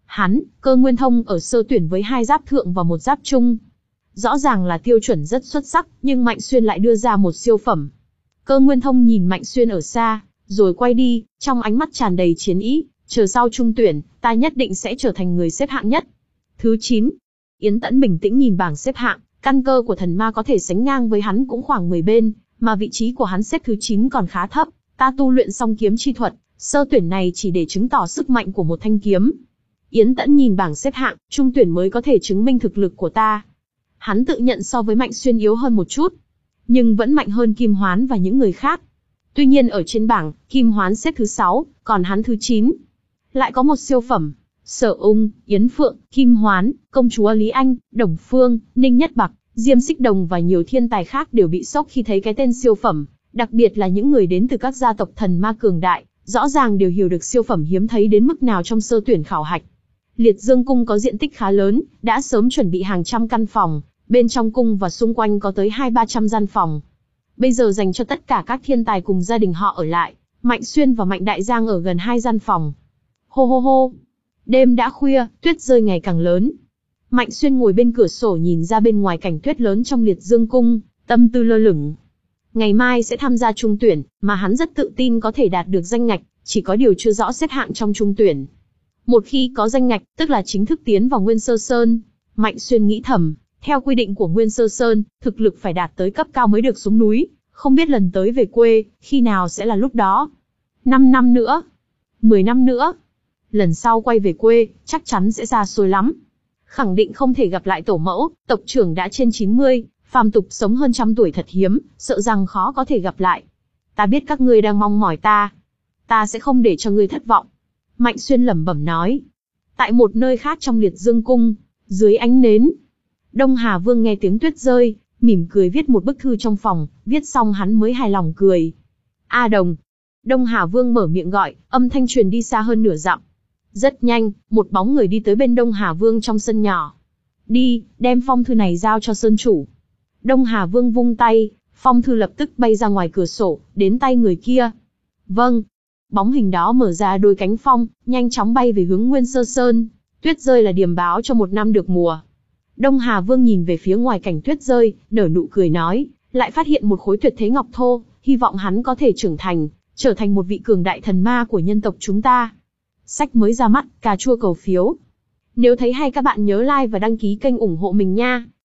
Hắn, Cơ Nguyên Thông ở sơ tuyển với hai giáp thượng và một giáp trung. Rõ ràng là tiêu chuẩn rất xuất sắc, nhưng Mạnh Xuyên lại đưa ra một siêu phẩm. Cơ Nguyên Thông nhìn Mạnh Xuyên ở xa, rồi quay đi, trong ánh mắt tràn đầy chiến ý, chờ sau trung tuyển, ta nhất định sẽ trở thành người xếp hạng nhất. Thứ chín. Yến Tẫn bình tĩnh nhìn bảng xếp hạng, căn cơ của thần ma có thể sánh ngang với hắn cũng khoảng mười bên, mà vị trí của hắn xếp thứ chín còn khá thấp, ta tu luyện xong kiếm chi thuật, sơ tuyển này chỉ để chứng tỏ sức mạnh của một thanh kiếm. Yến Tẫn nhìn bảng xếp hạng, trung tuyển mới có thể chứng minh thực lực của ta. Hắn tự nhận so với Mạnh Xuyên yếu hơn một chút, nhưng vẫn mạnh hơn Kim Hoán và những người khác. Tuy nhiên ở trên bảng, Kim Hoán xếp thứ sáu, còn hắn thứ chín. Lại có một siêu phẩm. Sở Ung, Yến Phượng, Kim Hoán, công chúa Lý Anh, Đồng Phương, Ninh Nhất Bạc, Diêm Xích Đồng và nhiều thiên tài khác đều bị sốc khi thấy cái tên siêu phẩm, đặc biệt là những người đến từ các gia tộc thần ma cường đại, rõ ràng đều hiểu được siêu phẩm hiếm thấy đến mức nào trong sơ tuyển khảo hạch. Liệt Dương Cung có diện tích khá lớn, đã sớm chuẩn bị hàng trăm căn phòng, bên trong cung và xung quanh có tới hai ba trăm gian phòng. Bây giờ dành cho tất cả các thiên tài cùng gia đình họ ở lại, Mạnh Xuyên và Mạnh Đại Giang ở gần hai gian phòng. Hô hô hô. Đêm đã khuya, tuyết rơi ngày càng lớn. Mạnh Xuyên ngồi bên cửa sổ nhìn ra bên ngoài cảnh tuyết lớn trong Liệt Dương Cung, tâm tư lơ lửng. Ngày mai sẽ tham gia trung tuyển, mà hắn rất tự tin có thể đạt được danh ngạch, chỉ có điều chưa rõ xếp hạng trong trung tuyển. Một khi có danh ngạch, tức là chính thức tiến vào Nguyên Sơ Sơn. Mạnh Xuyên nghĩ thầm, theo quy định của Nguyên Sơ Sơn, thực lực phải đạt tới cấp cao mới được xuống núi, không biết lần tới về quê, khi nào sẽ là lúc đó. Năm năm nữa, mười năm nữa, lần sau quay về quê, chắc chắn sẽ xa xôi lắm. Khẳng định không thể gặp lại tổ mẫu, tộc trưởng đã trên chín mươi, phàm tục sống hơn trăm tuổi thật hiếm, sợ rằng khó có thể gặp lại. Ta biết các ngươi đang mong mỏi ta. Ta sẽ không để cho ngươi thất vọng. Mạnh Xuyên lẩm bẩm nói. Tại một nơi khác trong Liệt Dương Cung, dưới ánh nến, Đông Hà Vương nghe tiếng tuyết rơi, mỉm cười viết một bức thư trong phòng, viết xong hắn mới hài lòng cười. A Đồng. Đông Hà Vương mở miệng gọi, âm thanh truyền đi xa hơn nửa dặm. Rất nhanh, một bóng người đi tới bên Đông Hà Vương trong sân nhỏ. Đi, đem phong thư này giao cho Sơn chủ. Đông Hà Vương vung tay, phong thư lập tức bay ra ngoài cửa sổ, đến tay người kia. Vâng. Bóng hình đó mở ra đôi cánh phong, nhanh chóng bay về hướng Nguyên Sơ Sơn. Tuyết rơi là điềm báo cho một năm được mùa. Đông Hà Vương nhìn về phía ngoài cảnh tuyết rơi, nở nụ cười nói, lại phát hiện một khối tuyệt thế ngọc thô, hy vọng hắn có thể trưởng thành, trở thành một vị cường đại thần ma của nhân tộc chúng ta. Sách mới ra mắt, cà chua cầu phiếu. Nếu thấy hay các bạn nhớ like và đăng ký kênh ủng hộ mình nha.